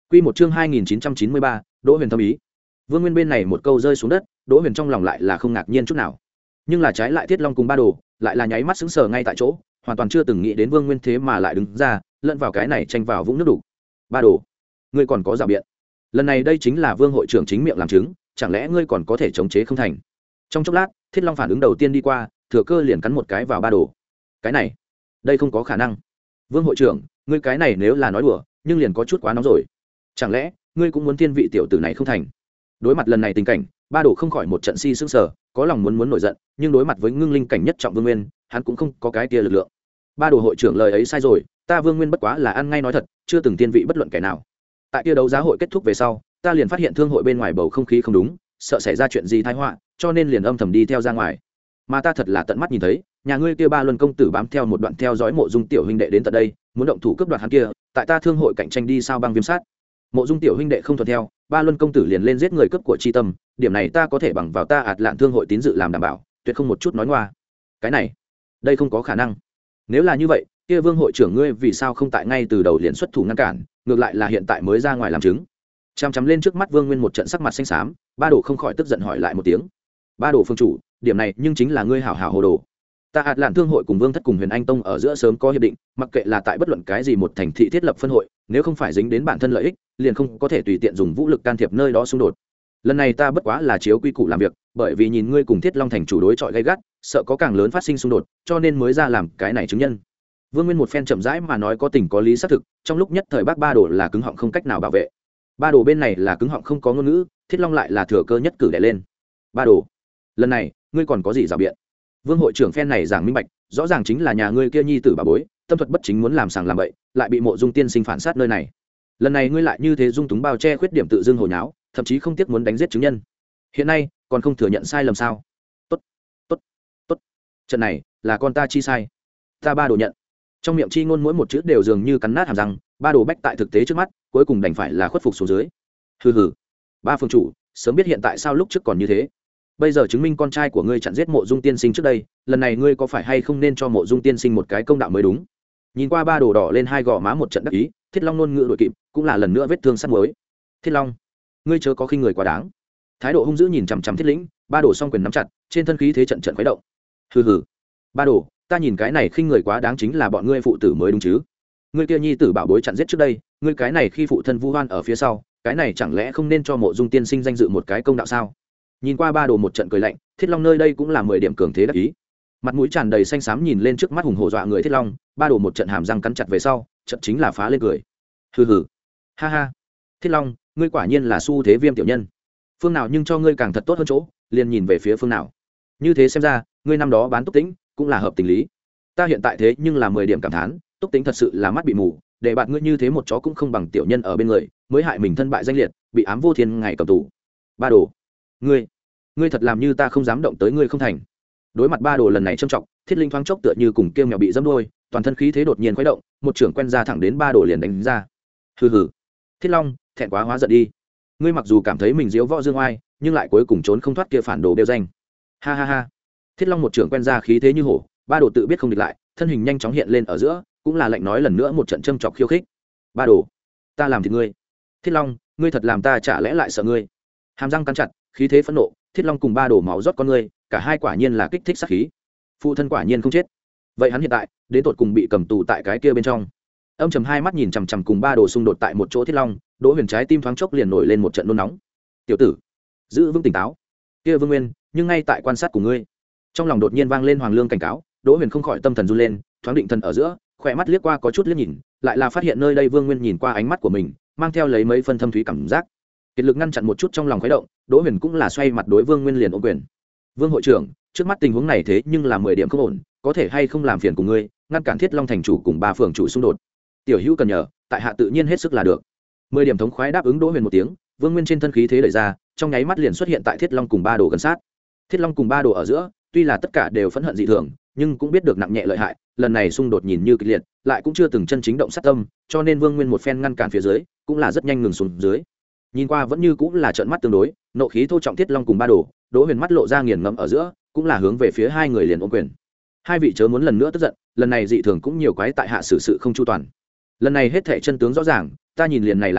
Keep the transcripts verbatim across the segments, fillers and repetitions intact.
Quy một chương hai nghìn chín trăm chín mươi ba, Đỗ Huyền thâm ý. Vương Nguyên bên này một câu rơi xuống đất, Đỗ Huyền trong lòng lại là không ngạc nhiên chút nào. Nhưng là trái lại Thiết Long cùng Ba Đồ, lại là nháy mắt sững sờ ngay tại chỗ, hoàn toàn chưa từng nghĩ đến Vương Nguyên thế mà lại đứng ra, lẫn vào cái này tranh vào vũng nước đủ. Ba Đồ, ngươi còn có giả biện. Lần này đây chính là Vương hội trưởng chính miệng làm chứng, chẳng lẽ ngươi còn có thể chống chế không thành? Trong chốc lát, Thiết Long phản ứng đầu tiên đi qua, thừa cơ liền cắn một cái vào Ba Đồ. Cái này, đây không có khả năng. Vương hội trưởng, ngươi cái này nếu là nói đùa, nhưng liền có chút quá nóng rồi. Chẳng lẽ ngươi cũng muốn thiên vị tiểu tử này không thành? Đối mặt lần này tình cảnh, Ba Đồ không khỏi một trận si sững sờ, có lòng muốn muốn nổi giận, nhưng đối mặt với ngưng linh cảnh nhất trọng Vương Nguyên, hắn cũng không có cái kia lực lượng. Ba Đồ hội trưởng lời ấy sai rồi, ta Vương Nguyên bất quá là ăn ngay nói thật, chưa từng thiên vị bất luận kẻ nào. Tại kia đấu giá hội kết thúc về sau, ta liền phát hiện thương hội bên ngoài bầu không khí không đúng, sợ xảy ra chuyện gì tai họa, cho nên liền âm thầm đi theo ra ngoài. Mà ta thật là tận mắt nhìn thấy, nhà ngươi kia Ba Luân công tử bám theo một đoạn theo dõi Mộ Dung tiểu huynh đệ đến tận đây, muốn động thủ cướp đoạt hắn kia, tại ta thương hội cạnh tranh đi sao băng viêm sát. Mộ Dung tiểu huynh đệ không thuận theo, Ba Luân công tử liền lên giết người cướp của chi tâm, điểm này ta có thể bằng vào ta ạt lạn thương hội tín dự làm đảm bảo, tuyệt không một chút nói ngoa. Cái này, đây không có khả năng. Nếu là như vậy, kia Vương hội trưởng ngươi vì sao không tại ngay từ đầu liền xuất thủ ngăn cản, ngược lại là hiện tại mới ra ngoài làm chứng? Chằm chằm lên trước mắt Vương Nguyên một trận sắc mặt xanh xám, Ba Đồ không khỏi tức giận hỏi lại một tiếng. Ba Đồ phương chủ, điểm này nhưng chính là ngươi hảo hảo hồ đồ. Ta ạt lạn thương hội cùng Vương thất cùng Huyền Anh tông ở giữa sớm có hiệp định, mặc kệ là tại bất luận cái gì một thành thị thiết lập phân hội, nếu không phải dính đến bản thân lợi ích, liền không có thể tùy tiện dùng vũ lực can thiệp nơi đó xung đột. Lần này ta bất quá là chiếu quy củ làm việc, bởi vì nhìn ngươi cùng Thiết Long thành chủ đối chọi gay gắt, sợ có càng lớn phát sinh xung đột, cho nên mới ra làm cái này chứng nhân. Vương Nguyên một phen chậm rãi mà nói có tình có lý xác thực, trong lúc nhất thời bác Ba Đồ là cứng họng không cách nào bảo vệ. Ba Đồ bên này là cứng họng không có ngôn ngữ, Thiết Long lại là thừa cơ nhất cử đè lên. Ba Đồ, lần này ngươi còn có gì rào biện? Vương hội trưởng phen này giảng minh bạch, rõ ràng chính là nhà ngươi kia nhi tử bà bối, tâm thuật bất chính muốn làm sàng làm bậy, lại bị Mộ Dung tiên sinh phản sát nơi này. Lần này ngươi lại như thế dung túng bao che khuyết điểm tự dưng hồi nháo, thậm chí không tiếc muốn đánh giết chứng nhân. Hiện nay còn không thừa nhận sai lầm sao? Tốt, tốt, tốt. Trận này là con ta chi sai, ta Ba Đồ nhận. Trong miệng chi ngôn mỗi một chữ đều dường như cắn nát hàm răng, Ba Đồ bách tại thực tế trước mắt, cuối cùng đành phải là khuất phục xuống dưới. Hừ hừ, Ba phương chủ, sớm biết hiện tại sao lúc trước còn như thế. Bây giờ chứng minh con trai của ngươi chặn giết Mộ Dung tiên sinh trước đây, lần này ngươi có phải hay không nên cho Mộ Dung tiên sinh một cái công đạo mới đúng? Nhìn qua Ba Đồ đỏ lên hai gò má một trận đắc ý, Thiết Long nôn ngựa đội kịp, cũng là lần nữa vết thương sắt mới. Thiết Long, ngươi chớ có khinh người quá đáng. Thái độ hung dữ nhìn chằm chằm Thiết Lĩnh, Ba Đồ song quyền nắm chặt, trên thân khí thế trận trận khuấy động. Hừ hừ, Ba Đồ, ta nhìn cái này khinh người quá đáng chính là bọn ngươi phụ tử mới đúng chứ? Ngươi kia nhi tử bảo bối chặn giết trước đây, ngươi cái này khi phụ thân vu oan ở phía sau, cái này chẳng lẽ không nên cho Mộ Dung tiên sinh danh dự một cái công đạo sao? Nhìn qua Ba Đồ một trận cười lạnh, Thiết Long nơi đây cũng là mười điểm cường thế đắc ý, mặt mũi tràn đầy xanh xám nhìn lên trước mắt hùng hổ dọa người Thiết Long. Ba Đồ một trận hàm răng cắn chặt về sau, trận chính là phá lên cười. Hừ hừ, ha ha, Thiết Long, ngươi quả nhiên là xu thế viêm tiểu nhân, phương nào nhưng cho ngươi càng thật tốt hơn chỗ, liền nhìn về phía phương nào. Như thế xem ra, ngươi năm đó bán Túc Tĩnh cũng là hợp tình lý. Ta hiện tại thế nhưng là mười điểm cảm thán, Túc Tĩnh thật sự là mắt bị mù, để bạn ngươi như thế một chó cũng không bằng tiểu nhân ở bên người, mới hại mình thân bại danh liệt, bị ám vô thiên ngày cầm tù. Ba Đồ, ngươi ngươi thật làm như ta không dám động tới ngươi không thành. Đối mặt Ba Đồ lần này trâm trọng, Thiết Linh thoáng chốc tựa như cùng kêu mèo bị dẫm đuôi, toàn thân khí thế đột nhiên khuấy động, một trưởng quen ra thẳng đến Ba Đồ liền đánh ra. Hừ hừ, Thiết Long, thẹn quá hóa giận đi. Ngươi mặc dù cảm thấy mình diếu võ dương oai, nhưng lại cuối cùng trốn không thoát kia phản đồ đeo danh. Ha ha ha. Thiết Long một trưởng quen ra khí thế như hổ, Ba Đồ tự biết không địch lại, thân hình nhanh chóng hiện lên ở giữa, cũng là lệnh nói lần nữa một trận châm chọc khiêu khích. Ba Đồ, ta làm thì ngươi. Thiết Long, ngươi thật làm ta chả lẽ lại sợ ngươi? Hàm răng cắn chặt, khí thế phẫn nộ, Thiết Long cùng Ba Đồ máu rót con ngươi, cả hai quả nhiên là kích thích sát khí. Phụ thân quả nhiên không chết. Vậy hắn hiện tại đến tột cùng bị cầm tù tại cái kia bên trong. Âm trầm hai mắt nhìn chằm chằm cùng Ba Đồ xung đột tại một chỗ Thiết Long, Đỗ Huyền trái tim thoáng chốc liền nổi lên một trận nôn nóng. Tiểu tử, giữ vững tỉnh táo. Kia Vương Nguyên, nhưng ngay tại quan sát của ngươi. Trong lòng đột nhiên vang lên Hoàng Lương cảnh cáo, Đỗ Huyền không khỏi tâm thần run lên, thoáng định thần ở giữa, khỏe mắt liếc qua có chút liếc nhìn, lại là phát hiện nơi đây Vương Nguyên nhìn qua ánh mắt của mình, mang theo lấy mấy phân thâm thúy cảm giác. Kiệt lực ngăn chặn một chút trong lòng khuấy động, Đỗ Huyền cũng là xoay mặt đối Vương Nguyên liền ôm quyền. Vương hội trưởng, trước mắt tình huống này thế nhưng là mười điểm không ổn, có thể hay không làm phiền cùng ngươi, ngăn cản Thiết Long thành chủ cùng ba phường chủ xung đột. Tiểu hữu cần nhờ, tại hạ tự nhiên hết sức là được. Mười điểm thống khoái đáp ứng Đỗ Huyền một tiếng, Vương Nguyên trên thân khí thế đẩy ra, trong nháy mắt liền xuất hiện tại Thiết Long cùng Ba Đồ gần sát. Thiết Long cùng Ba Đồ ở giữa, tuy là tất cả đều phẫn hận dị thường, nhưng cũng biết được nặng nhẹ lợi hại, lần này xung đột nhìn như kịch liệt, lại cũng chưa từng chân chính động sát tâm, cho nên Vương Nguyên một phen ngăn cản phía dưới, cũng là rất nhanh ngừng xuống dưới. Nhìn qua vẫn như cũng là trợn mắt tương đối, nộ khí thô trọng Thiết Long cùng Ba Đồ, Đỗ Huyền mắt lộ ra nghiền ngẫm ở giữa, cũng là hướng về phía hai người liền ôm quyền. Hai vị chớ muốn lần nữa tức giận, lần này dị thường cũng nhiều quái tại hạ xử sự không chu toàn. Lần này hết thảy chân tướng rõ ràng, ta nhìn liền này là ngừng,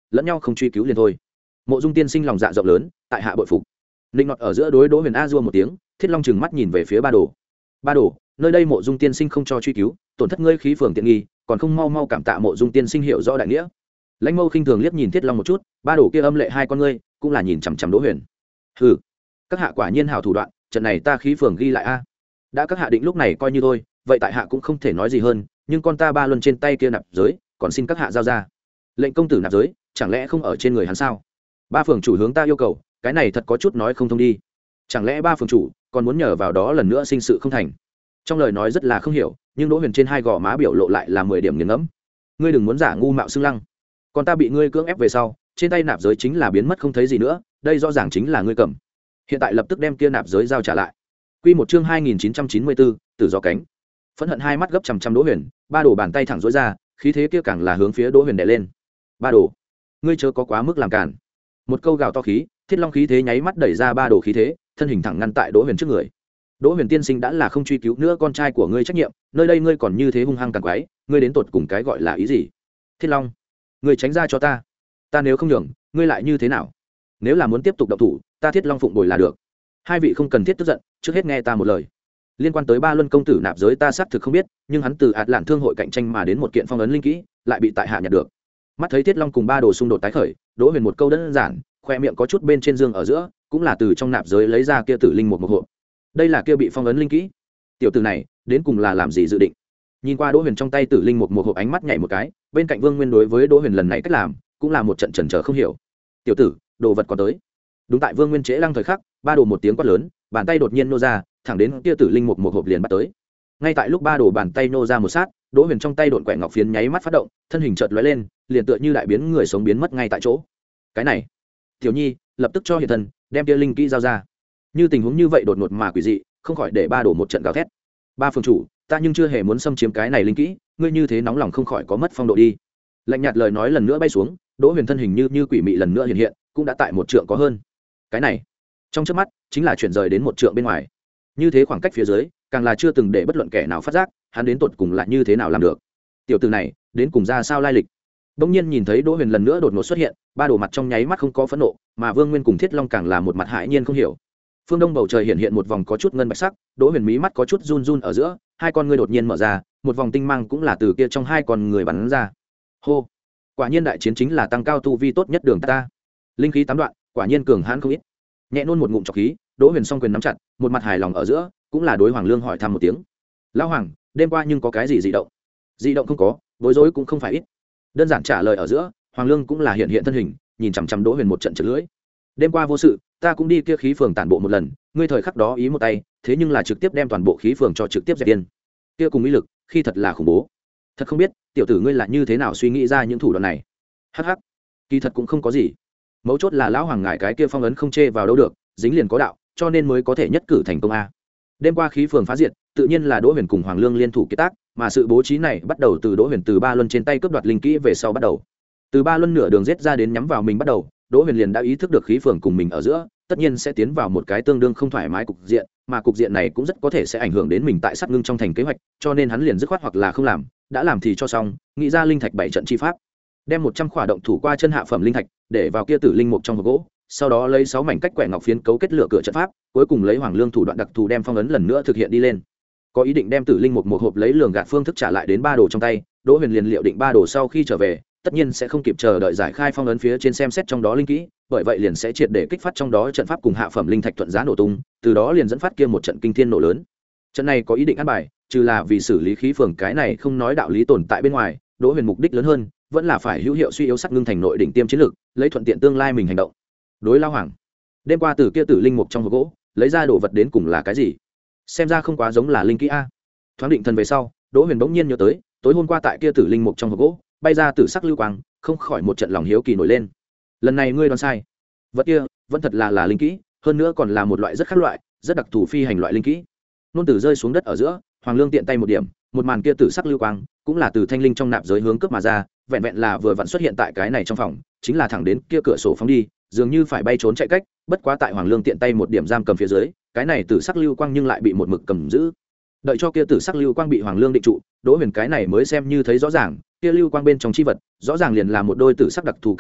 lẫn nhau không truy cứu liền thôi. Mộ Dung tiên sinh lòng dạ rộng lớn, tại hạ bội phục. Linh ngọt ở giữa đối Đỗ Huyền a dua một tiếng, Thiết Long trừng mắt nhìn về phía Ba Đồ. Ba Đồ, nơi đây Mộ Dung tiên sinh không cho truy cứu, tổn thất ngươi khí phường tiện nghi, còn không mau mau cảm tạ Mộ Dung tiên sinh hiểu rõ đại nghĩa. Lãnh Mâu khinh thường liếc nhìn Thiết Long một chút, Ba Đồ kia âm lệ hai con ngươi, cũng là nhìn chằm chằm Đỗ Huyền. Hừ, các hạ quả nhiên hảo thủ đoạn, trận này ta khí phường ghi lại a. Đã các hạ định lúc này coi như thôi, vậy tại hạ cũng không thể nói gì hơn, nhưng con ta ba luân trên tay kia nạp giới, còn xin các hạ giao ra. Lệnh công tử nạp giới, chẳng lẽ không ở trên người hắn sao? Ba phường chủ hướng ta yêu cầu, cái này thật có chút nói không thông đi. Chẳng lẽ ba phường chủ còn muốn nhờ vào đó lần nữa sinh sự không thành? Trong lời nói rất là không hiểu, nhưng Đỗ Huyền trên hai gò má biểu lộ lại là mười điểm nghiền ngẫm. Ngươi đừng muốn giả ngu mạo xưng lăng, còn ta bị ngươi cưỡng ép về sau, trên tay nạp giới chính là biến mất không thấy gì nữa, đây rõ ràng chính là ngươi cầm. Hiện tại lập tức đem kia nạp giới giao trả lại. Quy một chương hai nghìn chín trăm chín mươi bốn, Tử gió cánh. Phẫn hận hai mắt gấp chằm chằm Đỗ Huyền, Ba Đồ bàn tay thẳng duỗi ra, khí thế kia càng là hướng phía Đỗ Huyền đè lên. Ba Đồ, ngươi chớ có quá mức làm cản. Một câu gào to khí, Thiết Long khí thế nháy mắt đẩy ra Ba Đồ khí thế, thân hình thẳng ngăn tại Đỗ Huyền trước người. Đỗ Huyền tiên sinh đã là không truy cứu nữa con trai của ngươi trách nhiệm, nơi đây ngươi còn như thế hung hăng càng quái, ngươi đến tột cùng cái gọi là ý gì? Thiết Long, ngươi tránh ra cho ta. Ta nếu không nhường, ngươi lại như thế nào? Nếu là muốn tiếp tục động thủ, ta Thiết Long phụng bồi là được. Hai vị không cần thiết tức giận, trước hết nghe ta một lời. Liên quan tới Ba Luân công tử nạp giới ta xác thực không biết, nhưng hắn từ ạt lạn thương hội cạnh tranh mà đến một kiện phong ấn linh kỹ, lại bị tại hạ nhặt được. Mắt thấy Thiết Long cùng Ba Đồ xung đột tái khởi, Đỗ Huyền một câu đơn giản, khoe miệng có chút bên trên dương ở giữa, cũng là từ trong nạp giới lấy ra kia tử linh một một hộp. Đây là kia bị phong ấn linh kỹ. Tiểu tử này, đến cùng là làm gì dự định? Nhìn qua Đỗ Huyền trong tay tử linh một một hộp, ánh mắt nhảy một cái, bên cạnh Vương Nguyên đối với Đỗ Huyền lần này cách làm, cũng là một trận chần chờ không hiểu. Tiểu tử, đồ vật còn tới. Đúng tại Vương Nguyên trễ lăng thời khắc, Ba Đồ một tiếng quát lớn, bàn tay đột nhiên nô ra, thẳng đến kia tử linh một một hộp liền bắt tới. Ngay tại lúc Ba Đồ bàn tay nô ra một sát, Đỗ Huyền trong tay độn quẻ ngọc phiến nháy mắt phát động, thân hình chợt lóe lên, liền tựa như đại biến người sống biến mất ngay tại chỗ. Cái này, Tiểu Nhi, lập tức cho hiện thân, đem kia linh kỹ giao ra. Như tình huống như vậy đột ngột mà quỷ dị, không khỏi để Ba Đồ một trận gào thét. Ba phường chủ, ta nhưng chưa hề muốn xâm chiếm cái này linh kỹ, ngươi như thế nóng lòng không khỏi có mất phong độ đi. Lạnh nhạt lời nói lần nữa bay xuống, Đỗ Huyền thân hình như như quỷ mị lần nữa hiện hiện, cũng đã tại một trượng có hơn. Cái này, trong chớp mắt, chính là chuyển rời đến một trượng bên ngoài. Như thế khoảng cách phía dưới, càng là chưa từng để bất luận kẻ nào phát giác, hắn đến tột cùng là như thế nào làm được. Tiểu tử này, đến cùng ra sao lai lịch? Bỗng nhiên nhìn thấy Đỗ Huyền lần nữa đột ngột xuất hiện, Ba Đồ mặt trong nháy mắt không có phẫn nộ, mà Vương Nguyên cùng Thiết Long càng là một mặt hãi nhiên không hiểu. Phương Đông bầu trời hiện hiện một vòng có chút ngân bạch sắc, Đỗ Huyền mí mắt có chút run run ở giữa, hai con ngươi đột nhiên mở ra, một vòng tinh mang cũng là từ kia trong hai con người bắn ra. Hô, quả nhiên đại chiến chính là tăng cao tu vi tốt nhất đường ta. Linh khí tám đoạn, quả nhiên cường hãn không ít. Nhẹ nôn một ngụm trọc khí, Đỗ Huyền song quyền nắm chặt, một mặt hài lòng ở giữa, cũng là đối Hoàng Lương hỏi thăm một tiếng. Lão Hoàng, đêm qua nhưng có cái gì dị động? Dị động không có, bối rối cũng không phải ít. Đơn giản trả lời ở giữa, Hoàng Lương cũng là hiện hiện thân hình, nhìn chằm chằm Đỗ Huyền một trận chật lưỡi. Đêm qua vô sự, ta cũng đi kia khí phường tản bộ một lần, ngươi thời khắc đó ý một tay, thế nhưng là trực tiếp đem toàn bộ khí phường cho trực tiếp dẹp điên. Kia cùng ý lực, khi thật là khủng bố. Thật không biết, tiểu tử ngươi là như thế nào suy nghĩ ra những thủ đoạn này. Hắc hắc, kỳ thật cũng không có gì. Mấu chốt là lão hoàng ngài cái kia phong ấn không chê vào đâu được, dính liền có đạo, cho nên mới có thể nhất cử thành công a. Đêm qua khí phường phá diệt, tự nhiên là Đỗ Huyền cùng Hoàng Lương liên thủ kết tác, mà sự bố trí này bắt đầu từ Đỗ Huyền từ Ba Luân trên tay cướp đoạt linh kỹ về sau bắt đầu. Từ Ba Luân nửa đường giết ra đến nhắm vào mình bắt đầu, Đỗ Huyền liền đã ý thức được khí phường cùng mình ở giữa, tất nhiên sẽ tiến vào một cái tương đương không thoải mái cục diện, mà cục diện này cũng rất có thể sẽ ảnh hưởng đến mình tại sát ngưng trong thành kế hoạch, cho nên hắn liền dứt khoát hoặc là không làm, đã làm thì cho xong, nghĩ ra linh thạch bảy trận chi pháp, đem một trăm khỏa động thủ qua chân hạ phẩm linh thạch, để vào kia tử linh mục trong hộp gỗ, sau đó lấy sáu mảnh cách quẻ ngọc phiến cấu kết lửa cửa trận pháp, cuối cùng lấy Hoàng Lương thủ đoạn đặc thù đem phong ấn lần nữa thực hiện đi lên. Có ý định đem tử linh mục một hộp lấy lường gạt phương thức trả lại đến Ba Đồ trong tay, Đỗ Huyền liền liệu định Ba Đồ sau khi trở về, tất nhiên sẽ không kịp chờ đợi giải khai phong ấn phía trên xem xét trong đó linh kỹ, bởi vậy liền sẽ triệt để kích phát trong đó trận pháp cùng hạ phẩm linh thạch thuận giá nổ tung, từ đó liền dẫn phát kia một trận kinh thiên nổ lớn. Trận này có ý định ăn bài, trừ là vì xử lý khí phường cái này không nói đạo lý tồn tại bên ngoài, Đỗ Huyền mục đích lớn hơn, vẫn là phải hữu hiệu suy yếu sát ngưng thành nội đỉnh tiêm chiến lược, lấy thuận tiện tương lai mình hành động. Đối Lao Hoàng, đêm qua từ kia tử linh mục trong hộp gỗ, lấy ra đồ vật đến cùng là cái gì? Xem ra không quá giống là linh kỹ a. Thoáng định thần về sau, Đỗ Huyền bỗng nhiên nhớ tới, tối hôm qua tại kia tử linh mục trong hộp gỗ, bay ra tử sắc lưu quang, không khỏi một trận lòng hiếu kỳ nổi lên. Lần này ngươi đoán sai, vật kia vẫn thật là là linh kỹ, hơn nữa còn là một loại rất khác loại, rất đặc thù phi hành loại linh kỹ. Nôn tử rơi xuống đất ở giữa, Hoàng Lương tiện tay một điểm, một màn kia tử sắc lưu quang, cũng là từ thanh linh trong nạp giới hướng cướp mà ra, vẹn vẹn là vừa vặn xuất hiện tại cái này trong phòng, chính là thẳng đến kia cửa sổ phóng đi, dường như phải bay trốn chạy cách, bất quá tại Hoàng Lương tiện tay một điểm giam cầm phía dưới, cái này tử sắc lưu quang nhưng lại bị một mực cầm giữ. Đợi cho kia tử sắc lưu quang bị Hoàng Lương định trụ, Đỗ Huyền cái này mới xem như thấy rõ ràng, kia lưu quang bên trong chi vật, rõ ràng liền là một đôi tử sắc đặc thù cánh chim,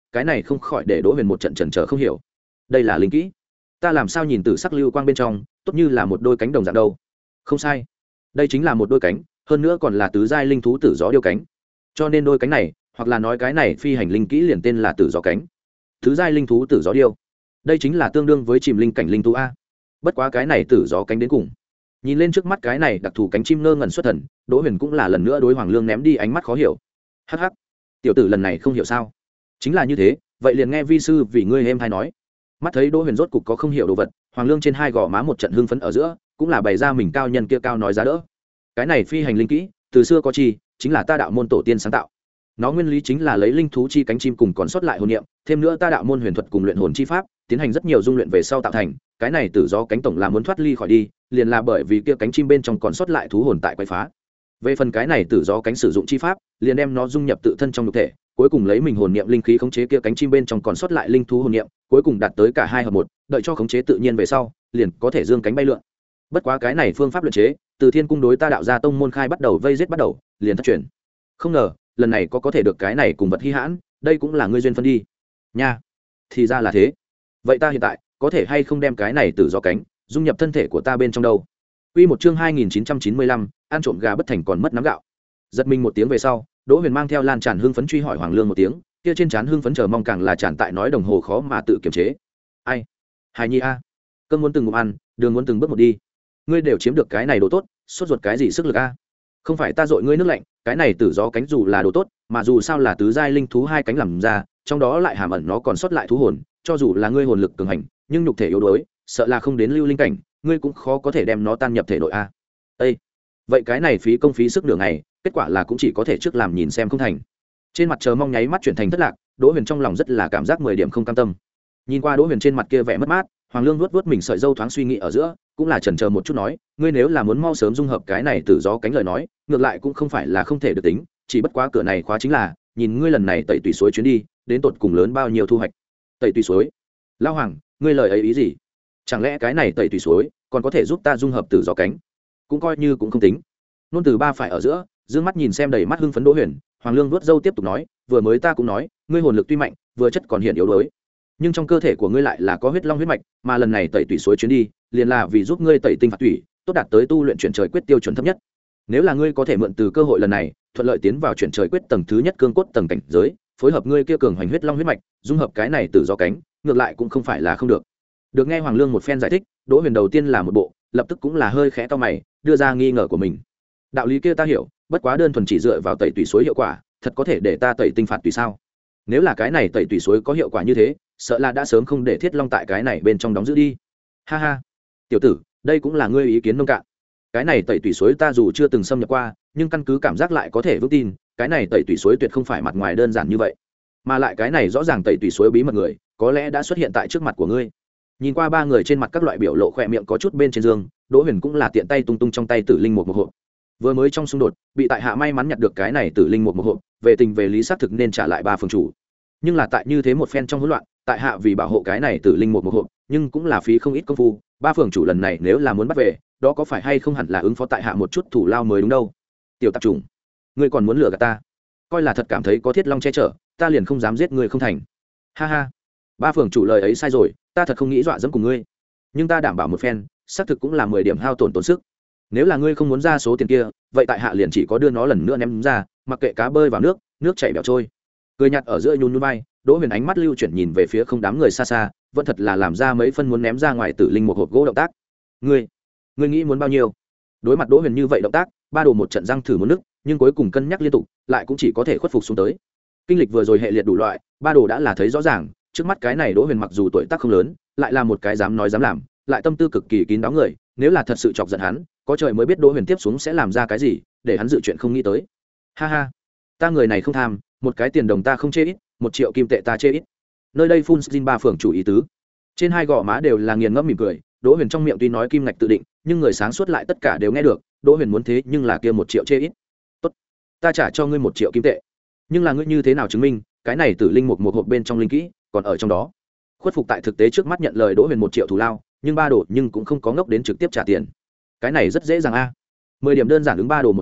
cái này không khỏi để đỗ huyền một trận chần chờ không hiểu. Đây là linh kỹ? Ta làm sao nhìn từ sắc lưu quang bên trong tốt như là một đôi cánh đồng dạng đâu? Không sai, đây chính là một đôi cánh, hơn nữa còn là tứ giai linh thú tử gió điêu cánh. Cho nên đôi cánh này, hoặc là nói cái này phi hành linh kỹ liền tên là tử gió cánh. Tứ giai linh thú tử gió điêu, đây chính là tương đương với chìm linh cảnh linh thú a. Bất quá cái này tử gió cánh đến cùng, nhìn lên trước mắt cái này đặc thù cánh chim ngơ ngẩn xuất thần, đỗ huyền cũng là lần nữa đối Hoàng Lương ném đi ánh mắt khó hiểu. Hắc hắc, tiểu tử lần này không hiểu sao? Chính là như thế, vậy liền nghe vi sư vì ngươi êm hay nói. Mắt thấy đỗ huyền rốt cục có không hiểu đồ vật, Hoàng Lương trên hai gò má một trận hưng phấn ở giữa, cũng là bày ra mình cao nhân kia cao nói giá đỡ. Cái này phi hành linh kỹ từ xưa có chi, chính là ta đạo môn tổ tiên sáng tạo. Nó nguyên lý chính là lấy linh thú chi cánh chim cùng còn sót lại hồn niệm, thêm nữa ta đạo môn huyền thuật cùng luyện hồn chi pháp, tiến hành rất nhiều dung luyện về sau tạo thành. Cái này tử gió cánh tổng là muốn thoát ly khỏi đi, liền là bởi vì kia cánh chim bên trong còn sót lại thú hồn tại quấy phá. Về phần cái này tử gió cánh sử dụng chi pháp, liền đem nó dung nhập tự thân trong nhục thể, cuối cùng lấy mình hồn niệm linh khí khống chế kia cánh chim bên trong còn sót lại linh thú hồn niệm, cuối cùng đạt tới cả hai hợp một, đợi cho khống chế tự nhiên về sau, liền có thể dương cánh bay lượn. Bất quá cái này phương pháp luyện chế, từ Thiên cung đối ta đạo gia tông môn khai bắt đầu vây giết bắt đầu, liền thất truyền. Không ngờ, lần này có có thể được cái này cùng vật hi hãn, đây cũng là ngươi duyên phân đi. Nha, thì ra là thế. Vậy ta hiện tại có thể hay không đem cái này tử gió cánh dung nhập thân thể của ta bên trong đâu? Quy một chương hai nghìn chín trăm chín mươi lăm, ăn trộm gà bất thành còn mất nắm gạo. Giật mình một tiếng về sau, Đỗ Huyền mang theo lan tràn hưng phấn truy hỏi Hoàng Lương một tiếng, kia trên trán hưng phấn chờ mong càng là tràn tại nói đồng hồ khó mà tự kiềm chế. Ai? Hài nhi a, cơm muốn từng ngụm ăn, đường muốn từng bước một đi. Ngươi đều chiếm được cái này đồ tốt, sốt ruột cái gì sức lực a? Không phải ta dội ngươi nước lạnh, cái này tử gió cánh dù là đồ tốt, mà dù sao là tứ giai linh thú hai cánh làm ra, trong đó lại hàm ẩn nó còn sót lại thú hồn, cho dù là ngươi hồn lực cường hành, nhưng nhục thể yếu đuối, sợ là không đến lưu linh cảnh, ngươi cũng khó có thể đem nó tan nhập thể nội a. Ê, vậy cái này phí công phí sức nửa ngày, kết quả là cũng chỉ có thể trước làm nhìn xem không thành. Trên mặt chờ mong nháy mắt chuyển thành thất lạc, Đỗ Huyền trong lòng rất là cảm giác mười điểm không cam tâm. Nhìn qua Đỗ Huyền trên mặt kia vẻ mất mát, Hoàng Lương vuốt vuốt mình sợi râu thoáng suy nghĩ ở giữa, cũng là chần chờ một chút nói, ngươi nếu là muốn mau sớm dung hợp cái này tử gió cánh lời nói, ngược lại cũng không phải là không thể được tính, chỉ bất quá cửa này khóa chính là, nhìn ngươi lần này tẩy tùy suối chuyến đi, đến tột cùng lớn bao nhiêu thu hoạch. Tẩy tùy suối? Lão Hoàng, ngươi lời ấy ý gì? Chẳng lẽ cái này tẩy tùy suối còn có thể giúp ta dung hợp tử gió cánh? Cũng coi như cũng không tính. Nôn từ ba phải ở giữa, dương mắt nhìn xem đầy mắt hưng phấn Đỗ Huyền, Hoàng Lương vuốt râu tiếp tục nói, vừa mới ta cũng nói, ngươi hồn lực tuy mạnh, vừa chất còn hiện yếu đuối, nhưng trong cơ thể của ngươi lại là có huyết long huyết mạch, mà lần này tẩy tủy suối chuyến đi, liền là vì giúp ngươi tẩy tinh phạt tủy, tốt đạt tới tu luyện chuyển trời quyết tiêu chuẩn thấp nhất. Nếu là ngươi có thể mượn từ cơ hội lần này, thuận lợi tiến vào chuyển trời quyết tầng thứ nhất cương cốt tầng cảnh giới, phối hợp ngươi kia cường hoành huyết long huyết mạch, dung hợp cái này tử gió cánh, ngược lại cũng không phải là không được. Được nghe Hoàng Lương một phen giải thích, Đỗ Huyền đầu tiên là một bộ, lập tức cũng là hơi khẽ to mày, đưa ra nghi ngờ của mình. Đạo lý kia ta hiểu, bất quá đơn thuần chỉ dựa vào tẩy tủy suối hiệu quả, thật có thể để ta tẩy tinh phạt tùy sao? Nếu là cái này tẩy tủy suối có hiệu quả như thế, sợ là đã sớm không để Thiết Long tại cái này bên trong đóng giữ đi. Ha ha, tiểu tử, đây cũng là ngươi ý kiến nông cạn. Cái này tẩy tủy suối ta dù chưa từng xâm nhập qua, nhưng căn cứ cảm giác lại có thể vững tin, cái này tẩy tủy suối tuyệt không phải mặt ngoài đơn giản như vậy, mà lại cái này rõ ràng tẩy tủy suối bí mật người, có lẽ đã xuất hiện tại trước mặt của ngươi. Nhìn qua ba người trên mặt các loại biểu lộ khỏe miệng có chút bên trên giường, Đỗ Huyền cũng là tiện tay tung tung trong tay tử linh một một hộp. Vừa mới trong xung đột, bị tại hạ may mắn nhặt được cái này tử linh một một hộp, về tình về lý xác thực nên trả lại ba phường chủ. Nhưng là tại như thế một phen trong hỗn loạn, tại hạ vì bảo hộ cái này tử linh một một hộp, nhưng cũng là phí không ít công phu, ba phường chủ lần này nếu là muốn bắt về, đó có phải hay không hẳn là ứng phó tại hạ một chút thủ lao mới đúng đâu. Tiểu tạp trùng, ngươi còn muốn lừa gạt ta? Coi là thật cảm thấy có Thiết Long che chở, ta liền không dám giết ngươi không thành. Ha ha, ba phường chủ lời ấy sai rồi, ta thật không nghĩ dọa dẫm cùng ngươi, nhưng ta đảm bảo một phen, xác thực cũng là mười điểm hao tổn tốn sức. Nếu là ngươi không muốn ra số tiền kia, vậy tại hạ liền chỉ có đưa nó lần nữa ném ra, mặc kệ cá bơi vào nước, nước chảy bẻo trôi. Cười nhạt ở giữa nhún nhún vai, Đỗ Huyền ánh mắt lưu chuyển nhìn về phía không đám người xa xa, vẫn thật là làm ra mấy phân muốn ném ra ngoài tử linh một hộp gỗ động tác. Ngươi, ngươi nghĩ muốn bao nhiêu? Đối mặt Đỗ Huyền như vậy động tác, ba đồ một trận răng thử muốn nước, nhưng cuối cùng cân nhắc liên tục, lại cũng chỉ có thể khuất phục xuống tới. Kinh lịch vừa rồi hệ liệt đủ loại, ba đồ đã là thấy rõ ràng, trước mắt cái này Đỗ Huyền mặc dù tuổi tác không lớn, lại là một cái dám nói dám làm, lại tâm tư cực kỳ kín đáo người, nếu là thật sự chọc giận hắn, có trời mới biết Đỗ Huyền tiếp xuống sẽ làm ra cái gì, để hắn dự chuyện không nghĩ tới. Ha ha, ta người này không tham, một cái tiền đồng ta không chê ít, một triệu kim tệ ta chê ít. Nơi đây phun xin ba phường chủ ý tứ. Trên hai gò má đều là nghiền ngẫm mỉm cười, Đỗ Huyền trong miệng tuy nói kim ngạch tự định, nhưng người sáng suốt lại tất cả đều nghe được, Đỗ Huyền muốn thế nhưng là kia một triệu chê ít. Tốt, ta trả cho ngươi một triệu kim tệ. Nhưng là ngươi như thế nào chứng minh, cái này tử linh một một hộp bên trong linh kỹ, còn ở trong đó. Khuất phục tại thực tế trước mắt nhận lời Đỗ Huyền một triệu thù lao, nhưng ba đồ nhưng cũng không có ngốc đến trực tiếp trả tiền. Cái này rất dễ dàng a. mười điểm đơn giản ứng ba đồ một tiếng,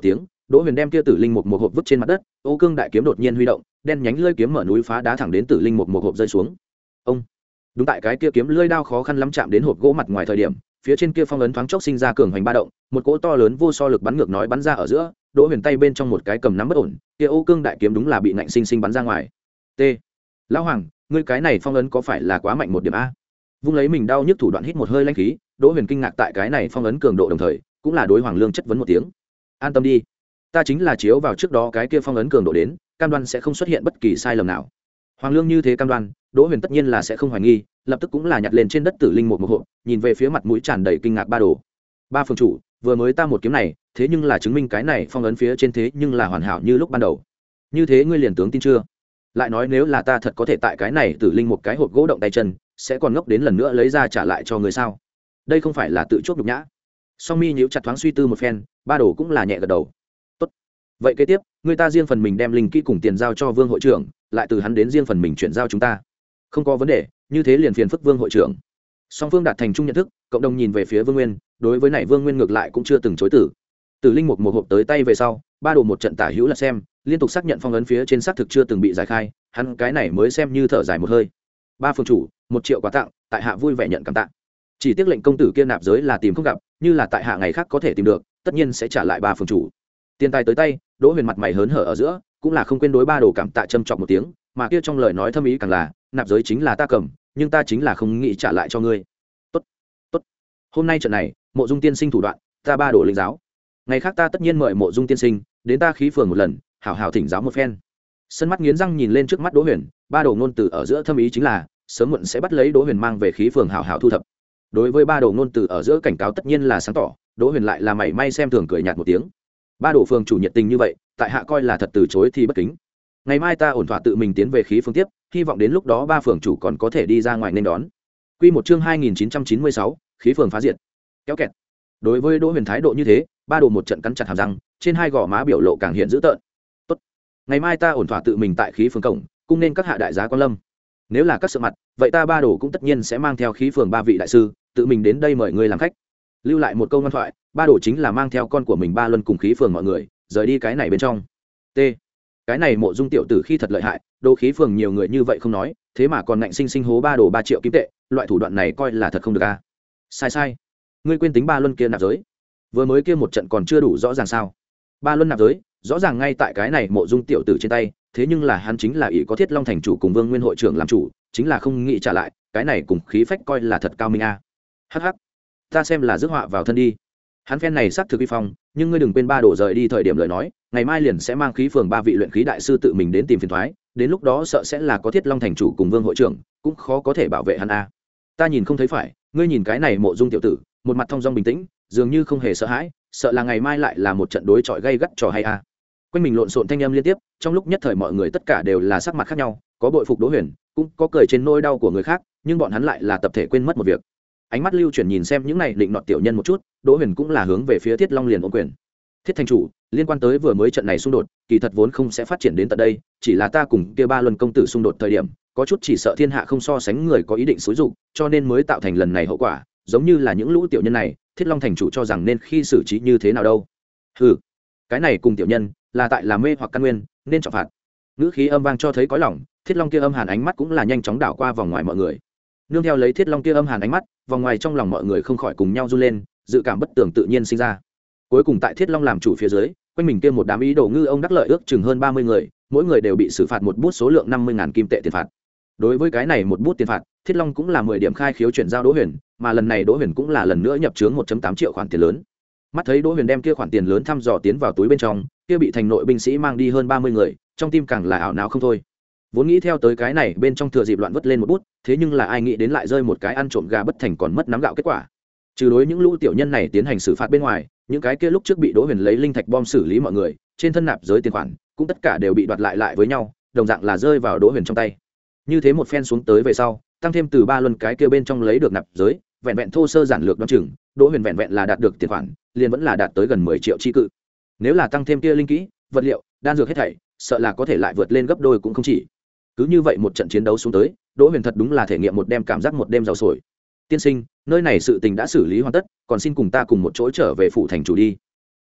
Đỗ Huyền đem kia tử linh một một hộp vứt trên mặt đất, Ô Cương đại kiếm đột nhiên huy động, đen nhánh lưỡi kiếm mở núi phá đá thẳng đến tử linh một một hộp rơi xuống. Ông. Đúng tại cái kia kiếm lưỡi đao khó khăn lắm chạm đến hộp gỗ mặt ngoài thời điểm, phía trên kia phong ấn thoáng chốc sinh ra cường hoành ba động, một cỗ to lớn vô so lực bắn ngược nói bắn ra ở giữa, Đỗ Huyền tay bên trong một cái cầm nắm bất ổn, kia Ô Cương đại kiếm đúng là bị ngạnh sinh sinh bắn ra ngoài. T. Lão Hoàng, ngươi cái này phong ấn có phải là quá mạnh một điểm a? Vung lấy mình đau nhức thủ đoạn hít một hơi lãnh khí, Đỗ Huyền kinh ngạc tại cái này phong ấn cường độ đồng thời, cũng là đối Hoàng Lương chất vấn một tiếng. An tâm đi, ta chính là chiếu vào trước đó cái kia phong ấn cường độ đến, cam đoan sẽ không xuất hiện bất kỳ sai lầm nào. Hoàng Lương như thế cam đoan, Đỗ Huyền tất nhiên là sẽ không hoài nghi, lập tức cũng là nhặt lên trên đất tử linh một một hộp, nhìn về phía mặt mũi tràn đầy kinh ngạc ba đồ. Ba phường chủ, vừa mới ta một kiếm này, thế nhưng là chứng minh cái này phong ấn phía trên thế nhưng là hoàn hảo như lúc ban đầu. Như thế ngươi liền tướng tin chưa? Lại nói nếu là ta thật có thể tại cái này tử linh một cái hộp gỗ động tay chân, sẽ còn ngốc đến lần nữa lấy ra trả lại cho người sao? Đây không phải là tự chuốc nhục nhã. Song Mi nhíu chặt thoáng suy tư một phen, ba đồ cũng là nhẹ gật đầu. Tốt. Vậy kế tiếp, người ta riêng phần mình đem linh kỹ cùng tiền giao cho Vương hội trưởng, lại từ hắn đến riêng phần mình chuyển giao chúng ta. Không có vấn đề, như thế liền phiền phức Vương hội trưởng. Song Phương đạt thành chung nhận thức, cộng đồng nhìn về phía Vương Nguyên, đối với này Vương Nguyên ngược lại cũng chưa từng chối từ. Tử linh một một hộp tới tay về sau, ba đồ một trận tả hữu là xem, liên tục xác nhận phong ấn phía trên xác thực chưa từng bị giải khai, hắn cái này mới xem như thở dài một hơi. Ba phương chủ, một triệu quà tặng, tại hạ vui vẻ nhận cảm tạ. Chỉ tiếc lệnh công tử kia nạp giới là tìm không gặp, như là tại hạ ngày khác có thể tìm được, tất nhiên sẽ trả lại ba phương chủ. Tiền tài tới tay, Đỗ Huyền mặt mày hớn hở ở giữa, cũng là không quên đối ba đồ cảm tạ châm chọc một tiếng, mà kia trong lời nói thâm ý càng là, nạp giới chính là ta cầm, nhưng ta chính là không nghĩ trả lại cho ngươi. Tốt, tốt. Hôm nay trận này, Mộ Dung tiên sinh thủ đoạn, ta ba đồ linh giáo. Ngày khác ta tất nhiên mời Mộ Dung tiên sinh đến ta khí phường một lần, hảo hảo thỉnh giáo một phen. Sân mắt nghiến răng nhìn lên trước mắt Đỗ Huyền, ba đồ ngôn từ ở giữa thâm ý chính là sớm muộn sẽ bắt lấy Đỗ Huyền mang về khí phường hảo hảo thu thập. Đối với ba đồ ngôn từ ở giữa cảnh cáo tất nhiên là sáng tỏ, Đỗ Huyền lại là mảy may xem thường cười nhạt một tiếng. Ba đồ phường chủ nhiệt tình như vậy, tại hạ coi là thật từ chối thì bất kính. Ngày mai ta ổn thỏa tự mình tiến về khí phường tiếp, hy vọng đến lúc đó ba phường chủ còn có thể đi ra ngoài nên đón. Quy một chương hai nghìn chín trăm chín mươi sáu, khí phường phá diệt. Kéo kẹt. Đối với Đỗ Huyền thái độ như thế, ba đồ một trận cắn chặt hàm răng, trên hai gò má biểu lộ càng hiện dữ tợn. Tốt, ngày mai ta ổn thỏa tự mình tại khí phường cổng, cung nên các hạ đại giá quan lâm. Nếu là các sự mặt, vậy ta ba đồ cũng tất nhiên sẽ mang theo khí phường ba vị đại sư, tự mình đến đây mời ngươi làm khách. Lưu lại một câu ngoan thoại, ba đồ chính là mang theo con của mình ba luân cùng khí phường mọi người, rời đi cái này bên trong. T. Cái này Mộ Dung tiểu tử khi thật lợi hại, đồ khí phường nhiều người như vậy không nói, thế mà còn ngạnh sinh sinh hố ba đồ ba triệu kim tệ, loại thủ đoạn này coi là thật không được a. Sai sai, ngươi quên tính ba luân kia nạp giới. Vừa mới kia một trận còn chưa đủ rõ ràng sao? Ba luân nạp giới, rõ ràng ngay tại cái này Mộ Dung tiểu tử trên tay, thế nhưng là hắn chính là ỷ có Thiết Long thành chủ cùng Vương Nguyên hội trưởng làm chủ, chính là không nghĩ trả lại, cái này cùng khí phách coi là thật cao minh a. Hắc hắc, ta xem là rước họa vào thân đi. Hắn phen này xác thực uy phong, nhưng ngươi đừng quên ba đồ rời đi thời điểm lời nói, ngày mai liền sẽ mang khí phường ba vị luyện khí đại sư tự mình đến tìm phiền toái, đến lúc đó sợ sẽ là có Thiết Long thành chủ cùng Vương hội trưởng, cũng khó có thể bảo vệ hắn a. Ta nhìn không thấy phải, ngươi nhìn cái này Mộ Dung tiểu tử, một mặt thông dong bình tĩnh, dường như không hề sợ hãi, sợ là ngày mai lại là một trận đối chọi gay gắt trò hay a. Quanh mình lộn xộn thanh âm liên tiếp, trong lúc nhất thời mọi người tất cả đều là sắc mặt khác nhau, có bội phục Đỗ Huyền, cũng có cười trên nỗi đau của người khác, nhưng bọn hắn lại là tập thể quên mất một việc. Ánh mắt lưu chuyển nhìn xem những này định nọt tiểu nhân một chút, Đỗ Huyền cũng là hướng về phía Thiết Long liền ôm quyền. Thiết thành chủ, liên quan tới vừa mới trận này xung đột, kỳ thật vốn không sẽ phát triển đến tận đây, chỉ là ta cùng kia ba luân công tử xung đột thời điểm, có chút chỉ sợ thiên hạ không so sánh người có ý định xúi dục, cho nên mới tạo thành lần này hậu quả, giống như là những lũ tiểu nhân này, Thiết Long thành chủ cho rằng nên khi xử trí như thế nào đâu. Hừ, cái này cùng tiểu nhân, là tại là mê hoặc căn nguyên, nên trọng phạt. Ngữ khí âm vang cho thấy cõi lòng, Thiết Long kia âm hàn ánh mắt cũng là nhanh chóng đảo qua vòng ngoài mọi người. Nương theo lấy Thiết Long kia âm hàn ánh mắt, vòng ngoài trong lòng mọi người không khỏi cùng nhau run lên, dự cảm bất tường tự nhiên sinh ra. Cuối cùng tại Thiết Long làm chủ phía dưới, quanh mình kia một đám ý đồ ngư ông đắc lợi ước chừng hơn ba mươi người, mỗi người đều bị xử phạt một bút số lượng năm mươi ngàn kim tệ tiền phạt. Đối với cái này một bút tiền phạt, Thiết Long cũng là mười điểm khai khiếu chuyển giao Đỗ Huyền, mà lần này Đỗ Huyền cũng là lần nữa nhập trướng một phẩy tám triệu khoản tiền lớn. Mắt thấy Đỗ Huyền đem kia khoản tiền lớn thăm dò tiến vào túi bên trong, kia bị thành nội binh sĩ mang đi hơn ba mươi người, trong tim càng là ảo não không thôi. Vốn nghĩ theo tới cái này bên trong thừa dịp loạn vứt lên một bút, thế nhưng là ai nghĩ đến lại rơi một cái ăn trộm gà bất thành còn mất nắm gạo kết quả. Trừ đối những lũ tiểu nhân này tiến hành xử phạt bên ngoài, những cái kia lúc trước bị Đỗ Huyền lấy linh thạch bom xử lý mọi người, trên thân nạp giới tiền khoản, cũng tất cả đều bị đoạt lại lại với nhau, đồng dạng là rơi vào Đỗ Huyền trong tay. Như thế một phen xuống tới về sau, tăng thêm từ ba luân cái kia bên trong lấy được nạp giới, vẹn vẹn thô sơ giản lược đoán chừng, Đỗ Huyền vẹn vẹn là đạt được tiền khoản, liền vẫn là đạt tới gần mười triệu chi cự. Nếu là tăng thêm kia linh kỹ, vật liệu, đan dược hết thảy, sợ là có thể lại vượt lên gấp đôi cũng không chỉ. Cứ như vậy một trận chiến đấu xuống tới, Đỗ Huyền thật đúng là thể nghiệm một đêm cảm giác một đêm giàu sổi. Tiên sinh, nơi này sự tình đã xử lý hoàn tất, còn xin cùng ta cùng một chỗ trở về phủ thành chủ đi.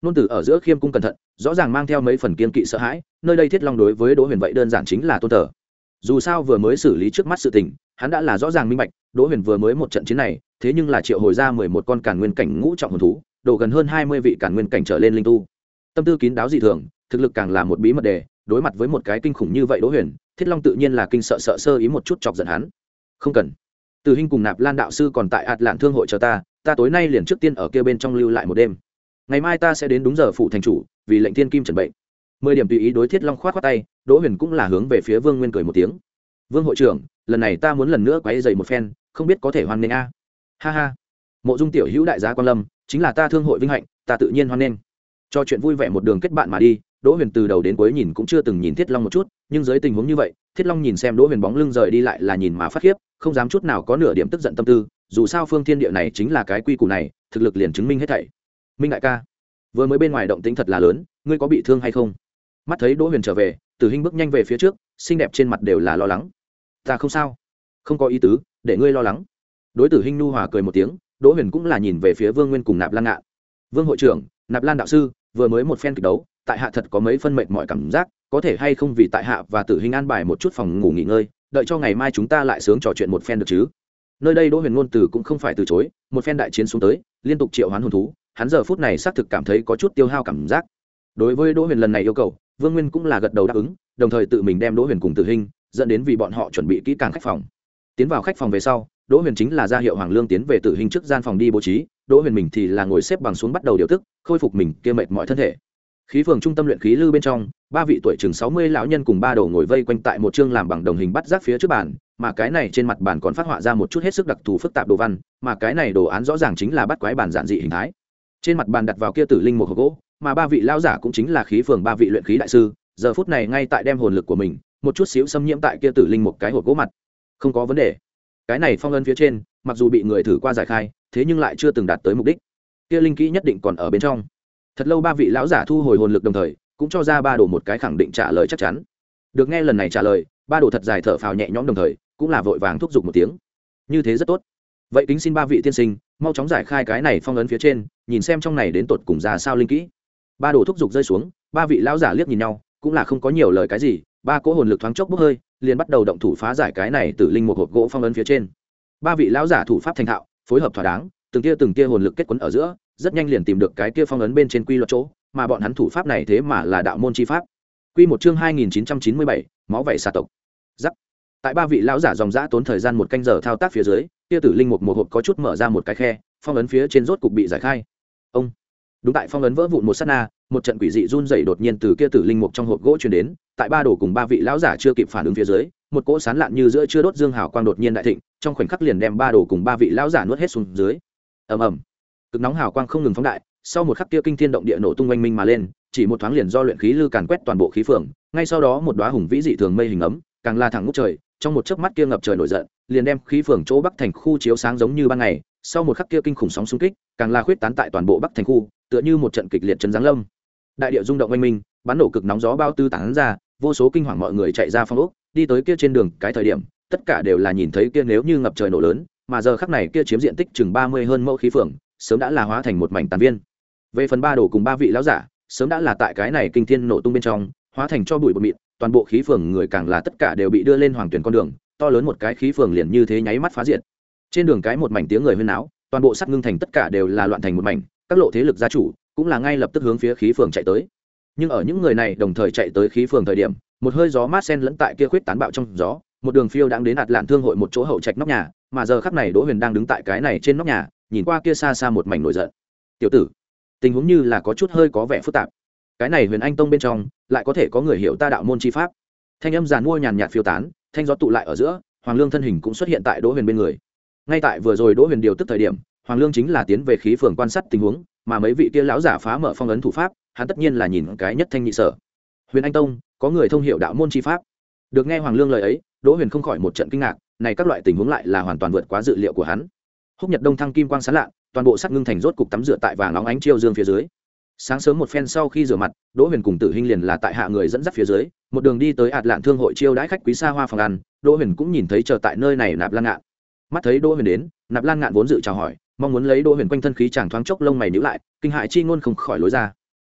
nôn từ ở giữa khiêm cung cẩn thận, rõ ràng mang theo mấy phần kiên kỵ sợ hãi. Nơi đây Thiết Long đối với Đỗ Huyền vậy đơn giản chính là tôn thờ. Dù sao vừa mới xử lý trước mắt sự tình, hắn đã là rõ ràng minh bạch, Đỗ Huyền vừa mới một trận chiến này, thế nhưng là triệu hồi ra mười một con càn nguyên cảnh ngũ trọng hồn thú, độ gần hơn hai mươi vị càn nguyên cảnh trở lên linh tu. Tâm tư kín đáo dị thường, thực lực càng là một bí mật đề, đối mặt với một cái kinh khủng như vậy Đỗ Huyền, Thiết Long tự nhiên là kinh sợ sợ sơ ý một chút chọc giận hắn. Không cần. Từ Hinh cùng Nạp Lan đạo sư còn tại Ạt Lạn Thương hội chờ ta, ta tối nay liền trước tiên ở kia bên trong lưu lại một đêm. Ngày mai ta sẽ đến đúng giờ phụ thành chủ, vì lệnh thiên kim trần bệnh. Mười điểm tùy ý đối Thiết Long khoát khoát tay, Đỗ Huyền cũng là hướng về phía Vương Nguyên cười một tiếng. Vương hội trưởng, lần này ta muốn lần nữa quấy rầy một phen, không biết có thể hoan nghênh a. Ha ha. Mộ Dung tiểu hữu đại giá quan lâm, chính là ta thương hội vinh hạnh, ta tự nhiên hoan nghênh. Cho chuyện vui vẻ một đường kết bạn mà đi, Đỗ Huyền từ đầu đến cuối nhìn cũng chưa từng nhìn Thiết Long một chút, nhưng dưới tình huống như vậy, Thiết Long nhìn xem Đỗ Huyền bóng lưng rời đi lại là nhìn mà phát khiếp, không dám chút nào có nửa điểm tức giận tâm tư, dù sao phương thiên địa này chính là cái quy củ này, thực lực liền chứng minh hết thảy. Minh đại ca, vừa mới bên ngoài động tĩnh thật là lớn, ngươi có bị thương hay không? Mắt thấy Đỗ Huyền trở về, Tử Hinh bước nhanh về phía trước, xinh đẹp trên mặt đều là lo lắng. Ta không sao, không có ý tứ, để ngươi lo lắng. Đối Tử Hinh nu hòa cười một tiếng, Đỗ Huyền cũng là nhìn về phía Vương Nguyên cùng Nạp Lan Ngạn. Vương hội trưởng, Nạp Lan đạo sư, vừa mới một phen kịch đấu, tại hạ thật có mấy phân mệt mỏi cảm giác, có thể hay không vì tại hạ và Tử Hinh an bài một chút phòng ngủ nghỉ ngơi, đợi cho ngày mai chúng ta lại sướng trò chuyện một phen được chứ? Nơi đây Đỗ Huyền ngôn từ cũng không phải từ chối, một phen đại chiến xuống tới, liên tục triệu hoán hồn thú, hắn giờ phút này xác thực cảm thấy có chút tiêu hao cảm giác. Đối với Đỗ Huyền lần này yêu cầu, Vương Nguyên cũng là gật đầu đáp ứng, đồng thời tự mình đem Đỗ Huyền cùng Tử Hinh dẫn đến vì bọn họ chuẩn bị kỹ càng khách phòng. Tiến vào khách phòng về sau, Đỗ Huyền chính là ra hiệu Hoàng Lương tiến về Tử Hinh trước gian phòng đi bố trí, Đỗ Huyền mình thì là ngồi xếp bằng xuống bắt đầu điều tức, khôi phục mình kia mệt mỏi thân thể. Khí phường trung tâm luyện khí lư bên trong, ba vị tuổi chừng sáu mươi lão nhân cùng ba đầu ngồi vây quanh tại một chương làm bằng đồng hình bắt giác phía trước bàn, mà cái này trên mặt bàn còn phát họa ra một chút hết sức đặc thù phức tạp đồ văn, mà cái này đồ án rõ ràng chính là bắt quái bản giản dị hình thái. Trên mặt bàn đặt vào kia tử linh một hộp gỗ, mà ba vị lão giả cũng chính là khí phường ba vị luyện khí đại sư, giờ phút này ngay tại đem hồn lực của mình một chút xíu xâm nhiễm tại kia tử linh một cái hộp gỗ mặt. Không có vấn đề. Cái này phong ấn phía trên, mặc dù bị người thử qua giải khai, thế nhưng lại chưa từng đạt tới mục đích. Kia linh kỹ nhất định còn ở bên trong. Thật lâu ba vị lão giả thu hồi hồn lực đồng thời, cũng cho ra ba đồ một cái khẳng định trả lời chắc chắn. Được nghe lần này trả lời, ba đồ thật dài thở phào nhẹ nhõm đồng thời, cũng là vội vàng thúc giục một tiếng. Như thế rất tốt. Vậy kính xin ba vị tiên sinh, mau chóng giải khai cái này phong ấn phía trên, nhìn xem trong này đến tột cùng ra sao linh kỹ. Ba đồ thúc giục rơi xuống, ba vị lão giả liếc nhìn nhau, cũng là không có nhiều lời cái gì, ba cỗ hồn lực thoáng chốc bốc hơi, liền bắt đầu động thủ phá giải cái này tử linh một hộp gỗ phong ấn phía trên. Ba vị lão giả thủ pháp thành thạo, phối hợp thỏa đáng, từng tia từng tia hồn lực kết quấn ở giữa, rất nhanh liền tìm được cái kia phong ấn bên trên quy luật chỗ, mà bọn hắn thủ pháp này thế mà là đạo môn chi pháp. Quy một chương hai nghìn chín trăm chín mươi bảy, máu vảy xà tộc. Rắc. Tại ba vị lão giả dòng dã tốn thời gian một canh giờ thao tác phía dưới, kia tử linh một một hộp có chút mở ra một cái khe, phong ấn phía trên rốt cục bị giải khai. Ông. Đúng tại phong ấn vỡ vụn một sát na, một trận quỷ dị run rẩy đột nhiên từ kia tử linh một trong hộp gỗ truyền đến, tại ba đồ cùng ba vị lão giả chưa kịp phản ứng phía dưới, một cỗ sán lạn như giữa chưa đốt dương hào quang đột nhiên đại thịnh, trong khoảnh khắc liền đem ba đồ cùng ba vị lão giả nuốt hết xuống dưới. Ầm ầm. Cực nóng hào quang không ngừng phóng đại, sau một khắc kia kinh thiên động địa nổ tung oanh minh mà lên, chỉ một thoáng liền do luyện khí lư càn quét toàn bộ khí phường, ngay sau đó một đóa hùng vĩ dị thường mây hình ấm, càng la thẳng ngút trời, trong một chớp mắt kia ngập trời nổi giận, liền đem khí phường chỗ Bắc thành khu chiếu sáng giống như ban ngày, sau một khắc kia kinh khủng sóng xung kích, càng la khuyết tán tại toàn bộ Bắc thành khu, tựa như một trận kịch liệt chấn giáng lâm. Đại địa rung động oanh minh, bắn nổ cực nóng gió bao tư tán ra, vô số kinh hoàng mọi người chạy ra phong ốc, đi tới kia trên đường, cái thời điểm, tất cả đều là nhìn thấy kia nếu như ngập trời nổ lớn, mà giờ khắc này kia chiếm diện tích chừng ba mươi hơn mẫu khí phường, sớm đã là hóa thành một mảnh tàn viên. Về phần ba đồ cùng ba vị lão giả, sớm đã là tại cái này kinh thiên nổ tung bên trong, hóa thành cho bụi bột mịn, toàn bộ khí phường người càng là tất cả đều bị đưa lên hoàng tuyển con đường, to lớn một cái khí phường liền như thế nháy mắt phá diệt. Trên đường cái một mảnh tiếng người huyên náo, toàn bộ sắt ngưng thành tất cả đều là loạn thành một mảnh, các lộ thế lực gia chủ cũng là ngay lập tức hướng phía khí phường chạy tới. Nhưng ở những người này đồng thời chạy tới khí phường thời điểm, một hơi gió mát sen lẫn tại kia khuyết tán bạo trong gió, một đường phiêu đang đến Ạt Lạn Thương hội một chỗ hậu trạch nóc nhà, mà giờ khắc này Đỗ Huyền đang đứng tại cái này trên nóc nhà, nhìn qua kia xa xa một mảnh nổi giận. Tiểu tử, tình huống như là có chút hơi có vẻ phức tạp. Cái này Huyền Anh Tông bên trong, lại có thể có người hiểu ta đạo môn chi pháp. Thanh âm giàn mua nhàn nhạt phiêu tán, thanh gió tụ lại ở giữa, Hoàng Lương thân hình cũng xuất hiện tại Đỗ Huyền bên người. Ngay tại vừa rồi Đỗ Huyền điều tức thời điểm, Hoàng Lương chính là tiến về khí phường quan sát tình huống, mà mấy vị kia lão giả phá mở phong ấn thủ pháp, hắn tất nhiên là nhìn cái nhất thanh nhị sở. Huyền Anh Tông, có người thông hiểu đạo môn chi pháp. Được nghe Hoàng Lương lời ấy, Đỗ Huyền không khỏi một trận kinh ngạc, này các loại tình huống lại là hoàn toàn vượt quá dự liệu của hắn. Húc Nhật Đông thăng kim quang sáng lạ, toàn bộ sắt ngưng thành rốt cục tắm rửa tại vàng óng ánh chiêu dương phía dưới. Sáng sớm một phen sau khi rửa mặt, Đỗ Huyền cùng Tử Hinh liền là tại hạ người dẫn dắt phía dưới, một đường đi tới Ạt Lạn Thương hội chiêu đãi khách quý xa hoa phòng ăn. Đỗ Huyền cũng nhìn thấy chờ tại nơi này Nạp Lan Ngạn. Mắt thấy Đỗ Huyền đến, Nạp Lan Ngạn vốn dự chào hỏi, mong muốn lấy Đỗ Huyền quanh thân khí chàng thoáng chốc lông mày nhíu lại, kinh hại chi ngôn không khỏi lối ra.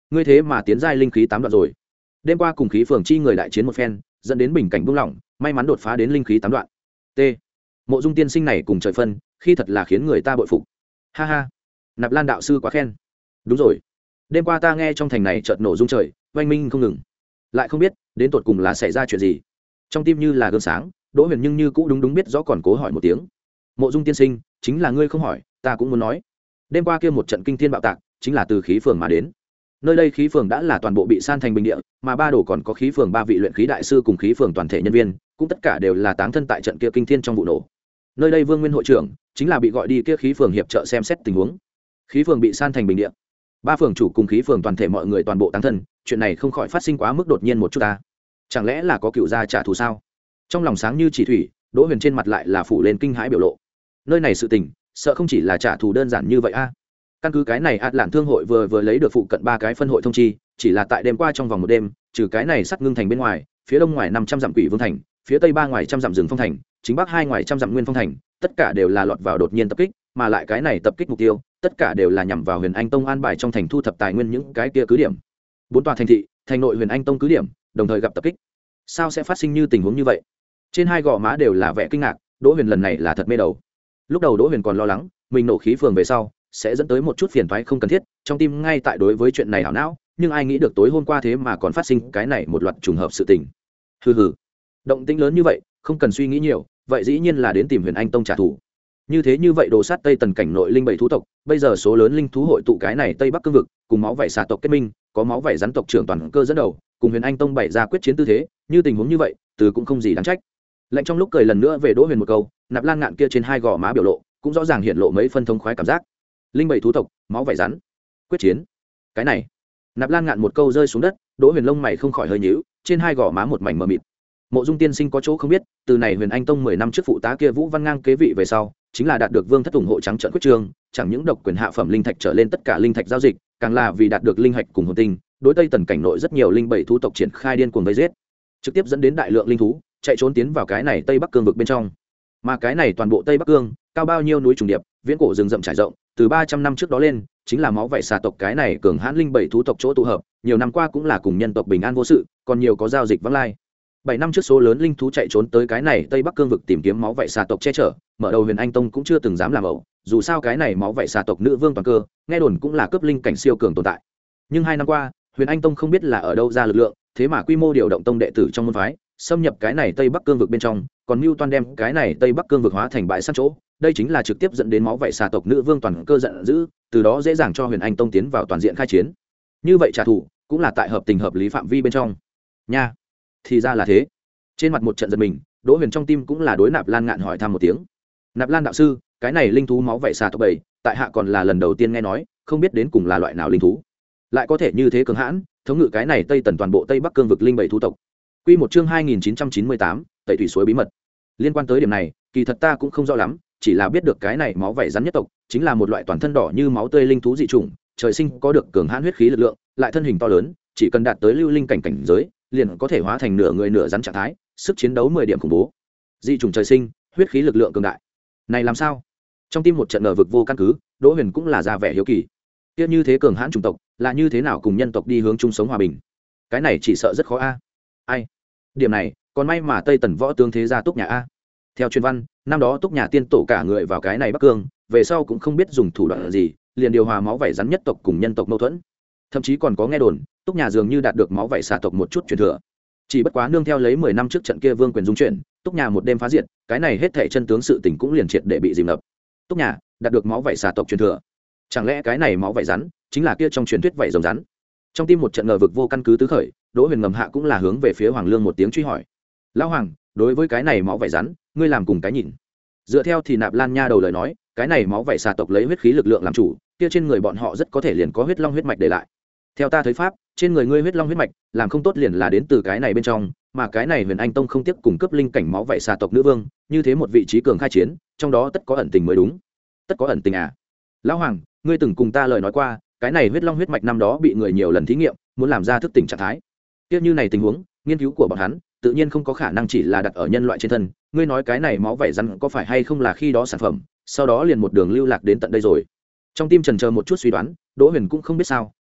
ngươi thế mà tiến giai linh khí tám đoạn rồi. Đêm qua cùng khí phường chi người đại chiến một phen, dẫn đến bình cảnh buông lỏng, may mắn đột phá đến linh khí tám đoạn. T. Mộ Dung tiên sinh này cùng trời phân, khi thật là khiến người ta bội phục. Ha ha, Nạp Lan đạo sư quá khen. Đúng rồi, đêm qua ta nghe trong thành này chợt nổ rung trời, oanh minh không ngừng, lại không biết đến tột cùng là xảy ra chuyện gì. Trong tim như là gương sáng, Đỗ Huyền nhưng như cũ đúng đúng biết rõ, còn cố hỏi một tiếng. Mộ Dung tiên sinh, chính là ngươi không hỏi, ta cũng muốn nói. Đêm qua kia một trận kinh thiên bạo tạc, chính là từ khí phường mà đến. Nơi đây khí phường đã là toàn bộ bị san thành bình địa, mà ba đồ còn có khí phường ba vị luyện khí đại sư cùng khí phường toàn thể nhân viên, cũng tất cả đều là táng thân tại trận kia kinh thiên trong vụ nổ. Nơi đây Vương Nguyên hội trưởng chính là bị gọi đi kia khí phường hiệp trợ xem xét tình huống. Khí phường bị san thành bình địa, ba phường chủ cùng khí phường toàn thể mọi người toàn bộ táng thân, chuyện này không khỏi phát sinh quá mức đột nhiên một chút ta. Chẳng lẽ là có cựu gia trả thù sao? Trong lòng sáng như chỉ thủy, Đỗ Huyền trên mặt lại là phủ lên kinh hãi biểu lộ. Nơi này sự tình, sợ không chỉ là trả thù đơn giản như vậy a. Căn cứ cái này ạt lạn thương hội vừa vừa lấy được phụ cận ba cái phân hội thông chi, chỉ là tại đêm qua trong vòng một đêm, trừ cái này sắt ngưng thành bên ngoài, phía đông ngoài năm trăm dặm quỷ vương thành, phía tây ba ngoài trăm dặm rừng phong thành, chính bắc hai ngoài trăm dặm nguyên phong thành, tất cả đều là lọt vào đột nhiên tập kích, mà lại cái này tập kích mục tiêu, tất cả đều là nhằm vào Huyền Anh Tông an bài trong thành thu thập tài nguyên những cái kia cứ điểm. Bốn tòa thành thị, thành nội Huyền Anh Tông cứ điểm, đồng thời gặp tập kích. Sao sẽ phát sinh như tình huống như vậy? Trên hai gò má đều là vẻ kinh ngạc, Đỗ Huyền lần này là thật mê đầu. Lúc đầu Đỗ Huyền còn lo lắng, mình nổ khí phường về sau sẽ dẫn tới một chút phiền toái không cần thiết, trong tim ngay tại đối với chuyện này hảo não, nhưng ai nghĩ được tối hôm qua thế mà còn phát sinh cái này một loạt trùng hợp sự tình. Hừ hừ, động tĩnh lớn như vậy, không cần suy nghĩ nhiều, vậy dĩ nhiên là đến tìm Huyền Anh Tông trả thù. Như thế như vậy đồ sát Tây Tần cảnh nội linh bảy thú tộc, bây giờ số lớn linh thú hội tụ cái này Tây Bắc cương vực, cùng máu vảy xà tộc kết minh, có máu vảy rắn tộc trưởng toàn cơ dẫn đầu, cùng Huyền Anh Tông bày ra quyết chiến tư thế, như tình huống như vậy, từ cũng không gì đáng trách. Lạnh trong lúc cười lần nữa về Đỗ Huyền một câu, Nạp Lan Ngạn kia trên hai gò má biểu lộ, cũng rõ ràng hiện lộ mấy phân thống khoái cảm giác. Linh bảy thú tộc, máu vảy rắn, quyết chiến. Cái này, Nạp Lan Ngạn một câu rơi xuống đất, Đỗ Huyền lông mày không khỏi hơi nhíu, trên hai gò má một mảnh mờ mịt. Mộ Dung tiên sinh có chỗ không biết, từ này Huyền Anh Tông mười năm trước phụ tá kia Vũ Văn Ngang kế vị về sau, chính là đạt được Vương thất ủng hộ trắng trợn quyết trường, chẳng những độc quyền hạ phẩm linh thạch trở lên tất cả linh thạch giao dịch, càng là vì đạt được linh hạch cùng hồn tinh, đối Tây Tần cảnh nội rất nhiều linh bảy thú tộc triển khai điên cuồng vây giết, trực tiếp dẫn đến đại lượng linh thú chạy trốn tiến vào cái này Tây Bắc cương vực bên trong. Mà cái này toàn bộ Tây Bắc cương, cao bao nhiêu núi trùng điệp, viễn cổ rừng rậm trải rộng, từ ba trăm năm trước đó lên, chính là máu vảy xà tộc cái này cường hãn linh bảy thú tộc chỗ tụ hợp, nhiều năm qua cũng là cùng nhân tộc bình an vô sự, còn nhiều có giao dịch vắng lai. Bảy năm trước số lớn linh thú chạy trốn tới cái này Tây Bắc cương vực tìm kiếm máu vảy xà tộc che chở, mở đầu Huyền Anh Tông cũng chưa từng dám làm ẩu, dù sao cái này máu vảy xà tộc nữ vương toàn cơ, nghe đồn cũng là cấp linh cảnh siêu cường tồn tại. Nhưng hai năm qua, Huyền Anh Tông không biết là ở đâu ra lực lượng, thế mà quy mô điều động tông đệ tử trong môn phái, xâm nhập cái này Tây Bắc cương vực bên trong, còn mưu toan đem cái này Tây Bắc cương vực hóa thành bãi săn chỗ, đây chính là trực tiếp dẫn đến máu vảy xà tộc nữ vương toàn cơ giận dữ, từ đó dễ dàng cho Huyền Anh Tông tiến vào toàn diện khai chiến. Như vậy trả thù cũng là tại hợp tình hợp lý phạm vi bên trong. Nha, thì ra là thế. Trên mặt một trận giật mình, Đỗ Huyền trong tim cũng là đối Nạp Lan Ngạn hỏi thăm một tiếng. Nạp Lan đạo sư, cái này linh thú máu vảy xà tộc bảy, tại hạ còn là lần đầu tiên nghe nói, không biết đến cùng là loại nào linh thú, lại có thể như thế cường hãn, thống ngự cái này Tây Tần toàn bộ Tây Bắc cương vực linh bảy thú tộc. Quy một chương hai nghìn chín trăm chín mươi tám, tẩy thủy suối bí mật. Liên quan tới điểm này, kỳ thật ta cũng không rõ lắm, chỉ là biết được cái này máu vảy rắn nhất tộc chính là một loại toàn thân đỏ như máu tươi linh thú dị chủng, trời sinh có được cường hãn huyết khí lực lượng, lại thân hình to lớn, chỉ cần đạt tới lưu linh cảnh cảnh giới, liền có thể hóa thành nửa người nửa rắn trạng thái, sức chiến đấu mười điểm khủng bố. Dị chủng trời sinh, huyết khí lực lượng cường đại. Này làm sao? Trong tim một trận ngờ vực vô căn cứ, Đỗ Huyền cũng là ra vẻ hiếu kỳ. Kia như thế cường hãn chủng tộc, là như thế nào cùng nhân tộc đi hướng chung sống hòa bình? Cái này chỉ sợ rất khó a. Ai? Điểm này, còn may mà Tây Tần võ tướng thế gia Túc Nhà a. Theo truyền văn, năm đó Túc Nhà tiên tổ cả người vào cái này Bắc Cương, về sau cũng không biết dùng thủ đoạn gì, liền điều hòa máu vảy rắn nhất tộc cùng nhân tộc mâu thuẫn. Thậm chí còn có nghe đồn, Túc Nhà dường như đạt được máu vảy xà tộc một chút truyền thừa. Chỉ bất quá nương theo lấy mười năm trước trận kia vương quyền dung chuyển, Túc Nhà một đêm phá diệt, cái này hết thảy chân tướng sự tình cũng liền triệt để bị dìm ngập. Túc Nhà đạt được máu vảy xà tộc truyền thừa. Chẳng lẽ cái này máu vảy rắn chính là kia trong truyền thuyết vảy rồng rắn? Trong tim một trận ngờ vực vô căn cứ tứ khởi, Đỗ Huyền ngầm hạ cũng là hướng về phía Hoàng Lương một tiếng truy hỏi. Lão Hoàng, đối với cái này máu vảy rắn, ngươi làm cùng cái nhìn? Dựa theo thì Nạp Lan Nha đầu lời nói, cái này máu vảy xà tộc lấy huyết khí lực lượng làm chủ, kia trên người bọn họ rất có thể liền có huyết long huyết mạch để lại. Theo ta thấy pháp, trên người ngươi huyết long huyết mạch, làm không tốt liền là đến từ cái này bên trong, mà cái này Huyền Anh Tông không tiếc cùng cấp linh cảnh máu vảy xà tộc nữ vương, như thế một vị trí cường khai chiến, trong đó tất có ẩn tình mới đúng. Tất có ẩn tình à? Lão Hoàng, ngươi từng cùng ta lời nói qua, cái này huyết long huyết mạch năm đó bị người nhiều lần thí nghiệm, muốn làm ra thức tỉnh trạng thái. Tiếp như này tình huống, nghiên cứu của bọn hắn, tự nhiên không có khả năng chỉ là đặt ở nhân loại trên thân, ngươi nói cái này máu vảy rắn có phải hay không là khi đó sản phẩm, sau đó liền một đường lưu lạc đến tận đây rồi. Trong tim trần chờ một chút suy đoán, Đỗ Huyền cũng không biết sao,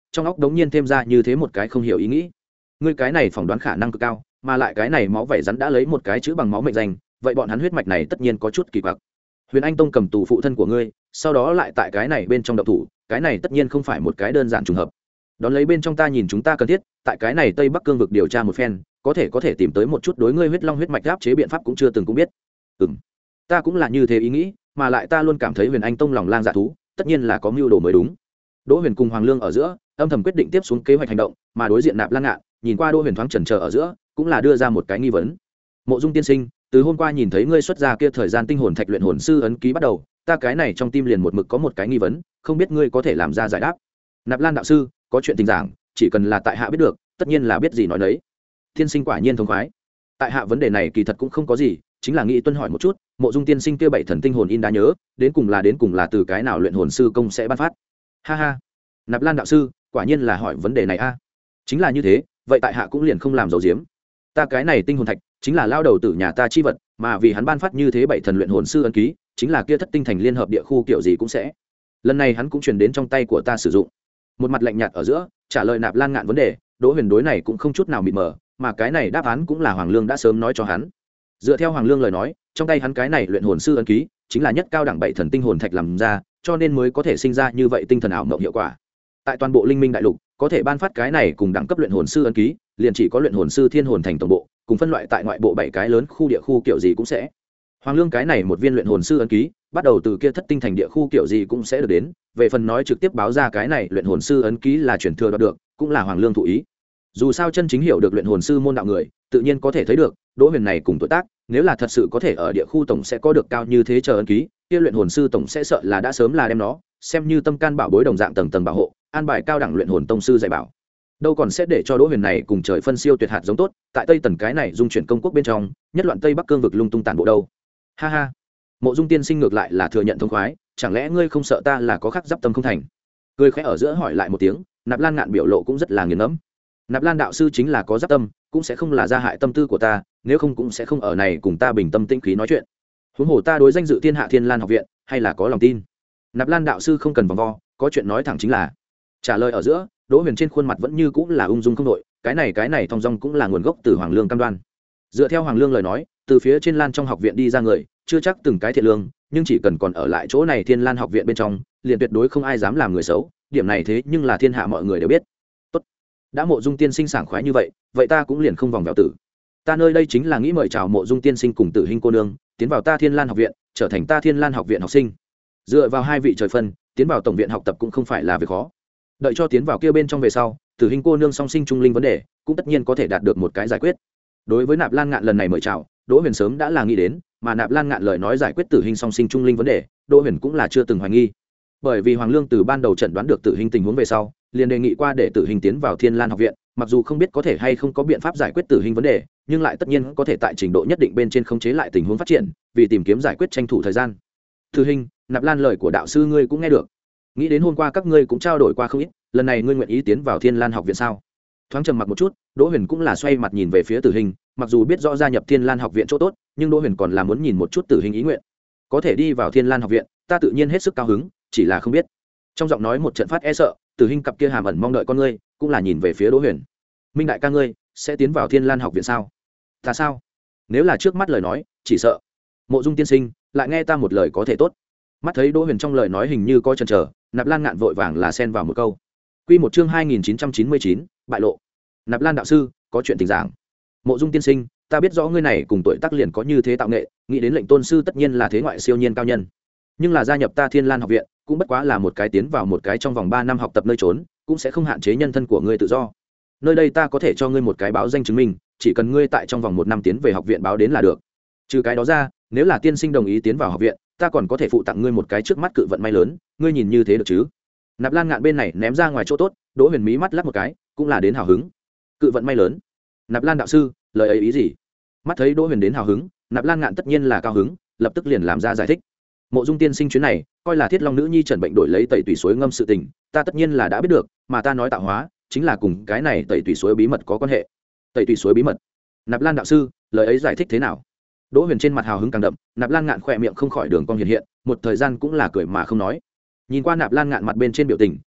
trong óc đống nhiên thêm ra như thế một cái không hiểu ý nghĩ. Ngươi cái này phỏng đoán khả năng cực cao, mà lại cái này máu vảy rắn đã lấy một cái chữ bằng máu mệnh danh, vậy bọn hắn huyết mạch này tất nhiên có chút kỳ quặc. Huyền Anh Tông cầm tù phụ thân của ngươi, sau đó lại tại cái này bên trong động thủ, cái này tất nhiên không phải một cái đơn giản trùng hợp. Đón lấy bên trong ta nhìn chúng ta cần thiết, tại cái này Tây Bắc cương vực điều tra một phen, có thể có thể tìm tới một chút đối ngươi huyết long huyết mạch áp chế biện pháp cũng chưa từng cũng biết. Ừm, ta cũng là như thế ý nghĩ, mà lại ta luôn cảm thấy Huyền Anh Tông lòng lang dạ thú, tất nhiên là có mưu đồ mới đúng. Đỗ Huyền cùng Hoàng Lương ở giữa, âm thầm quyết định tiếp xuống kế hoạch hành động, mà đối diện Nạp Lan Ngạn, nhìn qua Đỗ Huyền thoáng chần chờ ở giữa, cũng là đưa ra một cái nghi vấn. Mộ Dung tiên sinh, từ hôm qua nhìn thấy ngươi xuất ra kia thời gian tinh hồn thạch luyện hồn sư ấn ký bắt đầu, ta cái này trong tim liền một mực có một cái nghi vấn, không biết ngươi có thể làm ra giải đáp. Nạp Lan đạo sư, có chuyện tình giảng, chỉ cần là tại hạ biết được, tất nhiên là biết gì nói nấy. Tiên sinh quả nhiên thông khoái. Tại hạ vấn đề này kỳ thật cũng không có gì, chính là nghĩ tuân hỏi một chút, Mộ Dung tiên sinh kia bảy thần tinh hồn in đã nhớ, đến cùng là đến cùng là từ cái nào luyện hồn sư công sẽ ban phát. Ha ha. Nạp Lan đạo sư, quả nhiên là hỏi vấn đề này a. Chính là như thế, vậy tại hạ cũng liền không làm dấu diếm. Ta cái này tinh hồn thạch chính là lao đầu tử nhà ta chi vật, mà vì hắn ban phát như thế bảy thần luyện hồn sư ấn ký, chính là kia thất tinh thành liên hợp địa khu kiểu gì cũng sẽ. Lần này hắn cũng truyền đến trong tay của ta sử dụng. Một mặt lạnh nhạt ở giữa, trả lời Nạp Lan Ngạn vấn đề, Đỗ Huyền đối này cũng không chút nào mịt mờ, mà cái này đáp án cũng là Hoàng Lương đã sớm nói cho hắn. Dựa theo Hoàng Lương lời nói, trong tay hắn cái này luyện hồn sư ấn ký, chính là nhất cao đẳng bảy thần tinh hồn thạch làm ra, cho nên mới có thể sinh ra như vậy tinh thần ảo mộng hiệu quả. Tại toàn bộ linh minh đại lục, có thể ban phát cái này cùng đẳng cấp luyện hồn sư ấn ký, liền chỉ có luyện hồn sư thiên hồn thành tổng bộ, cùng phân loại tại ngoại bộ bảy cái lớn khu địa khu kiểu gì cũng sẽ. Hoàng Lương cái này một viên luyện hồn sư ấn ký, bắt đầu từ kia thất tinh thành địa khu kiểu gì cũng sẽ được đến, về phần nói trực tiếp báo ra cái này luyện hồn sư ấn ký là truyền thừa đoạt được, cũng là Hoàng Lương thụ ý. Dù sao chân chính hiểu được luyện hồn sư môn đạo người, tự nhiên có thể thấy được, Đỗ Huyền này cùng tuổi tác, nếu là thật sự có thể ở địa khu tổng sẽ có được cao như thế chờ ấn ký, kia luyện hồn sư tổng sẽ sợ là đã sớm là đem nó xem như tâm can bảo bối đồng dạng tầng tầng bảo hộ, an bài cao đẳng luyện hồn tông sư dạy bảo. Đâu còn sẽ để cho Đỗ Huyền này cùng trời phân siêu tuyệt hạt giống tốt, tại Tây Tần cái này dung chuyển công quốc bên trong, nhất loạn Tây Bắc cương vực lung tung tàn bộ đâu. Ha ha. Mộ Dung tiên sinh ngược lại là thừa nhận thông khoái, chẳng lẽ ngươi không sợ ta là có khắc giáp tâm không thành? Cười khẽ ở giữa hỏi lại một tiếng, Nạp Lan Ngạn biểu lộ cũng rất là nghiền ngẫm. Nạp Lan đạo sư chính là có giáp tâm, cũng sẽ không là gia hại tâm tư của ta, nếu không cũng sẽ không ở này cùng ta bình tâm tĩnh khí nói chuyện. Huống hồ ta đối danh dự Thiên Hạ Thiên Lan học viện, hay là có lòng tin. Nạp Lan đạo sư không cần vòng vo, có chuyện nói thẳng chính là. Trả lời ở giữa, Đỗ Huyền trên khuôn mặt vẫn như cũng là ung dung không đội, cái này cái này thong dong cũng là nguồn gốc từ Hoàng Lương cam đoan. Dựa theo Hoàng Lương lời nói, từ phía trên Lan trong học viện đi ra người, chưa chắc từng cái thiện lương, nhưng chỉ cần còn ở lại chỗ này Thiên Lan học viện bên trong, liền tuyệt đối không ai dám làm người xấu, điểm này thế nhưng là thiên hạ mọi người đều biết. Tốt, đã Mộ Dung tiên sinh sảng khoái như vậy, vậy ta cũng liền không vòng vèo tử. Ta nơi đây chính là nghĩ mời chào Mộ Dung tiên sinh cùng Tử Hinh cô nương, tiến vào ta Thiên Lan học viện, trở thành ta Thiên Lan học viện học sinh. Dựa vào hai vị trời phân, tiến vào tổng viện học tập cũng không phải là việc khó. Đợi cho tiến vào kia bên trong về sau, Tử Hinh cô nương song sinh trung linh vấn đề, cũng tất nhiên có thể đạt được một cái giải quyết. Đối với Nạp Lan Ngạn lần này mời chào, Đỗ Huyền sớm đã là nghĩ đến, mà Nạp Lan Ngạn lời nói giải quyết Tử Hinh song sinh trung linh vấn đề, Đỗ Huyền cũng là chưa từng hoài nghi. Bởi vì Hoàng Lương từ ban đầu chẩn đoán được Tử Hinh tình huống về sau, liền đề nghị qua để Tử Hinh tiến vào Thiên Lan học viện, mặc dù không biết có thể hay không có biện pháp giải quyết Tử Hinh vấn đề, nhưng lại tất nhiên có thể tại trình độ nhất định bên trên khống chế lại tình huống phát triển, vì tìm kiếm giải quyết tranh thủ thời gian. Tử Hinh, Nạp Lan lời của đạo sư ngươi cũng nghe được. Nghĩ đến hôm qua các ngươi cũng trao đổi qua không ít, lần này ngươi nguyện ý tiến vào Thiên Lan học viện sao? Thoáng trầm mặc một chút, Đỗ Huyền cũng là xoay mặt nhìn về phía Tử Hinh, mặc dù biết rõ gia nhập Thiên Lan học viện chỗ tốt, nhưng Đỗ Huyền còn là muốn nhìn một chút Tử Hinh ý nguyện. Có thể đi vào Thiên Lan học viện, ta tự nhiên hết sức cao hứng, chỉ là không biết. Trong giọng nói một trận phát e sợ, Tử Hinh cặp kia hàm ẩn mong đợi con ngươi, cũng là nhìn về phía Đỗ Huyền. Minh đại ca ngươi sẽ tiến vào Thiên Lan học viện sao? Ta sao? Nếu là trước mắt lời nói, chỉ sợ. Mộ Dung tiên sinh, lại nghe ta một lời có thể tốt. Mắt thấy Đỗ Huyền trong lời nói hình như có chần chờ, Nạp Lan Ngạn vội vàng là xen vào một câu. Quy một chương hai nghìn chín trăm chín mươi chín, bại lộ. Nạp Lan đạo sư, có chuyện tình giảng. Mộ Dung tiên sinh, ta biết rõ ngươi này cùng tuổi tác liền có như thế tạo nghệ, nghĩ đến lệnh tôn sư tất nhiên là thế ngoại siêu nhiên cao nhân. Nhưng là gia nhập ta Thiên Lan học viện, cũng bất quá là một cái tiến vào một cái trong vòng ba năm học tập nơi trốn, cũng sẽ không hạn chế nhân thân của ngươi tự do. Nơi đây ta có thể cho ngươi một cái báo danh chứng minh, chỉ cần ngươi tại trong vòng một năm tiến về học viện báo đến là được. Trừ cái đó ra, nếu là tiên sinh đồng ý tiến vào học viện, ta còn có thể phụ tặng ngươi một cái trước mắt cự vận may lớn, ngươi nhìn như thế được chứ? Nạp Lan Ngạn bên này ném ra ngoài chỗ tốt, Đỗ Huyền mí mắt lắc một cái, cũng là đến hào hứng. Cự vận may lớn. Nạp Lan đạo sư, lời ấy ý gì? Mắt thấy Đỗ Huyền đến hào hứng, Nạp Lan Ngạn tất nhiên là cao hứng, lập tức liền làm ra giải thích. Mộ Dung tiên sinh chuyến này, coi là Thiết Long nữ nhi trần bệnh đổi lấy tẩy tủy suối ngâm sự tình, ta tất nhiên là đã biết được, mà ta nói tạo hóa, chính là cùng cái này tẩy tủy suối bí mật có quan hệ. Tẩy tủy suối bí mật? Nạp Lan đạo sư, lời ấy giải thích thế nào? Đỗ Huyền trên mặt hào hứng càng đậm, Nạp Lan Ngạn khỏe miệng không khỏi đường cong hiện hiện, một thời gian cũng là cười mà không nói. Nhìn qua Nạp Lan Ngạn mặt bên trên biểu tình,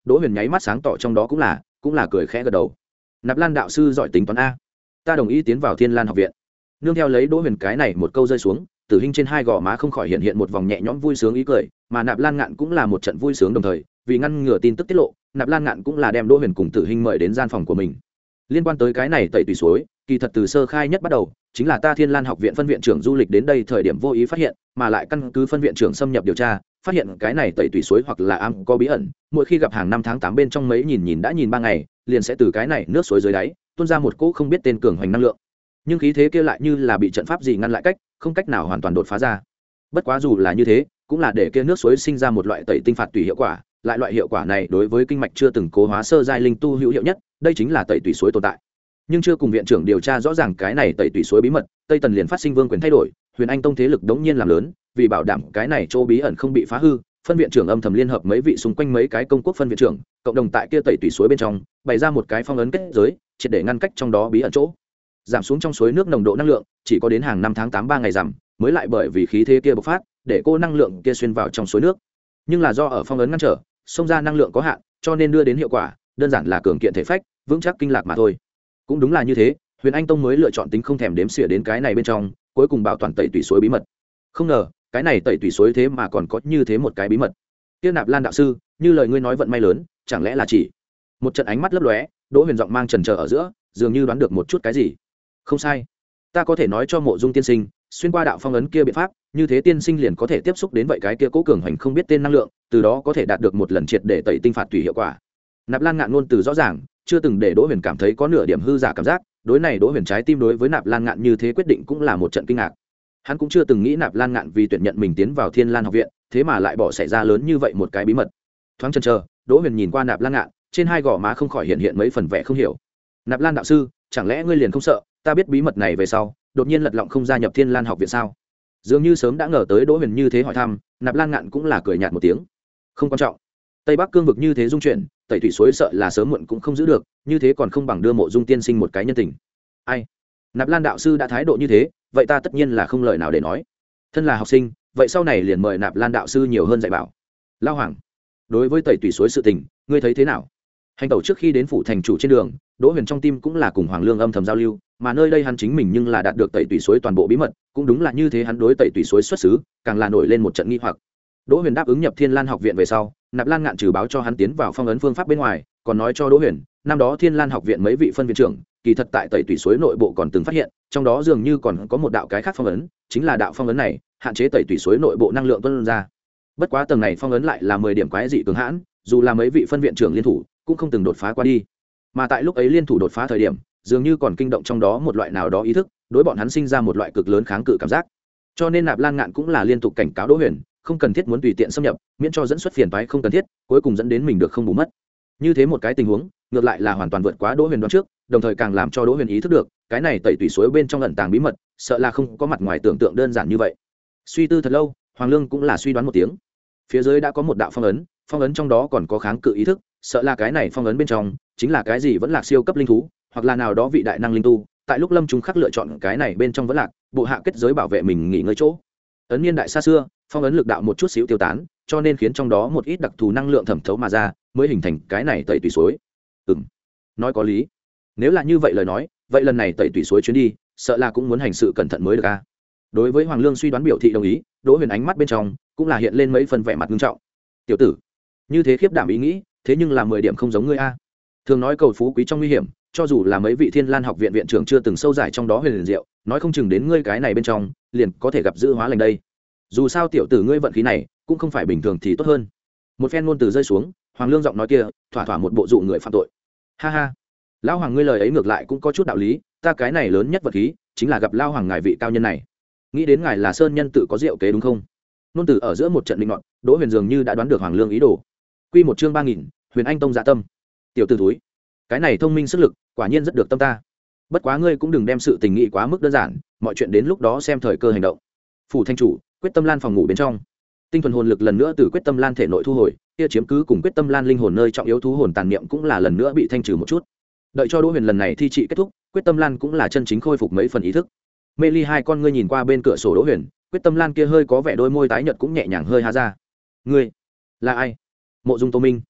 Đỗ Huyền nháy mắt sáng tỏ trong đó cũng là cũng là cười khẽ gật đầu. Nạp Lan đạo sư giỏi tính toán a, ta đồng ý tiến vào Thiên Lan học viện. Nương theo lấy Đỗ Huyền cái này một câu rơi xuống, Tử Hinh trên hai gò má không khỏi hiện hiện một vòng nhẹ nhõm vui sướng ý cười, mà Nạp Lan Ngạn cũng là một trận vui sướng đồng thời, vì ngăn ngừa tin tức tiết lộ, Nạp Lan Ngạn cũng là đem Đỗ Huyền cùng Tử Hinh mời đến gian phòng của mình. Liên quan tới cái này tẩy tùy suối, kỳ thật từ sơ khai nhất bắt đầu, chính là ta Thiên Lan học viện phân viện trưởng du lịch đến đây thời điểm vô ý phát hiện, mà lại căn cứ phân viện trưởng xâm nhập điều tra, phát hiện cái này tẩy tùy suối hoặc là am có bí ẩn, mỗi khi gặp hàng năm tháng tám bên trong mấy nhìn nhìn đã nhìn ba ngày, liền sẽ từ cái này nước suối dưới đáy tuôn ra một cỗ không biết tên cường hoành năng lượng. Nhưng khí thế kia lại như là bị trận pháp gì ngăn lại cách, không cách nào hoàn toàn đột phá ra. Bất quá dù là như thế, cũng là để kia nước suối sinh ra một loại tẩy tinh phạt tùy hiệu quả, lại loại hiệu quả này đối với kinh mạch chưa từng cố hóa sơ giai linh tu hữu hiệu nhất, đây chính là tẩy tùy suối tồn tại. Nhưng chưa cùng viện trưởng điều tra rõ ràng cái này tẩy tùy suối bí mật, Tây Tần liền phát sinh vương quyền thay đổi, Huyền Anh tông thế lực đống nhiên làm lớn, vì bảo đảm cái này chỗ bí ẩn không bị phá hư, phân viện trưởng âm thầm liên hợp mấy vị xung quanh mấy cái công quốc phân viện trưởng, cộng đồng tại kia tẩy tùy suối bên trong, bày ra một cái phong ấn kết giới, triệt để ngăn cách trong đó bí ẩn chỗ. Giảm xuống trong suối nước nồng độ năng lượng, chỉ có đến hàng năm tháng tám ba ngày giảm, mới lại bởi vì khí thế kia bộc phát, để cô năng lượng kia xuyên vào trong suối nước. Nhưng là do ở phong ấn ngăn trở, xông ra năng lượng có hạn, cho nên đưa đến hiệu quả, đơn giản là cường kiện thể phách, vững chắc kinh lạc mà thôi. Cũng đúng là như thế, Huyền Anh tông mới lựa chọn tính không thèm đếm xỉa đến cái này bên trong, cuối cùng bảo toàn tẩy tùy suối bí mật. Không ngờ, cái này tẩy tùy suối thế mà còn có như thế một cái bí mật. Tiêu Nạp Lan đạo sư, như lời ngươi nói vận may lớn, chẳng lẽ là chỉ một trận ánh mắt lấp lóe, Đỗ Huyền giọng mang chần chờ ở giữa, dường như đoán được một chút cái gì. Không sai, ta có thể nói cho Mộ Dung tiên sinh, xuyên qua đạo phong ấn kia biện pháp, như thế tiên sinh liền có thể tiếp xúc đến vậy cái kia cố cường hành không biết tên năng lượng, từ đó có thể đạt được một lần triệt để tẩy tinh phạt tùy hiệu quả. Nạp Lan Ngạn ngôn từ rõ ràng, chưa từng để Đỗ Huyền cảm thấy có nửa điểm hư giả cảm giác, đối này Đỗ Huyền trái tim đối với Nạp Lan Ngạn như thế quyết định cũng là một trận kinh ngạc. Hắn cũng chưa từng nghĩ Nạp Lan Ngạn vì tuyển nhận mình tiến vào Thiên Lan học viện, thế mà lại bỏ xảy ra lớn như vậy một cái bí mật. Thoáng chần chờ, Đỗ Huyền nhìn qua Nạp Lan Ngạn, trên hai gò má không khỏi hiện hiện mấy phần vẻ không hiểu. Nạp Lan đạo sư, chẳng lẽ ngươi liền không sợ ta biết bí mật này về sau, đột nhiên lật lọng không gia nhập Thiên Lan học viện sao? Dường như sớm đã ngờ tới Đỗ Huyền như thế hỏi thăm, Nạp Lan Ngạn cũng là cười nhạt một tiếng. Không quan trọng. Tây Bắc cương vực như thế dung chuyển, tẩy thủy suối sợ là sớm muộn cũng không giữ được, như thế còn không bằng đưa Mộ Dung tiên sinh một cái nhân tình. Ai? Nạp Lan đạo sư đã thái độ như thế, vậy ta tất nhiên là không lời nào để nói. Thân là học sinh, vậy sau này liền mời Nạp Lan đạo sư nhiều hơn dạy bảo. Lao Hoàng, đối với tẩy thủy suối sự tình, ngươi thấy thế nào? Hành tẩu trước khi đến phủ thành chủ trên đường, Đỗ Huyền trong tim cũng là cùng Hoàng Lương âm thầm giao lưu, mà nơi đây hắn chính mình nhưng là đạt được tẩy tủy suối toàn bộ bí mật, cũng đúng là như thế hắn đối tẩy tủy suối xuất xứ, càng là nổi lên một trận nghi hoặc. Đỗ Huyền đáp ứng nhập Thiên Lan học viện về sau, Nạp Lan Ngạn trừ báo cho hắn tiến vào phong ấn phương pháp bên ngoài, còn nói cho Đỗ Huyền, năm đó Thiên Lan học viện mấy vị phân viện trưởng, kỳ thật tại tẩy tủy suối nội bộ còn từng phát hiện, trong đó dường như còn có một đạo cái khác phong ấn, chính là đạo phong ấn này, hạn chế tẩy tủy suối nội bộ năng lượng tuôn ra. Bất quá tầng này phong ấn lại là mười điểm quái dị cường hãn, dù là mấy vị phân viện trưởng liên thủ, cũng không từng đột phá qua đi. Mà tại lúc ấy liên thủ đột phá thời điểm, dường như còn kinh động trong đó một loại nào đó ý thức, đối bọn hắn sinh ra một loại cực lớn kháng cự cảm giác. Cho nên Nạp Lan Ngạn cũng là liên tục cảnh cáo Đỗ Huyền, không cần thiết muốn tùy tiện xâm nhập, miễn cho dẫn xuất phiền toái không cần thiết, cuối cùng dẫn đến mình được không bù mất. Như thế một cái tình huống, ngược lại là hoàn toàn vượt quá Đỗ Huyền đoán trước, đồng thời càng làm cho Đỗ Huyền ý thức được, cái này tẩy tủy suối bên trong ẩn tàng bí mật, sợ là không có mặt ngoài tưởng tượng đơn giản như vậy. Suy tư thật lâu, Hoàng Lương cũng là suy đoán một tiếng. Phía dưới đã có một đạo phong ấn, phong ấn trong đó còn có kháng cự ý thức, sợ là cái này phong ấn bên trong chính là cái gì vẫn là siêu cấp linh thú, hoặc là nào đó vị đại năng linh tu, tại lúc lâm chúng khắc lựa chọn cái này bên trong vẫn lạc, bộ hạ kết giới bảo vệ mình nghỉ ngơi chỗ. Ấn niên đại xa xưa, phong ấn lực đạo một chút xíu tiêu tán, cho nên khiến trong đó một ít đặc thù năng lượng thẩm thấu mà ra, mới hình thành cái này tẩy tủy suối. Ừm, nói có lý. Nếu là như vậy lời nói, vậy lần này tẩy tủy suối chuyến đi, sợ là cũng muốn hành sự cẩn thận mới được a. Đối với Hoàng Lương suy đoán biểu thị đồng ý, Đỗ Huyền ánh mắt bên trong cũng là hiện lên mấy phần vẻ mặt nghiêm trọng. Tiểu tử, như thế khiếp đảm ý nghĩ, thế nhưng là mười điểm không giống ngươi a. Thường nói cầu phú quý trong nguy hiểm, cho dù là mấy vị Thiên Lan học viện viện trưởng chưa từng sâu giải trong đó huyền diệu, nói không chừng đến ngươi cái này bên trong, liền có thể gặp dữ hóa lành đây. Dù sao tiểu tử ngươi vận khí này, cũng không phải bình thường thì tốt hơn. Một phen ngôn từ rơi xuống, Hoàng Lương giọng nói kia, thỏa thỏa một bộ dụ người phạm tội. Ha ha, lão Hoàng ngươi lời ấy ngược lại cũng có chút đạo lý, ta cái này lớn nhất vật khí, chính là gặp lão Hoàng ngài vị cao nhân này. Nghĩ đến ngài là sơn nhân tự có diệu kế đúng không? Nôn từ ở giữa một trận định ngọn, Đỗ Huyền dường như đã đoán được Hoàng Lương ý đồ. Quy một chương ba nghìn, Huyền Anh tông dạ tâm. Tiểu tử túi, cái này thông minh sức lực, quả nhiên rất được tâm ta. Bất quá ngươi cũng đừng đem sự tình nghị quá mức đơn giản, mọi chuyện đến lúc đó xem thời cơ hành động. Phủ thanh chủ, Quyết Tâm Lan phòng ngủ bên trong, tinh thuần hồn lực lần nữa từ Quyết Tâm Lan thể nội thu hồi, kia chiếm cứ cùng Quyết Tâm Lan linh hồn nơi trọng yếu thú hồn tàn niệm cũng là lần nữa bị thanh trừ một chút. Đợi cho Đỗ Huyền lần này thi trị kết thúc, Quyết Tâm Lan cũng là chân chính khôi phục mấy phần ý thức. Mê Ly hai con ngươi nhìn qua bên cửa sổ Đỗ Huyền, Quyết Tâm Lan kia hơi có vẻ đôi môi tái nhợt cũng nhẹ nhàng hơi há ra. Ngươi là ai? Mộ Dung Tô Minh.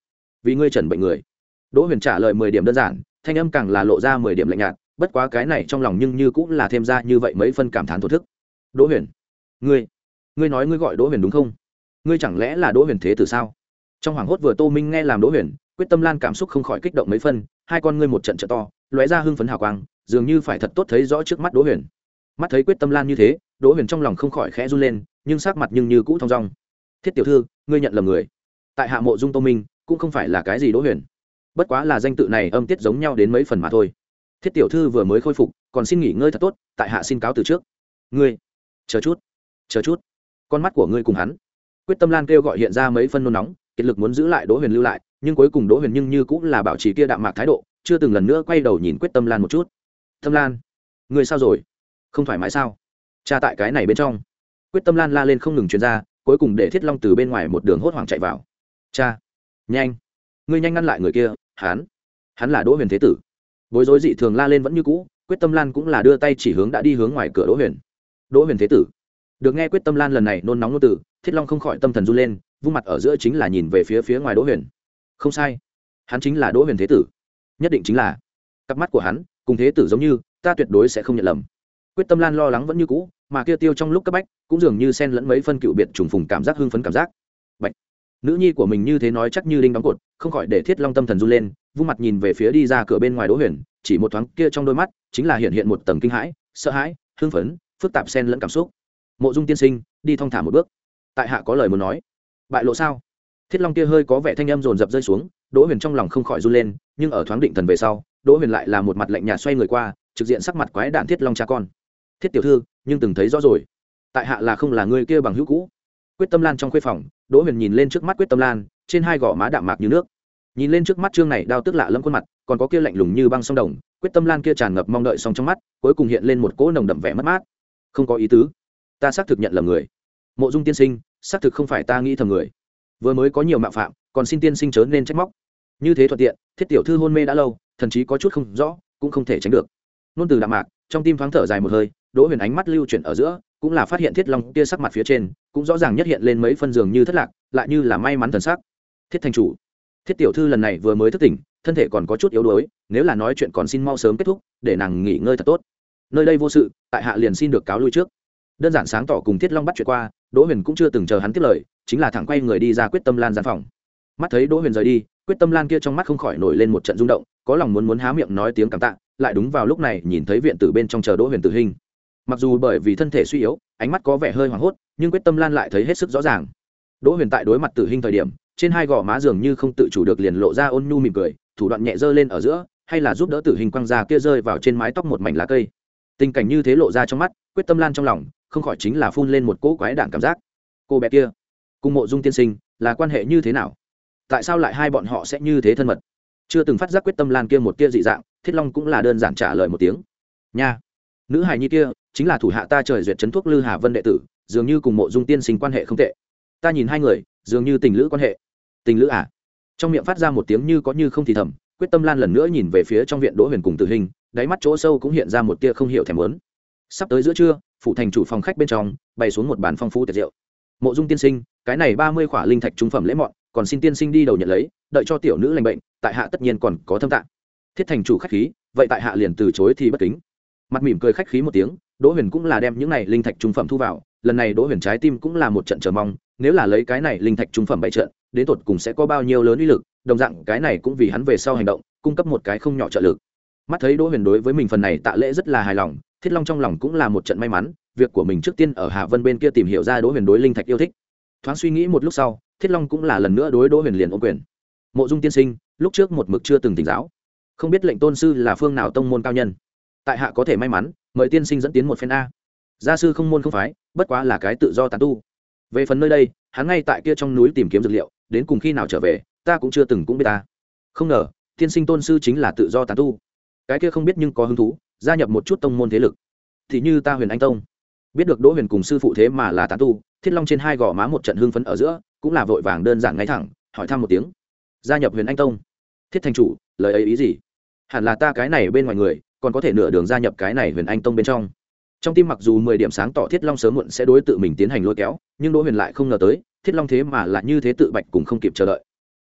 vì ngươi trần bệnh người. Đỗ Huyền trả lời mười điểm đơn giản, thanh âm càng là lộ ra mười điểm lạnh nhạt, bất quá cái này trong lòng nhưng như cũng là thêm ra như vậy mấy phân cảm thán thổ thức. Đỗ Huyền, ngươi ngươi nói ngươi gọi Đỗ Huyền đúng không? Ngươi chẳng lẽ là Đỗ Huyền thế tử sao? Trong hoàng hốt vừa Tô Minh nghe làm Đỗ Huyền, Quyết Tâm Lan cảm xúc không khỏi kích động mấy phân, hai con ngươi một trận trợ to, lóe ra hưng phấn hào quang, dường như phải thật tốt thấy rõ trước mắt Đỗ Huyền. Mắt thấy Quyết Tâm Lan như thế, Đỗ Huyền trong lòng không khỏi khẽ run lên, nhưng sắc mặt nhưng như cũ thong dong. Thiết tiểu thư, ngươi nhận lầm người. Tại hạ Mộ Dung Tô Minh, cũng không phải là cái gì Đỗ Huyền, bất quá là danh tự này âm tiết giống nhau đến mấy phần mà thôi. Thiết tiểu thư vừa mới khôi phục, còn xin nghỉ ngơi thật tốt, tại hạ xin cáo từ trước. Ngươi, chờ chút, chờ chút, con mắt của ngươi cùng hắn. Quyết Tâm Lan kêu gọi hiện ra mấy phân nôn nóng, kiệt lực muốn giữ lại Đỗ Huyền lưu lại, nhưng cuối cùng Đỗ Huyền nhưng như cũng là bảo trì kia đạm mạc thái độ, chưa từng lần nữa quay đầu nhìn Quyết Tâm Lan một chút. Tâm Lan, ngươi sao rồi? Không thoải mái sao? Cha tại cái này bên trong. Quyết Tâm Lan la lên không ngừng truyền ra, cuối cùng để Thiết Long từ bên ngoài một đường hốt hoảng chạy vào. Cha, nhanh, ngươi nhanh ngăn lại người kia, hắn, hắn là Đỗ Huyền thế tử. Bối rối dị thường la lên vẫn như cũ, Quyết Tâm Lan cũng là đưa tay chỉ hướng đã đi hướng ngoài cửa Đỗ Huyền. Đỗ Huyền thế tử. Được nghe Quyết Tâm Lan lần này nôn nóng nôn tử, Thiết Long không khỏi tâm thần run lên, vung mặt ở giữa chính là nhìn về phía phía ngoài Đỗ Huyền. Không sai, hắn chính là Đỗ Huyền thế tử, nhất định chính là. Cặp mắt của hắn cùng thế tử giống như, ta tuyệt đối sẽ không nhận lầm. Quyết Tâm Lan lo lắng vẫn như cũ, mà kia tiêu trong lúc cấp bách cũng dường như xen lẫn mấy phân cựu biệt trùng phùng cảm giác hưng phấn cảm giác. Bạch, nữ nhi của mình như thế nói chắc như đinh đóng cột, không khỏi để Thiết Long tâm thần run lên, vung mặt nhìn về phía đi ra cửa bên ngoài Đỗ Huyền, chỉ một thoáng kia trong đôi mắt chính là hiện hiện một tầng kinh hãi, sợ hãi, hưng phấn, phức tạp xen lẫn cảm xúc. Mộ Dung tiên sinh, đi thong thả một bước, tại hạ có lời muốn nói. Bại lộ sao? Thiết Long kia hơi có vẻ thanh âm dồn dập rơi xuống, Đỗ Huyền trong lòng không khỏi run lên, nhưng ở thoáng định thần về sau, Đỗ Huyền lại là một mặt lạnh nhạt xoay người qua, trực diện sắc mặt quái đản Thiết Long cha con. Thiết tiểu thư, nhưng từng thấy rõ rồi, tại hạ là không là người kia bằng hữu cũ. Quyết Tâm Lan trong khuê phòng, Đỗ Huyền nhìn lên trước mắt Quyết Tâm Lan, trên hai gò má đạm mạc như nước. Nhìn lên trước mắt trương này đao tức lạ lẫm khuôn mặt, còn có kia lạnh lùng như băng sông đồng, Quyết Tâm Lan kia tràn ngập mong đợi song trong mắt, cuối cùng hiện lên một cỗ nồng đậm vẻ mất mát. Không có ý tứ, ta xác thực nhận lầm người. Mộ Dung tiên sinh, xác thực không phải ta nghĩ thầm người. Vừa mới có nhiều mạo phạm, còn xin tiên sinh chớ nên trách móc. Như thế thuận tiện, Thiết tiểu thư hôn mê đã lâu, thần chí có chút không rõ, cũng không thể tránh được. Nôn từ đạm mạc, trong tim thoáng thở dài một hơi, Đỗ Huyền ánh mắt lưu chuyển ở giữa, cũng là phát hiện Thiết Long kia sắc mặt phía trên, cũng rõ ràng nhất hiện lên mấy phân giường như thất lạc, lại như là may mắn thần sắc. Thiết thành chủ, Thiết tiểu thư lần này vừa mới thức tỉnh, thân thể còn có chút yếu đuối, nếu là nói chuyện còn xin mau sớm kết thúc, để nàng nghỉ ngơi thật tốt. Nơi đây vô sự, tại hạ liền xin được cáo lui trước. Đơn giản sáng tỏ cùng Thiết Long bắt chuyện qua, Đỗ Huyền cũng chưa từng chờ hắn tiếp lời, chính là thẳng quay người đi ra Quyết Tâm Lan gian phòng. Mắt thấy Đỗ Huyền rời đi, Quyết Tâm Lan kia trong mắt không khỏi nổi lên một trận rung động, có lòng muốn muốn há miệng nói tiếng cảm tạ, lại đúng vào lúc này nhìn thấy viện tử bên trong chờ Đỗ Huyền tử hình. Mặc dù bởi vì thân thể suy yếu, ánh mắt có vẻ hơi hoảng hốt, nhưng Quyết Tâm Lan lại thấy hết sức rõ ràng. Đỗ Huyền tại đối mặt tử hình thời điểm, trên hai gò má dường như không tự chủ được liền lộ ra ôn nhu mỉm cười, thủ đoạn nhẹ giơ lên ở giữa, hay là giúp đỡ tử hình quăng ra kia rơi vào trên mái tóc một mảnh lá cây. Tình cảnh như thế lộ ra trong mắt, Quyết Tâm Lan trong lòng không khỏi chính là phun lên một cỗ quái đản cảm giác. Cô bé kia cùng Mộ Dung tiên sinh là quan hệ như thế nào? Tại sao lại hai bọn họ sẽ như thế thân mật? Chưa từng phát giác Quyết Tâm Lan kia một tia dị dạng, Thiết Long cũng là đơn giản trả lời một tiếng. Nha, nữ hài nhi kia chính là thủ hạ ta trời duyệt trấn thuốc Lư Hà Vân đệ tử, dường như cùng Mộ Dung tiên sinh quan hệ không tệ. Ta nhìn hai người dường như tình lữ quan hệ. Tình lữ à? Trong miệng phát ra một tiếng như có như không thì thầm, Quyết Tâm Lan lần nữa nhìn về phía trong viện Đỗ Huyền cùng Tử Hình, đáy mắt chỗ sâu cũng hiện ra một tia không hiểu thèm muốn. Sắp tới giữa trưa, phủ thành chủ phòng khách bên trong bày xuống một bàn phong phú tiệc rượu. Mộ Dung tiên sinh, cái này ba mươi khỏa linh thạch trung phẩm lễ mọn, còn xin tiên sinh đi đầu nhận lấy, đợi cho tiểu nữ lành bệnh, tại hạ tất nhiên còn có thâm tạng. Thiết thành chủ khách khí, vậy tại hạ liền từ chối thì bất kính. Mặt mỉm cười khách khí một tiếng, Đỗ Huyền cũng là đem những này linh thạch trung phẩm thu vào, lần này Đỗ Huyền trái tim cũng là một trận chờ mong, nếu là lấy cái này linh thạch trung phẩm bày trận, đến tột cùng sẽ có bao nhiêu lớn uy lực, đồng dạng cái này cũng vì hắn về sau hành động, cung cấp một cái không nhỏ trợ lực. Mắt thấy Đỗ Huyền đối với mình phần này tạ lễ rất là hài lòng, Thiết Long trong lòng cũng là một trận may mắn, việc của mình trước tiên ở Hạ Vân bên kia tìm hiểu ra Đỗ Huyền đối linh thạch yêu thích. Thoáng suy nghĩ một lúc sau, Thiết Long cũng là lần nữa đối Đỗ Huyền liền ôm quyền. Mộ Dung tiên sinh, lúc trước một mực chưa từng tỉnh giáo, không biết lệnh tôn sư là phương nào tông môn cao nhân, tại hạ có thể may mắn mời tiên sinh dẫn tiến một phen a. Gia sư không môn không phái, bất quá là cái tự do tán tu. Về phần nơi đây, hắn ngay tại kia trong núi tìm kiếm dược liệu, đến cùng khi nào trở về, ta cũng chưa từng cũng biết ta. Không ngờ, tiên sinh tôn sư chính là tự do tán tu. Cái kia không biết nhưng có hứng thú, gia nhập một chút tông môn thế lực. Thì như ta Huyền Anh Tông. Biết được Đỗ Huyền cùng sư phụ thế mà là tán tu, Thiết Long trên hai gò má một trận hưng phấn ở giữa, cũng là vội vàng đơn giản ngay thẳng, hỏi thăm một tiếng. Gia nhập Huyền Anh Tông? Thiết thành chủ, lời ấy ý gì? Hẳn là ta cái này bên ngoài người, còn có thể nửa đường gia nhập cái này Huyền Anh Tông bên trong. Trong tim mặc dù mười điểm sáng tỏ Thiết Long sớm muộn sẽ đối tự mình tiến hành lôi kéo, nhưng Đỗ Huyền lại không ngờ tới, Thiết Long thế mà là như thế tự bạch cùng không kịp chờ đợi.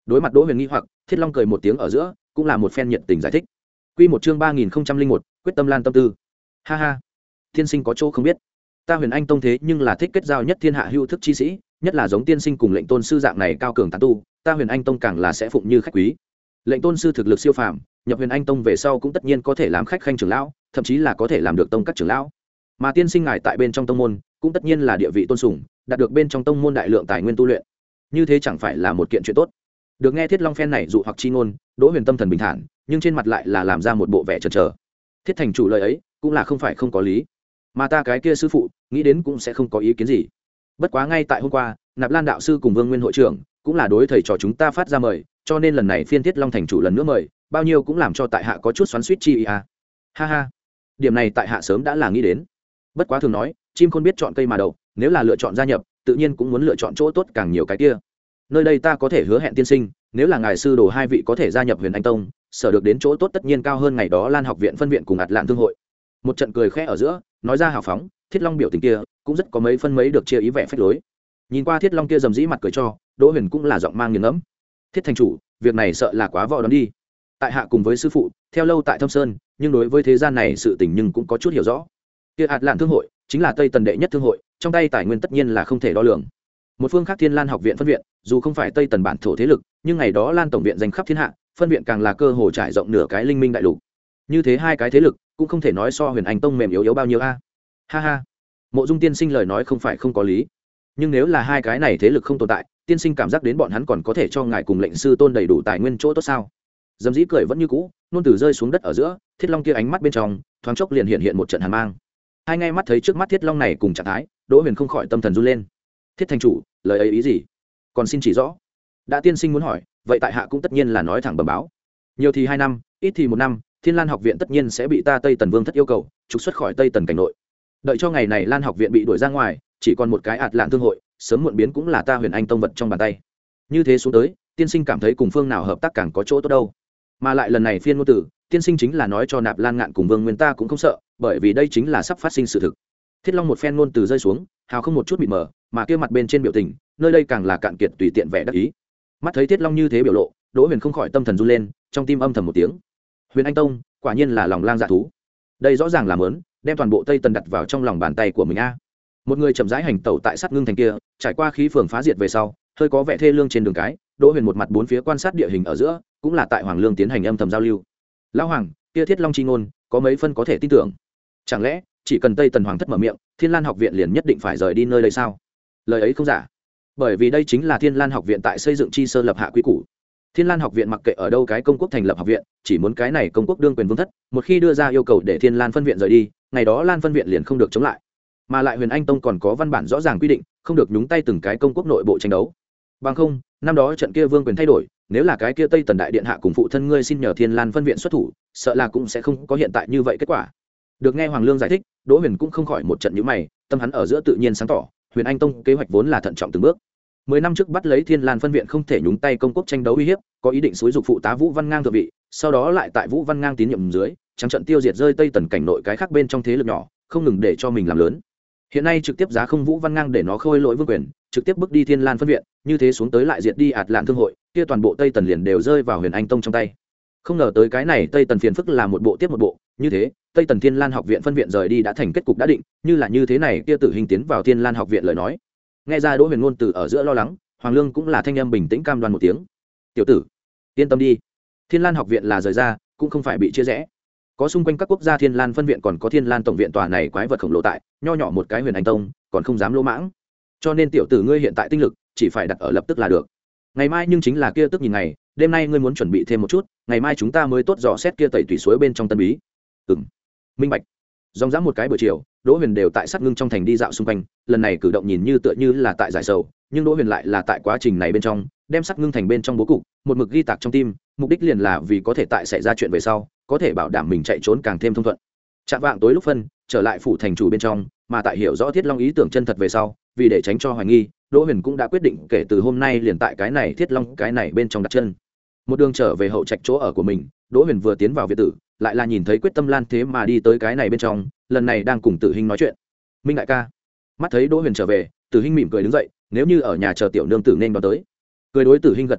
Đối mặt Đỗ Huyền nghi hoặc, Thiết Long cười một tiếng ở giữa, cũng là một phen nhiệt tình giải thích. Quy một chương ba nghìn không trăm linh một, quyết tâm lan tâm tư. Ha ha, tiên sinh có chỗ không biết, ta Huyền Anh Tông thế nhưng là thích kết giao nhất thiên hạ hữu thức chi sĩ, nhất là giống tiên sinh cùng lệnh tôn sư dạng này cao cường tán tu, ta Huyền Anh Tông càng là sẽ phụng như khách quý. Lệnh tôn sư thực lực siêu phàm, nhập Huyền Anh Tông về sau cũng tất nhiên có thể làm khách khanh trưởng lão, thậm chí là có thể làm được tông các trưởng lão. Mà tiên sinh ngài tại bên trong tông môn, cũng tất nhiên là địa vị tôn sùng, đạt được bên trong tông môn đại lượng tài nguyên tu luyện. Như thế chẳng phải là một kiện chuyện tốt. Được nghe Thiết Long phen này dụ hoặc chi ngôn, Đỗ Huyền tâm thần bình thản, nhưng trên mặt lại là làm ra một bộ vẻ chần chờ. Thiết thành chủ lời ấy, cũng là không phải không có lý. Mà ta cái kia sư phụ, nghĩ đến cũng sẽ không có ý kiến gì. Bất quá ngay tại hôm qua, Nạp Lan đạo sư cùng Vương Nguyên hội trưởng, cũng là đối thầy trò chúng ta phát ra mời, cho nên lần này phiên Thiết Long thành chủ lần nữa mời, bao nhiêu cũng làm cho tại hạ có chút xoắn xuýt chi ý à. Ha ha. Điểm này tại hạ sớm đã là nghĩ đến. Bất quá thường nói, chim khôn biết chọn cây mà đậu, nếu là lựa chọn gia nhập, tự nhiên cũng muốn lựa chọn chỗ tốt càng nhiều cái kia. Nơi đây ta có thể hứa hẹn tiên sinh, nếu là ngài sư đồ hai vị có thể gia nhập Huyền Anh Tông, sở được đến chỗ tốt tất nhiên cao hơn ngày đó Lan học viện phân viện cùng ạt lạn thương hội. Một trận cười khẽ ở giữa, nói ra hào phóng, Thiết Long biểu tình kia cũng rất có mấy phân mấy được chia ý vẻ phách lối. Nhìn qua Thiết Long kia rầm rĩ mặt cười cho, Đỗ Huyền cũng là giọng mang nghiền ngẫm. Thiết thành chủ, việc này sợ là quá võ đón đi. Tại hạ cùng với sư phụ, theo lâu tại Thâm Sơn, nhưng đối với thế gian này sự tình nhưng cũng có chút hiểu rõ. Kia ạt lạn thương hội chính là Tây Tần đệ nhất thương hội, trong tay tài nguyên tất nhiên là không thể đo lường. Một phương khác Thiên Lan học viện phân viện, dù không phải Tây Tần bản thổ thế lực, nhưng ngày đó Lan tổng viện danh khắp thiên hạ, phân viện càng là cơ hồ trải rộng nửa cái linh minh đại lục. Như thế hai cái thế lực, cũng không thể nói so Huyền Anh Tông mềm yếu yếu bao nhiêu a. Ha ha. Mộ Dung tiên sinh lời nói không phải không có lý, nhưng nếu là hai cái này thế lực không tồn tại, tiên sinh cảm giác đến bọn hắn còn có thể cho ngài cùng lệnh sư tôn đầy đủ tài nguyên chỗ tốt sao? Dầm dĩ cười vẫn như cũ, nôn từ rơi xuống đất ở giữa, Thiết Long kia ánh mắt bên trong, thoáng chốc liền hiện hiện một trận hàn mang. Hai ngay mắt thấy trước mắt Thiết Long này cùng trạng thái, Đỗ Huyền không khỏi tâm thần run lên. Thiết thành chủ, lời ấy ý gì? Còn xin chỉ rõ. Đã tiên sinh muốn hỏi, vậy tại hạ cũng tất nhiên là nói thẳng bẩm báo. Nhiều thì hai năm, ít thì một năm, Thiên Lan học viện tất nhiên sẽ bị ta Tây Tần Vương thất yêu cầu trục xuất khỏi Tây Tần cảnh nội. Đợi cho ngày này Lan học viện bị đuổi ra ngoài, chỉ còn một cái ạt lạn thương hội, sớm muộn biến cũng là ta Huyền Anh Tông vật trong bàn tay. Như thế xuống tới, tiên sinh cảm thấy cùng phương nào hợp tác càng có chỗ tốt đâu? Mà lại lần này phiên ngôn tử, tiên sinh chính là nói cho Nạp Lan Ngạn cùng Vương Nguyên ta cũng không sợ, bởi vì đây chính là sắp phát sinh sự thực. Thiết Long một phen ngôn từ rơi xuống, hào không một chút mịt mờ, mà kia mặt bên trên biểu tình, nơi đây càng là cạn kiệt tùy tiện vẻ đắc ý. Mắt thấy Thiết Long như thế biểu lộ, Đỗ Huyền không khỏi tâm thần run lên, trong tim âm thầm một tiếng. Huyền Anh Tông, quả nhiên là lòng lang dạ thú. Đây rõ ràng là mớn, đem toàn bộ Tây Tần đặt vào trong lòng bàn tay của mình a. Một người chậm rãi hành tẩu tại sát ngưng thành kia, trải qua khí phường phá diệt về sau, hơi có vẻ thê lương trên đường cái, Đỗ Huyền một mặt bốn phía quan sát địa hình ở giữa, cũng là tại Hoàng Lương tiến hành âm thầm giao lưu. Lão hoàng, kia Thiết Long chi ngôn, có mấy phân có thể tin tưởng. Chẳng lẽ, chỉ cần Tây Tần hoàng thất mở miệng, Thiên Lan học viện liền nhất định phải rời đi nơi đây sao? Lời ấy không giả. Bởi vì đây chính là Thiên Lan học viện tại xây dựng chi sơ lập hạ quy củ. Thiên Lan học viện mặc kệ ở đâu cái công quốc thành lập học viện, chỉ muốn cái này công quốc đương quyền vương thất, một khi đưa ra yêu cầu để Thiên Lan phân viện rời đi, ngày đó Lan phân viện liền không được chống lại. Mà lại Huyền Anh Tông còn có văn bản rõ ràng quy định, không được nhúng tay từng cái công quốc nội bộ tranh đấu. Bằng không, năm đó trận kia vương quyền thay đổi, nếu là cái kia Tây Tần đại điện hạ cùng phụ thân ngươi xin nhờ Thiên Lan phân viện xuất thủ, sợ là cũng sẽ không có hiện tại như vậy kết quả. Được nghe Hoàng Lương giải thích, Đỗ Huyền cũng không khỏi một trận nhíu mày, tâm hắn ở giữa tự nhiên sáng tỏ, Huyền Anh Tông kế hoạch vốn là thận trọng từng bước. Mười năm trước bắt lấy Thiên Lan phân viện không thể nhúng tay công quốc tranh đấu uy hiếp, có ý định xúi dục phụ tá Vũ Văn Ngang thượng vị, sau đó lại tại Vũ Văn Ngang tín nhiệm dưới, trắng trận tiêu diệt rơi Tây Tần cảnh nội cái khác bên trong thế lực nhỏ, không ngừng để cho mình làm lớn. Hiện nay trực tiếp giá không Vũ Văn Ngang để nó khôi lỗi vương quyền, trực tiếp bước đi Thiên Lan phân viện, như thế xuống tới lại diệt đi ạt lạn thương hội, kia toàn bộ Tây Tần liền đều rơi vào Huyền Anh Tông trong tay. Không ngờ tới cái này Tây Tần phiền phức là một bộ tiếp một bộ, như thế, Tây Tần Thiên Lan học viện phân viện rời đi đã thành kết cục đã định, như là như thế này kia Tử Hình tiến vào Thiên Lan học viện lời nói. Nghe ra Đỗ Huyền ngôn từ ở giữa lo lắng, Hoàng Lương cũng là thanh âm bình tĩnh cam đoan một tiếng. "Tiểu tử, yên tâm đi, Thiên Lan học viện là rời ra, cũng không phải bị chia rẽ. Có xung quanh các quốc gia Thiên Lan phân viện còn có Thiên Lan tổng viện tòa này quái vật khổng lồ tại, nho nhỏ một cái Huyền Anh Tông, còn không dám lỗ mãng. Cho nên tiểu tử ngươi hiện tại tinh lực chỉ phải đặt ở lập tức là được. Ngày mai nhưng chính là kia tức nhìn ngày, đêm nay ngươi muốn chuẩn bị thêm một chút, ngày mai chúng ta mới tốt dò xét kia tẩy tùy suối bên trong tân bí." Ừm, minh bạch. Dòng dã một cái buổi chiều, Đỗ Huyền đều tại sát ngưng trong thành đi dạo xung quanh, lần này cử động nhìn như tựa như là tại giải sầu, nhưng Đỗ Huyền lại là tại quá trình này bên trong, đem sát ngưng thành bên trong bố cục, một mực ghi tạc trong tim, mục đích liền là vì có thể tại xảy ra chuyện về sau, có thể bảo đảm mình chạy trốn càng thêm thông thuận. Chạm vạng tối lúc phân, trở lại phủ thành chủ bên trong, mà tại hiểu rõ Thiết Long ý tưởng chân thật về sau, vì để tránh cho hoài nghi, Đỗ Huyền cũng đã quyết định kể từ hôm nay liền tại cái này Thiết Long cái này bên trong đặt chân. Một đường trở về hậu trạch chỗ ở của mình, Đỗ Huyền vừa tiến vào viện tử, lại là nhìn thấy Quyết Tâm Lan thế mà đi tới cái này bên trong, lần này đang cùng Tử Hinh nói chuyện. "Minh đại ca." Mắt thấy Đỗ Huyền trở về, Tử Hinh mỉm cười đứng dậy, nếu như ở nhà chờ tiểu nương tử nên đón tới. Cười đối Tử Hinh gật gật đầu,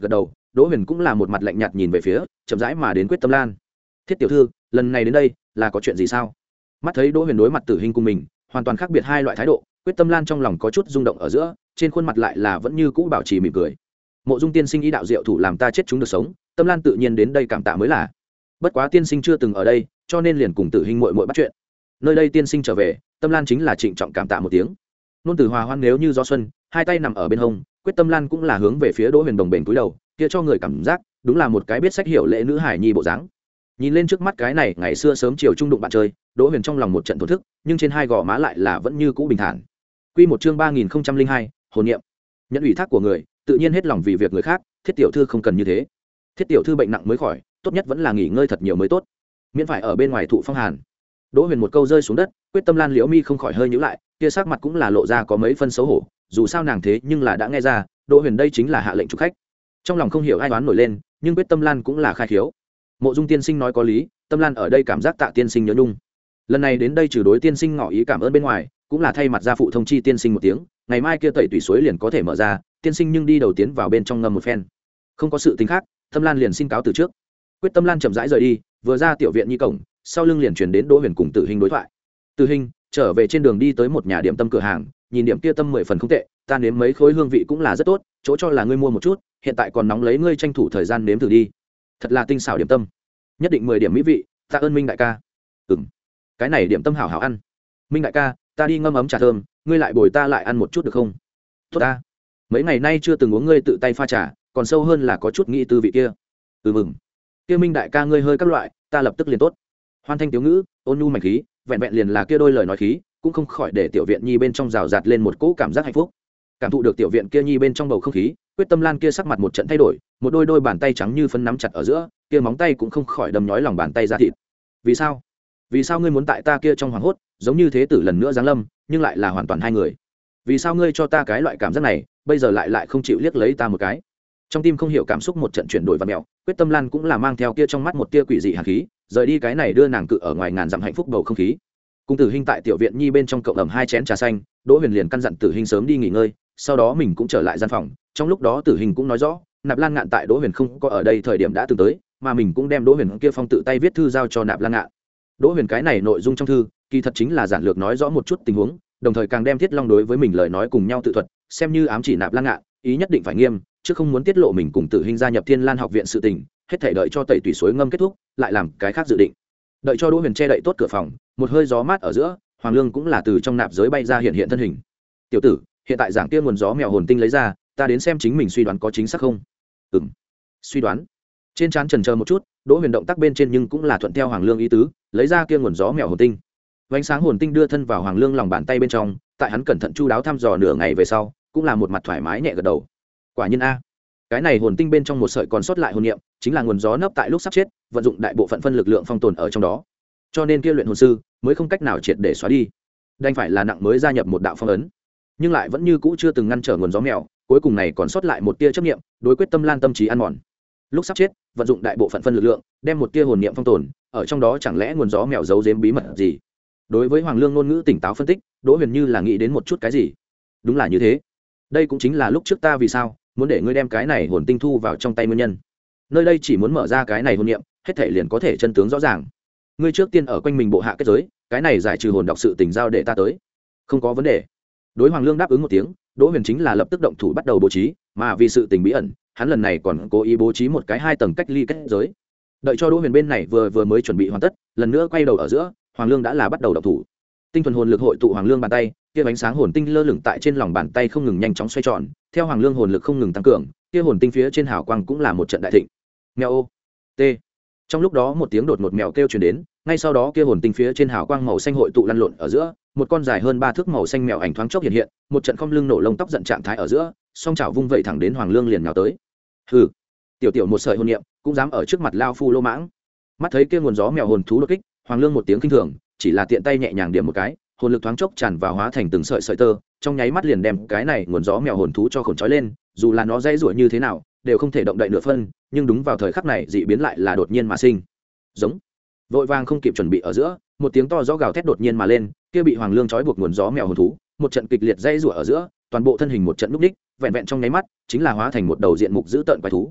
Đỗ Huyền cũng là một mặt lạnh nhạt nhìn về phía chậm rãi mà đến Quyết Tâm Lan. Thiết tiểu thư, lần này đến đây là có chuyện gì sao? Mắt thấy Đỗ Huyền đối mặt Tử Hình cùng mình hoàn toàn khác biệt hai loại thái độ, Quyết Tâm Lan trong lòng có chút rung động ở giữa, trên khuôn mặt lại là vẫn như cũ bảo trì mỉm cười. Mộ Dung tiên sinh ý đạo diệu thủ làm ta chết chúng được sống, Tâm Lan tự nhiên đến đây cảm tạ mới là. Bất quá tiên sinh chưa từng ở đây, cho nên liền cùng Tử Hình muội muội bắt chuyện. Nơi đây tiên sinh trở về, Tâm Lan chính là trịnh trọng cảm tạ một tiếng. Nôn Tử Hòa hoan nếu như gió xuân, hai tay nằm ở bên hông, Quyết Tâm Lan cũng là hướng về phía Đỗ Huyền đồng bền cúi đầu, kia cho người cảm giác đúng là một cái biết sách hiểu lễ nữ hải nhi bộ dáng. Nhìn lên trước mắt cái này ngày xưa sớm chiều trung đụng bạn chơi, Đỗ Huyền trong lòng một trận thổn thức, nhưng trên hai gò má lại là vẫn như cũ bình thản. Quy một chương ba nghìn không trăm linh hai, hồn niệm. Nhận ủy thác của người, tự nhiên hết lòng vì việc người khác, Thiết tiểu thư không cần như thế. Thiết tiểu thư bệnh nặng mới khỏi, tốt nhất vẫn là nghỉ ngơi thật nhiều mới tốt, miễn phải ở bên ngoài thụ phong hàn. Đỗ Huyền một câu rơi xuống đất, Quyết Tâm Lan liễu mi không khỏi hơi nhíu lại, kia sắc mặt cũng là lộ ra có mấy phân xấu hổ, dù sao nàng thế nhưng là đã nghe ra, Đỗ Huyền đây chính là hạ lệnh chủ khách. Trong lòng không hiểu ai đoán nổi lên, nhưng Quyết Tâm Lan cũng là khai khiếu. Mộ Dung tiên sinh nói có lý, Tâm Lan ở đây cảm giác tạ tiên sinh nhớ nhung. Lần này đến đây trừ đối tiên sinh ngỏ ý cảm ơn bên ngoài, cũng là thay mặt gia phụ thông chi tiên sinh một tiếng, ngày mai kia tẩy tủy suối liền có thể mở ra, tiên sinh nhưng đi đầu tiến vào bên trong ngâm một phen. Không có sự tình khác, Tâm Lan liền xin cáo từ trước. Quyết Tâm Lan chậm rãi rời đi, vừa ra tiểu viện nhi cổng, sau lưng liền truyền đến Đỗ Huyền cùng Tử Hình đối thoại. Tử Hình trở về trên đường đi tới một nhà điểm tâm cửa hàng, nhìn điểm kia tâm mười phần không tệ, ta nếm mấy khối hương vị cũng là rất tốt, chỗ cho là ngươi mua một chút, hiện tại còn nóng lấy ngươi tranh thủ thời gian nếm thử đi. Thật là tinh xảo điểm tâm, nhất định mười điểm mỹ vị, tạ ơn Minh đại ca. Ừm, cái này điểm tâm hảo hảo ăn. Minh đại ca, ta đi ngâm ấm trà thơm, ngươi lại bồi ta lại ăn một chút được không? Tốt ta, mấy ngày nay chưa từng uống ngươi tự tay pha trà, còn sâu hơn là có chút nghĩ tư vị kia. Ừ mừng, kia Minh đại ca ngươi hơi các loại, ta lập tức liền tốt. Hoan thanh tiểu ngữ, ôn nhu mảnh khí, vẹn vẹn liền là kia đôi lời nói khí, cũng không khỏi để tiểu viện nhi bên trong rào rạt lên một cỗ cảm giác hạnh phúc. Cảm thụ được tiểu viện kia nhi bên trong bầu không khí, Quyết Tâm Lan kia sắc mặt một trận thay đổi, một đôi đôi bàn tay trắng như phấn nắm chặt ở giữa, kia móng tay cũng không khỏi đâm nhói lòng bàn tay ra thịt. Vì sao? Vì sao ngươi muốn tại ta kia trong hoàng hốt, giống như thế tử lần nữa giáng lâm, nhưng lại là hoàn toàn hai người? Vì sao ngươi cho ta cái loại cảm giác này, bây giờ lại lại không chịu liếc lấy ta một cái? Trong tim không hiểu cảm xúc một trận chuyển đổi và mèo, Quyết Tâm Lan cũng là mang theo kia trong mắt một tia quỷ dị hàn khí, rời đi cái này đưa nàng cự ở ngoài ngàn dặm hạnh phúc bầu không khí. Cùng Tử Hình tại tiểu viện nhi bên trong cộng ẩm hai chén trà xanh, Đỗ Huyền liền căn dặn Tử Hình sớm đi nghỉ ngơi, sau đó mình cũng trở lại gian phòng. Trong lúc đó Tử Hình cũng nói rõ, Nạp Lan Ngạn tại Đỗ Huyền không có ở đây thời điểm đã từng tới, mà mình cũng đem Đỗ Huyền kia phong tự tay viết thư giao cho Nạp Lan Ngạn. Đỗ Huyền cái này nội dung trong thư, kỳ thật chính là giản lược nói rõ một chút tình huống, đồng thời càng đem Thiết Long đối với mình lời nói cùng nhau tự thuật, xem như ám chỉ Nạp Lan Ngạn, ý nhất định phải nghiêm, chứ không muốn tiết lộ mình cùng Tử Hình gia nhập Thiên Lan học viện sự tình, hết thảy đợi cho tẩy tủy suối ngâm kết thúc, lại làm cái khác dự định. Đợi cho Đỗ Huyền che đậy tốt cửa phòng, một hơi gió mát ở giữa, Hoàng Lương cũng là từ trong nạp giới bay ra hiện hiện thân hình. Tiểu tử, hiện tại giảng kia nguồn gió mèo hồn tinh lấy ra, ta đến xem chính mình suy đoán có chính xác không? Ừm. Suy đoán. Trên trán chần chờ một chút, Đỗ Huyền động tác bên trên nhưng cũng là thuận theo Hoàng Lương ý tứ, lấy ra kia nguồn gió mèo hồn tinh. Vành sáng hồn tinh đưa thân vào Hoàng Lương lòng bàn tay bên trong, tại hắn cẩn thận chu đáo thăm dò nửa ngày về sau, cũng là một mặt thoải mái nhẹ gật đầu. Quả nhiên a, cái này hồn tinh bên trong một sợi còn sót lại hồn niệm, chính là nguồn gió nấp tại lúc sắp chết, vận dụng đại bộ phận phân lực lượng phong tồn ở trong đó. Cho nên kia luyện hồn sư mới không cách nào triệt để xóa đi, đành phải là nặng mới gia nhập một đạo phong ấn, nhưng lại vẫn như cũ chưa từng ngăn trở nguồn gió mèo, cuối cùng này còn sót lại một tia chấp niệm, đối Quyết Tâm Lan tâm trí ăn mòn. Lúc sắp chết, vận dụng đại bộ phận phân lực lượng, đem một tia hồn niệm phong tồn, ở trong đó chẳng lẽ nguồn gió mèo giấu giếm bí mật gì? Đối với Hoàng Lương ngôn ngữ tỉnh táo phân tích, Đỗ Huyền như là nghĩ đến một chút cái gì. Đúng là như thế. Đây cũng chính là lúc trước ta vì sao muốn để ngươi đem cái này hồn tinh thu vào trong tay nguyên nhân. Nơi đây chỉ muốn mở ra cái này hồn niệm, hết thảy liền có thể chân tướng rõ ràng. Ngươi trước tiên ở quanh mình bộ hạ kết giới, cái này giải trừ hồn đọc sự tình giao để ta tới. Không có vấn đề. Đối Hoàng Lương đáp ứng một tiếng, Đỗ Huyền chính là lập tức động thủ bắt đầu bố trí, mà vì sự tình bí ẩn, hắn lần này còn cố ý bố trí một cái hai tầng cách ly kết giới. Đợi cho Đỗ Huyền bên này vừa vừa mới chuẩn bị hoàn tất, lần nữa quay đầu ở giữa, Hoàng Lương đã là bắt đầu động thủ. Tinh thuần hồn lực hội tụ Hoàng Lương bàn tay, kia ánh sáng hồn tinh lơ lửng tại trên lòng bàn tay không ngừng nhanh chóng xoay tròn, theo Hoàng Lương hồn lực không ngừng tăng cường, kia hồn tinh phía trên hào quang cũng là một trận đại thịnh. Mèo ô, t. Trong lúc đó một tiếng đột ngột mèo kêu truyền đến, ngay sau đó kia hồn tinh phía trên hào quang màu xanh hội tụ lăn lộn ở giữa, một con dài hơn ba thước màu xanh mèo ảnh thoáng chốc hiện hiện, một trận không lưng nổ lông tóc giận trạng thái ở giữa, song chảo vung vậy thẳng đến Hoàng Lương liền nhào tới. Hừ, tiểu tiểu một sợi hồn niệm, cũng dám ở trước mặt lao phu lô mãng. Mắt thấy kia nguồn gió mèo hồn thú đột kích, Hoàng Lương một tiếng kinh thường, chỉ là tiện tay nhẹ nhàng điểm một cái, hồn lực thoáng chốc tràn vào hóa thành từng sợi sợi tơ, trong nháy mắt liền đem cái này nguồn gió mèo hồn thú cho khổn trói lên, dù là nó dãy rủa như thế nào, đều không thể động đậy nửa phân, nhưng đúng vào thời khắc này dị biến lại là đột nhiên mà sinh. Giống. Vội vàng không kịp chuẩn bị ở giữa, một tiếng to gió gào thét đột nhiên mà lên, kia bị Hoàng Lương trói buộc nguồn gió mèo hồn thú, một trận kịch liệt dãy rủa ở giữa, toàn bộ thân hình một trận lúc đích, vẹn vẹn trong nháy mắt, chính là hóa thành một đầu diện mục dữ tợn quái thú.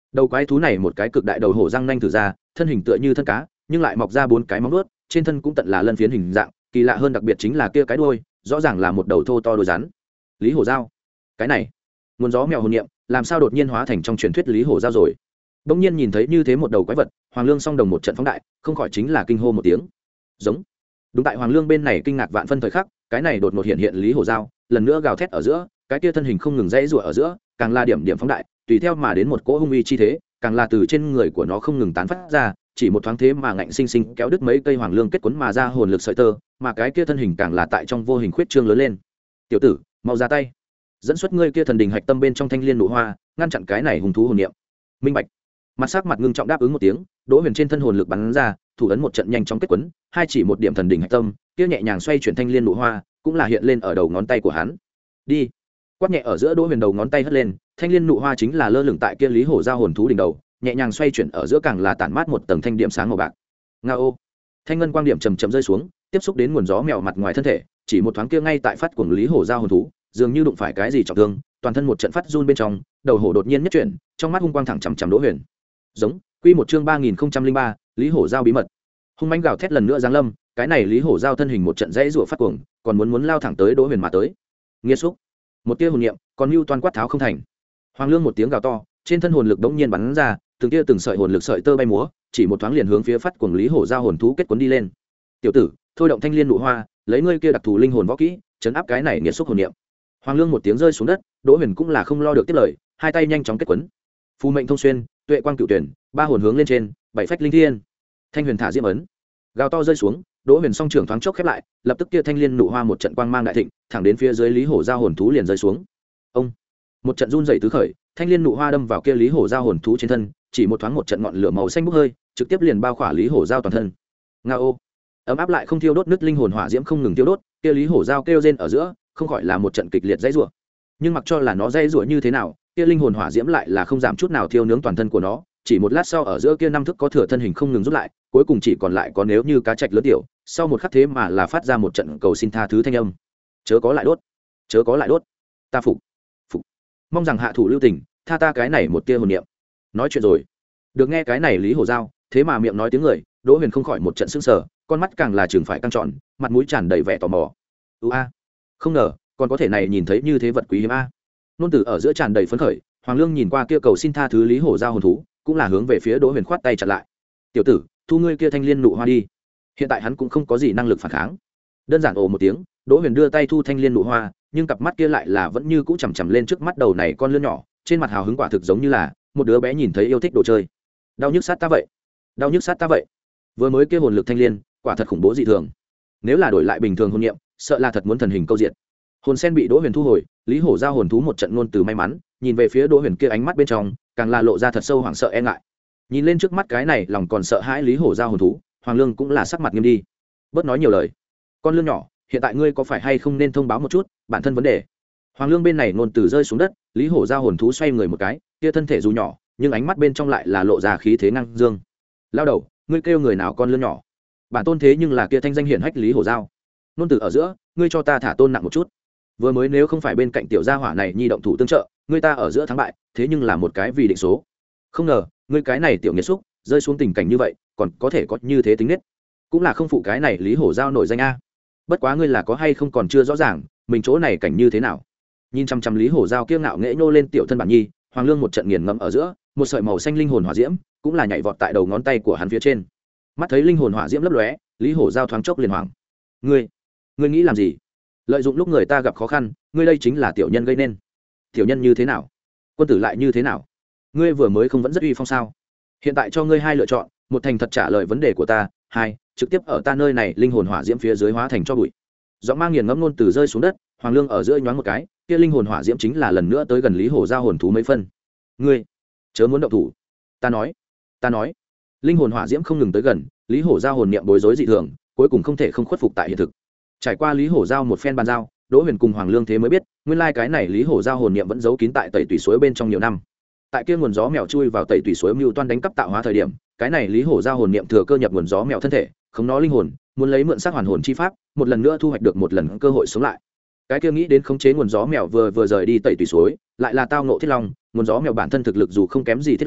Đầu quái thú này một cái cực đại đầu hổ răng nanh thử ra, thân hình tựa như thân cá, nhưng lại mọc ra bốn cái móng vuốt, trên thân cũng tận là lân phiến hình dạng, kỳ lạ hơn đặc biệt chính là kia cái đuôi, rõ ràng là một đầu thô to đuôi rắn. Lý hổ dao, cái này, nguồn gió mèo hồn niệm, làm sao đột nhiên hóa thành trong truyền thuyết lý hổ dao rồi? Bỗng nhiên nhìn thấy như thế một đầu quái vật, Hoàng Lương song đồng một trận phóng đại, không khỏi chính là kinh hô một tiếng. Giống. Đúng tại Hoàng Lương bên này kinh ngạc vạn phân thời khắc, cái này đột ngột hiện hiện lý hổ dao, lần nữa gào thét ở giữa, cái kia thân hình không ngừng rẽ rủa ở giữa, càng là điểm điểm phóng đại, tùy theo mà đến một cỗ hung uy chi thế, càng là từ trên người của nó không ngừng tán phát ra, chỉ một thoáng thế mà ngạnh sinh sinh kéo đứt mấy cây Hoàng Lương kết quấn mà ra hồn lực sợi tơ, mà cái kia thân hình càng là tại trong vô hình khuyết trương lớn lên. Tiểu tử, mau ra tay, dẫn xuất ngươi kia thần đình hạch tâm bên trong thanh liên nụ hoa, ngăn chặn cái này hung thú hồn niệm. Minh bạch. Mặt sắc mặt ngưng trọng đáp ứng một tiếng, Đỗ Huyền trên thân hồn lực bắn ra, thủ ấn một trận nhanh chóng kết quấn, hai chỉ một điểm thần đỉnh hạch tâm, kia nhẹ nhàng xoay chuyển thanh liên nụ hoa, cũng là hiện lên ở đầu ngón tay của hắn. Đi. Quát nhẹ ở giữa, Đỗ Huyền đầu ngón tay hất lên, thanh liên nụ hoa chính là lơ lửng tại kia lý hổ giao hồn thú đỉnh đầu, nhẹ nhàng xoay chuyển ở giữa càng là tản mát một tầng thanh điểm sáng màu bạc. Ngao. Thanh ngân quang điểm chầm chậm rơi xuống, tiếp xúc đến nguồn gió mèo mặt ngoài thân thể, chỉ một thoáng kia ngay tại phát cuồng lý hổ giao hồn thú, dường như đụng phải cái gì trọng thương, toàn thân một trận phát run bên trong, đầu hổ đột nhiên nhất chuyển, trong mắt hung quang thẳng chằm chằm Đỗ Huyền. Giống, quy một chương ba nghìn không trăm linh ba, lý hổ giao bí mật. Hung mãnh gào thét lần nữa giáng lâm, cái này lý hổ giao thân hình một trận rẽ rủa phát cuồng, còn muốn muốn lao thẳng tới Đỗ Huyền mà tới. Nghiệt xúc, một tia hồn niệm, còn lưu toàn quát tháo không thành. Hoàng Lương một tiếng gào to, trên thân hồn lực đống nhiên bắn ra, từng tia từng sợi hồn lực sợi tơ bay múa, chỉ một thoáng liền hướng phía phát cuồng lý hổ giao hồn thú kết cuốn đi lên. Tiểu tử, thôi động thanh liên nụ hoa, lấy ngươi kia đặc thù linh hồn võ kỹ, chấn áp cái này nghiệt xúc hồn niệm. Hoàng Lương một tiếng rơi xuống đất, Đỗ Huyền cũng là không lo được tiếp lời, hai tay nhanh chóng kết quấn. Phù mệnh thông xuyên, tuệ quang cửu tuyển, ba hồn hướng lên trên, bảy phách linh thiên. Thanh huyền thả diễm ấn, gào to rơi xuống, Đỗ Huyền song trưởng thoáng chốc khép lại, lập tức kia thanh liên nụ hoa một trận quang mang đại thịnh, thẳng đến phía dưới lý hổ giao hồn thú liền rơi xuống. Ông, một trận run rẩy tứ khởi, thanh liên nụ hoa đâm vào kia lý hổ giao hồn thú trên thân, chỉ một thoáng một trận ngọn lửa màu xanh bốc hơi, trực tiếp liền bao khỏa lý hổ giao toàn thân. Ngao, ấm áp lại không thiêu đốt nứt linh hồn hỏa diễm không ngừng thiêu đốt, kia lý hổ giao kêu rên ở giữa, không khỏi là một trận kịch liệt dãy rủa. Nhưng mặc cho là nó dãy rủa như thế nào, kia linh hồn hỏa diễm lại là không giảm chút nào thiêu nướng toàn thân của nó, chỉ một lát sau ở giữa kia năm thức có thừa thân hình không ngừng rút lại, cuối cùng chỉ còn lại có nếu như cá trạch lớn tiểu, sau một khắc thế mà là phát ra một trận cầu xin tha thứ thanh âm. Chớ có lại đốt, chớ có lại đốt, ta phục, phục, mong rằng hạ thủ lưu tình, tha ta cái này một tia hồn niệm. Nói chuyện rồi. Được nghe cái này lý hổ giao, thế mà miệng nói tiếng người, Đỗ Huyền không khỏi một trận sững sờ, con mắt càng là chừng phải căng tròn, mặt mũi tràn đầy vẻ tò mò. U a, không ngờ, còn có thể này nhìn thấy như thế vật quý hiếm a. Nôn tử ở giữa tràn đầy phấn khởi, Hoàng Lương nhìn qua kia cầu xin tha thứ lý hổ giao hồn thú, cũng là hướng về phía Đỗ Huyền khoát tay chặn lại. Tiểu tử, thu ngươi kia thanh liên nụ hoa đi. Hiện tại hắn cũng không có gì năng lực phản kháng. Đơn giản ồ một tiếng, Đỗ Huyền đưa tay thu thanh liên nụ hoa, nhưng cặp mắt kia lại là vẫn như cũ chằm chằm lên trước mắt đầu này con lươn nhỏ, trên mặt hào hứng quả thực giống như là một đứa bé nhìn thấy yêu thích đồ chơi. Đau nhức sát ta vậy, đau nhức sát ta vậy. Vừa mới kia hồn lực thanh liên, quả thật khủng bố dị thường. Nếu là đổi lại bình thường hồn niệm, sợ là thật muốn thần hình câu diện. Hồn sen bị Đỗ Huyền thu hồi, lý hổ giao hồn thú một trận ngôn từ may mắn, nhìn về phía Đỗ Huyền kia ánh mắt bên trong, càng là lộ ra thật sâu hoảng sợ e ngại. Nhìn lên trước mắt cái này, lòng còn sợ hãi lý hổ giao hồn thú, Hoàng Lương cũng là sắc mặt nghiêm đi. Bớt nói nhiều lời. Con lươn nhỏ, hiện tại ngươi có phải hay không nên thông báo một chút bản thân vấn đề? Hoàng Lương bên này ngôn từ rơi xuống đất, lý hổ giao hồn thú xoay người một cái, kia thân thể dù nhỏ, nhưng ánh mắt bên trong lại là lộ ra khí thế ngang dương. Lao đầu, ngươi kêu người nào con lươn nhỏ? Bản tôn thế nhưng là kia thanh danh hiển hách lý hổ giao. Ngôn từ ở giữa, ngươi cho ta thả tôn nặng một chút. Vừa mới nếu không phải bên cạnh tiểu gia hỏa này nhi động thủ tương trợ, ngươi ta ở giữa thắng bại, thế nhưng là một cái vì định số. Không ngờ, ngươi cái này tiểu nghiệt xúc, rơi xuống tình cảnh như vậy, còn có thể có như thế tính nết. Cũng là không phụ cái này lý hổ giao nổi danh a. Bất quá ngươi là có hay không còn chưa rõ ràng, mình chỗ này cảnh như thế nào. Nhìn chăm chăm lý hổ giao kiêu ngạo nghễ nhô lên tiểu thân bản nhi, Hoàng Lương một trận nghiền ngẫm ở giữa, một sợi màu xanh linh hồn hỏa diễm, cũng là nhảy vọt tại đầu ngón tay của hắn phía trên. Mắt thấy linh hồn hỏa diễm lấp lóe, lý hổ giao thoáng chốc liền hoảng. Ngươi, ngươi nghĩ làm gì? Lợi dụng lúc người ta gặp khó khăn, ngươi đây chính là tiểu nhân gây nên. Tiểu nhân như thế nào? Quân tử lại như thế nào? Ngươi vừa mới không vẫn rất uy phong sao? Hiện tại cho ngươi hai lựa chọn, một thành thật trả lời vấn đề của ta, hai trực tiếp ở ta nơi này linh hồn hỏa diễm phía dưới hóa thành cho bụi. Giọng mang nghiền ngẫm ngôn từ rơi xuống đất, Hoàng Lương ở giữa nhoáng một cái, kia linh hồn hỏa diễm chính là lần nữa tới gần lý hổ giao hồn thú mấy phân. Ngươi chớ muốn động thủ. Ta nói, ta nói. Linh hồn hỏa diễm không ngừng tới gần, lý hổ giao hồn niệm bối rối dị thường, cuối cùng không thể không khuất phục tại hiện thực. Trải qua lý hổ giao một phen bàn giao, Đỗ Huyền cùng Hoàng Lương thế mới biết, nguyên lai cái này lý hổ giao hồn niệm vẫn giấu kín tại tẩy tủy suối bên trong nhiều năm. Tại kia nguồn gió mèo chui vào tẩy tủy suối mưu toan đánh cắp tạo hóa thời điểm, cái này lý hổ giao hồn niệm thừa cơ nhập nguồn gió mèo thân thể, không nó linh hồn, muốn lấy mượn xác hoàn hồn chi pháp, một lần nữa thu hoạch được một lần cơ hội sống lại. Cái kia nghĩ đến khống chế nguồn gió mèo vừa vừa rời đi tẩy tủy suối, lại là tao ngộ thiết long, nguồn gió mèo bản thân thực lực dù không kém gì thiết long,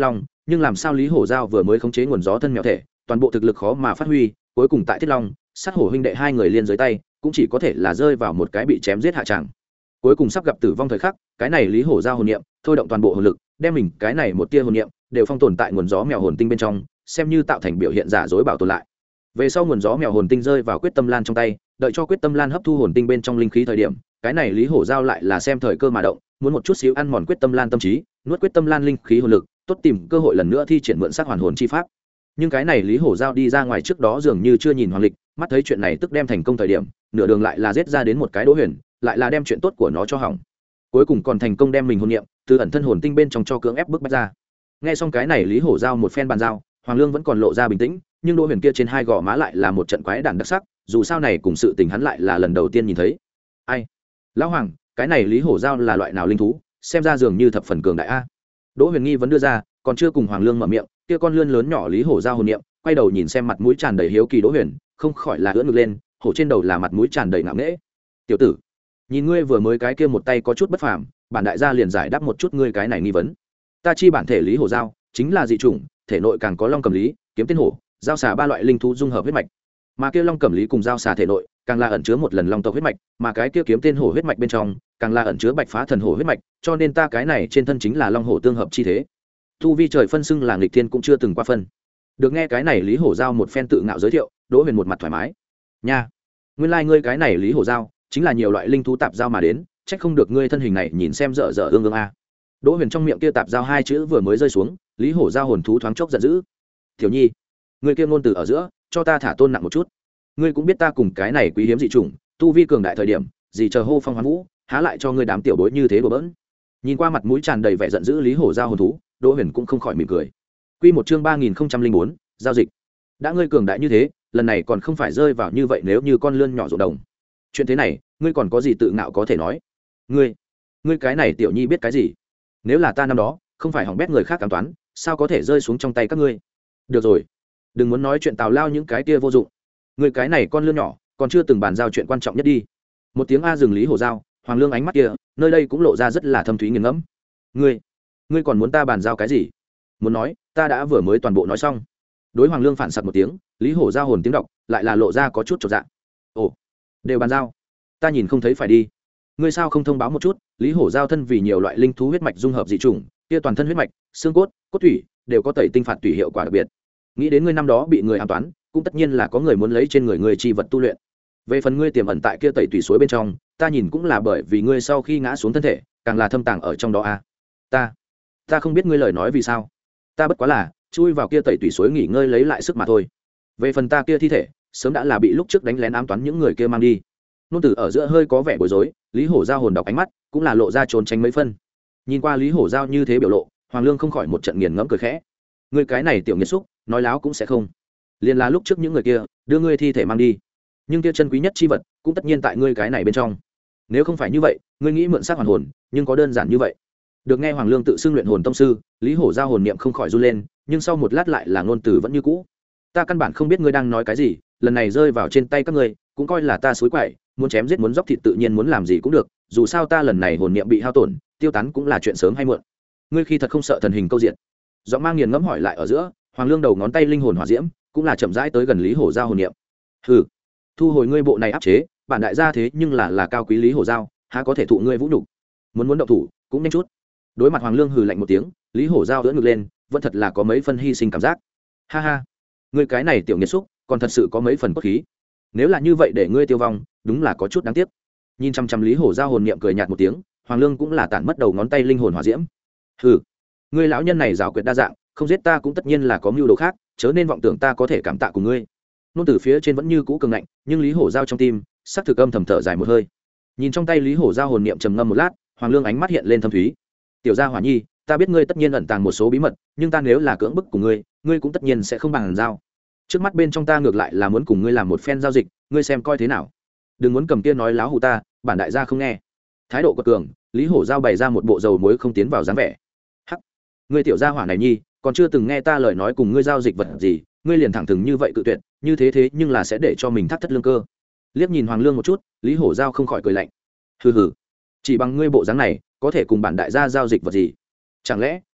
nhưng làm sao lý hổ giao vừa mới khống chế nguồn gió thân mèo thể toàn bộ thực lực khó mà phát huy, cuối cùng tại thiết long sát hổ huynh đệ hai người liên dưới tay cũng chỉ có thể là rơi vào một cái bị chém giết hạ tràng. Cuối cùng sắp gặp tử vong thời khắc, cái này lý hổ giao hồn niệm thôi động toàn bộ hồn lực, đem mình cái này một tia hồn niệm đều phong tồn tại nguồn gió mèo hồn tinh bên trong, xem như tạo thành biểu hiện giả dối bảo tồn lại. Về sau nguồn gió mèo hồn tinh rơi vào quyết tâm lan trong tay, đợi cho quyết tâm lan hấp thu hồn tinh bên trong linh khí thời điểm, cái này lý hổ giao lại là xem thời cơ mà động, muốn một chút xíu ăn mòn quyết tâm lan tâm trí, nuốt quyết tâm lan linh khí hồn lực, tốt tìm cơ hội lần nữa thi triển mượn sắc hoàn hồn chi pháp. Nhưng cái này lý hổ giao đi ra ngoài trước đó dường như chưa nhìn hoàng lịch, mắt thấy chuyện này tức đem thành công thời điểm, nửa đường lại là giết ra đến một cái Đỗ Huyền, lại là đem chuyện tốt của nó cho hỏng. Cuối cùng còn thành công đem mình hồn niệm từ ẩn thân hồn tinh bên trong cho cưỡng ép bức bách ra. Nghe xong cái này lý hổ giao một phen bàn giao, Hoàng Lương vẫn còn lộ ra bình tĩnh, nhưng Đỗ Huyền kia trên hai gò má lại là một trận quái đản đặc sắc, dù sao này cùng sự tình hắn lại là lần đầu tiên nhìn thấy. Ai? Lão Hoàng, cái này lý hổ giao là loại nào linh thú, xem ra dường như thập phần cường đại a. Đỗ Huyền nghi vấn đưa ra, còn chưa cùng Hoàng Lương mở miệng, kia con lươn lớn nhỏ lý hổ giao hồn niệm, quay đầu nhìn xem mặt mũi tràn đầy hiếu kỳ Đỗ Huyền, không khỏi là ưỡn ngực lên, hổ trên đầu là mặt mũi tràn đầy ngạo nghễ. Tiểu tử, nhìn ngươi vừa mới cái kia một tay có chút bất phàm, bản đại gia liền giải đáp một chút ngươi cái này nghi vấn. Ta chi bản thể lý hổ giao chính là dị chủng, thể nội càng có long cầm lý, kiếm tiên hổ, giao xà ba loại linh thú dung hợp huyết mạch. Mà kia long cầm lý cùng giao xà thể nội càng là ẩn chứa một lần long tộc huyết mạch, mà cái kia kiếm tiên hổ huyết mạch bên trong càng là ẩn chứa bạch phá thần hổ huyết mạch, cho nên ta cái này trên thân chính là long hổ tương hợp chi thế. Tu vi trời phân xưng là nghịch thiên cũng chưa từng qua phân. Được nghe cái này lý hổ giao một phen tự ngạo giới thiệu, Đỗ Huyền một mặt thoải mái. Nha, nguyên lai like ngươi cái này lý hổ giao chính là nhiều loại linh thú tạp giao mà đến, trách không được ngươi thân hình này nhìn xem dở dở ương ương a. Đỗ Huyền trong miệng kia tạp giao hai chữ vừa mới rơi xuống, lý hổ giao hồn thú thoáng chốc giận dữ. Tiểu Nhi, ngươi kia ngôn từ ở giữa, cho ta thả tôn nặng một chút. Ngươi cũng biết ta cùng cái này quý hiếm dị chủng, tu vi cường đại thời điểm, gì chờ hô phong hoán vũ, há lại cho ngươi đám tiểu bối như thế đùa bỡn. Nhìn qua mặt mũi tràn đầy vẻ giận dữ lý hổ giao hồn thú, Đỗ Huyền cũng không khỏi mỉm cười. Quy một chương ba nghìn không trăm linh bốn, giao dịch. Đã ngươi cường đại như thế, lần này còn không phải rơi vào như vậy nếu như con lươn nhỏ rụng đồng. Chuyện thế này, ngươi còn có gì tự ngạo có thể nói? Ngươi, ngươi cái này tiểu nhi biết cái gì? Nếu là ta năm đó, không phải hỏng bét người khác cảm toán, sao có thể rơi xuống trong tay các ngươi? Được rồi, đừng muốn nói chuyện tào lao những cái kia vô dụng. Ngươi cái này con lươn nhỏ, còn chưa từng bàn giao chuyện quan trọng nhất đi. Một tiếng a dừng lý hổ giao, Hoàng Lương ánh mắt kia, nơi đây cũng lộ ra rất là thâm thúy nghiền ngẫm. Ngươi, ngươi còn muốn ta bàn giao cái gì? Muốn nói, ta đã vừa mới toàn bộ nói xong. Đối Hoàng Lương phản sặc một tiếng, lý hổ giao hồn tiếng đọc lại là lộ ra có chút chột dạ. Ồ, đều bàn giao, ta nhìn không thấy phải đi. Ngươi sao không thông báo một chút? Lý hổ giao thân vì nhiều loại linh thú huyết mạch dung hợp dị chủng, kia toàn thân huyết mạch, xương cốt, cốt thủy đều có tẩy tinh phạt tùy hiệu quả đặc biệt. Nghĩ đến ngươi năm đó bị người ám toán, cũng tất nhiên là có người muốn lấy trên người ngươi chi vật tu luyện. Về phần ngươi tiềm ẩn tại kia tẩy tùy suối bên trong, ta nhìn cũng là bởi vì ngươi sau khi ngã xuống thân thể, càng là thâm tàng ở trong đó a. À. Ta, ta không biết ngươi lời nói vì sao. Ta bất quá là chui vào kia tẩy tùy suối nghỉ ngơi lấy lại sức mà thôi. Về phần ta kia thi thể, sớm đã là bị lúc trước đánh lén ám toán những người kia mang đi. Nôn tử ở giữa hơi có vẻ bối rối, lý hổ giao hồn đọc ánh mắt cũng là lộ ra trốn tránh mấy phân. Nhìn qua lý hổ giao như thế biểu lộ, Hoàng Lương không khỏi một trận nghiền ngẫm cười khẽ. Ngươi cái này tiểu nghiệt xúc, nói láo cũng sẽ không. Liên là lúc trước những người kia đưa ngươi thi thể mang đi, nhưng kia chân quý nhất chi vật cũng tất nhiên tại ngươi cái này bên trong. Nếu không phải như vậy, ngươi nghĩ mượn xác hoàn hồn, nhưng có đơn giản như vậy? Được nghe Hoàng Lương tự xưng luyện hồn tông sư, lý hổ giao hồn niệm không khỏi run lên, nhưng sau một lát lại là ngôn từ vẫn như cũ. Ta căn bản không biết ngươi đang nói cái gì, lần này rơi vào trên tay các ngươi, cũng coi là ta xối quậy, muốn chém giết muốn dốc thịt tự nhiên muốn làm gì cũng được, dù sao ta lần này hồn niệm bị hao tổn, tiêu tán cũng là chuyện sớm hay muộn. Ngươi khi thật không sợ thần hình câu diện? Giọng mang nghiền ngẫm hỏi lại ở giữa, Hoàng Lương đầu ngón tay linh hồn hỏa diễm, cũng là chậm rãi tới gần lý hổ giao hồn niệm. Hừ, thu hồi ngươi bộ này áp chế, bản đại gia thế nhưng là là cao quý lý hổ giao, há có thể thụ ngươi vũ nhục? Muốn muốn động thủ, cũng nhanh chút. Đối mặt Hoàng Lương hừ lạnh một tiếng, lý hổ giao ưỡn ngực lên, vẫn thật là có mấy phân hy sinh cảm giác. Ha ha, ngươi cái này tiểu nghiệt xúc, còn thật sự có mấy phần cốt khí. Nếu là như vậy để ngươi tiêu vong, đúng là có chút đáng tiếc. Nhìn chăm chăm lý hổ giao hồn niệm cười nhạt một tiếng, Hoàng Lương cũng là tản mất đầu ngón tay linh hồn hỏa diễm. Hừ, ngươi lão nhân này giảo quyệt đa dạng, không giết ta cũng tất nhiên là có mưu đồ khác, chớ nên vọng tưởng ta có thể cảm tạ cùng ngươi. Nôn từ phía trên vẫn như cũ cường ngạnh, nhưng lý hổ giao trong tim sắc thực âm thầm thở dài một hơi. Nhìn trong tay lý hổ giao hồn niệm trầm ngâm một lát, Hoàng Lương ánh mắt hiện lên thâm thúy. Tiểu gia hỏa nhi, ta biết ngươi tất nhiên ẩn tàng một số bí mật, nhưng ta nếu là cưỡng bức của ngươi, ngươi cũng tất nhiên sẽ không bằng giao. Trước mắt bên trong ta ngược lại là muốn cùng ngươi làm một phen giao dịch, ngươi xem coi thế nào. Đừng muốn cầm kia nói láo hù ta, bản đại gia không nghe. Thái độ quật cường, lý hổ giao bày ra một bộ dầu muối không tiến vào dáng vẻ. Hắc, ngươi tiểu gia hỏa này nhi, còn chưa từng nghe ta lời nói cùng ngươi giao dịch vật gì, ngươi liền thẳng thừng như vậy cự tuyệt, như thế thế nhưng là sẽ để cho mình thắt thất lương cơ. Liếc nhìn Hoàng Lương một chút, lý hổ giao không khỏi cười lạnh. Hừ hừ, chỉ bằng ngươi bộ dáng này, có thể cùng bản đại gia giao dịch vật gì? Chẳng lẽ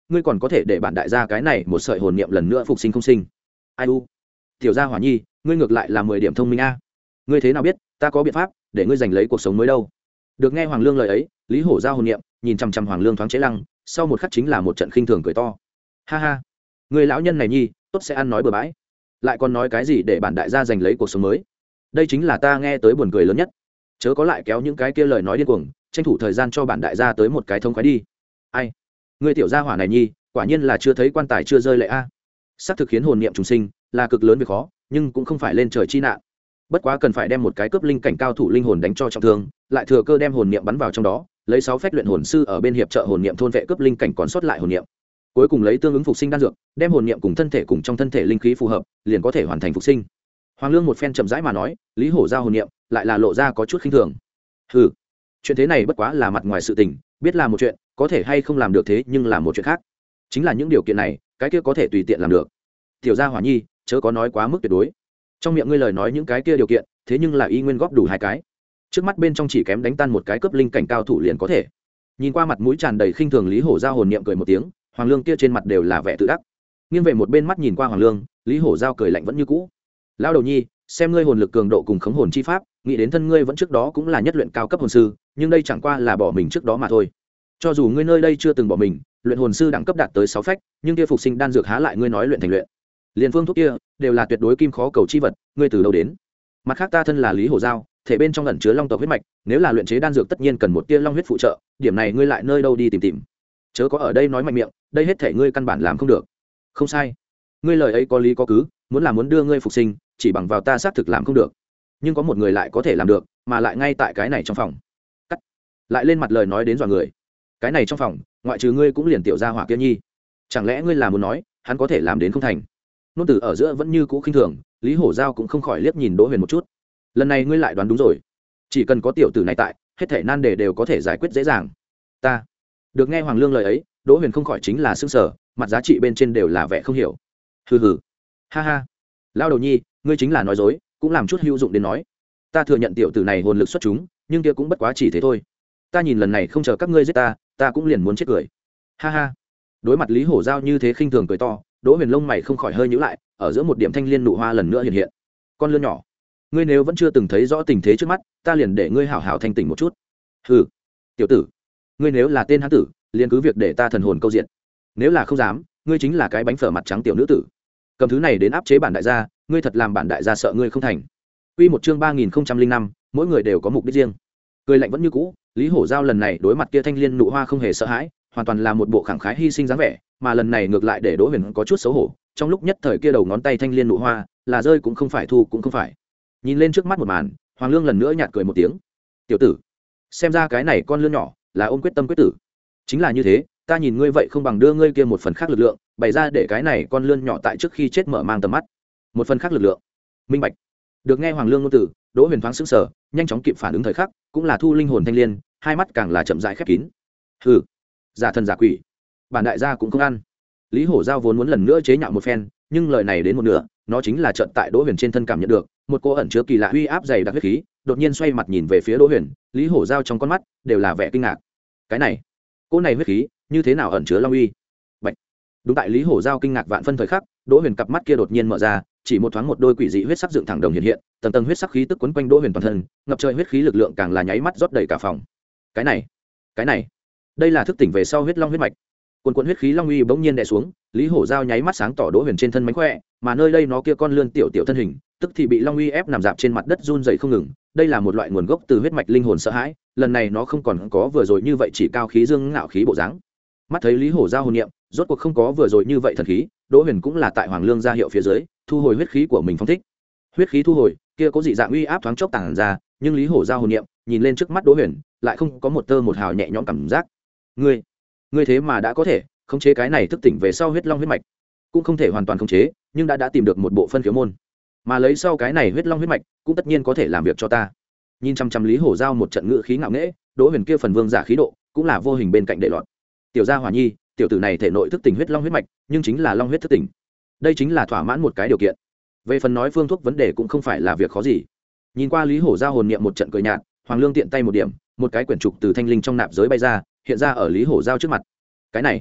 ngươi còn có thể để bản đại gia cái này một sợi hồn niệm lần nữa phục sinh không sinh? Ai u, tiểu gia hỏa nhi, ngươi ngược lại là mười điểm thông minh a. Ngươi thế nào biết ta có biện pháp để ngươi giành lấy cuộc sống mới đâu? Được nghe Hoàng Lương lời ấy, Lý Hổ giao hồn niệm nhìn chằm chằm Hoàng Lương thoáng chế lăng, sau một khắc chính là một trận khinh thường cười to. Ha ha, người lão nhân này nhi, tốt sẽ ăn nói bừa bãi, lại còn nói cái gì để bản đại gia giành lấy cuộc sống mới? Đây chính là ta nghe tới buồn cười lớn nhất. Chớ có lại kéo những cái kia lời nói điên cuồng, tranh thủ thời gian cho bản đại gia tới một cái thông khoái đi. Ai, người tiểu gia hỏa này nhi, quả nhiên là chưa thấy quan tài chưa rơi lệ a. Sắp thực khiến hồn niệm trùng sinh là cực lớn việc khó, nhưng cũng không phải lên trời chi nạn. Bất quá cần phải đem một cái cướp linh cảnh cao thủ linh hồn đánh cho trọng thương, lại thừa cơ đem hồn niệm bắn vào trong đó, lấy sáu phách luyện hồn sư ở bên hiệp trợ hồn niệm thôn vệ cướp linh cảnh còn sót lại hồn niệm. Cuối cùng lấy tương ứng phục sinh đan dược, đem hồn niệm cùng thân thể cùng trong thân thể linh khí phù hợp, liền có thể hoàn thành phục sinh. Hoàng Lương một phen chậm rãi mà nói, Lý Hổ giao hồn niệm lại là lộ ra có chút khinh thường. Hừ, chuyện thế này bất quá là mặt ngoài sự tình, biết là một chuyện, có thể hay không làm được thế nhưng là một chuyện khác. Chính là những điều kiện này, cái kia có thể tùy tiện làm được. Tiểu gia hỏa nhi, chớ có nói quá mức tuyệt đối. Trong miệng ngươi lời nói những cái kia điều kiện, thế nhưng là y nguyên góp đủ hai cái. Trước mắt bên trong chỉ kém đánh tan một cái cấp linh cảnh cao thủ liền có thể. Nhìn qua mặt mũi tràn đầy khinh thường Lý Hổ giao hồn niệm cười một tiếng, Hoàng Lương kia trên mặt đều là vẻ tự đắc. Nghiêng về một bên mắt nhìn qua Hoàng Lương, Lý Hổ giao cười lạnh vẫn như cũ. Lão đầu nhi, xem ngươi hồn lực cường độ cùng khống hồn chi pháp, nghĩ đến thân ngươi vẫn trước đó cũng là nhất luyện cao cấp hồn sư, nhưng đây chẳng qua là bỏ mình trước đó mà thôi. Cho dù ngươi nơi đây chưa từng bỏ mình, luyện hồn sư đẳng cấp đạt tới sáu phách, nhưng kia phục sinh đan dược há lại ngươi nói luyện thành luyện. Liên phương thuốc kia đều là tuyệt đối kim khó cầu chi vật, ngươi từ đâu đến? Mặt khác ta thân là Lý Hổ giao, thể bên trong ẩn chứa long tộc huyết mạch, nếu là luyện chế đan dược tất nhiên cần một tia long huyết phụ trợ, điểm này ngươi lại nơi đâu đi tìm tìm? Chớ có ở đây nói mạnh miệng, đây hết thể ngươi căn bản làm không được. Không sai, ngươi lời ấy có lý có cứ, muốn là muốn đưa ngươi phục sinh, chỉ bằng vào ta xác thực làm không được. Nhưng có một người lại có thể làm được, mà lại ngay tại cái này trong phòng. Cắt. Lại lên mặt lời nói đến dọa người. Cái này trong phòng, ngoại trừ ngươi cũng liền tiểu gia hỏa kia nhi. Chẳng lẽ ngươi là muốn nói, hắn có thể làm đến không thành? Nôn tử ở giữa vẫn như cũ khinh thường, Lý Hổ giao cũng không khỏi liếc nhìn Đỗ Huyền một chút. Lần này ngươi lại đoán đúng rồi, chỉ cần có tiểu tử này tại, hết thảy nan đề đều có thể giải quyết dễ dàng. Ta được nghe Hoàng Lương lời ấy, Đỗ Huyền không khỏi chính là sững sờ, mặt giá trị bên trên đều là vẻ không hiểu. Hừ hừ, ha ha, lao đầu nhi, ngươi chính là nói dối, cũng làm chút hữu dụng đến nói. Ta thừa nhận tiểu tử này hồn lực xuất chúng, nhưng kia cũng bất quá chỉ thế thôi. Ta nhìn lần này không chờ các ngươi giết ta, ta cũng liền muốn chết cười. Ha ha. Đối mặt Lý Hổ giao như thế khinh thường cười to, Đỗ Huyền lông mày không khỏi hơi nhíu lại, ở giữa một điểm thanh liên nụ hoa lần nữa hiện hiện. Con lươn nhỏ, ngươi nếu vẫn chưa từng thấy rõ tình thế trước mắt, ta liền để ngươi hảo hảo thanh tỉnh một chút. Hừ, tiểu tử, ngươi nếu là tên hán tử, liền cứ việc để ta thần hồn câu diện. Nếu là không dám, ngươi chính là cái bánh phở mặt trắng tiểu nữ tử. Cầm thứ này đến áp chế bản đại gia, ngươi thật làm bản đại gia sợ ngươi không thành. Quy một chương ba nghìn không trăm linh năm, mỗi người đều có mục đích riêng. Cười lạnh vẫn như cũ, Lý Hổ giao lần này đối mặt kia thanh liên nụ hoa không hề sợ hãi, hoàn toàn là một bộ khẳng khái hy sinh dáng vẻ, mà lần này ngược lại để Đỗ Huyền có chút xấu hổ, trong lúc nhất thời kia đầu ngón tay thanh liên nụ hoa, là rơi cũng không phải thu cũng không phải. Nhìn lên trước mắt một màn, Hoàng Lương lần nữa nhạt cười một tiếng. Tiểu tử, xem ra cái này con lươn nhỏ là ôm quyết tâm quyết tử. Chính là như thế, ta nhìn ngươi vậy không bằng đưa ngươi kia một phần khác lực lượng, bày ra để cái này con lươn nhỏ tại trước khi chết mở mang tầm mắt. Một phần khác lực lượng. Minh bạch. Được nghe Hoàng Lương ngôn tử, Đỗ Huyền thoáng sững sờ, nhanh chóng kịp phản ứng thời khắc, cũng là thu linh hồn thanh liên, hai mắt càng là chậm rãi khép kín. Hừ, giả thần giả quỷ, bản đại gia cũng không ăn. Lý Hổ giao vốn muốn lần nữa chế nhạo một phen, nhưng lời này đến một nửa, nó chính là trận tại Đỗ Huyền trên thân cảm nhận được một cô ẩn chứa kỳ lạ uy áp dày đặc huyết khí, đột nhiên xoay mặt nhìn về phía Đỗ Huyền, Lý Hổ giao trong con mắt đều là vẻ kinh ngạc. Cái này, cô này huyết khí, như thế nào ẩn chứa long uy? Bạch. Đúng tại Lý Hổ giao kinh ngạc vạn phân thời khắc, Đỗ Huyền cặp mắt kia đột nhiên mở ra, chỉ một thoáng một đôi quỷ dị huyết sắc dựng thẳng đồng hiện hiện, tầng tầng huyết sắc khí tức quấn quanh Đỗ Huyền toàn thân, ngập trời huyết khí lực lượng càng là nháy mắt rót đầy cả phòng. Cái này, cái này, đây là thức tỉnh về sau huyết long huyết mạch. Cuồn cuộn huyết khí long uy bỗng nhiên đè xuống, Lý Hổ giao nháy mắt sáng tỏ Đỗ Huyền trên thân mánh khỏe, mà nơi đây nó kia con lươn tiểu tiểu thân hình, tức thì bị long uy ép nằm dạp trên mặt đất run rẩy không ngừng. Đây là một loại nguồn gốc từ huyết mạch linh hồn sợ hãi, lần này nó không còn có vừa rồi như vậy chỉ cao khí dương ngạo khí bộ dáng. Mắt thấy Lý Hổ giao hồn niệm, rốt cuộc không có vừa rồi như vậy thần khí, Đỗ Huyền cũng là tại Hoàng Lương ra hiệu phía dưới, thu hồi huyết khí của mình phóng thích. Huyết khí thu hồi, kia có dị dạng uy áp thoáng chốc tàng ra, nhưng Lý Hổ giao hồn niệm, nhìn lên trước mắt Đỗ Huyền, lại không có một tơ một hào nhẹ nhõm cảm giác. Ngươi, ngươi thế mà đã có thể khống chế cái này thức tỉnh về sau huyết long huyết mạch, cũng không thể hoàn toàn khống chế, nhưng đã đã tìm được một bộ phân khiếu môn, mà lấy sau cái này huyết long huyết mạch, cũng tất nhiên có thể làm việc cho ta. Nhìn chăm chăm Lý Hổ giao một trận ngữ khí ngạo nghễ, Đỗ Huyền kia phần vương giả khí độ, cũng là vô hình bên cạnh đệ lọt. Tiểu gia hỏa nhi, tiểu tử này thể nội thức tỉnh huyết long huyết mạch, nhưng chính là long huyết thức tỉnh, đây chính là thỏa mãn một cái điều kiện. Về phần nói phương thuốc vấn đề cũng không phải là việc khó gì. Nhìn qua Lý Hổ giao hồn niệm một trận cười nhạt, Hoàng Lương tiện tay một điểm, một cái quyển trục từ thanh linh trong nạp giới bay ra, hiện ra ở Lý Hổ giao trước mặt. Cái này,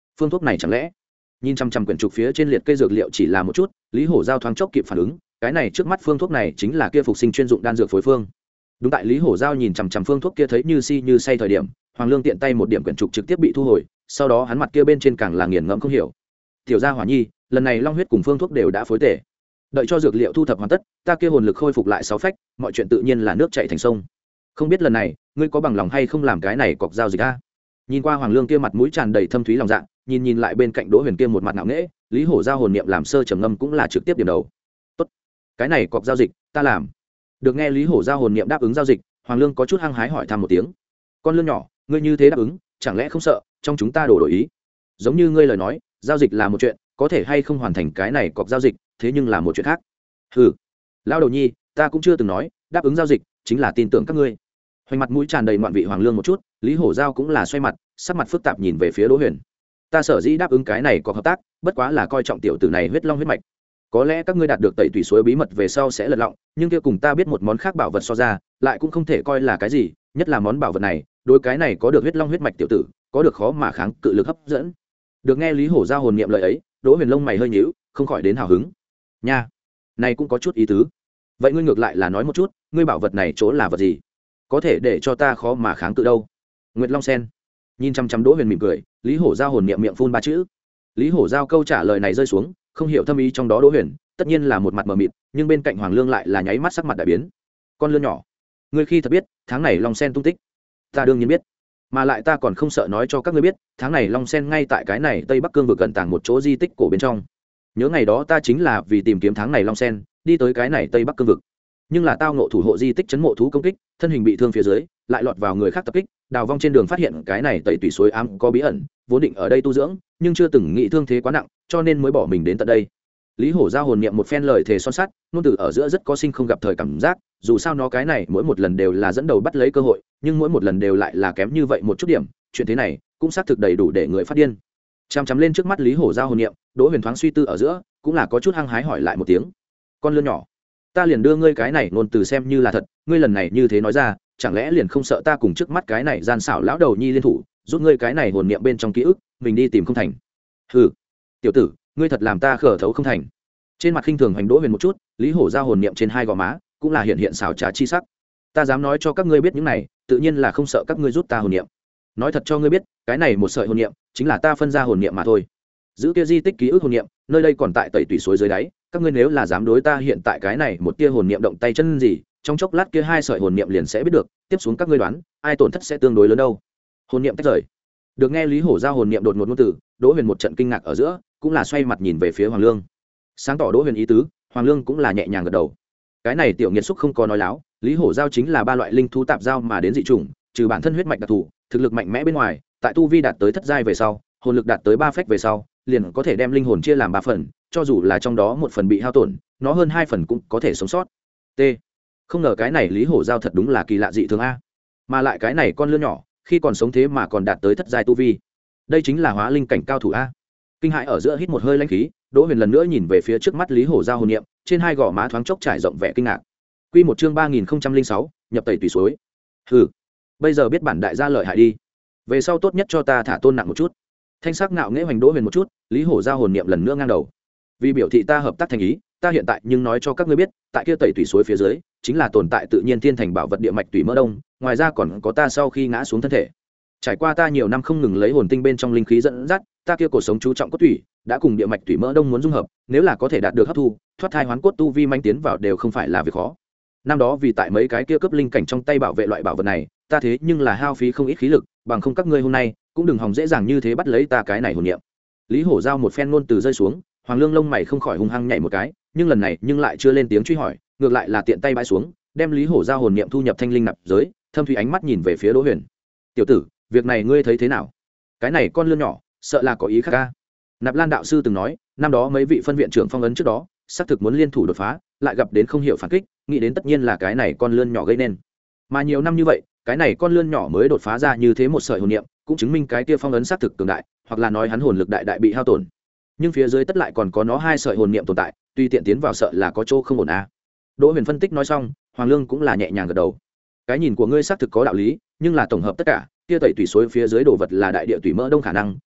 phương thuốc này chẳng lẽ nhìn chăm chăm quyển trục phía trên liệt cây dược liệu chỉ là một chút, Lý Hổ Giao thoáng chốc kịp phản ứng, cái này trước mắt phương thuốc này chính là kia phục sinh chuyên dụng đan dược phối phương. Đúng tại Lý Hổ Giao nhìn chằm chằm phương thuốc kia thấy như si như say thời điểm, Hoàng Lương tiện tay một điểm quyển trục trực tiếp bị thu hồi, sau đó hắn mặt kia bên trên càng là nghiền ngẫm không hiểu. Tiểu gia hỏa nhi, lần này long huyết cùng phương thuốc đều đã phối tể, đợi cho dược liệu thu thập hoàn tất, ta kia hồn lực khôi phục lại sáu phách, mọi chuyện tự nhiên là nước chảy thành sông. Không biết lần này ngươi có bằng lòng hay không làm cái này cọc giao dịch a? Nhìn qua Hoàng Lương kia mặt mũi tràn đầy thâm thúy lòng dạ, nhìn nhìn lại bên cạnh Đỗ Huyền kia một mặt ngạo nghễ, Lý Hổ Giao hồn niệm làm sơ trầm ngâm cũng là trực tiếp điểm đầu. Tốt, cái này cọc giao dịch ta làm. Được nghe Lý Hổ Giao hồn niệm đáp ứng giao dịch, Hoàng Lương có chút hăng hái hỏi thăm một tiếng. Con lươn nhỏ, ngươi như thế đáp ứng, chẳng lẽ không sợ trong chúng ta đổ đổi ý? Giống như ngươi lời nói, giao dịch là một chuyện, có thể hay không hoàn thành cái này cọc giao dịch, thế nhưng là một chuyện khác. Hừ, lão đầu nhi, ta cũng chưa từng nói đáp ứng giao dịch chính là tin tưởng các ngươi. Hoành mặt mũi tràn đầy ngoạn vị Hoàng Lương một chút, Lý Hổ Giao cũng là xoay mặt, sắc mặt phức tạp nhìn về phía Đỗ Huyền. Ta sở dĩ đáp ứng cái này có hợp tác, bất quá là coi trọng tiểu tử này huyết long huyết mạch. Có lẽ các ngươi đạt được tẩy tùy suối bí mật về sau sẽ lật lọng, nhưng kia cùng ta biết một món khác bảo vật so ra, lại cũng không thể coi là cái gì, nhất là món bảo vật này, đối cái này có được huyết long huyết mạch tiểu tử, có được khó mà kháng cự lực hấp dẫn. Được nghe Lý Hổ Giao hồn niệm lời ấy, Đỗ Huyền lông mày hơi nhíu, không khỏi đến hào hứng. Nha, này cũng có chút ý tứ. Vậy ngươi ngược lại là nói một chút, ngươi bảo vật này chỗ là vật gì? Có thể để cho ta khó mà kháng cự đâu? Nguyệt Long Sen. Nhìn chăm chăm Đỗ Huyền mỉm cười, Lý Hổ Giao hồn niệm miệng phun ba chữ. Lý Hổ Giao câu trả lời này rơi xuống, không hiểu thâm ý trong đó Đỗ Huyền, tất nhiên là một mặt mờ mịt, nhưng bên cạnh Hoàng Lương lại là nháy mắt sắc mặt đại biến. Con lươn nhỏ, ngươi khi thật biết, tháng này Long Sen tung tích? Ta đương nhiên biết, mà lại ta còn không sợ nói cho các ngươi biết, tháng này Long Sen ngay tại cái này Tây Bắc Cương vực gần tàng một chỗ di tích cổ bên trong. Nhớ ngày đó ta chính là vì tìm kiếm tháng này Long Sen, đi tới cái này Tây Bắc Cương vực. Nhưng là tao ngộ thủ hộ di tích chấn mộ thú công kích, thân hình bị thương phía dưới, lại lọt vào người khác tập kích, đào vong trên đường phát hiện cái này tẩy tùy suối ám có bí ẩn, vốn định ở đây tu dưỡng, nhưng chưa từng nghĩ thương thế quá nặng, cho nên mới bỏ mình đến tận đây. Lý Hổ Giao hồn niệm một phen lời thề son sắt, ngôn từ ở giữa rất có sinh không gặp thời cảm giác, dù sao nó cái này mỗi một lần đều là dẫn đầu bắt lấy cơ hội, nhưng mỗi một lần đều lại là kém như vậy một chút điểm, chuyện thế này cũng xác thực đầy đủ để người phát điên. Chằm chằm lên trước mắt Lý Hổ Giao hồn niệm, Đỗ Huyền thoáng suy tư ở giữa, cũng là có chút hăng hái hỏi lại một tiếng. Con lươn nhỏ, ta liền đưa ngươi cái này ngôn từ xem như là thật, ngươi lần này như thế nói ra, chẳng lẽ liền không sợ ta cùng trước mắt cái này gian xảo lão đầu nhi liên thủ, giúp ngươi cái này hồn niệm bên trong ký ức, mình đi tìm không thành? Hừ, tiểu tử, ngươi thật làm ta khở thấu không thành. Trên mặt khinh thường Hoành Đỗ Huyền một chút, Lý Hổ Giao hồn niệm trên hai gò má cũng là hiện hiện xảo trá chi sắc. Ta dám nói cho các ngươi biết những này, tự nhiên là không sợ các ngươi rút ta hồn niệm. Nói thật cho ngươi biết, cái này một sợi hồn niệm chính là ta phân ra hồn niệm mà thôi. Giữ kia di tích ký ức hồn niệm, nơi đây còn tại tẩy tủy suối dưới đáy, các ngươi nếu là dám đối ta hiện tại cái này một tia hồn niệm động tay chân gì, trong chốc lát kia hai sợi hồn niệm liền sẽ biết được, tiếp xuống các ngươi đoán, ai tổn thất sẽ tương đối lớn đâu. Hồn niệm tách rời. Được nghe Lý Hổ Giao hồn niệm đột ngột ngôn từ, Đỗ Huyền một trận kinh ngạc ở giữa, cũng là xoay mặt nhìn về phía Hoàng Lương. Sáng tỏ Đỗ Huyền ý tứ, Hoàng Lương cũng là nhẹ nhàng gật đầu. Cái này tiểu nghiệt xúc không có nói láo, Lý Hổ Giao chính là ba loại linh thú tạp giao mà đến dị chủng, trừ bản thân huyết mạch đặc thù, thực lực mạnh mẽ bên ngoài, tại tu vi đạt tới thất giai về sau, hồn lực đạt tới ba phách về sau, liền có thể đem linh hồn chia làm ba phần, cho dù là trong đó một phần bị hao tổn, nó hơn hai phần cũng có thể sống sót. T. Không ngờ cái này Lý Hổ Giao thật đúng là kỳ lạ dị thường a. Mà lại cái này con lươn nhỏ, khi còn sống thế mà còn đạt tới thất giai tu vi. Đây chính là hóa linh cảnh cao thủ a. Kinh hãi ở giữa hít một hơi lãnh khí, Đỗ Huyền lần nữa nhìn về phía trước mắt Lý Hổ Giao hồn niệm, trên hai gò má thoáng chốc trải rộng vẻ kinh ngạc. Quy một chương ba nghìn không trăm linh sáu, nhập tẩy tùy suối. Hừ, bây giờ biết bản đại gia lợi hại đi. Về sau tốt nhất cho ta thả tôn nặng một chút. Thanh sắc ngạo nghễ Hoành Đỗ Huyền một chút, Lý Hổ Giao hồn niệm lần nữa ngang đầu. Vì biểu thị ta hợp tác thành ý, ta hiện tại nhưng nói cho các ngươi biết, tại kia tẩy tùy suối phía dưới, chính là tồn tại tự nhiên thiên thành bảo vật địa mạch tùy mỡ đông, ngoài ra còn có ta sau khi ngã xuống thân thể. Trải qua ta nhiều năm không ngừng lấy hồn tinh bên trong linh khí dẫn dắt, ta kia cổ sống chú trọng cốt tủy, đã cùng địa mạch tủy mỡ đông muốn dung hợp, nếu là có thể đạt được hấp thu, thoát thai hoán cốt tu vi manh tiến vào đều không phải là việc khó. Năm đó vì tại mấy cái kia cấp linh cảnh trong tay bảo vệ loại bảo vật này, ta thế nhưng là hao phí không ít khí lực, bằng không các ngươi hôm nay cũng đừng hòng dễ dàng như thế bắt lấy ta cái này hồn niệm. Lý Hổ Giao một phen ngôn từ rơi xuống, Hoàng Lương lông mày không khỏi hung hăng nhảy một cái, nhưng lần này nhưng lại chưa lên tiếng truy hỏi, ngược lại là tiện tay bãi xuống, đem Lý Hổ Giao hồn niệm thu nhập thanh linh nạp giới, thâm thủy ánh mắt nhìn về phía Đỗ Huyền. Tiểu tử, việc này ngươi thấy thế nào? Cái này con lươn nhỏ, sợ là có ý khác ca. Nạp Lan đạo sư từng nói, năm đó mấy vị phân viện trưởng phong ấn trước đó, xác thực muốn liên thủ đột phá, lại gặp đến không hiểu phản kích, nghĩ đến tất nhiên là cái này con lươn nhỏ gây nên. Mà nhiều năm như vậy, cái này con lươn nhỏ mới đột phá ra như thế một sợi hồn niệm, cũng chứng minh cái kia phong ấn xác thực cường đại, hoặc là nói hắn hồn lực đại đại bị hao tổn. Nhưng phía dưới tất lại còn có nó hai sợi hồn niệm tồn tại, tuy tiện tiến vào sợ là có chỗ không ổn a. À. Đỗ Huyền phân tích nói xong, Hoàng Lương cũng là nhẹ nhàng gật đầu. Cái nhìn của ngươi xác thực có đạo lý, nhưng là tổng hợp tất cả, kia tẩy tủy suối phía dưới đồ vật là đại địa tủy mỡ đông khả năng,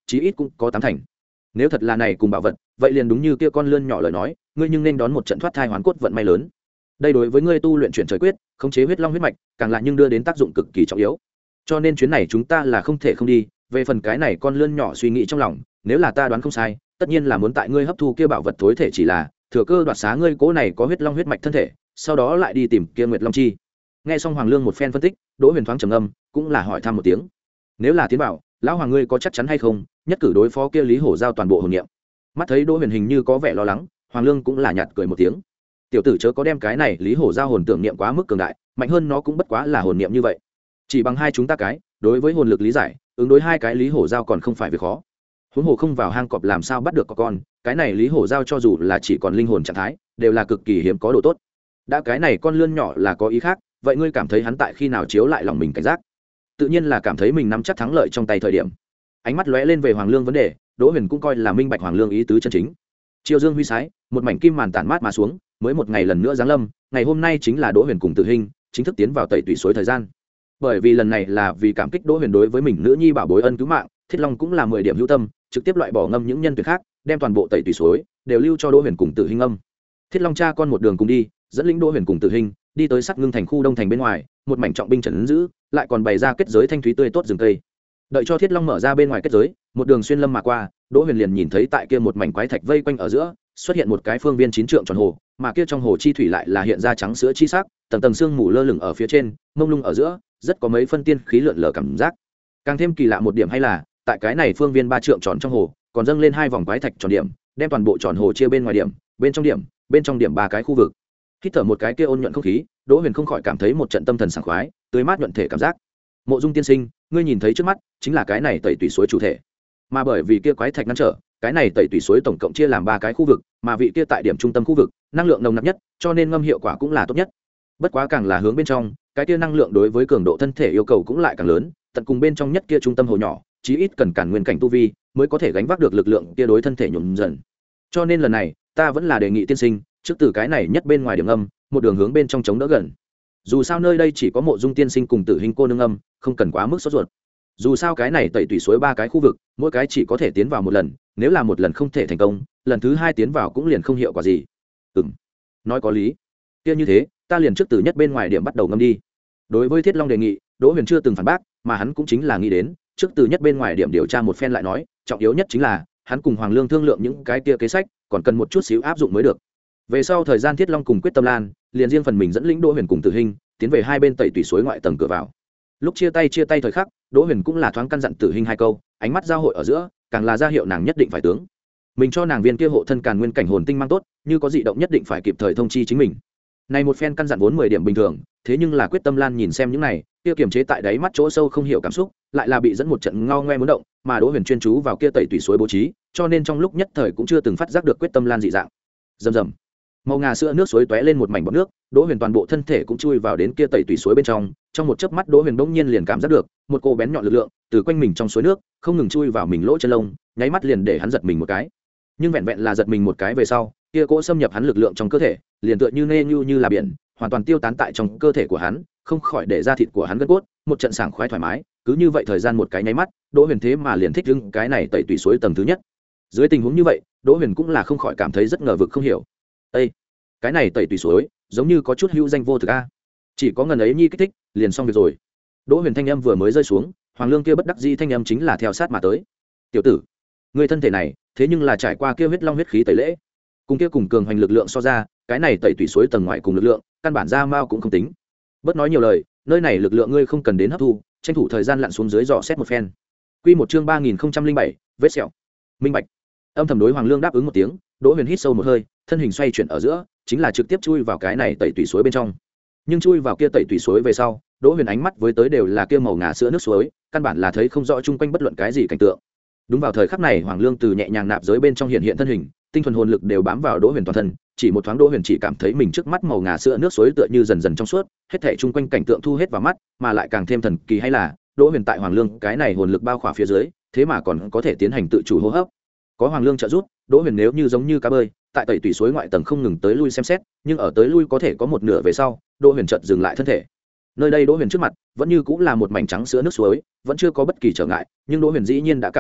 chí ít cũng có tám thành. Nếu thật là này cùng bảo vật, vậy liền đúng như kia con lươn nhỏ lời nói, ngươi nhưng nên đón một trận thoát thai hoán cốt vận may lớn. Đây đối với ngươi tu luyện chuyển trời quyết, khống chế huyết long huyết mạch, càng là nhưng đưa đến tác dụng cực kỳ trọng yếu. Cho nên chuyến này chúng ta là không thể không đi. Về phần cái này con lươn nhỏ suy nghĩ trong lòng, nếu là ta đoán không sai, tất nhiên là muốn tại ngươi hấp thu kia bảo vật thối thể, chỉ là thừa cơ đoạt xá ngươi cố này có huyết long huyết mạch thân thể, sau đó lại đi tìm kia Nguyệt Long chi. Nghe xong Hoàng Lương một phen phân tích, Đỗ Huyền thoáng trầm ngâm, cũng là hỏi thăm một tiếng. Nếu là tiến bảo, lão hoàng ngươi có chắc chắn hay không, nhất cử đối phó kia Lý Hổ giao toàn bộ hồn niệm. Mắt thấy Đỗ Huyền hình như có vẻ lo lắng, Hoàng Lương cũng là nhạt cười một tiếng. Tiểu tử chớ có đem cái này Lý Hổ giao hồn tưởng niệm quá mức cường đại, mạnh hơn nó cũng bất quá là hồn niệm như vậy. Chỉ bằng hai chúng ta cái, đối với hồn lực lý giải, ứng đối hai cái Lý Hổ giao còn không phải việc khó. Huống hồ không vào hang cọp làm sao bắt được có con, cái này Lý Hổ giao cho dù là chỉ còn linh hồn trạng thái, đều là cực kỳ hiếm có độ tốt. Đã cái này con lươn nhỏ là có ý khác, vậy ngươi cảm thấy hắn tại khi nào chiếu lại lòng mình cảnh giác? Tự nhiên là cảm thấy mình nắm chắc thắng lợi trong tay thời điểm. Ánh mắt lóe lên về Hoàng Lương vấn đề, Đỗ Huyền cũng coi là minh bạch Hoàng Lương ý tứ chân chính. Chiêu dương huy sái, một mảnh kim màn tản mát mà xuống, mới một ngày lần nữa giáng lâm, ngày hôm nay chính là Đỗ Huyền cùng Tử Hinh chính thức tiến vào tẩy tủy suối thời gian. Bởi vì lần này là vì cảm kích Đỗ Huyền đối với mình nữ nhi bảo bối ân cứu mạng, Thiết Long cũng là mười điểm hữu tâm, trực tiếp loại bỏ ngâm những nhân tuyển khác, đem toàn bộ tẩy tủy suối đều lưu cho Đỗ Huyền cùng Tử Hinh ngâm. Thiết Long cha con một đường cùng đi, dẫn lĩnh Đỗ Huyền cùng Tử Hinh đi tới Sắt Ngưng thành khu đông thành bên ngoài, một mảnh trọng binh trấn giữ, lại còn bày ra kết giới thanh thúy tươi tốt rừng cây. Đợi cho Thiết Long mở ra bên ngoài kết giới, một đường xuyên lâm mà qua, Đỗ Huyền liền nhìn thấy tại kia một mảnh quái thạch vây quanh ở giữa, xuất hiện một cái phương viên chín trượng tròn hồ, mà kia trong hồ chi thủy lại là hiện ra trắng sữa chi sắc, tầng tầng sương mù lơ lửng ở phía trên, mông lung ở giữa, rất có mấy phân tiên khí lượn lờ cảm giác. Càng thêm kỳ lạ một điểm hay là, tại cái này phương viên ba trượng tròn trong hồ, còn dâng lên hai vòng quái thạch tròn điểm, đem toàn bộ tròn hồ chia bên ngoài điểm, bên trong điểm, bên trong điểm ba cái khu vực. Hít thở một cái kia ôn nhuận không khí, Đỗ Huyền không khỏi cảm thấy một trận tâm thần sảng khoái, tươi mát nhuận thể cảm giác. Mộ Dung tiên sinh, ngươi nhìn thấy trước mắt chính là cái này tẩy tủy suối chủ thể. Mà bởi vì kia quái thạch ngăn trở, cái này tẩy tủy suối tổng cộng chia làm ba cái khu vực, mà vị kia tại điểm trung tâm khu vực, năng lượng nồng nặc nhất, cho nên ngâm hiệu quả cũng là tốt nhất. Bất quá càng là hướng bên trong, cái kia năng lượng đối với cường độ thân thể yêu cầu cũng lại càng lớn, tận cùng bên trong nhất kia trung tâm hồ nhỏ, chí ít cần cản nguyên cảnh tu vi mới có thể gánh vác được lực lượng kia đối thân thể nhuộm dần. Cho nên lần này, ta vẫn là đề nghị tiên sinh, trước từ cái này nhất bên ngoài điểm âm, một đường hướng bên trong chống đỡ gần. Dù sao nơi đây chỉ có Mộ Dung tiên sinh cùng Tử Hinh cô nương âm, không cần quá mức sốt ruột. Dù sao cái này tẩy tủy suối ba cái khu vực, mỗi cái chỉ có thể tiến vào một lần, nếu là một lần không thể thành công, lần thứ hai tiến vào cũng liền không hiệu quả gì. Ừm, nói có lý. Kia như thế, ta liền trước từ nhất bên ngoài điểm bắt đầu ngâm đi. Đối với Thiết Long đề nghị, Đỗ Huyền chưa từng phản bác, mà hắn cũng chính là nghĩ đến, trước từ nhất bên ngoài điểm điều tra một phen lại nói, trọng yếu nhất chính là hắn cùng Hoàng Lương thương lượng những cái kia kế sách, còn cần một chút xíu áp dụng mới được. Về sau thời gian Thiết Long cùng Quyết Tâm Lan, liền riêng phần mình dẫn lĩnh Đỗ Huyền cùng Tử Hinh tiến về hai bên tẩy tủy suối ngoại tầng cửa vào. Lúc chia tay chia tay thời khắc, Đỗ Huyền cũng là thoáng căn dặn Tử Hinh hai câu, ánh mắt giao hội ở giữa, càng là ra hiệu nàng nhất định phải tướng mình cho nàng viên kia hộ thân càn nguyên cảnh hồn tinh mang tốt, như có dị động nhất định phải kịp thời thông chi chính mình. Này một phen căn dặn vốn mười điểm bình thường, thế nhưng là Quyết Tâm Lan nhìn xem những này, kia kiềm chế tại đáy mắt chỗ sâu không hiểu cảm xúc, lại là bị dẫn một trận ngao ngoe muốn động, mà Đỗ Huyền chuyên chú vào kia tẩy tủy suối bố trí, cho nên trong lúc nhất thời cũng chưa từng phát giác được Quyết Tâm Lan dị dạng. Rầm rầm. Màu ngà sữa nước suối tóe lên một mảnh bọt nước, Đỗ Huyền toàn bộ thân thể cũng chui vào đến kia tẩy tủy suối bên trong, trong một chớp mắt Đỗ Huyền bỗng nhiên liền cảm giác được một cô bén nhọn lực lượng từ quanh mình trong suối nước không ngừng chui vào mình lỗ chân lông, nháy mắt liền để hắn giật mình một cái. Nhưng vẹn vẹn là giật mình một cái về sau, kia cỗ xâm nhập hắn lực lượng trong cơ thể, liền tựa như nê như như là biển, hoàn toàn tiêu tán tại trong cơ thể của hắn, không khỏi để ra thịt của hắn gân cốt, một trận sảng khoái thoải mái, cứ như vậy thời gian một cái nháy mắt, Đỗ Huyền thế mà liền thích ứng cái này tẩy tủy suối tầng thứ nhất. Dưới tình huống như vậy, Đỗ Huyền cũng là không khỏi cảm thấy rất ngờ vực không hiểu. Ê, cái này tẩy tủy suối giống như có chút hữu danh vô thực a, chỉ có ngần ấy nhi kích thích liền xong việc rồi. Đỗ Huyền thanh âm vừa mới rơi xuống, Hoàng Lương kia bất đắc dĩ thanh âm chính là theo sát mà tới. Tiểu tử, người thân thể này thế nhưng là trải qua kia huyết long huyết khí tẩy lễ, cùng kia cùng cường hoành lực lượng so ra, cái này tẩy tủy suối tầng ngoài cùng lực lượng căn bản ra mao cũng không tính. Bớt nói nhiều lời, nơi này lực lượng ngươi không cần đến hấp thu, tranh thủ thời gian lặn xuống dưới dò xét một phen. Quy một chương ba nghìn không trăm linh bảy, vết sẹo. Minh bạch. Âm thầm đối Hoàng Lương đáp ứng một tiếng, Đỗ Huyền hít sâu một hơi, thân hình xoay chuyển ở giữa, chính là trực tiếp chui vào cái này tẩy tủy suối bên trong. Nhưng chui vào kia tẩy tủy suối về sau, Đỗ Huyền ánh mắt với tới đều là kia màu ngà sữa nước suối, căn bản là thấy không rõ chung quanh bất luận cái gì cảnh tượng. Đúng vào thời khắc này, Hoàng Lương từ nhẹ nhàng nạp giới bên trong hiện hiện thân hình, tinh thuần hồn lực đều bám vào Đỗ Huyền toàn thân, chỉ một thoáng Đỗ Huyền chỉ cảm thấy mình trước mắt màu ngà sữa nước suối tựa như dần dần trong suốt, hết thảy chung quanh cảnh tượng thu hết vào mắt, mà lại càng thêm thần kỳ hay là, Đỗ Huyền tại Hoàng Lương cái này hồn lực bao khỏa phía dưới, thế mà còn có thể tiến hành tự chủ hô hấp. Có Hoàng Lương trợ giúp, Đỗ Huyền nếu như giống như cá bơi, tại tẩy tủy suối ngoại tầng không ngừng tới lui xem xét, nhưng ở tới lui có thể có một nửa về sau, Đỗ Huyền chợt dừng lại thân thể. Nơi đây Đỗ Huyền trước mặt vẫn như cũng là một mảnh trắng sữa nước suối, vẫn chưa có bất kỳ trở ngại, nhưng Đỗ Huyền dĩ nhiên đã cảm giác được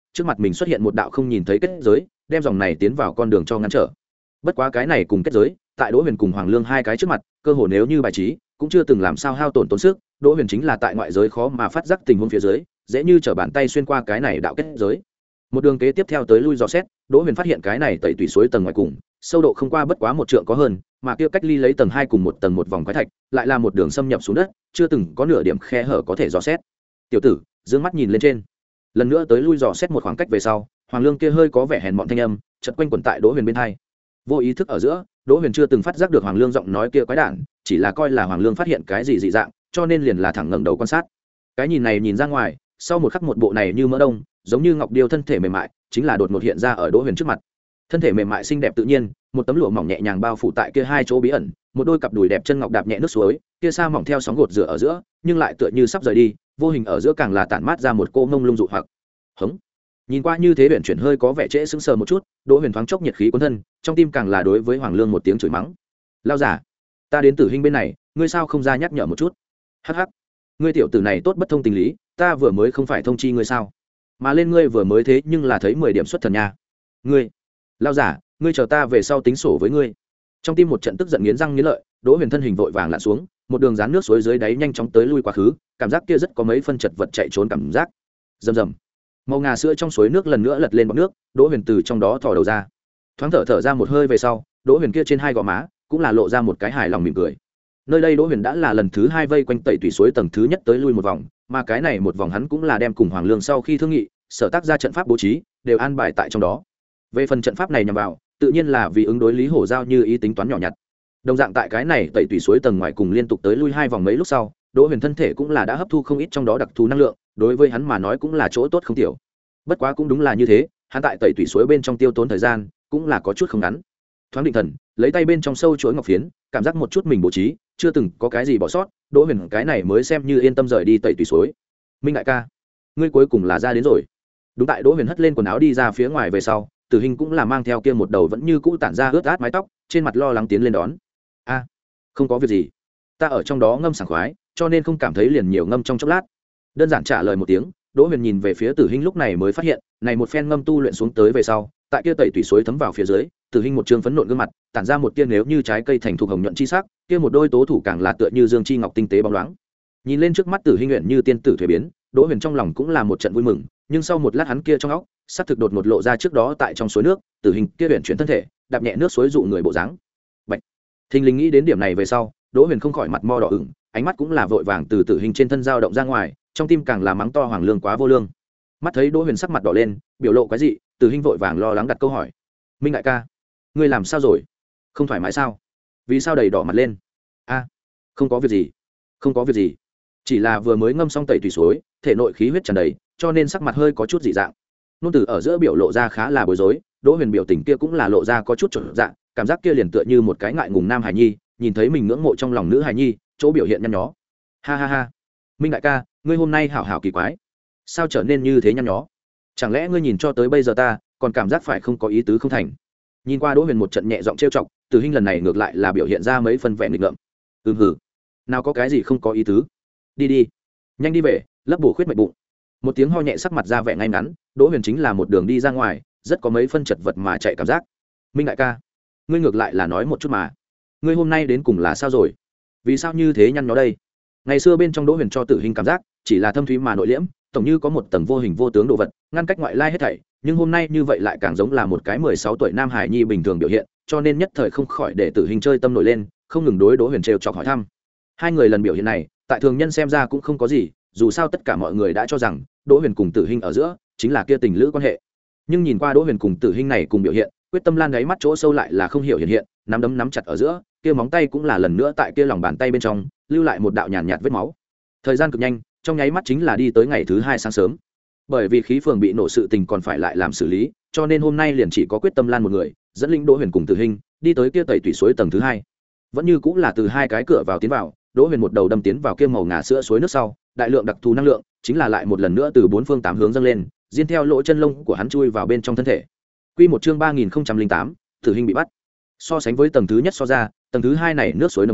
trước mặt mình xuất hiện một đạo không nhìn thấy kết giới, đem dòng này tiến vào con đường cho ngăn trở. Bất quá cái này cùng kết giới, tại Đỗ Huyền cùng Hoàng Lương hai cái trước mặt, cơ hồ nếu như bài trí, cũng chưa từng làm sao hao tổn tốn sức. Đỗ Huyền chính là tại ngoại giới khó mà phát giác tình huống phía dưới, dễ như trở bàn tay xuyên qua cái này đạo kết giới. Một đường kế tiếp theo tới lui dò xét, Đỗ Huyền phát hiện cái này tẩy tủy suối tầng ngoài cùng, sâu độ không qua bất quá một trượng có hơn, mà kia cách ly lấy tầng hai cùng một tầng một vòng quái thạch, lại là một đường xâm nhập xuống đất, chưa từng có nửa điểm khe hở có thể dò xét. Tiểu tử, dương mắt nhìn lên trên. Lần nữa tới lui dò xét một khoảng cách về sau, Hoàng Lương kia hơi có vẻ hèn mọn thanh âm, chợt quanh quẩn tại Đỗ Huyền bên tai. Vô ý thức ở giữa, Đỗ Huyền chưa từng phát giác được Hoàng Lương giọng nói kia quái đản, chỉ là coi là Hoàng Lương phát hiện cái gì dị dạng, cho nên liền là thẳng ngẩng đầu quan sát. Cái nhìn này nhìn ra ngoài, sau một khắc một bộ này như mỡ đông, giống như ngọc điêu thân thể mềm mại, chính là đột ngột hiện ra ở Đỗ Huyền trước mặt. Thân thể mềm mại xinh đẹp tự nhiên, một tấm lụa mỏng nhẹ nhàng bao phủ tại kia hai chỗ bí ẩn, một đôi cặp đùi đẹp chân ngọc đạp nhẹ nước suối, kia sa mỏng theo sóng gột rửa ở giữa, nhưng lại tựa như sắp rời đi, vô hình ở giữa càng là tản mát ra một cô ngông lung dụ hoặc. Hững. Nhìn qua như thế biển chuyển hơi có vẻ trễ sững sờ một chút, Đỗ Huyền thoáng chốc nhiệt khí cuốn thân, trong tim càng là đối với Hoàng Lương một tiếng chửi mắng. Lao giả, ta đến Tử Hinh bên này, ngươi sao không ra nhắc nhở một chút? Hắc hắc, ngươi tiểu tử này tốt bất thông tình lý, ta vừa mới không phải thông chi ngươi sao? Mà lên ngươi vừa mới thế nhưng là thấy mười điểm xuất thần nha. Ngươi, Lao giả, ngươi chờ ta về sau tính sổ với ngươi. Trong tim một trận tức giận nghiến răng nghiến lợi, Đỗ Huyền thân hình vội vàng lặn xuống, một đường dán nước suối dưới đáy nhanh chóng tới lui quá khứ, cảm giác kia rất có mấy phân chật vật chạy trốn cảm giác. Rầm rầm. Màu ngà sữa trong suối nước lần nữa lật lên bọt nước, Đỗ Huyền từ trong đó thò đầu ra. Thoáng thở thở ra một hơi về sau, Đỗ Huyền kia trên hai gò má cũng là lộ ra một cái hài lòng mỉm cười. Nơi đây Đỗ Huyền đã là lần thứ hai vây quanh tẩy tủy suối tầng thứ nhất tới lui một vòng, mà cái này một vòng hắn cũng là đem cùng Hoàng Lương sau khi thương nghị, sở tác ra trận pháp bố trí, đều an bài tại trong đó. Về phần trận pháp này nhằm vào, tự nhiên là vì ứng đối Lý Hổ Giao như ý tính toán nhỏ nhặt. Đồng dạng tại cái này tẩy tủy suối tầng ngoài cùng liên tục tới lui hai vòng mấy lúc sau, Đỗ Huyền thân thể cũng là đã hấp thu không ít trong đó đặc thù năng lượng, đối với hắn mà nói cũng là chỗ tốt không tiểu. Bất quá cũng đúng là như thế, hắn tại tẩy tủy suối bên trong tiêu tốn thời gian, cũng là có chút không ngắn. Thoáng định thần, lấy tay bên trong sâu chuỗi ngọc phiến, cảm giác một chút mình bố trí, chưa từng có cái gì bỏ sót, Đỗ Huyền cái này mới xem như yên tâm rời đi tẩy tủy suối. Minh đại ca, ngươi cuối cùng là ra đến rồi. Đúng tại Đỗ Huyền hất lên quần áo đi ra phía ngoài về sau, Tử Hinh cũng là mang theo kia một đầu vẫn như cũ tản ra ướt át mái tóc, trên mặt lo lắng tiến lên đón. A, không có việc gì, ta ở trong đó ngâm sảng khoái, cho nên không cảm thấy liền nhiều ngâm trong chốc lát. Đơn giản trả lời một tiếng, Đỗ Huyền nhìn về phía Tử Hinh lúc này mới phát hiện, này một phen ngâm tu luyện xuống tới về sau, tại kia tẩy tủy suối thấm vào phía dưới, Tử Hinh một trương phấn nộn gương mặt, tản ra một tia nếu như trái cây thành thục hồng nhuận chi sắc, kia một đôi tố thủ càng là tựa như dương chi ngọc tinh tế bóng loáng. Nhìn lên trước mắt Tử Hinh nguyện như tiên tử thuế biến, Đỗ Huyền trong lòng cũng là một trận vui mừng, nhưng sau một lát hắn kia trong óc, sắc thực đột một lộ ra trước đó tại trong suối nước, Tử Hinh kia huyền chuyển thân thể, đạp nhẹ nước suối dụ người bộ dáng. Bạch. Thình lình nghĩ đến điểm này về sau, Đỗ Huyền không khỏi mặt mo đỏ ửng, ánh mắt cũng là vội vàng từ Tử Hinh trên thân dao động ra ngoài, trong tim càng là mắng to Hoàng Lương quá vô lương. Mắt thấy Đỗ Huyền sắc mặt đỏ lên, biểu lộ cái gì, Tử Hinh vội vàng lo lắng đặt câu hỏi. Minh đại ca, ngươi làm sao rồi? Không thoải mái sao? Vì sao đầy đỏ mặt lên? A, không có việc gì, không có việc gì, chỉ là vừa mới ngâm xong tẩy tủy suối, thể nội khí huyết tràn đầy, cho nên sắc mặt hơi có chút dị dạng. Nôn tử ở giữa biểu lộ ra khá là bối rối, Đỗ Huyền biểu tình kia cũng là lộ ra có chút trở dạng, cảm giác kia liền tựa như một cái ngại ngùng nam hải nhi, nhìn thấy mình ngưỡng mộ trong lòng nữ hải nhi, chỗ biểu hiện nhăn nhó. Ha ha ha, Minh đại ca, ngươi hôm nay hảo hảo kỳ quái, sao trở nên như thế nhăn nhó? Chẳng lẽ ngươi nhìn cho tới bây giờ ta, còn cảm giác phải không có ý tứ không thành? Nhìn qua Đỗ Huyền một trận nhẹ giọng trêu chọc, Tử Hinh lần này ngược lại là biểu hiện ra mấy phần vẻ nghịch ngợm. Ừm hử, nào có cái gì không có ý tứ. Đi đi, nhanh đi về, lấp bổ khuyết mệnh bụng. Một tiếng ho nhẹ sắc mặt ra vẻ ngay ngắn, Đỗ Huyền chính là một đường đi ra ngoài, rất có mấy phân chật vật mà chạy cảm giác. Minh đại ca, ngươi ngược lại là nói một chút mà, ngươi hôm nay đến cùng là sao rồi? Vì sao như thế nhăn nhó đây? Ngày xưa bên trong Đỗ Huyền cho Tử Hinh cảm giác chỉ là thâm thúy mà nội liễm, tổng như có một tầng vô hình vô tướng đồ vật ngăn cách ngoại lai hết thảy, nhưng hôm nay như vậy lại càng giống là một cái mười sáu tuổi nam hải nhi bình thường biểu hiện, cho nên nhất thời không khỏi để Tử Hinh chơi tâm nổi lên, không ngừng đối Đỗ Huyền trêu chọc hỏi thăm. Hai người lần biểu hiện này, tại thường nhân xem ra cũng không có gì, dù sao tất cả mọi người đã cho rằng Đỗ Huyền cùng Tử Hinh ở giữa chính là kia tình lữ quan hệ. Nhưng nhìn qua Đỗ Huyền cùng Tử Hinh này cùng biểu hiện, quyết tâm lan đáy mắt chỗ sâu lại là không hiểu hiện hiện, nắm đấm nắm chặt ở giữa, kia móng tay cũng là lần nữa tại kia lòng bàn tay bên trong lưu lại một đạo nhàn nhạt, nhạt vết máu. Thời gian cực nhanh, trong nháy mắt chính là đi tới ngày thứ hai sáng sớm. Bởi vì khí phường bị nổ sự tình còn phải lại làm xử lý, cho nên hôm nay liền chỉ có quyết tâm lan một người dẫn linh Đỗ Huyền cùng Tử Hinh đi tới kia tẩy tủy suối tầng thứ hai. Vẫn như cũng là từ hai cái cửa vào tiến vào, Đỗ Huyền một đầu đâm tiến vào kia màu ngà sữa suối nước sau, đại lượng đặc thù năng lượng chính là lại một lần nữa từ bốn phương tám hướng dâng lên, diên theo lỗ chân lông của hắn chui vào bên trong thân thể. Quy một chương ba nghìn không trăm lẻ tám, Tử Hinh bị bắt. So sánh với tầng thứ nhất so ra, tầng thứ hai này nước suối nồng độ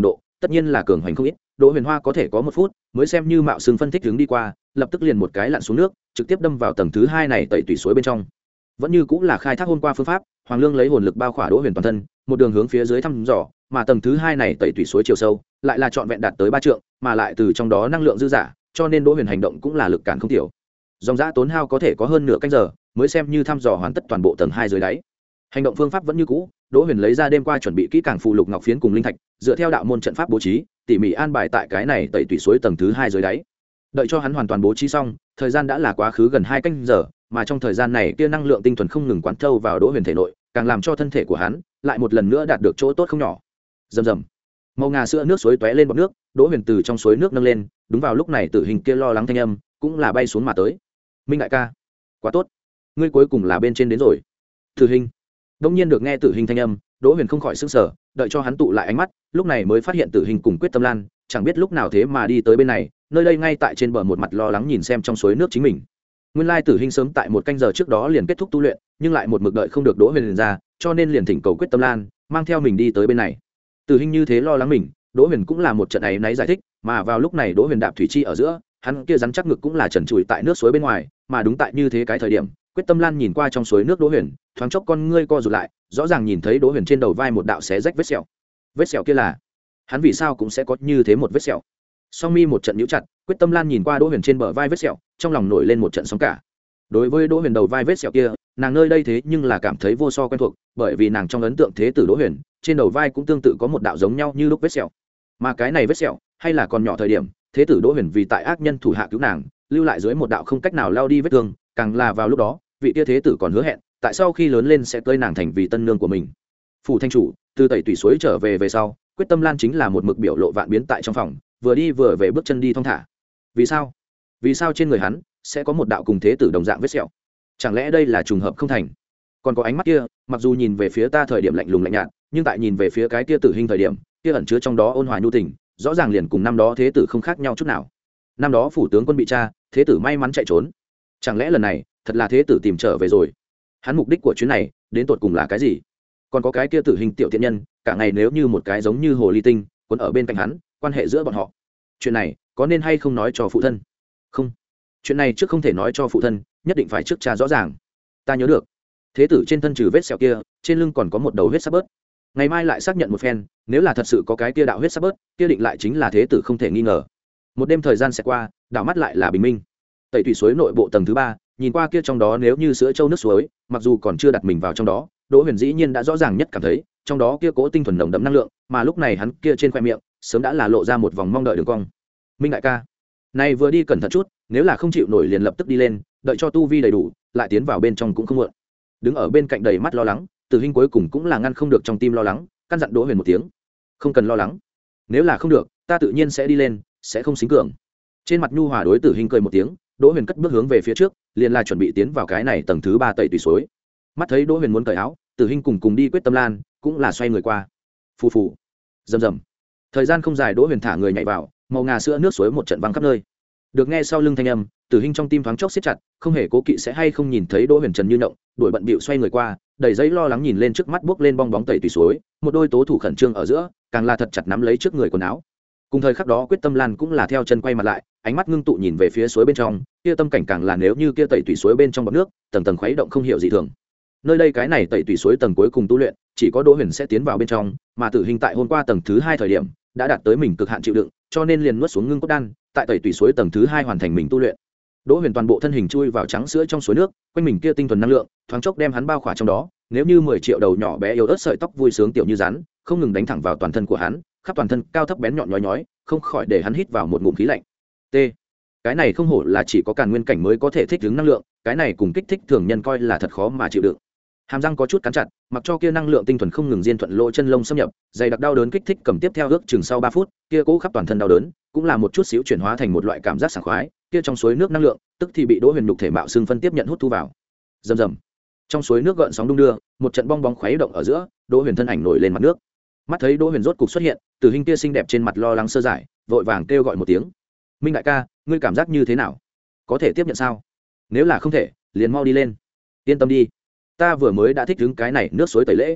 tất nhiên là cường hoành không ít. Đỗ Huyền Hoa có thể có một phút mới xem như mạo xương phân tích hướng đi qua, lập tức liền một cái lặn xuống nước, trực tiếp đâm vào tầng thứ hai này tẩy tủy suối bên trong. Vẫn như cũng là khai thác hôm qua phương pháp, Hoàng Lương lấy hồn lực bao khỏa Đỗ Huyền toàn thân, một đường hướng phía dưới thăm dò, mà tầng thứ hai này tẩy tủy suối chiều sâu, lại là trọn vẹn đạt tới ba trượng, mà lại từ trong đó năng lượng dư dả, cho nên Đỗ Huyền hành động cũng là lực cản không thiểu. Dòng dã tốn hao có thể có hơn nửa canh giờ, mới xem như thăm dò hoàn tất toàn bộ tầng hai dưới đáy. Hành động phương pháp vẫn như cũ, Đỗ Huyền lấy ra đêm qua chuẩn bị kỹ càng phù lục ngọc phiến cùng linh thạch, dựa theo đạo môn trận pháp bố trí, tỉ mỉ an bài tại cái này tẩy tủy suối tầng thứ hai dưới đáy. Đợi cho hắn hoàn toàn bố trí xong, thời gian đã là quá khứ gần hai canh giờ, mà trong thời gian này kia năng lượng tinh thuần không ngừng quán thâu vào Đỗ Huyền thể nội, càng làm cho thân thể của hắn lại một lần nữa đạt được chỗ tốt không nhỏ. Rầm rầm. Màu ngà sữa nước suối tóe lên bọt nước, Đỗ Huyền từ trong suối nước nâng lên, đúng vào lúc này Tử Hình kia lo lắng thanh âm cũng là bay xuống mà tới. Minh đại ca, quá tốt, ngươi cuối cùng là bên trên đến rồi. Tử Hình. Đông nhiên được nghe Tử Hình thanh âm, Đỗ Huyền không khỏi sửng sở, đợi cho hắn tụ lại ánh mắt, lúc này mới phát hiện Tử Hình cùng Quyết Tâm Lan, chẳng biết lúc nào thế mà đi tới bên này, nơi đây ngay tại trên bờ một mặt lo lắng nhìn xem trong suối nước chính mình. Nguyên lai Tử Hình sớm tại một canh giờ trước đó liền kết thúc tu luyện, nhưng lại một mực đợi không được Đỗ Huyền liền ra, cho nên liền thỉnh cầu Quyết Tâm Lan mang theo mình đi tới bên này. Tử Hình như thế lo lắng mình, Đỗ Huyền cũng là một trận ấy náy giải thích, mà vào lúc này Đỗ Huyền đạp thủy chi ở giữa, hắn kia rắn chắc ngực cũng là trần trụi tại nước suối bên ngoài, mà đúng tại như thế cái thời điểm, Quyết Tâm Lan nhìn qua trong suối nước Đỗ Huyền, thoáng chốc con ngươi co rụt lại, rõ ràng nhìn thấy Đỗ Huyền trên đầu vai một đạo xé rách vết sẹo. Vết sẹo kia là, hắn vì sao cũng sẽ có như thế một vết sẹo? Song mi một trận nhíu chặt, Quyết Tâm Lan nhìn qua Đỗ Huyền trên bờ vai vết sẹo, trong lòng nổi lên một trận sóng cả. Đối với Đỗ Huyền đầu vai vết sẹo kia, nàng nơi đây thế nhưng là cảm thấy vô so quen thuộc, bởi vì nàng trong ấn tượng thế tử Đỗ Huyền, trên đầu vai cũng tương tự có một đạo giống nhau như lúc vết sẹo. Mà cái này vết sẹo, hay là còn nhỏ thời điểm, thế tử Đỗ Huyền vì tại ác nhân thủ hạ cứu nàng, lưu lại dưới một đạo không cách nào lao đi vết thương, càng là vào lúc đó, vị tia thế tử còn hứa hẹn, tại sau khi lớn lên sẽ cưới nàng thành vì tân nương của mình. Phủ thanh chủ, từ tẩy tủy suối trở về về sau, Quyết Tâm Lan chính là một mực biểu lộ vạn biến tại trong phòng, vừa đi vừa về bước chân đi thong thả. Vì sao? Vì sao trên người hắn sẽ có một đạo cùng thế tử đồng dạng vết sẹo? Chẳng lẽ đây là trùng hợp không thành? Còn có ánh mắt kia, mặc dù nhìn về phía ta thời điểm lạnh lùng lạnh nhạt, nhưng tại nhìn về phía cái kia Tử Hình thời điểm, kia ẩn chứa trong đó ôn hòa nhu tình, rõ ràng liền cùng năm đó thế tử không khác nhau chút nào. Năm đó phủ tướng quân bị tra, thế tử may mắn chạy trốn. Chẳng lẽ lần này thật là thế tử tìm trở về rồi? Hắn mục đích của chuyến này đến tột cùng là cái gì? Còn có cái kia Tử Hình tiểu thiện nhân, cả ngày nếu như một cái giống như hồ ly tinh quấn ở bên cạnh hắn, quan hệ giữa bọn họ, chuyện này có nên hay không nói cho phụ thân? Không, chuyện này trước không thể nói cho phụ thân, nhất định phải trước tra rõ ràng. Ta nhớ được, thế tử trên thân trừ vết sẹo kia, trên lưng còn có một đầu huyết sắc bớt. Ngày mai lại xác nhận một phen, nếu là thật sự có cái kia đạo huyết sắc bớt, kia định lại chính là thế tử không thể nghi ngờ. Một đêm thời gian sẽ qua, đảo mắt lại là bình minh. Tẩy thủy suối nội bộ tầng thứ ba, nhìn qua kia trong đó nếu như sữa trâu nước suối, mặc dù còn chưa đặt mình vào trong đó, Đỗ Huyền dĩ nhiên đã rõ ràng nhất cảm thấy, trong đó kia cố tinh thuần nồng đậm năng lượng, mà lúc này hắn kia trên khoe miệng, sớm đã là lộ ra một vòng mong đợi đường cong. Minh đại ca, này vừa đi cẩn thận chút, nếu là không chịu nổi liền lập tức đi lên, đợi cho tu vi đầy đủ, lại tiến vào bên trong cũng không muộn. Đứng ở bên cạnh đầy mắt lo lắng, Tử Hình cuối cùng cũng là ngăn không được trong tim lo lắng, căn dặn Đỗ Huyền một tiếng, không cần lo lắng, nếu là không được, ta tự nhiên sẽ đi lên, sẽ không xính cường. Trên mặt nhu hòa đối Tử Hình cười một tiếng, Đỗ Huyền cất bước hướng về phía trước, liền là chuẩn bị tiến vào cái này tầng thứ ba tẩy tùy suối. Mắt thấy Đỗ Huyền muốn cởi áo, Tử Hình cùng cùng đi Quyết Tâm Lan cũng là xoay người qua. Phù phù, rầm rầm. Thời gian không dài, Đỗ Huyền thả người nhảy vào, màu ngà sữa nước suối một trận văng khắp nơi. Được nghe sau lưng thanh âm, Tử Hình trong tim thoáng chốc siết chặt, không hề cố kỵ sẽ hay không nhìn thấy Đỗ Huyền trần như động, đuổi bận bịu xoay người qua, đầy giấy lo lắng nhìn lên trước mắt bước lên bong bóng tẩy tùy suối, một đôi tố thủ khẩn trương ở giữa, càng là thật chặt nắm lấy trước người quần áo. Cùng thời khắc đó, Quyết Tâm Lan cũng là theo chân quay mặt lại, ánh mắt ngưng tụ nhìn về phía suối bên trong, kia tâm cảnh càng là nếu như kia tẩy tùy suối bên trong bọt nước, tầng tầng khuấy động không hiểu gì thường. Nơi đây cái này tẩy tùy suối tầng cuối cùng tu luyện, chỉ có Đỗ Huyền sẽ tiến vào bên trong, mà Tử Hình tại hôm qua tầng thứ hai thời điểm, đã đạt tới mình cực hạn chịu đựng, cho nên liền nuốt xuống ngưng cốt đan, tại tẩy tùy suối tầng thứ hai hoàn thành mình tu luyện. Đỗ Huyền toàn bộ thân hình chui vào trắng sữa trong suối nước, quanh mình kia tinh thuần năng lượng, thoáng chốc đem hắn bao khỏa trong đó, nếu như mười triệu đầu nhỏ bé yếu ớt sợi tóc vui sướng tiểu như rắn, không ngừng đánh thẳng vào toàn thân của hắn, khắp toàn thân cao thấp bén nhọn nhói nhói, không khỏi để hắn hít vào một ngụm khí lạnh. T. Cái này không hổ là chỉ có Càn Nguyên cảnh mới có thể thích ứng năng lượng, cái này cùng kích thích thường nhân coi là thật khó mà chịu đựng. Hàm răng có chút cắn chặt, mặc cho kia năng lượng tinh thuần không ngừng diên thuận lỗ chân lông xâm nhập, dày đặc đau đớn kích thích cầm tiếp theo ước chừng sau ba phút, kia cố khắp toàn thân đau đớn, cũng là một chút xíu chuyển hóa thành một loại cảm giác sảng khoái, kia trong suối nước năng lượng, tức thì bị Đỗ Huyền nhục thể mạo xương phân tiếp nhận hút thu vào. Rầm rầm. Trong suối nước gợn sóng đung đưa, một trận bong bóng khuấy động ở giữa, Đỗ Huyền thân ảnh nổi lên mặt nước. Mắt thấy Đỗ Huyền rốt cục xuất hiện, Tử Hình kia xinh đẹp trên mặt lo lắng sơ giải, vội vàng kêu gọi một tiếng. Minh đại ca, ngươi cảm giác như thế nào? Có thể tiếp nhận sao? Nếu là không thể, liền mau đi lên. Yên tâm đi, ta vừa mới đã thích ứng cái này nước suối tẩy lễ.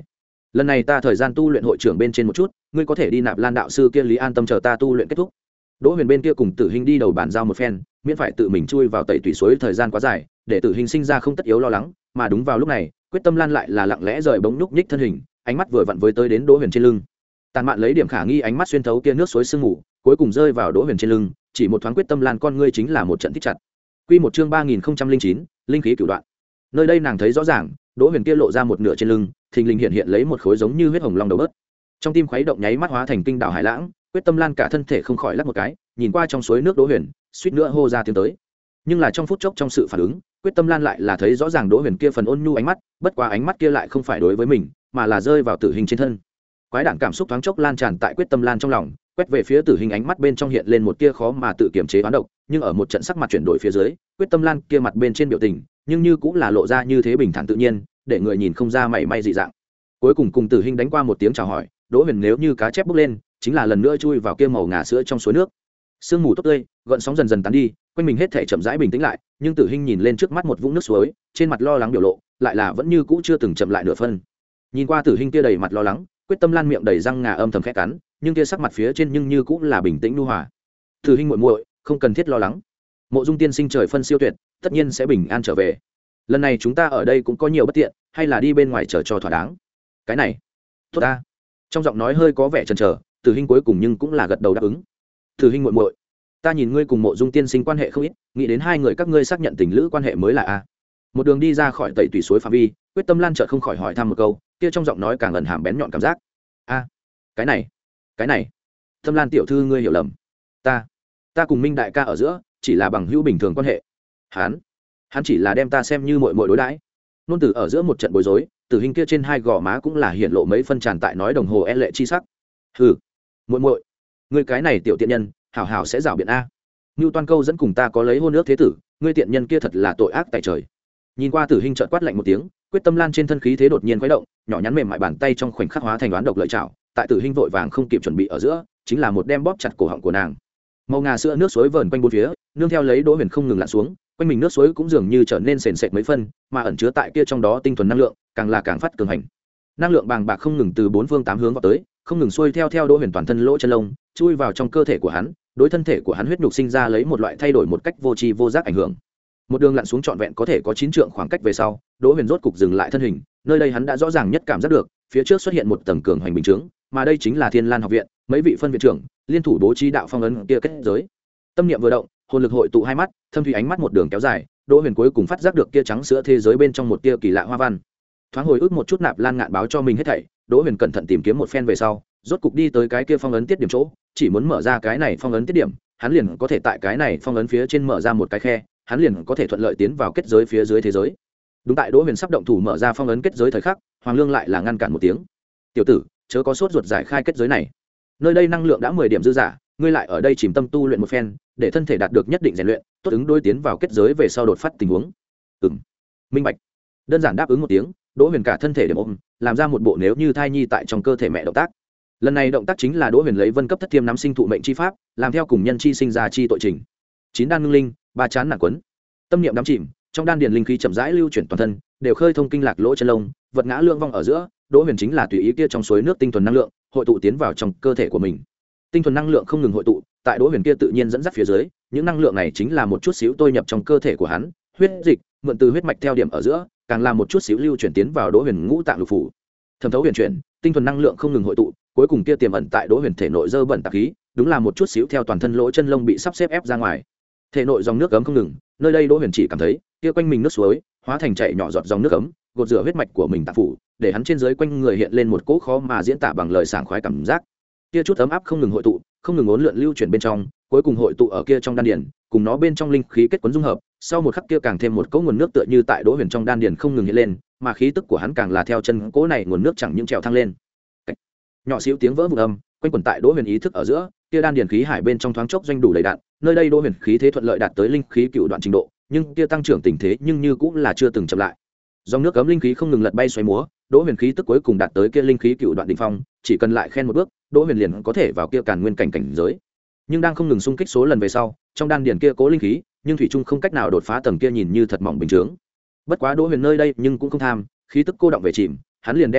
lần này ta thời gian tu luyện hội trưởng bên trên một chút, ngươi có thể đi nạp lan đạo sư kia lý an tâm chờ ta tu luyện kết thúc. Đỗ Huyền bên kia cùng Tử Hình đi đầu bàn giao một phen, miễn phải tự mình chui vào tẩy tủy suối thời gian quá dài, để Tử Hình sinh ra không tất yếu lo lắng, mà đúng vào lúc này, Quyết Tâm Lan lại là lặng lẽ rời bóng nhúc nhích thân hình, ánh mắt vừa vặn với tới đến Đỗ Huyền trên lưng. Tàn Mạn lấy điểm khả nghi ánh mắt xuyên thấu kia nước suối sương mù, cuối cùng rơi vào Đỗ Huyền trên lưng, chỉ một thoáng Quyết Tâm Lan con ngươi chính là một trận thích chặt. Quy một chương ba nghìn không trăm lẻ chín, linh khí cửu đoạn. Nơi đây nàng thấy rõ ràng, Đỗ Huyền kia lộ ra một nửa trên lưng, thình lình hiện hiện lấy một khối giống như huyết hồng long đầu bớt. Trong tim khuấy động nháy mắt hóa thành kinh đảo hải lãng, Quyết Tâm Lan cả thân thể không khỏi lắc một cái, nhìn qua trong suối nước Đỗ Huyền, suýt nữa hô ra tiếng tới. Nhưng là trong phút chốc trong sự phản ứng, Quyết Tâm Lan lại là thấy rõ ràng Đỗ Huyền kia phần ôn nhu ánh mắt, bất quá ánh mắt kia lại không phải đối với mình, mà là rơi vào Tử Hình trên thân. Quái đản cảm xúc thoáng chốc lan tràn tại Quyết Tâm Lan trong lòng, quét về phía Tử Hình ánh mắt bên trong hiện lên một tia khó mà tự kiềm chế oán độc, nhưng ở một trận sắc mặt chuyển đổi phía dưới, Quyết Tâm Lan kia mặt bên trên biểu tình, nhưng như cũng là lộ ra như thế bình thản tự nhiên, để người nhìn không ra mảy may dị dạng. Cuối cùng cùng Tử Hình đánh qua một tiếng chào hỏi, Đỗ Huyền nếu như cá chép bốc lên, chính là lần nữa chui vào kia màu ngà sữa trong suối nước. Sương mù tốt tươi, gợn sóng dần dần tán đi, quanh mình hết thảy chậm rãi bình tĩnh lại, nhưng Tử Hình nhìn lên trước mắt một vũng nước suối, trên mặt lo lắng biểu lộ, lại là vẫn như cũ chưa từng chậm lại nửa phân. Nhìn qua Tử Hình kia đầy mặt lo lắng, Quyết Tâm Lan miệng đầy răng ngà âm thầm khẽ cắn, nhưng kia sắc mặt phía trên nhưng như cũng là bình tĩnh nhu hòa. Tử Hình muội muội, không cần thiết lo lắng. Mộ Dung tiên sinh trời phân siêu tuyệt, tất nhiên sẽ bình an trở về. Lần này chúng ta ở đây cũng có nhiều bất tiện, hay là đi bên ngoài chờ cho thỏa đáng. Cái này, tốt ta. Trong giọng nói hơi có vẻ chần chờ, Tử Hình cuối cùng nhưng cũng là gật đầu đáp ứng. Tử Hình muội muội, ta nhìn ngươi cùng Mộ Dung tiên sinh quan hệ không ít, nghĩ đến hai người các ngươi xác nhận tình lữ quan hệ mới là a. Một đường đi ra khỏi tẩy tủy suối phạm vi, Quyết Tâm Lan chợt không khỏi hỏi thăm một câu, kia trong giọng nói càng ẩn hàm bén nhọn cảm giác. A, cái này, cái này, Tâm Lan tiểu thư ngươi hiểu lầm, ta, ta cùng Minh đại ca ở giữa chỉ là bằng hữu bình thường quan hệ. Hắn, hắn chỉ là đem ta xem như muội muội đối đãi. Nôn tử ở giữa một trận bối rối, Tử Hình kia trên hai gò má cũng là hiện lộ mấy phân tràn tại nói đồng hồ e lệ chi sắc. Hừ, muội muội, ngươi cái này tiểu tiện nhân, hảo hảo sẽ rảo biện a. Ngưu Toan Câu dẫn cùng ta có lấy hôn ước thế tử, ngươi tiện nhân kia thật là tội ác tại trời. Nhìn qua Tử Hình chợt quát lạnh một tiếng, Quyết Tâm Lan trên thân khí thế đột nhiên quấy động, nhỏ nhắn mềm mại bàn tay trong khoảnh khắc hóa thành đoán độc lợi chảo, tại Tử Hình vội vàng không kịp chuẩn bị ở giữa, chính là một đem bóp chặt cổ họng của nàng. Màu ngà sữa nước suối vờn quanh bốn phía, nương theo lấy Đỗ Huyền không ngừng lặn xuống, quanh mình nước suối cũng dường như trở nên sền sệt mấy phân, mà ẩn chứa tại kia trong đó tinh thuần năng lượng, càng là càng phát cường hành. Năng lượng bàng bạc không ngừng từ bốn phương tám hướng vào tới, không ngừng xuôi theo theo Đỗ Huyền toàn thân lỗ chân lông, chui vào trong cơ thể của hắn, đối thân thể của hắn huyết nhục sinh ra lấy một loại thay đổi một cách vô tri vô giác ảnh hưởng. Một đường lặn xuống trọn vẹn có thể có chín trượng khoảng cách về sau, Đỗ Huyền rốt cục dừng lại thân hình, nơi đây hắn đã rõ ràng nhất cảm giác được, phía trước xuất hiện một tầng cường hoành bình chướng, mà đây chính là Thiên Lan học viện, mấy vị phân viện trưởng liên thủ bố trí đạo phong ấn kia kết giới. Tâm niệm vừa động, hồn lực hội tụ hai mắt, thâm thủy ánh mắt một đường kéo dài, Đỗ Huyền cuối cùng phát giác được kia trắng sữa thế giới bên trong một tia kỳ lạ hoa văn. Thoáng hồi ức một chút Nạp Lan Ngạn báo cho mình hết thảy, Đỗ Huyền cẩn thận tìm kiếm một phen về sau, rốt cục đi tới cái kia phong ấn tiết điểm chỗ, chỉ muốn mở ra cái này phong ấn tiết điểm, hắn liền có thể tại cái này phong ấn phía trên mở ra một cái khe, hắn liền có thể thuận lợi tiến vào kết giới phía dưới thế giới. Đúng tại Đỗ Huyền sắp động thủ mở ra phong ấn kết giới thời khắc, Hoàng Lương lại là ngăn cản một tiếng. "Tiểu tử, chớ có sốt ruột giải khai kết giới này. Nơi đây năng lượng đã mười điểm dư giả, ngươi lại ở đây chìm tâm tu luyện một phen, để thân thể đạt được nhất định rèn luyện, tốt ứng đối tiến vào kết giới về sau đột phát tình huống." "Ừm." Minh bạch. Đơn giản đáp ứng một tiếng, Đỗ Huyền cả thân thể đệm ôm, làm ra một bộ nếu như thai nhi tại trong cơ thể mẹ động tác. Lần này động tác chính là Đỗ Huyền lấy vân cấp thất thiêm nắm sinh thụ mệnh chi pháp, làm theo cùng nhân chi sinh ra chi tội trình. Chín đan ngưng linh, ba chán nản quấn. Tâm niệm đắm chìm, trong đan điền linh khí chậm rãi lưu chuyển toàn thân, đều khơi thông kinh lạc lỗ chân lông, vật ngã lương vong ở giữa, Đỗ Huyền chính là tùy ý kia trong suối nước tinh thuần năng lượng, hội tụ tiến vào trong cơ thể của mình. Tinh thuần năng lượng không ngừng hội tụ, tại Đỗ Huyền kia tự nhiên dẫn dắt phía dưới, những năng lượng này chính là một chút xíu tôi nhập trong cơ thể của hắn, huyết dịch, mượn từ huyết mạch theo điểm ở giữa, càng làm một chút xíu lưu chuyển tiến vào Đỗ Huyền ngũ tạng lục phủ. Thẩm thấu huyền chuyển, tinh thuần năng lượng không ngừng hội tụ, cuối cùng kia tiềm ẩn tại Đỗ Huyền thể nội dơ bẩn tạp khí, đúng là một chút xíu theo toàn thân lỗ chân lông bị sắp xếp ép ra ngoài. Thể nội dòng nước ấm không ngừng, nơi đây Đỗ Huyền chỉ cảm thấy, kia quanh mình nước suối, hóa thành chảy nhỏ giọt dòng nước ấm, gột rửa huyết mạch của mình tạp phủ, để hắn trên dưới quanh người hiện lên một cỗ khó mà diễn tả bằng lời sảng khoái cảm giác. Kia chút ấm áp không ngừng hội tụ, không ngừng uốn lượn lưu chuyển bên trong, cuối cùng hội tụ ở kia trong đan điền, cùng nó bên trong linh khí kết quấn dung hợp, sau một khắc kia càng thêm một cỗ nguồn nước tựa như tại Đỗ Huyền trong đan điền không ngừng hiện lên, mà khí tức của hắn càng là theo chân cỗ này nguồn nước chẳng những trèo thăng lên. Cách. Nhỏ xíu tiếng vỡ vụn âm, quanh quẩn tại Đỗ Huyền ý thức ở giữa, kia đan điền khí hải bên trong thoáng chốc doanh đủ đầy đạn, nơi đây Đỗ Huyền khí thế thuận lợi đạt tới linh khí cựu đoạn trình độ, nhưng kia tăng trưởng tình thế nhưng như cũng là chưa từng chậm lại. Dòng nước cấm linh khí không ngừng lật bay xoáy múa, Đỗ Huyền khí tức cuối cùng đạt tới kia linh khí cựu đoạn đỉnh phong, chỉ cần lại khen một bước, Đỗ Huyền liền có thể vào kia càn nguyên cảnh cảnh giới. Nhưng đang không ngừng xung kích số lần về sau, trong đan điền kia cố linh khí, nhưng thủy trung không cách nào đột phá tầng kia nhìn như thật mỏng bình chướng. Bất quá Đỗ Huyền nơi đây nhưng cũng không tham, khí tức cô động về chìm, hắn liền đem tinh lực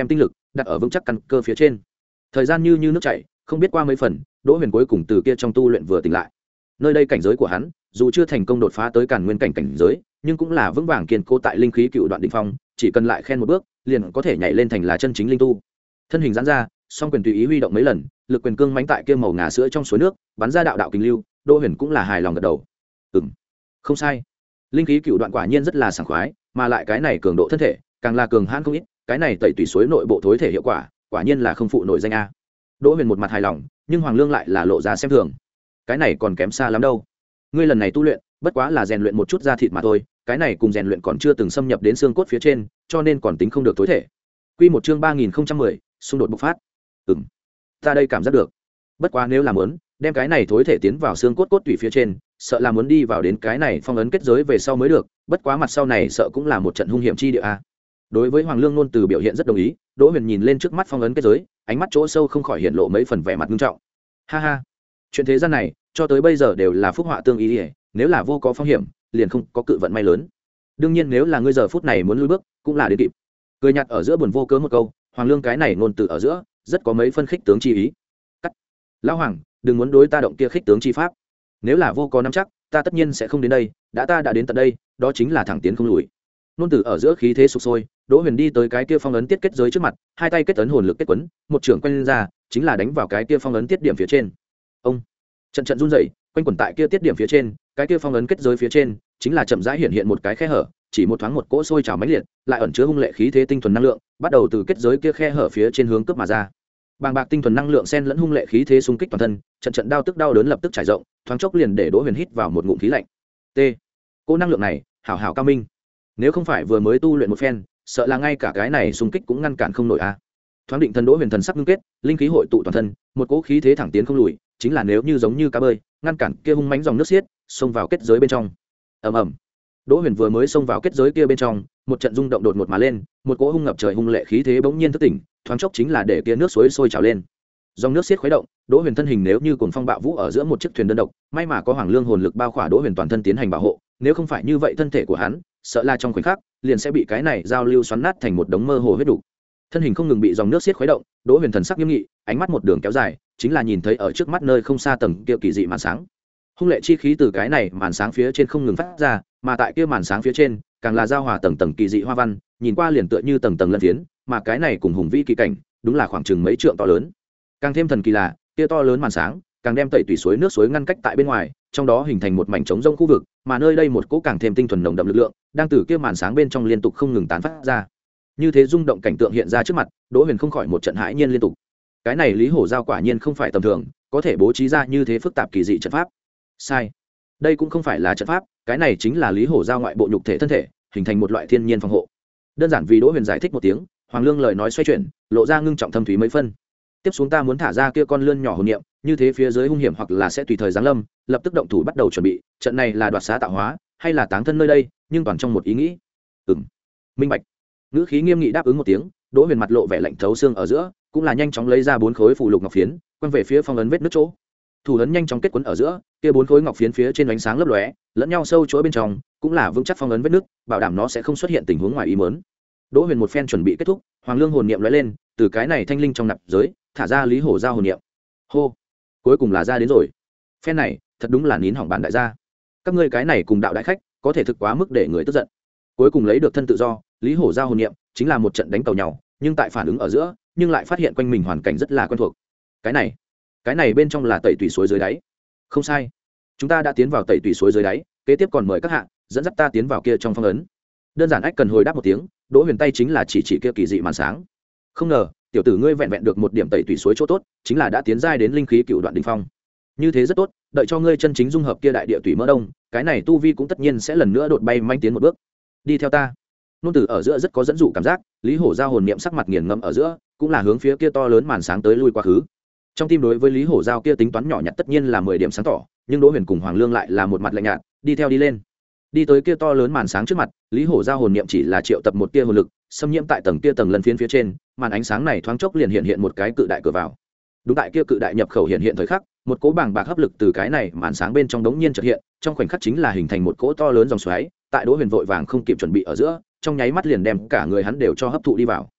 đặt ở vững chắc căn cơ phía trên. Thời gian như như nước chảy, không biết qua mấy phần, Đỗ Huyền cuối cùng từ kia trong tu luyện vừa tỉnh lại. Nơi đây cảnh giới của hắn, dù chưa thành công đột phá tới Càn Nguyên cảnh cảnh giới, nhưng cũng là vững vàng kiên cố tại linh khí cựu đoạn đỉnh phong, chỉ cần lại khen một bước, liền có thể nhảy lên thành là chân chính linh tu. Thân hình giãn ra, song quyền tùy ý huy động mấy lần, lực quyền cương mãnh tại kia màu ngà sữa trong suối nước, bắn ra đạo đạo kình lưu, Đỗ Huyền cũng là hài lòng gật đầu. Ừm, không sai. Linh khí cựu đoạn quả nhiên rất là sảng khoái, mà lại cái này cường độ thân thể, càng là cường hãn không ít, cái này tẩy tùy suối nội bộ thối thể hiệu quả, quả nhiên là không phụ nổi danh a. Đỗ Huyền một mặt hài lòng, nhưng Hoàng Lương lại là lộ ra xem thường. Cái này còn kém xa lắm đâu. Ngươi lần này tu luyện, bất quá là rèn luyện một chút da thịt mà thôi, cái này cùng rèn luyện còn chưa từng xâm nhập đến xương cốt phía trên, cho nên còn tính không được thối thể. Quy một chương ba nghìn không trăm mười, xung đột bộc phát. Ừm, ta đây cảm giác được. Bất quá nếu là muốn đem cái này thối thể tiến vào xương cốt cốt tủy phía trên, sợ là muốn đi vào đến cái này phong ấn kết giới về sau mới được, bất quá mặt sau này sợ cũng là một trận hung hiểm chi địa a. Đối với Hoàng Lương Nôn từ biểu hiện rất đồng ý, Đỗ Huyền nhìn lên trước mắt phong ấn kết giới, ánh mắt chỗ sâu không khỏi hiện lộ mấy phần vẻ mặt nghiêm trọng. Ha ha, chuyện thế gian này cho tới bây giờ đều là phúc họa tương ý, ý nếu là vô có phong hiểm liền không có cự vận may lớn. Đương nhiên nếu là ngươi giờ phút này muốn lùi bước cũng là đến kịp. Cười nhạt ở giữa buồn vô cớ một câu, Hoàng Lương cái này ngôn từ ở giữa rất có mấy phân khích tướng chi ý. Cắt. Lão Hoàng, đừng muốn đối ta động kia khích tướng chi pháp. Nếu là vô có nắm chắc, ta tất nhiên sẽ không đến đây, đã ta đã đến tận đây, đó chính là thẳng tiến không lùi. Nôn từ ở giữa khí thế sục sôi, Đỗ Huyền đi tới cái kia phong ấn tiết kết giới trước mặt, hai tay kết ấn hồn lực kết quấn, một trường quanh ra, chính là đánh vào cái kia phong ấn tiết điểm phía trên. Ông trận trận run rẩy, quanh quẩn tại kia tiết điểm phía trên, cái kia phong ấn kết giới phía trên, chính là chậm rãi hiện hiện một cái khe hở, chỉ một thoáng một cỗ sôi trào mãnh liệt, lại ẩn chứa hung lệ khí thế tinh thuần năng lượng, bắt đầu từ kết giới kia khe hở phía trên hướng cướp mà ra. Bàng bạc tinh thuần năng lượng xen lẫn hung lệ khí thế xung kích toàn thân, trận trận đau tức đau đớn lập tức trải rộng, thoáng chốc liền để Đỗ Huyền hít vào một ngụm khí lạnh. T. Cỗ năng lượng này, hảo hảo cao minh. Nếu không phải vừa mới tu luyện một phen, sợ là ngay cả cái này xung kích cũng ngăn cản không nổi a. Thoáng định thần Đỗ Huyền thần sắc ngưng kết, linh khí hội tụ toàn thân, một cỗ khí thế thẳng tiến không lùi, chính là nếu như giống như cá bơi, ngăn cản kia hung mãnh dòng nước xiết, xông vào kết giới bên trong. Ầm ầm. Đỗ Huyền vừa mới xông vào kết giới kia bên trong, một trận rung động đột ngột mà lên, một cỗ hung ngập trời hung lệ khí thế bỗng nhiên thức tỉnh, thoáng chốc chính là để kia nước suối sôi trào lên. Dòng nước xiết khuấy động, Đỗ Huyền thân hình nếu như cuồng phong bạo vũ ở giữa một chiếc thuyền đơn độc, may mà có Hoàng Lương hồn lực bao khỏa Đỗ Huyền toàn thân tiến hành bảo hộ, nếu không phải như vậy thân thể của hắn, sợ là trong khoảnh khắc liền sẽ bị cái này giao lưu xoắn nát thành một đống mơ hồ huyết đủ. Thân hình không ngừng bị dòng nước xiết khuấy động, Đỗ Huyền thần sắc nghiêm nghị, ánh mắt một đường kéo dài, chính là nhìn thấy ở trước mắt nơi không xa tầng kia kỳ dị màn sáng. Hung lệ chi khí từ cái này màn sáng phía trên không ngừng phát ra, mà tại kia màn sáng phía trên, càng là giao hòa tầng tầng kỳ dị hoa văn, nhìn qua liền tựa như tầng tầng lân phiến, mà cái này cùng hùng vĩ kỳ cảnh, đúng là khoảng chừng mấy trượng to lớn. Càng thêm thần kỳ là, kia to lớn màn sáng, càng đem tẩy tủy suối nước suối ngăn cách tại bên ngoài, trong đó hình thành một mảnh trống rông khu vực, mà nơi đây một cỗ càng thêm tinh thuần nồng đậm lực lượng, đang từ kia màn sáng bên trong liên tục không ngừng tán phát ra. Như thế rung động cảnh tượng hiện ra trước mặt, Đỗ Huyền không khỏi một trận hãi nhiên liên tục. Cái này Lý Hổ Giao quả nhiên không phải tầm thường, có thể bố trí ra như thế phức tạp kỳ dị trận pháp. Sai, đây cũng không phải là trận pháp, cái này chính là Lý Hổ Giao ngoại bộ nhục thể thân thể, hình thành một loại thiên nhiên phòng hộ. Đơn giản vì Đỗ Huyền giải thích một tiếng, Hoàng Lương lời nói xoay chuyển, lộ ra ngưng trọng thâm thúy mấy phân. Tiếp xuống ta muốn thả ra kia con lươn nhỏ hồn niệm, như thế phía dưới hung hiểm hoặc là sẽ tùy thời giáng lâm, lập tức động thủ bắt đầu chuẩn bị, trận này là đoạt xá tạo hóa, hay là táng thân nơi đây, nhưng toàn trong một ý nghĩ. Ừm, minh bạch. Ngữ khí nghiêm nghị đáp ứng một tiếng, Đỗ Huyền mặt lộ vẻ lạnh thấu xương ở giữa, cũng là nhanh chóng lấy ra bốn khối phù lục ngọc phiến, quăng về phía phong ấn vết nứt chỗ. Thủ ấn nhanh chóng kết quấn ở giữa, kia bốn khối ngọc phiến phía trên ánh sáng lấp lóe, lẫn nhau sâu chuỗi bên trong, cũng là vững chắc phong ấn vết nứt, bảo đảm nó sẽ không xuất hiện tình huống ngoài ý muốn. Đỗ Huyền một phen chuẩn bị kết thúc, Hoàng Lương hồn niệm lóe lên, từ cái này thanh linh trong nạp giới, thả ra Lý Hổ Giao hồn niệm. Hô, cuối cùng là ra đến rồi. Phen này, thật đúng là nín hỏng bản đại gia. Các ngươi cái này cùng đạo đại khách, có thể thực quá mức để người tức giận. Cuối cùng lấy được thân tự do, Lý Hổ Giao hồn niệm, chính là một trận đánh tàu nhau, nhưng tại phản ứng ở giữa, nhưng lại phát hiện quanh mình hoàn cảnh rất là quen thuộc. Cái này, cái này bên trong là tẩy tủy suối dưới đáy. Không sai, chúng ta đã tiến vào tẩy tủy suối dưới đáy, kế tiếp còn mời các hạ dẫn dắt ta tiến vào kia trong phong ấn. Đơn giản ách cần hồi đáp một tiếng, Đỗ Huyền tay chính là chỉ chỉ kia kỳ dị màn sáng. Không ngờ, tiểu tử ngươi vẹn vẹn được một điểm tẩy tủy suối chỗ tốt, chính là đã tiến giai đến linh khí cựu đoạn đỉnh phong. Như thế rất tốt, đợi cho ngươi chân chính dung hợp kia đại địa tủy mỡ đông, cái này tu vi cũng tất nhiên sẽ lần nữa đột bay manh tiến một bước. Đi theo ta. Nôn tử ở giữa rất có dẫn dụ cảm giác, Lý Hổ Giao hồn niệm sắc mặt nghiền ngẫm ở giữa, cũng là hướng phía kia to lớn màn sáng tới lui quá khứ. Trong tim đối với Lý Hổ Giao kia tính toán nhỏ nhặt tất nhiên là mười điểm sáng tỏ, nhưng Đỗ Huyền cùng Hoàng Lương lại là một mặt lạnh nhạt, đi theo đi lên. Đi tới kia to lớn màn sáng trước mặt, Lý Hổ Giao hồn niệm chỉ là triệu tập một tia hồn lực, xâm nhiễm tại tầng kia tầng lần phiến phía trên, màn ánh sáng này thoáng chốc liền hiện hiện một cái cự đại cửa vào. Đúng tại kia cự đại nhập khẩu hiện hiện thời khắc, một cỗ bàng bạc hấp lực từ cái này màn sáng bên trong đống nhiên chợt hiện, trong khoảnh khắc chính là hình thành một cỗ to lớn dòng xoáy, tại Đỗ Huyền vội vàng không kịp chuẩn bị ở giữa, trong nháy mắt liền đem cả người hắn đều cho hấp thụ đi vào.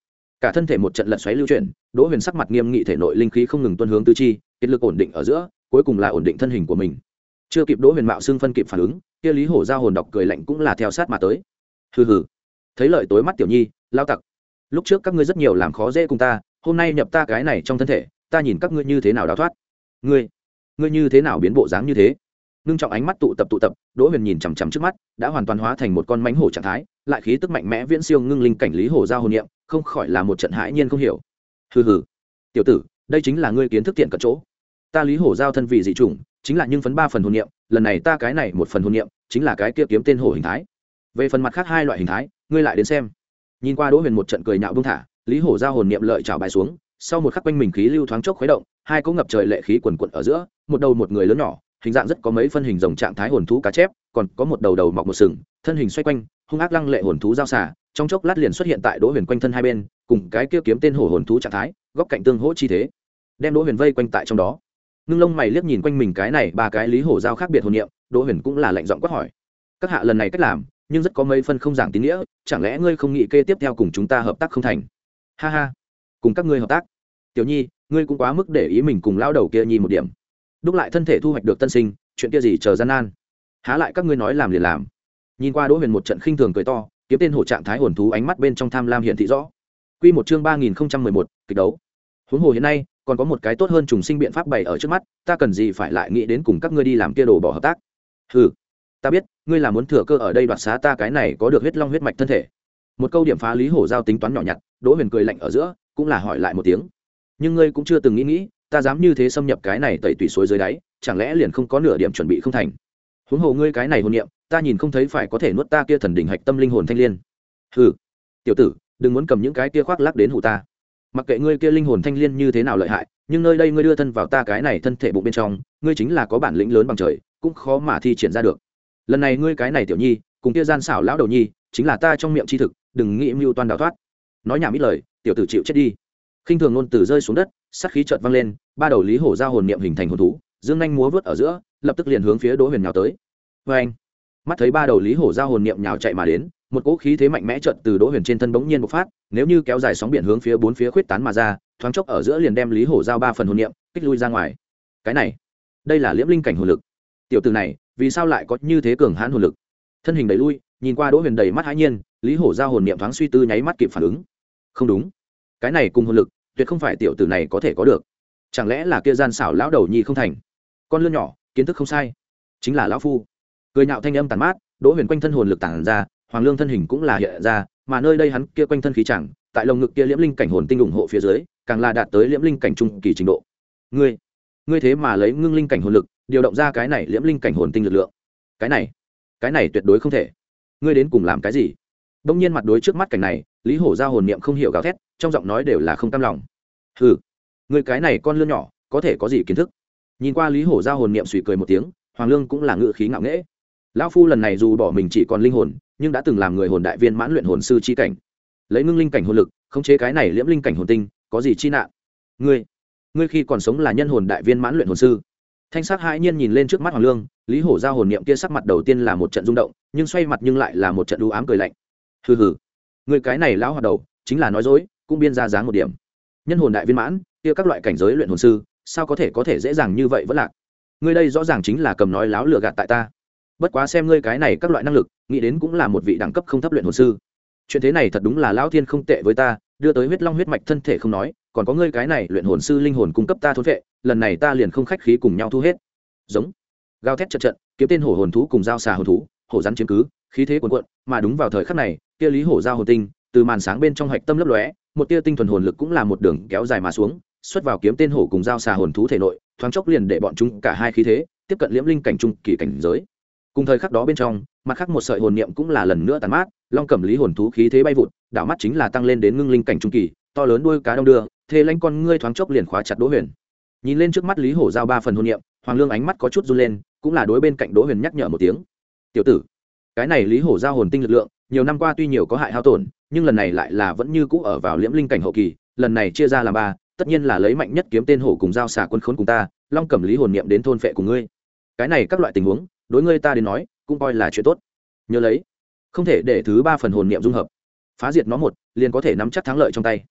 cả thân thể một trận lật xoáy lưu chuyển, Đỗ Huyền sắc mặt nghiêm nghị, thể nội linh khí không ngừng tuôn hướng tứ chi, kết lực ổn định ở giữa, cuối cùng là ổn định thân hình của mình. Chưa kịp Đỗ Huyền mạo xương phân kịp phản ứng, kia Lý Hổ giao hồn độc cười lạnh cũng là theo sát mà tới. Hừ hừ, thấy lợi tối mắt tiểu nhi, lao tặc. Lúc trước các ngươi rất nhiều làm khó dễ cùng ta, hôm nay nhập ta cái này trong thân thể, ta nhìn các ngươi như thế nào đào thoát. Ngươi, ngươi như thế nào biến bộ dáng như thế? Ngưng trọng ánh mắt tụ tập tụ tập, Đỗ Huyền nhìn chằm chằm trước mắt, đã hoàn toàn hóa thành một con mãnh hổ trạng thái, lại khí tức mạnh mẽ viễn siêu ngưng linh cảnh Lý Hổ giao hồn niệm, không khỏi là một trận hãi nhiên không hiểu. Hừ hừ, tiểu tử, đây chính là ngươi kiến thức tiện cận chỗ. Ta Lý Hổ giao thân vị dị chủng, chính là nhưng phấn ba phần hồn niệm, lần này ta cái này một phần hồn niệm, chính là cái kia kiếm tên hổ hình thái. Về phần mặt khác hai loại hình thái, ngươi lại đến xem. Nhìn qua Đỗ Huyền một trận cười nhạo buông thả, Lý Hổ giao hồn niệm lợi chảo bài xuống, sau một khắc quanh mình khí lưu thoáng chốc khuấy động, hai cỗ ngập trời lệ khí quần quật ở giữa, một đầu một người lớn nhỏ, hình dạng rất có mấy phân hình rồng trạng thái hồn thú cá chép, còn có một đầu đầu mọc một sừng, thân hình xoay quanh, hung ác lăng lệ hồn thú giao xà, trong chốc lát liền xuất hiện tại Đỗ Huyền quanh thân hai bên, cùng cái kia kiếm tên hổ hồn thú trạng thái, góc cạnh tương hỗ chi thế, đem Đỗ Huyền vây quanh tại trong đó. Ngưng lông mày liếc nhìn quanh mình cái này ba cái Lý Hổ giao khác biệt hồn niệm, Đỗ Huyền cũng là lạnh giọng quát hỏi: các hạ lần này cách làm, nhưng rất có mấy phân không giảng tín nghĩa, chẳng lẽ ngươi không nghĩ kê tiếp theo cùng chúng ta hợp tác không thành? Ha ha, cùng các ngươi hợp tác? Tiểu nhi, ngươi cũng quá mức để ý mình cùng lão đầu kia nhi một điểm. Đúc lại thân thể thu hoạch được tân sinh, chuyện kia gì chờ gian nan, há lại các ngươi nói làm liền làm. Nhìn qua Đỗ Huyền một trận khinh thường cười to, kiếm tên hổ trạng thái hồn thú ánh mắt bên trong tham lam hiện thị rõ. Quy một chương ba nghìn không trăm mười một, kịch đấu. Huống hồ hiện nay, còn có một cái tốt hơn trùng sinh biện pháp bày ở trước mắt, ta cần gì phải lại nghĩ đến cùng các ngươi đi làm kia đồ bỏ hợp tác? Hừ, ta biết, ngươi là muốn thừa cơ ở đây đoạt xá ta cái này có được huyết long huyết mạch thân thể. Một câu điểm phá Lý Hổ giao tính toán nhỏ nhặt, Đỗ Huyền cười lạnh ở giữa, cũng là hỏi lại một tiếng. Nhưng ngươi cũng chưa từng nghĩ nghĩ, ta dám như thế xâm nhập cái này tẩy tủy suối dưới đáy, chẳng lẽ liền không có nửa điểm chuẩn bị không thành? Huống hồ ngươi cái này hồn niệm, ta nhìn không thấy phải có thể nuốt ta kia thần đỉnh hạch tâm linh hồn thanh liên. Hừ, tiểu tử, đừng muốn cầm những cái kia khoác lác đến hù ta. Mặc kệ ngươi kia linh hồn thanh liên như thế nào lợi hại, nhưng nơi đây ngươi đưa thân vào ta cái này thân thể bụng bên trong, ngươi chính là có bản lĩnh lớn bằng trời, cũng khó mà thi triển ra được. Lần này ngươi cái này tiểu nhi, cùng kia gian xảo lão đầu nhi, chính là ta trong miệng chi thực, đừng nghĩ mưu toan đào thoát. Nói nhảm ít lời, tiểu tử chịu chết đi. Khinh thường ngôn từ rơi xuống đất, sát khí chợt vang lên, ba đầu Lý Hổ giao hồn niệm hình thành hồn thú, dương nhanh múa vớt ở giữa, lập tức liền hướng phía Đỗ Huyền nhào tới. Và anh, mắt thấy ba đầu Lý Hổ giao hồn niệm nhào chạy mà đến, một cỗ khí thế mạnh mẽ chợt từ Đỗ Huyền trên thân bỗng nhiên bộc phát, nếu như kéo dài sóng biển hướng phía bốn phía khuyết tán mà ra, thoáng chốc ở giữa liền đem Lý Hổ giao ba phần hồn niệm kích lui ra ngoài. Cái này, đây là liễm linh cảnh hồn lực. Tiểu tử này, vì sao lại có như thế cường hãn hồn lực? Thân hình đẩy lui, nhìn qua Đỗ Huyền đầy mắt hãi nhiên, Lý Hổ giao hồn niệm thoáng suy tư nháy mắt kịp phản ứng. Không đúng, cái này cùng hồn lực, tuyệt không phải tiểu tử này có thể có được. Chẳng lẽ là kia gian xảo lão đầu nhi không thành? Con lươn nhỏ, kiến thức không sai, chính là lão phu. Cười nhạo thanh âm tàn mát, Đỗ Huyền quanh thân hồn lực tản ra, Hoàng Lương thân hình cũng là hiện ra, mà nơi đây hắn kia quanh thân khí chẳng, tại lồng ngực kia liễm linh cảnh hồn tinh ủng hộ phía dưới, càng là đạt tới liễm linh cảnh trung kỳ trình độ. Ngươi, ngươi thế mà lấy ngưng linh cảnh hồn lực, điều động ra cái này liễm linh cảnh hồn tinh lực lượng. Cái này, cái này tuyệt đối không thể. Ngươi đến cùng làm cái gì? Đông nhiên mặt đối trước mắt cảnh này, Lý Hổ giao hồn niệm không hiểu gào thét, trong giọng nói đều là không cam lòng. Hừ, ngươi cái này con lươn nhỏ, có thể có gì kiến thức? Nhìn qua Lý Hổ giao hồn niệm suy cười một tiếng, Hoàng Lương cũng là ngự khí ngạo nghễ. Lão phu lần này dù bỏ mình chỉ còn linh hồn, nhưng đã từng làm người hồn đại viên mãn luyện hồn sư chi cảnh, lấy ngưng linh cảnh hồn lực khống chế cái này liễm linh cảnh hồn tinh, có gì chi nạn? Ngươi, ngươi khi còn sống là nhân hồn đại viên mãn luyện hồn sư. Thanh sắc hãi nhiên nhìn lên trước mắt Hoàng Lương, Lý Hổ giao hồn niệm kia sắc mặt đầu tiên là một trận rung động, nhưng xoay mặt nhưng lại là một trận u ám cười lạnh. Hừ hừ, ngươi cái này lão hoạt đầu, chính là nói dối, cũng biên ra dáng một điểm. Nhân hồn đại viên mãn, kia các loại cảnh giới luyện hồn sư, sao có thể có thể dễ dàng như vậy vẫn lạc? Ngươi đây rõ ràng chính là cầm nói láo lừa gạt tại ta. Bất quá xem ngươi cái này các loại năng lực, nghĩ đến cũng là một vị đẳng cấp không thấp luyện hồn sư. Chuyện thế này thật đúng là lão thiên không tệ với ta, đưa tới huyết long huyết mạch thân thể không nói, còn có ngươi cái này luyện hồn sư linh hồn cung cấp ta thôn vệ, lần này ta liền không khách khí cùng nhau thu hết. Giống, gào thét trận trận, kiếm tên hổ hồn thú cùng giao xà hồn thú, hổ rắn chiếm cứ, khí thế cuồn cuộn, mà đúng vào thời khắc này, kia Lý Hổ giao hồn tinh, từ màn sáng bên trong hạch tâm lấp lóe, một tia tinh thuần hồn lực cũng là một đường kéo dài mà xuống, xuất vào kiếm tên hổ cùng giao xà hồn thú thể nội, thoáng chốc liền để bọn chúng cả hai khí thế tiếp cận liễm linh cảnh trung kỳ cảnh giới. Cùng thời khắc đó bên trong, mặt khác một sợi hồn niệm cũng là lần nữa tàn mát, long cẩm lý hồn thú khí thế bay vụt, đảo mắt chính là tăng lên đến ngưng linh cảnh trung kỳ, to lớn đuôi cá đông đưa, thê lanh con ngươi thoáng chốc liền khóa chặt Đỗ Huyền. Nhìn lên trước mắt Lý Hổ giao ba phần hồn niệm, Hoàng Lương ánh mắt có chút run lên, cũng là đối bên cạnh Đỗ Huyền nhắc nhở một tiếng. "Tiểu tử, cái này Lý Hổ giao hồn tinh lực lượng, nhiều năm qua tuy nhiều có hại hao tổn, nhưng lần này lại là vẫn như cũ ở vào liễm linh cảnh hậu kỳ, lần này chia ra làm ba, tất nhiên là lấy mạnh nhất kiếm tên hổ cùng giao xà quân khốn cùng ta, long cẩm lý hồn niệm đến thôn phệ cùng ngươi. Cái này các loại tình huống, đối ngươi ta đến nói, cũng coi là chuyện tốt. Nhớ lấy, không thể để thứ ba phần hồn niệm dung hợp, phá diệt nó một, liền có thể nắm chắc thắng lợi trong tay."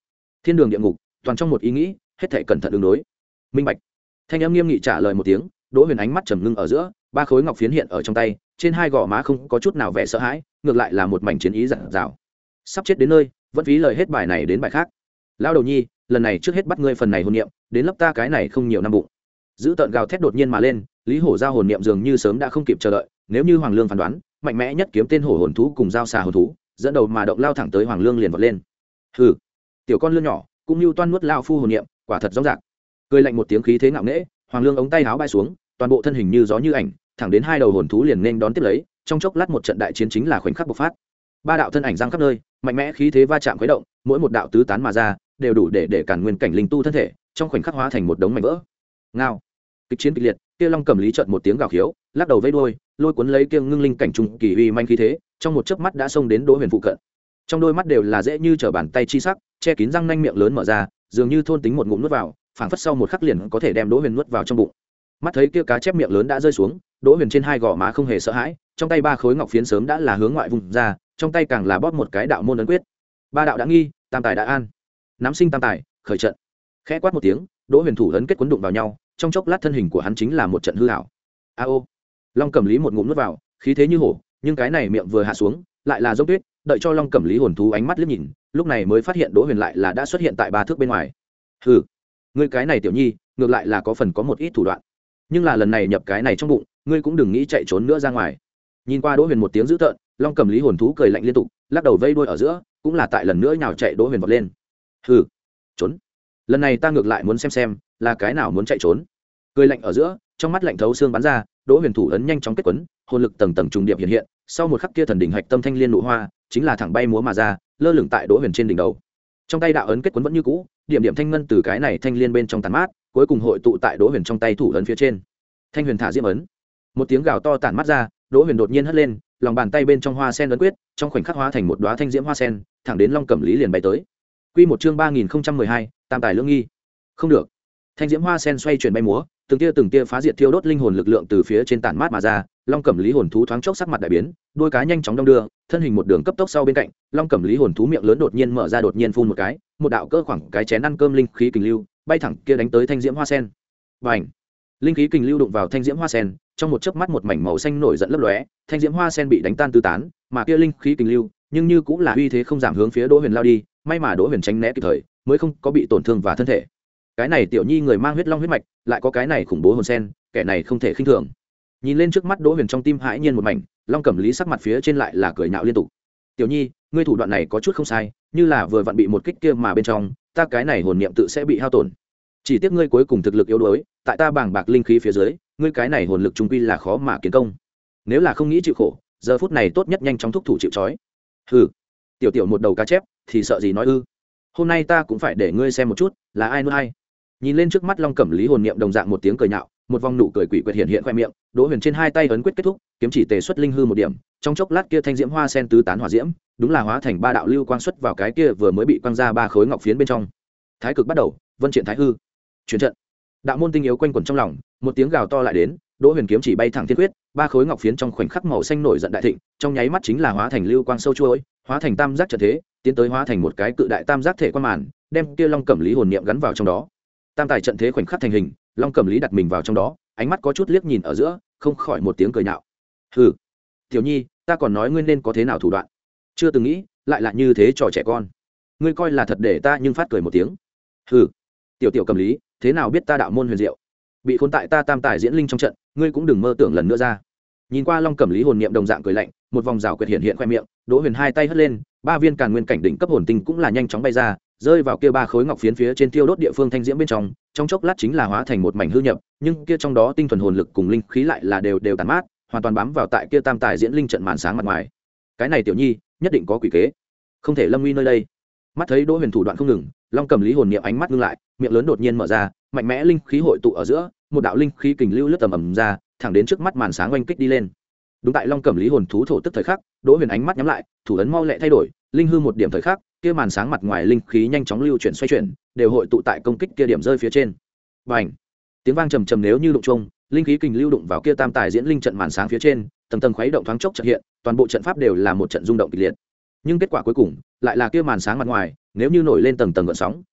thiên đường địa ngục toàn trong một ý nghĩ, hết thể cẩn thận ứng đối. Minh bạch. Thanh âm nghiêm nghị trả lời một tiếng. Đỗ Huyền ánh mắt trầm ngưng ở giữa, ba khối ngọc phiến hiện ở trong tay, trên hai gò má không có chút nào vẻ sợ hãi, ngược lại là một mảnh chiến ý dạt dào. Sắp chết đến nơi, vẫn phí lời hết bài này đến bài khác. Lão đầu nhi, lần này trước hết bắt ngươi phần này hồn niệm, đến lấp ta cái này không nhiều năm bụng. Giữ tợn gào thét đột nhiên mà lên, Lý Hổ giao hồn niệm dường như sớm đã không kịp chờ đợi, nếu như Hoàng Lương phán đoán, mạnh mẽ nhất kiếm tên hổ hồn thú cùng giao xà hồn thú, dẫn đầu mà động lao thẳng tới Hoàng Lương liền vọt lên. Hừ, tiểu con lươn nhỏ, cũng như toan nuốt lao phu hồn niệm, quả thật rõ ràng. Cười lạnh một tiếng khí thế ngạo nghễ, Hoàng Lương ống tay áo bay xuống, toàn bộ thân hình như gió như ảnh, thẳng đến hai đầu hồn thú liền nên đón tiếp lấy, trong chốc lát một trận đại chiến chính là khoảnh khắc bộc phát. Ba đạo thân ảnh giăng khắp nơi, mạnh mẽ khí thế va chạm khuấy động, mỗi một đạo tứ tán mà ra, đều đủ để để cản nguyên cảnh linh tu thân thể, trong khoảnh khắc hóa thành một đống mảnh vỡ. Ngao. Kịch chiến kịch liệt, kia Long Cẩm Lý chợt một tiếng gào khiếu, lắc đầu vẫy đuôi, lôi cuốn lấy kia ngưng linh cảnh trung kỳ uy manh khí thế, trong một chớp mắt đã xông đến Đỗ Huyền phụ cận. Trong đôi mắt đều là dễ như trở bàn tay chi sắc, che kín răng nanh miệng lớn mở ra, dường như thôn tính một ngụm nuốt vào, phảng phất sau một khắc liền có thể đem Đỗ Huyền nuốt vào trong bụng. Mắt thấy kia cá chép miệng lớn đã rơi xuống, Đỗ Huyền trên hai gò má không hề sợ hãi, trong tay ba khối ngọc phiến sớm đã là hướng ngoại vùng ra, trong tay càng là bóp một cái đạo môn ấn quyết. Ba đạo đã nghi, tam tài đã an. Nắm sinh tam tài, khởi trận. Khẽ quát một tiếng, Đỗ Huyền thủ ấn kết quấn đụng vào nhau, trong chốc lát thân hình của hắn chính là một trận hư ảo. A ô. Long Cẩm Lý một ngụm nuốt vào, khí thế như hổ, nhưng cái này miệng vừa hạ xuống, lại là dốc tuyết, đợi cho Long Cẩm Lý hồn thú ánh mắt liếc nhìn, lúc này mới phát hiện Đỗ Huyền lại là đã xuất hiện tại ba thước bên ngoài. Hừ, ngươi cái này tiểu nhi, ngược lại là có phần có một ít thủ đoạn, nhưng là lần này nhập cái này trong bụng, ngươi cũng đừng nghĩ chạy trốn nữa ra ngoài. Nhìn qua Đỗ Huyền một tiếng dữ tợn, Long Cẩm Lý hồn thú cười lạnh liên tục, lắc đầu vây đuôi ở giữa, cũng là tại lần nữa nhào chạy Đỗ Huyền vọt lên. Hừ, trốn. Lần này ta ngược lại muốn xem xem, là cái nào muốn chạy trốn. Cười lạnh ở giữa, trong mắt lạnh thấu xương bắn ra, Đỗ Huyền thủ ấn nhanh chóng kết quấn, hồn lực tầng tầng trùng điệp hiện hiện, sau một khắc kia thần đỉnh hạch tâm thanh liên nụ hoa, chính là thẳng bay múa mà ra, lơ lửng tại Đỗ Huyền trên đỉnh đầu. Trong tay đạo ấn kết quấn vẫn như cũ, điểm điểm thanh ngân từ cái này thanh liên bên trong tàn mát, cuối cùng hội tụ tại Đỗ Huyền trong tay thủ ấn phía trên. Thanh huyền thả diễm ấn. Một tiếng gào to tản mắt ra, Đỗ Huyền đột nhiên hất lên, lòng bàn tay bên trong hoa sen ấn quyết, trong khoảnh khắc hóa thành một đóa thanh diễm hoa sen, thẳng đến Long Cẩm Lý liền bay tới. Quy một chương ba nghìn không trăm mười hai, tam tài lưỡng nghi. Không được. Thanh diễm hoa sen xoay chuyển bay múa, từng tia từng tia phá diệt thiêu đốt linh hồn lực lượng từ phía trên tản mát mà ra, Long Cẩm Lý hồn thú thoáng chốc sắc mặt đại biến, đuôi cá nhanh chóng đong đưa, thân hình một đường cấp tốc sau bên cạnh, Long Cẩm Lý hồn thú miệng lớn đột nhiên mở ra đột nhiên phun một cái, một đạo cỡ khoảng cái chén ăn cơm linh khí kình lưu, bay thẳng kia đánh tới thanh diễm hoa sen. Bành! Linh khí kình lưu đụng vào thanh diễm hoa sen, trong một chớp mắt một mảnh màu xanh nổi giận lấp lóe, thanh diễm hoa sen bị đánh tan tứ tán, mà kia linh khí kình lưu, nhưng như cũng là uy thế không giảm hướng phía Đỗ Huyền lao đi, may mà Đỗ Huyền tránh né kịp thời, mới không có bị tổn thương và thân thể. Cái này tiểu nhi người mang huyết long huyết mạch, lại có cái này khủng bố hồn sen, kẻ này không thể khinh thường. Nhìn lên trước mắt Đỗ Huyền trong tim hãi nhiên một mảnh, Long Cẩm Lý sắc mặt phía trên lại là cười nhạo liên tục. Tiểu nhi, ngươi thủ đoạn này có chút không sai, như là vừa vặn bị một kích kia mà bên trong, ta cái này hồn niệm tự sẽ bị hao tổn. Chỉ tiếc ngươi cuối cùng thực lực yếu đuối, tại ta bàng bạc linh khí phía dưới, ngươi cái này hồn lực trung quy là khó mà kiến công. Nếu là không nghĩ chịu khổ, giờ phút này tốt nhất nhanh chóng thúc thủ chịu trói. Hừ, tiểu tiểu một đầu cá chép, thì sợ gì nói ư? Hôm nay ta cũng phải để ngươi xem một chút, là ai nuôi ai. Nhìn lên trước mắt Long Cẩm Lý hồn niệm đồng dạng một tiếng cười nhạo, một vòng nụ cười quỷ quyệt hiện hiện khoe miệng, Đỗ Huyền trên hai tay ấn quyết kết thúc, kiếm chỉ tề xuất linh hư một điểm, trong chốc lát kia thanh diễm hoa sen tứ tán hỏa diễm, đúng là hóa thành ba đạo lưu quang xuất vào cái kia vừa mới bị quăng ra ba khối ngọc phiến bên trong. Thái cực bắt đầu, vân triển thái hư. Chuyển trận. Đạo môn tinh yếu quanh quẩn trong lòng, một tiếng gào to lại đến, Đỗ Huyền kiếm chỉ bay thẳng thiên quyết, ba khối ngọc phiến trong khoảnh khắc màu xanh nổi giận đại thịnh, trong nháy mắt chính là hóa thành lưu quang sâu chuỗi, hóa thành tam giác trận thế, tiến tới hóa thành một cái cự đại tam giác thể quan màn, đem kia Long Cẩm Lý hồn niệm gắn vào trong đó. Tam tài trận thế khoảnh khắc thành hình, Long Cẩm Lý đặt mình vào trong đó, ánh mắt có chút liếc nhìn ở giữa, không khỏi một tiếng cười nhạo. Hừ, tiểu nhi, ta còn nói ngươi nên có thế nào thủ đoạn, chưa từng nghĩ lại là như thế trò trẻ con. Ngươi coi là thật để ta nhưng phát cười một tiếng. Hừ, tiểu tiểu Cẩm Lý, thế nào biết ta đạo môn huyền diệu, bị khốn tại ta tam tài diễn linh trong trận, ngươi cũng đừng mơ tưởng lần nữa ra. Nhìn qua Long Cẩm Lý hồn niệm đồng dạng cười lạnh, một vòng rào quyệt hiện hiện khoe miệng, Đỗ Huyền hai tay hất lên, ba viên càn nguyên cảnh đỉnh cấp hồn tinh cũng là nhanh chóng bay ra, rơi vào kia ba khối ngọc phiến phía trên tiêu đốt địa phương thanh diễm bên trong, trong chốc lát chính là hóa thành một mảnh hư nhập, nhưng kia trong đó tinh thuần hồn lực cùng linh khí lại là đều đều tàn mát, hoàn toàn bám vào tại kia tam tài diễn linh trận màn sáng mặt ngoài. Cái này tiểu nhi, nhất định có quỷ kế, không thể lâm nguy nơi đây. Mắt thấy Đỗ Huyền thủ đoạn không ngừng, Long Cẩm Lý hồn niệm ánh mắt ngưng lại, miệng lớn đột nhiên mở ra, mạnh mẽ linh khí hội tụ ở giữa, một đạo linh khí kình lưu lướt tầm ầm ra, thẳng đến trước mắt màn sáng oanh kích đi lên. Đúng tại Long Cẩm Lý hồn thú thổ tức thời khắc, Đỗ Huyền ánh mắt nhắm lại, thủ ấn mau lẹ thay đổi, linh hư một điểm thời khắc, kia màn sáng mặt ngoài linh khí nhanh chóng lưu chuyển xoay chuyển, đều hội tụ tại công kích kia điểm rơi phía trên. Bành! Tiếng vang trầm trầm nếu như đụng chuông, linh khí kình lưu đụng vào kia tam tài diễn linh trận màn sáng phía trên, tầng tầng khuấy động thoáng chốc chợt hiện, toàn bộ trận pháp đều là một trận rung động kịch liệt. Nhưng kết quả cuối cùng lại là kia màn sáng mặt ngoài, nếu như nổi lên tầng tầng gợn sóng,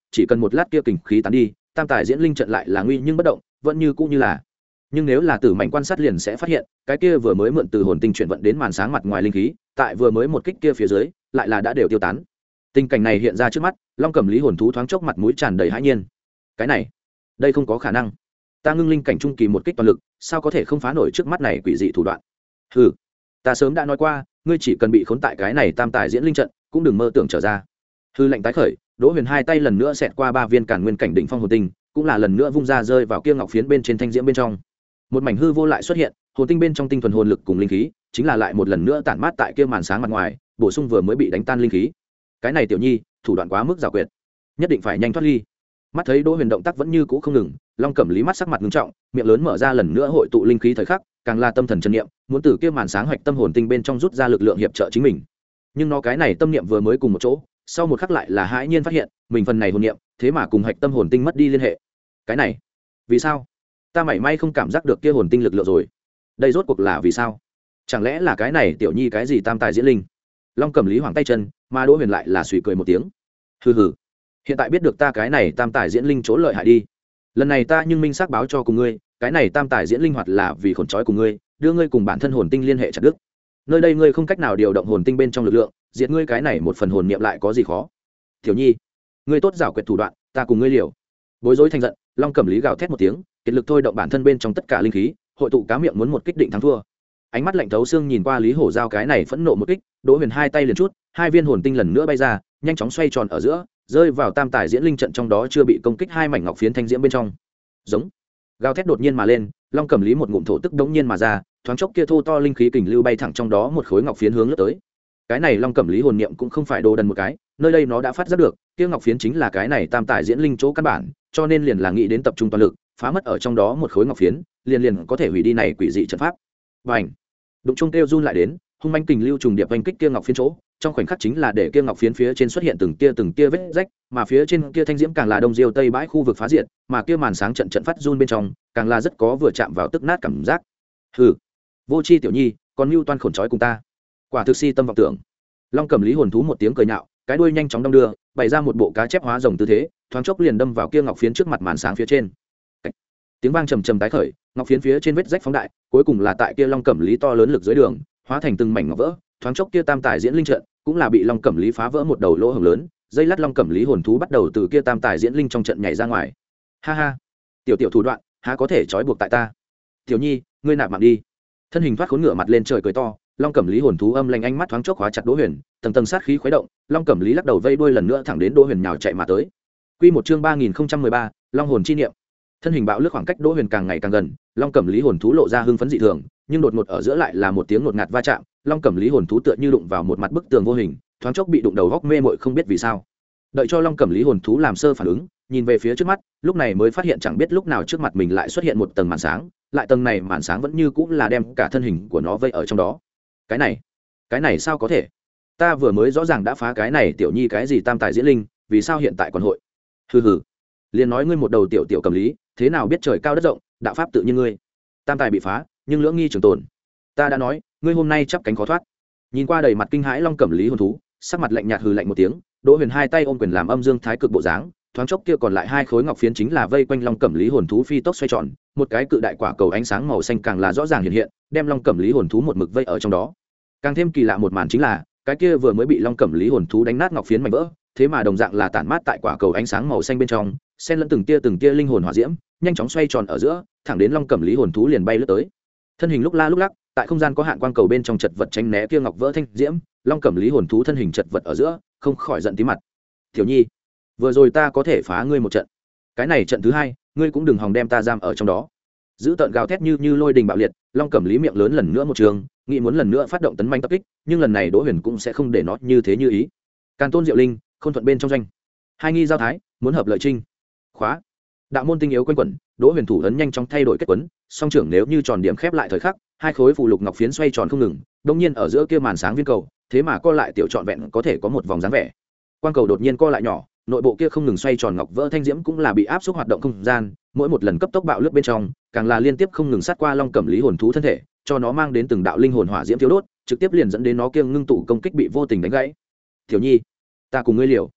chỉ cần một lát kia kình khí tán đi, tam tài diễn linh trận lại là nguy nhưng bất động, vẫn như cũ như là. Nhưng nếu là tử mạnh quan sát liền sẽ phát hiện, cái kia vừa mới mượn từ hồn tinh chuyển vận đến màn sáng mặt ngoài linh khí, tại vừa mới một kích kia phía dưới, lại là đã đều tiêu tán. Tình cảnh này hiện ra trước mắt, Long Cẩm Lý hồn thú thoáng chốc mặt mũi tràn đầy hãi nhiên. Cái này, đây không có khả năng. Ta ngưng linh cảnh trung kỳ một kích toàn lực, sao có thể không phá nổi trước mắt này quỷ dị thủ đoạn? Hừ, ta sớm đã nói qua, ngươi chỉ cần bị khốn tại cái này tam tài diễn linh trận, cũng đừng mơ tưởng trở ra. Hư lệnh tái khởi, Đỗ Huyền hai tay lần nữa xẹt qua ba viên càn nguyên cảnh đỉnh phong hồn tinh, cũng là lần nữa vung ra rơi vào kia ngọc phiến bên trên thanh diễm bên trong. Một mảnh hư vô lại xuất hiện, hồn tinh bên trong tinh thuần hồn lực cùng linh khí, chính là lại một lần nữa tản mát tại kia màn sáng mặt ngoài, bổ sung vừa mới bị đánh tan linh khí. Cái này tiểu nhi, thủ đoạn quá mức giàu quyệt, nhất định phải nhanh thoát ly. Mắt thấy Đỗ Huyền động tác vẫn như cũ không ngừng, Long Cẩm Lý mắt sắc mặt nghiêm trọng, miệng lớn mở ra lần nữa hội tụ linh khí thời khắc, càng là tâm thần chân niệm, muốn từ kia màn sáng hoạch tâm hồn tinh bên trong rút ra lực lượng hiệp trợ chính mình. Nhưng nó cái này tâm niệm vừa mới cùng một chỗ, sau một khắc lại là hãi nhiên phát hiện, mình phần này hồn niệm, thế mà cùng hạch tâm hồn tinh mất đi liên hệ. Cái này, vì sao? Ta mảy may không cảm giác được kia hồn tinh lực lượng rồi. Đây rốt cuộc là vì sao? Chẳng lẽ là cái này tiểu nhi cái gì tam tài diễn linh? Long Cẩm Lý hoảng tay chân, mà Đỗ Huyền lại là suy cười một tiếng. Hừ hừ, hiện tại biết được ta cái này tam tài diễn linh chỗ lợi hại đi. Lần này ta nhưng minh xác báo cho cùng ngươi, cái này tam tài diễn linh hoạt là vì khổn trói cùng ngươi, đưa ngươi cùng bản thân hồn tinh liên hệ chặt đứt. Nơi đây ngươi không cách nào điều động hồn tinh bên trong lực lượng, diệt ngươi cái này một phần hồn niệm lại có gì khó? Tiểu nhi, ngươi tốt giảo quyệt thủ đoạn, ta cùng ngươi liều. Bối rối thành giận, Long Cẩm Lý gào thét một tiếng, kiệt lực thôi động bản thân bên trong tất cả linh khí, hội tụ cá miệng muốn một kích định thắng thua. Ánh mắt lạnh thấu xương nhìn qua Lý Hổ Giao cái này phẫn nộ một kích, Đỗ Huyền hai tay liền chút, hai viên hồn tinh lần nữa bay ra, nhanh chóng xoay tròn ở giữa, rơi vào tam tài diễn linh trận trong đó chưa bị công kích hai mảnh ngọc phiến thanh diễm bên trong. Giống, gào thét đột nhiên mà lên, Long Cẩm Lý một ngụm thổ tức đống nhiên mà ra, thoáng chốc kia thô to linh khí kình lưu bay thẳng trong đó một khối ngọc phiến hướng lướt tới. Cái này Long Cẩm Lý hồn niệm cũng không phải đồ đần một cái, nơi đây nó đã phát giác được, kia ngọc phiến chính là cái này tam tài diễn linh chỗ căn bản, cho nên liền là nghĩ đến tập trung toàn lực, phá mất ở trong đó một khối ngọc phiến, liền liền có thể hủy đi này quỷ dị trận pháp. Bành! Đụng chung kêu run lại đến, hung manh kình lưu trùng điệp vành kích kia ngọc phiến chỗ, trong khoảnh khắc chính là để kia ngọc phiến phía trên xuất hiện từng tia từng tia vết rách, mà phía trên kia thanh diễm càng là đông diêu tây bãi khu vực phá diệt, mà kia màn sáng trận trận phát run bên trong, càng là rất có vừa chạm vào tức nát cảm giác. Hừ, vô chi tiểu nhi, còn mưu toan khổn trói cùng ta, quả thực si tâm vọng tưởng. Long Cẩm Lý hồn thú một tiếng cười nhạo, cái đuôi nhanh chóng đong đưa, bày ra một bộ cá chép hóa rồng tư thế, thoáng chốc liền đâm vào kia ngọc phiến trước mặt màn sáng phía trên. Tiếng vang trầm trầm tái khởi, ngọc phiến phía trên vết rách phóng đại, cuối cùng là tại kia Long Cẩm Lý to lớn lực dưới đường, hóa thành từng mảnh ngọc vỡ, thoáng chốc kia tam tài diễn linh trận cũng là bị Long Cẩm Lý phá vỡ một đầu lỗ hổng lớn, dây lát Long Cẩm Lý hồn thú bắt đầu từ kia tam tài diễn linh trong trận nhảy ra ngoài. Ha ha, tiểu tiểu thủ đoạn, há có thể trói buộc tại ta. Tiểu nhi, ngươi nạp mạng đi. Thân hình thoát khốn ngựa mặt lên trời cười to, Long Cẩm Lý hồn thú âm lanh ánh mắt thoáng chốc hóa chặt Đỗ Huyền, tầng tầng sát khí khuấy động, Long Cẩm Lý lắc đầu vây đuôi lần nữa thẳng đến Đỗ Huyền nhào chạy mà tới. Quy một chương ba nghìn không trăm mười ba, Long hồn chi niệm. Thân hình bạo lướt khoảng cách Đỗ Huyền càng ngày càng gần, Long Cẩm Lý hồn thú lộ ra hưng phấn dị thường, nhưng đột ngột ở giữa lại là một tiếng ngột ngạt va chạm, Long Cẩm Lý hồn thú tựa như đụng vào một mặt bức tường vô hình, thoáng chốc bị đụng đầu góc mê mội không biết vì sao. Đợi cho Long Cẩm Lý hồn thú làm sơ phản ứng, nhìn về phía trước mắt, lúc này mới phát hiện chẳng biết lúc nào trước mặt mình lại xuất hiện một tầng màn sáng, lại tầng này màn sáng vẫn như cũng là đem cả thân hình của nó vây ở trong đó. Cái này, cái này sao có thể? Ta vừa mới rõ ràng đã phá cái này tiểu nhi cái gì tam tài diễn linh, vì sao hiện tại còn hội? Hừ hừ, liền nói ngươi một đầu tiểu tiểu Cẩm Lý, thế nào biết trời cao đất rộng, đạo pháp tự nhiên ngươi. Tam tài bị phá, nhưng lưỡng nghi trường tồn. Ta đã nói, ngươi hôm nay chắp cánh khó thoát. Nhìn qua đầy mặt kinh hãi Long Cẩm Lý hồn thú, sắc mặt lạnh nhạt hừ lạnh một tiếng, Đỗ Huyền hai tay ôm quyền làm âm dương thái cực bộ dáng, thoáng chốc kia còn lại hai khối ngọc phiến chính là vây quanh Long Cẩm Lý hồn thú phi tốc xoay tròn, một cái cự đại quả cầu ánh sáng màu xanh càng là rõ ràng hiện hiện, đem Long Cẩm Lý hồn thú một mực vây ở trong đó. Càng thêm kỳ lạ một màn chính là, cái kia vừa mới bị Long Cẩm Lý hồn thú đánh nát ngọc phiến mảnh vỡ, thế mà đồng dạng là tản mát tại quả cầu ánh sáng màu xanh bên trong, xen lẫn từng tia từng tia linh hồn hỏa diễm, nhanh chóng xoay tròn ở giữa, thẳng đến Long Cẩm Lý hồn thú liền bay lướt tới. Thân hình lúc la lúc lắc, tại không gian có hạn quang cầu bên trong chật vật tránh né kia ngọc vỡ thanh diễm, Long Cẩm Lý hồn thú thân hình chật vật ở giữa, không khỏi giận tí mặt. Tiểu nhi, vừa rồi ta có thể phá ngươi một trận, cái này trận thứ hai, ngươi cũng đừng hòng đem ta giam ở trong đó. Giữ tợn gào thét như như lôi đình bạo liệt, Long Cẩm Lý miệng lớn lần nữa một trường, nghĩ muốn lần nữa phát động tấn manh tập kích, nhưng lần này Đỗ Huyền cũng sẽ không để nó như thế như ý. Càn Tôn Diệu Linh, không thuận bên trong doanh, hai nghi giao thái, muốn hợp lợi trinh. Khóa. Đạo môn tinh yếu quanh quẩn, Đỗ Huyền thủ ấn nhanh chóng thay đổi kết quấn, song trưởng nếu như tròn điểm khép lại thời khắc, hai khối phù lục ngọc phiến xoay tròn không ngừng, đột nhiên ở giữa kia màn sáng viên cầu, thế mà co lại tiểu trọn vẹn có thể có một vòng dáng vẻ. Quang cầu đột nhiên co lại nhỏ, nội bộ kia không ngừng xoay tròn ngọc vỡ thanh diễm cũng là bị áp suất hoạt động không gian, mỗi một lần cấp tốc bạo lướt bên trong, càng là liên tiếp không ngừng sát qua Long Cẩm Lý hồn thú thân thể, cho nó mang đến từng đạo linh hồn hỏa diễm thiếu đốt, trực tiếp liền dẫn đến nó kia ngưng tụ công kích bị vô tình đánh gãy. Tiểu nhi, ta cùng ngươi liều.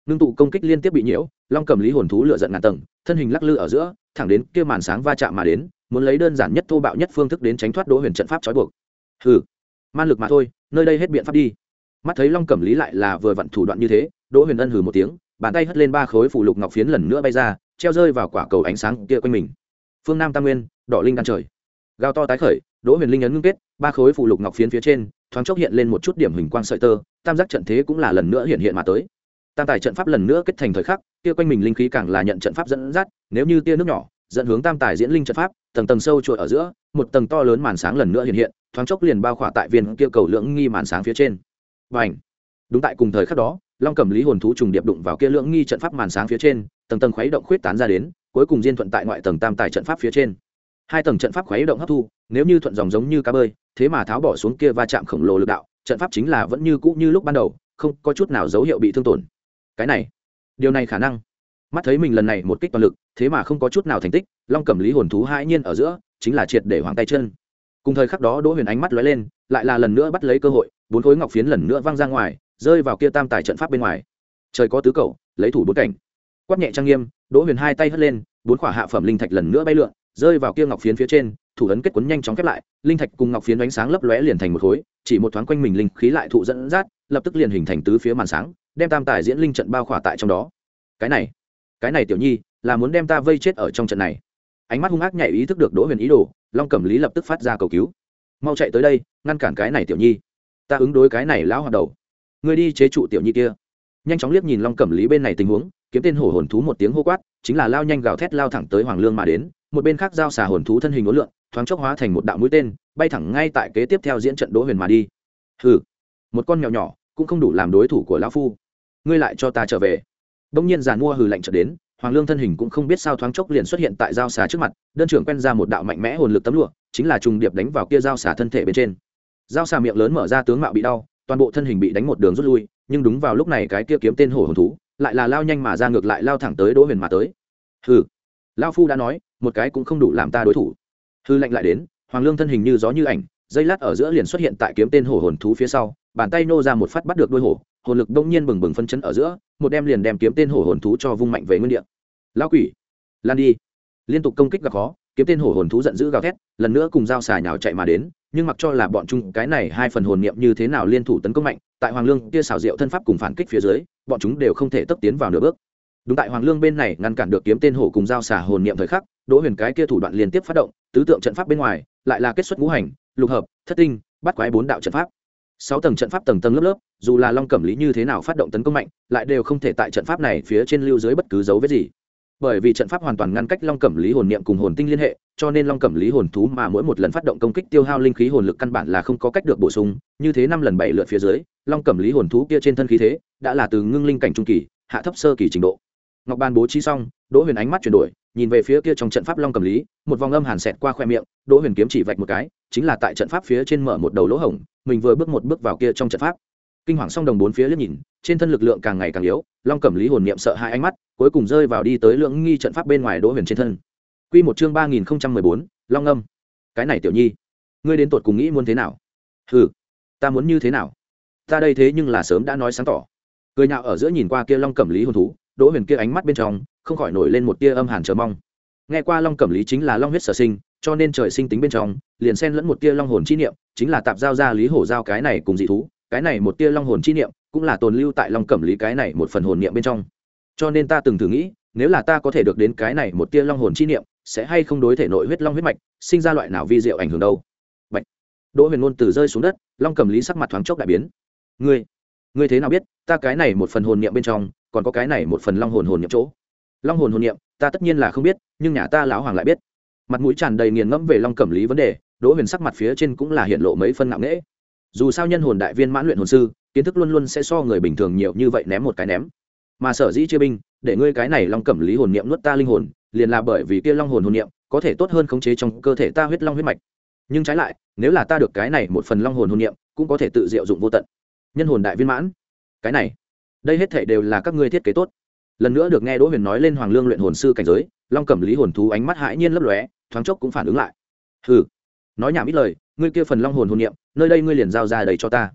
ngưng tụ công kích liên tiếp bị nhiễu, long cầm lý hồn thú lựa giận ngàn tầng, thân hình lắc lư ở giữa, thẳng đến kia màn sáng va chạm mà đến, muốn lấy đơn giản nhất thô bạo nhất phương thức đến tránh thoát Đỗ Huyền trận pháp trói buộc. Hừ, man lực mà thôi, nơi đây hết biện pháp đi. Mắt thấy long cầm lý lại là vừa vặn thủ đoạn như thế, Đỗ Huyền ân hừ một tiếng, bàn tay hất lên ba khối phù lục ngọc phiến lần nữa bay ra, treo rơi vào quả cầu ánh sáng kia quanh mình. Phương Nam Tam Nguyên, đỏ linh đan trời. Gào to tái khởi, Đỗ Huyền linh ấn ngưng kết, ba khối phù lục ngọc phiến phía trên, thoáng chốc hiện lên một chút điểm hình quang sợi tơ, tam giác trận thế cũng là lần nữa hiện hiện mà tới. Tam tài trận pháp lần nữa kết thành thời khắc, kia quanh mình linh khí càng là nhận trận pháp dẫn dắt, nếu như tia nước nhỏ, dẫn hướng tam tài diễn linh trận pháp, tầng tầng sâu chuỗi ở giữa, một tầng to lớn màn sáng lần nữa hiện hiện, thoáng chốc liền bao khỏa tại viên kia cầu lưỡng nghi màn sáng phía trên. Bành! Đúng tại cùng thời khắc đó, long cầm lý hồn thú trùng điệp đụng vào kia lưỡng nghi trận pháp màn sáng phía trên, tầng tầng khuấy động khuyết tán ra đến, cuối cùng diên thuận tại ngoại tầng tam tài trận pháp phía trên. Hai tầng trận pháp khuấy động hấp thu, nếu như thuận dòng giống như cá bơi, thế mà tháo bỏ xuống kia va chạm khổng lồ lực đạo, trận pháp chính là vẫn như cũ như lúc ban đầu, không có chút nào dấu hiệu bị thương tổn. Cái này, điều này khả năng. Mắt thấy mình lần này một kích toàn lực, thế mà không có chút nào thành tích, long cầm lý hồn thú hãi nhiên ở giữa, chính là triệt để hoảng tay chân. Cùng thời khắc đó Đỗ Huyền ánh mắt lóe lên, lại là lần nữa bắt lấy cơ hội, bốn khối ngọc phiến lần nữa văng ra ngoài, rơi vào kia tam tài trận pháp bên ngoài. Trời có tứ cầu, lấy thủ bốn cảnh. Quát nhẹ trang nghiêm, Đỗ Huyền hai tay hất lên, bốn quả hạ phẩm linh thạch lần nữa bay lượn, rơi vào kia ngọc phiến phía trên, thủ ấn kết quấn nhanh chóng khép lại, linh thạch cùng ngọc phiến ánh sáng lấp lóe liền thành một khối, chỉ một thoáng quanh mình linh khí lại thụ dẫn dắt, lập tức liền hình thành tứ phía màn sáng, đem tam tài diễn linh trận bao khỏa tại trong đó. Cái này, cái này tiểu nhi, là muốn đem ta vây chết ở trong trận này. Ánh mắt hung ác nhạy ý thức được Đỗ Huyền ý đồ, long cẩm lý lập tức phát ra cầu cứu. Mau chạy tới đây, ngăn cản cái này tiểu nhi. Ta ứng đối cái này lão hoạt đầu. Ngươi đi chế trụ tiểu nhi kia. Nhanh chóng liếc nhìn long cẩm lý bên này tình huống, kiếm tên hổ hồn thú một tiếng hô quát, chính là lao nhanh gào thét lao thẳng tới Hoàng Lương mà đến, một bên khác giao xà hồn thú thân hình uốn lượn, thoáng chốc hóa thành một đạo mũi tên, bay thẳng ngay tại kế tiếp theo diễn trận Đỗ Huyền mà đi. Hừ, một con mèo nhỏ cũng không đủ làm đối thủ của lão phu. Ngươi lại cho ta trở về. Đông nhiên giàn mua hừ lạnh chợt đến, Hoàng Lương thân hình cũng không biết sao thoáng chốc liền xuất hiện tại giao xà trước mặt, đơn trưởng quen ra một đạo mạnh mẽ hồn lực tấm lụa, chính là trùng điệp đánh vào kia giao xà thân thể bên trên. Giao xà miệng lớn mở ra tướng mạo bị đau, toàn bộ thân hình bị đánh một đường rút lui, nhưng đúng vào lúc này cái kia kiếm tên hổ hồn thú lại là lao nhanh mà ra ngược lại lao thẳng tới Đỗ Huyền mà tới. Hừ, lão phu đã nói, một cái cũng không đủ làm ta đối thủ. Hư lạnh lại đến, Hoàng Lương thân hình như gió như ảnh, dây lát ở giữa liền xuất hiện tại kiếm tên hổ hồn thú phía sau, bàn tay nô ra một phát bắt được đuôi hổ, hồn lực đông nhiên bừng bừng phân chấn ở giữa, một đem liền đem kiếm tên hổ hồn thú cho vung mạnh về nguyên địa. Lão quỷ, lan đi! Liên tục công kích gặp khó, kiếm tên hổ hồn thú giận dữ gào thét, lần nữa cùng giao xà nhào chạy mà đến, nhưng mặc cho là bọn chúng cái này hai phần hồn niệm như thế nào liên thủ tấn công mạnh, tại Hoàng Lương kia xảo diệu thân pháp cùng phản kích phía dưới, bọn chúng đều không thể tấp tiến vào nửa bước. Đúng tại Hoàng Lương bên này ngăn cản được kiếm tên hổ cùng giao xà hồn niệm thời khắc, Đỗ Huyền cái kia thủ đoạn liên tiếp phát động, tứ tượng trận pháp bên ngoài lại là kết xuất ngũ hành, lục hợp, thất tinh, bát quái bốn đạo trận pháp. Sáu tầng trận pháp tầng tầng lớp lớp, dù là Long Cẩm Lý như thế nào phát động tấn công mạnh, lại đều không thể tại trận pháp này phía trên lưu dưới bất cứ dấu vết gì. Bởi vì trận pháp hoàn toàn ngăn cách Long Cẩm Lý hồn niệm cùng hồn tinh liên hệ, cho nên Long Cẩm Lý hồn thú mà mỗi một lần phát động công kích tiêu hao linh khí hồn lực căn bản là không có cách được bổ sung, như thế năm lần bảy lượt phía dưới, Long Cẩm Lý hồn thú kia trên thân khí thế đã là từ ngưng linh cảnh trung kỳ, hạ thấp sơ kỳ trình độ. Ngọc Ban bố trí xong, Đỗ Huyền ánh mắt chuyển đổi, nhìn về phía kia trong trận pháp Long Cẩm Lý, một vòng âm hàn xẹt qua khoe miệng, Đỗ Huyền kiếm chỉ vạch một cái, chính là tại trận pháp phía trên mở một đầu lỗ hổng, mình vừa bước một bước vào kia trong trận pháp. Kinh hoàng song đồng bốn phía liếc nhìn, trên thân lực lượng càng ngày càng yếu, Long Cẩm Lý hồn niệm sợ hai ánh mắt, cuối cùng rơi vào đi tới lượng nghi trận pháp bên ngoài Đỗ Huyền trên thân. Quy một chương ba nghìn không trăm mười bốn, Long Âm. Cái này tiểu nhi, ngươi đến tụt cùng nghĩ muốn thế nào? Hừ, ta muốn như thế nào? Ta đây thế nhưng là sớm đã nói sáng tỏ. Cười nhạo ở giữa nhìn qua kia Long Cẩm Lý hồn thú, Đỗ Huyền kia ánh mắt bên trong không khỏi nổi lên một tia âm hàn chờ mong. Nghe qua Long Cẩm Lý chính là long huyết sở sinh, cho nên trời sinh tính bên trong liền xen lẫn một tia long hồn chi niệm, chính là tạp giao ra Lý Hổ giao cái này cùng dị thú, cái này một tia long hồn chi niệm cũng là tồn lưu tại Long Cẩm Lý cái này một phần hồn niệm bên trong. Cho nên ta từng thử nghĩ, nếu là ta có thể được đến cái này một tia long hồn chi niệm, sẽ hay không đối thể nội huyết long huyết mạch sinh ra loại nào vi diệu ảnh hưởng đâu. Bạch. Đỗ Huyền ngôn từ rơi xuống đất, Long Cẩm Lý sắc mặt thoáng chốc đại biến. Ngươi, ngươi thế nào biết, ta cái này một phần hồn niệm bên trong còn có cái này một phần long hồn hồn niệm chỗ? Long hồn hồn niệm, ta tất nhiên là không biết, nhưng nhà ta lão hoàng lại biết. Mặt mũi tràn đầy nghiền ngẫm về Long Cẩm Lý vấn đề, Đỗ Huyền sắc mặt phía trên cũng là hiện lộ mấy phân ngạo nghễ. Dù sao nhân hồn đại viên mãn luyện hồn sư, kiến thức luôn luôn sẽ so người bình thường nhiều như vậy ném một cái ném. Mà sở dĩ chia binh, để ngươi cái này Long Cẩm Lý hồn niệm nuốt ta linh hồn, liền là bởi vì kia long hồn hồn niệm có thể tốt hơn khống chế trong cơ thể ta huyết long huyết mạch. Nhưng trái lại, nếu là ta được cái này một phần long hồn hồn niệm, cũng có thể tự diệu dụng vô tận. Nhân hồn đại viên mãn, cái này, đây hết thảy đều là các ngươi thiết kế tốt. Lần nữa được nghe Đỗ Huyền nói lên Hoàng Lương luyện hồn sư cảnh giới, Long Cẩm Lý hồn thú ánh mắt hãi nhiên lấp lóe, thoáng chốc cũng phản ứng lại. Hừ, nói nhảm ít lời, ngươi kia phần long hồn hồn niệm, nơi đây ngươi liền giao ra đầy cho ta.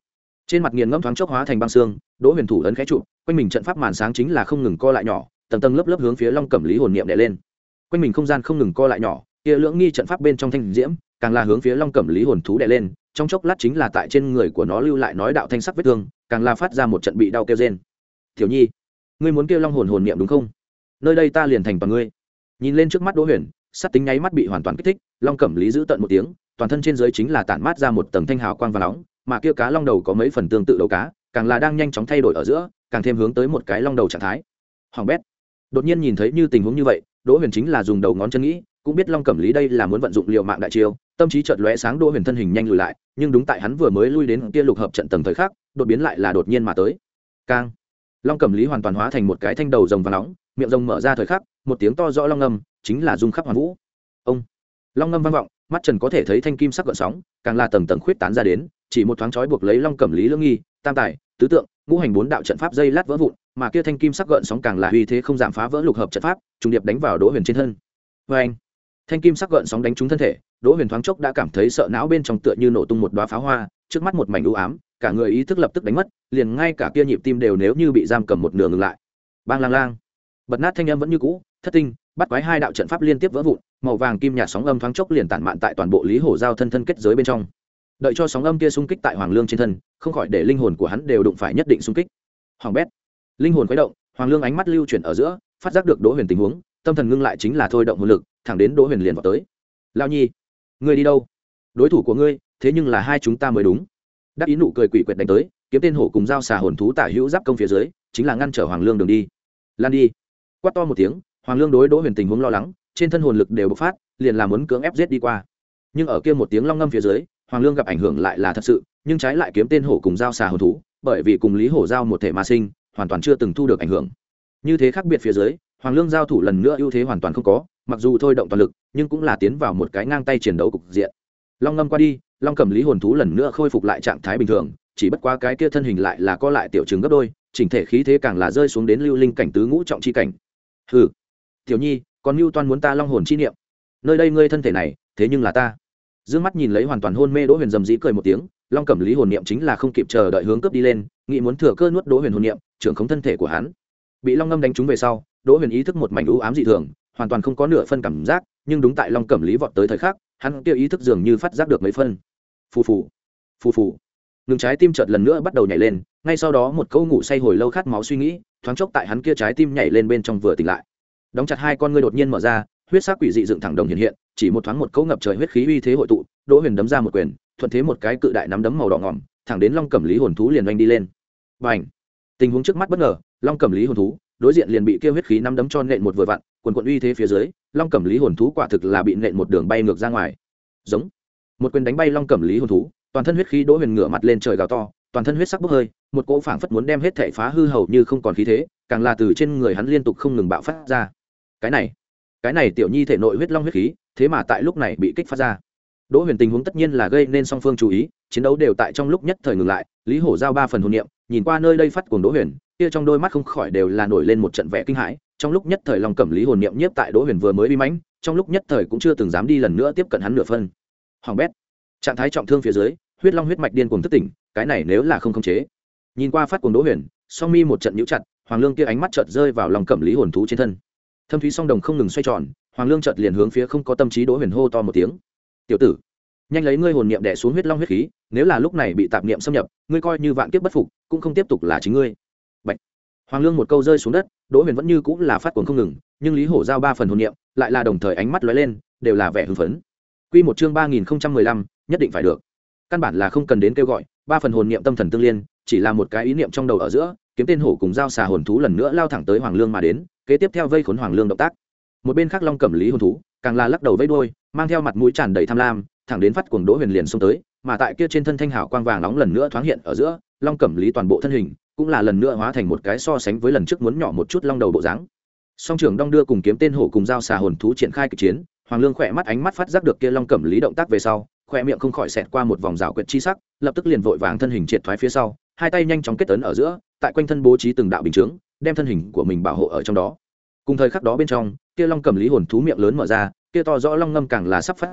trên mặt nghiền ngẫm thoáng chốc hóa thành băng xương. Đỗ Huyền thủ ấn khẽ trụ, quanh mình trận pháp màn sáng chính là không ngừng co lại nhỏ, tầng tầng lớp lớp hướng phía Long Cẩm Lý hồn niệm đè lên. Quanh mình không gian không ngừng co lại nhỏ, kia lưỡng nghi trận pháp bên trong thanh diễm càng là hướng phía Long Cẩm Lý hồn thú đè lên, trong chốc lát chính là tại trên người của nó lưu lại nói đạo thanh sắc vết thương, càng là phát ra một trận bị đau kêu rên. "Tiểu Nhi, ngươi muốn kêu Long hồn hồn niệm đúng không? Nơi đây ta liền thành toàn ngươi." Nhìn lên trước mắt Đỗ Huyền, sát tính nháy mắt bị hoàn toàn kích thích, Long Cẩm Lý giữ tận một tiếng, toàn thân trên dưới chính là tản mát ra một tầng thanh hào quang vàng nóng, mà kia cá long đầu có mấy phần tương tự đầu cá, càng là đang nhanh chóng thay đổi ở giữa, càng thêm hướng tới một cái long đầu trạng thái. Hoàng bét. Đột nhiên nhìn thấy như tình huống như vậy, Đỗ Huyền chính là dùng đầu ngón chân nghĩ, cũng biết Long Cẩm Lý đây là muốn vận dụng liều mạng đại chiêu, tâm trí chợt lóe sáng, Đỗ Huyền thân hình nhanh lùi lại, nhưng đúng tại hắn vừa mới lui đến kia lục hợp trận tầng thời khắc, đột biến lại là đột nhiên mà tới. Cang. Long Cẩm Lý hoàn toàn hóa thành một cái thanh đầu rồng vàng nóng, miệng rồng mở ra thời khắc, một tiếng to rõ long ngâm, chính là rung khắp hoàn vũ. Ông. Long ngâm vang vọng, mắt trần có thể thấy thanh kim sắc gợn sóng, càng là tầng tầng khuyết tán ra đến, chỉ một thoáng chói buộc lấy Long Cẩm Lý lưỡng nghi, tam tài, tứ tượng, ngũ hành bốn đạo trận pháp dây lát vỡ vụn, mà kia thanh kim sắc gợn sóng càng là uy thế không giảm phá vỡ lục hợp trận pháp, trùng điệp đánh vào Đỗ Huyền trên thân. Và anh, thanh kim sắc gợn sóng đánh trúng thân thể, Đỗ Huyền thoáng chốc đã cảm thấy sợ não bên trong tựa như nổ tung một đóa pháo hoa, trước mắt một mảnh u ám, cả người ý thức lập tức đánh mất, liền ngay cả kia nhịp tim đều nếu như bị giam cầm một nửa ngừng lại. Bang lang lang, bật nát thanh âm vẫn như cũ, thất tinh, bắt quái hai đạo trận pháp liên tiếp vỡ vụn, màu vàng kim nhạt sóng âm thoáng chốc liền tản mạn tại toàn bộ Lý Hổ giao thân thân kết giới bên trong. Đợi cho sóng âm kia xung kích tại Hoàng Lương trên thân, không khỏi để linh hồn của hắn đều đụng phải nhất định xung kích. Hoàng bét, linh hồn khuấy động, Hoàng Lương ánh mắt lưu chuyển ở giữa, phát giác được Đỗ Huyền tình huống, tâm thần ngưng lại chính là thôi động hồn lực, thẳng đến Đỗ Huyền liền vào tới. "Lão Nhi, ngươi đi đâu? Đối thủ của ngươi, thế nhưng là hai chúng ta mới đúng." Đắc ý nụ cười quỷ quyệt đánh tới, kiếm tên hổ cùng dao xà hồn thú tả hữu giáp công phía dưới, chính là ngăn trở Hoàng Lương đường đi. "Lan đi!" Quát to một tiếng, Hoàng Lương đối Đỗ Huyền tình huống lo lắng, trên thân hồn lực đều bộc phát, liền là muốn cưỡng ép giết đi qua. Nhưng ở kia một tiếng long ngâm phía dưới, Hoàng Lương gặp ảnh hưởng lại là thật sự, nhưng trái lại kiếm tên hổ cùng dao xà hồn thú, bởi vì cùng Lý Hổ giao một thể mà sinh, hoàn toàn chưa từng thu được ảnh hưởng. Như thế khác biệt phía dưới, Hoàng Lương giao thủ lần nữa ưu thế hoàn toàn không có, mặc dù thôi động toàn lực, nhưng cũng là tiến vào một cái ngang tay chiến đấu cục diện. Long ngâm qua đi, Long Cẩm Lý hồn thú lần nữa khôi phục lại trạng thái bình thường, chỉ bất quá cái kia thân hình lại là co lại tiểu trứng gấp đôi, chỉnh thể khí thế càng là rơi xuống đến lưu linh cảnh tứ ngũ trọng chi cảnh. "Hừ, Tiểu Nhi, còn Nưu Toan muốn ta long hồn chi niệm. Nơi đây ngươi thân thể này, thế nhưng là ta." Dương mắt nhìn lấy hoàn toàn hôn mê Đỗ Huyền rầm rĩ cười một tiếng, Long Cẩm Lý hồn niệm chính là không kịp chờ đợi hướng cướp đi lên, nghĩ muốn thừa cơ nuốt Đỗ Huyền hồn niệm, trưởng khống thân thể của hắn. Bị long ngâm đánh trúng về sau, Đỗ Huyền ý thức một mảnh u ám dị thường, hoàn toàn không có nửa phân cảm giác, nhưng đúng tại Long Cẩm Lý vọt tới thời khắc, hắn kia ý thức dường như phát giác được mấy phân. Phù phù, phù phù. Ngừng trái tim chợt lần nữa bắt đầu nhảy lên, ngay sau đó một câu ngủ say hồi lâu khát máu suy nghĩ, thoáng chốc tại hắn kia trái tim nhảy lên bên trong vừa tỉnh lại. Đóng chặt hai con ngươi đột nhiên mở ra, huyết sắc quỷ dị dựng thẳng đồng hiện hiện, chỉ một thoáng một câu ngập trời huyết khí uy thế hội tụ, Đỗ Huyền đấm ra một quyền, thuận thế một cái cự đại nắm đấm màu đỏ ngòm, thẳng đến Long Cẩm Lý hồn thú liền oanh đi lên. Bành! Tình huống trước mắt bất ngờ, Long Cẩm Lý hồn thú đối diện liền bị kia huyết khí nắm đấm cho nện một vừa vặn, quần quần uy thế phía dưới, Long Cẩm Lý hồn thú quả thực là bị nện một đường bay ngược ra ngoài. Giống! Một quyền đánh bay Long Cẩm Lý hồn thú, toàn thân huyết khí Đỗ Huyền ngửa mặt lên trời gào to, toàn thân huyết sắc bốc hơi, một cỗ phảng phất muốn đem hết thảy phá hư hầu như không còn khí thế, càng là từ trên người hắn liên tục không ngừng bạo phát ra. Cái này, cái này Tiểu Nhi thể nội huyết long huyết khí, thế mà tại lúc này bị kích phát ra. Đỗ Huyền tình huống tất nhiên là gây nên song phương chú ý, chiến đấu đều tại trong lúc nhất thời ngừng lại, Lý Hổ giao ba phần hồn niệm, nhìn qua nơi đây phát cuồng Đỗ Huyền, kia trong đôi mắt không khỏi đều là nổi lên một trận vẻ kinh hãi, trong lúc nhất thời Long Cẩm Lý hồn niệm nhiếp tại Đỗ Huyền vừa mới uy mãnh, trong lúc nhất thời cũng chưa từng dám đi lần nữa tiếp cận hắn nửa phân. Hoàng bét, trạng thái trọng thương phía dưới, huyết long huyết mạch điên cuồng thức tỉnh, cái này nếu là không khống chế. Nhìn qua phát cuồng Đỗ Huyền, song mi một trận nhíu chặt, Hoàng Lương kia ánh mắt chợt rơi vào Long Cẩm Lý hồn thú trên thân. Thâm thúy song đồng không ngừng xoay tròn, Hoàng Lương chợt liền hướng phía không có tâm trí Đỗ Huyền hô to một tiếng. "Tiểu tử, nhanh lấy ngươi hồn niệm đè xuống huyết long huyết khí, nếu là lúc này bị tạp niệm xâm nhập, ngươi coi như vạn kiếp bất phục, cũng không tiếp tục là chính ngươi." Bạch. Hoàng Lương một câu rơi xuống đất, Đỗ Huyền vẫn như cũng là phát cuồng không ngừng, nhưng Lý Hổ giao ba phần hồn niệm, lại là đồng thời ánh mắt lóe lên, đều là vẻ hưng phấn. Quy một chương ba nghìn không trăm mười lăm, nhất định phải được. Căn bản là không cần đến kêu gọi, ba phần hồn niệm tâm thần tương liên, chỉ là một cái ý niệm trong đầu ở giữa, kiếm tên hổ cùng dao xà hồn thú lần nữa lao thẳng tới Hoàng Lương mà đến, kế tiếp theo vây khốn Hoàng Lương động tác. Một bên khác Long Cẩm Lý hồn thú, càng là lắc đầu vẫy đuôi, mang theo mặt mũi tràn đầy tham lam, thẳng đến phát cuồng Đỗ Huyền liền xông tới, mà tại kia trên thân thanh hào quang vàng nóng lần nữa thoáng hiện ở giữa, Long Cẩm Lý toàn bộ thân hình cũng là lần nữa hóa thành một cái so sánh với lần trước muốn nhỏ một chút long đầu bộ dáng. Song trưởng đong đưa cùng kiếm tên hổ cùng dao xà hồn thú triển khai kịch chiến, Hoàng Lương khỏe mắt ánh mắt phát giác được kia Long Cẩm Lý động tác về sau, khỏe miệng không khỏi xẹt qua một vòng rào quyệt chi sắc, lập tức liền vội vàng thân hình triệt thoái phía sau, hai tay nhanh chóng kết ấn ở giữa, tại quanh thân bố trí từng đạo bình chướng, đem thân hình của mình bảo hộ ở trong đó. Cùng thời khắc đó bên trong, kia Long Cẩm Lý hồn thú miệng lớn mở ra, kia to rõ long ngâm càng là sắp phát ra,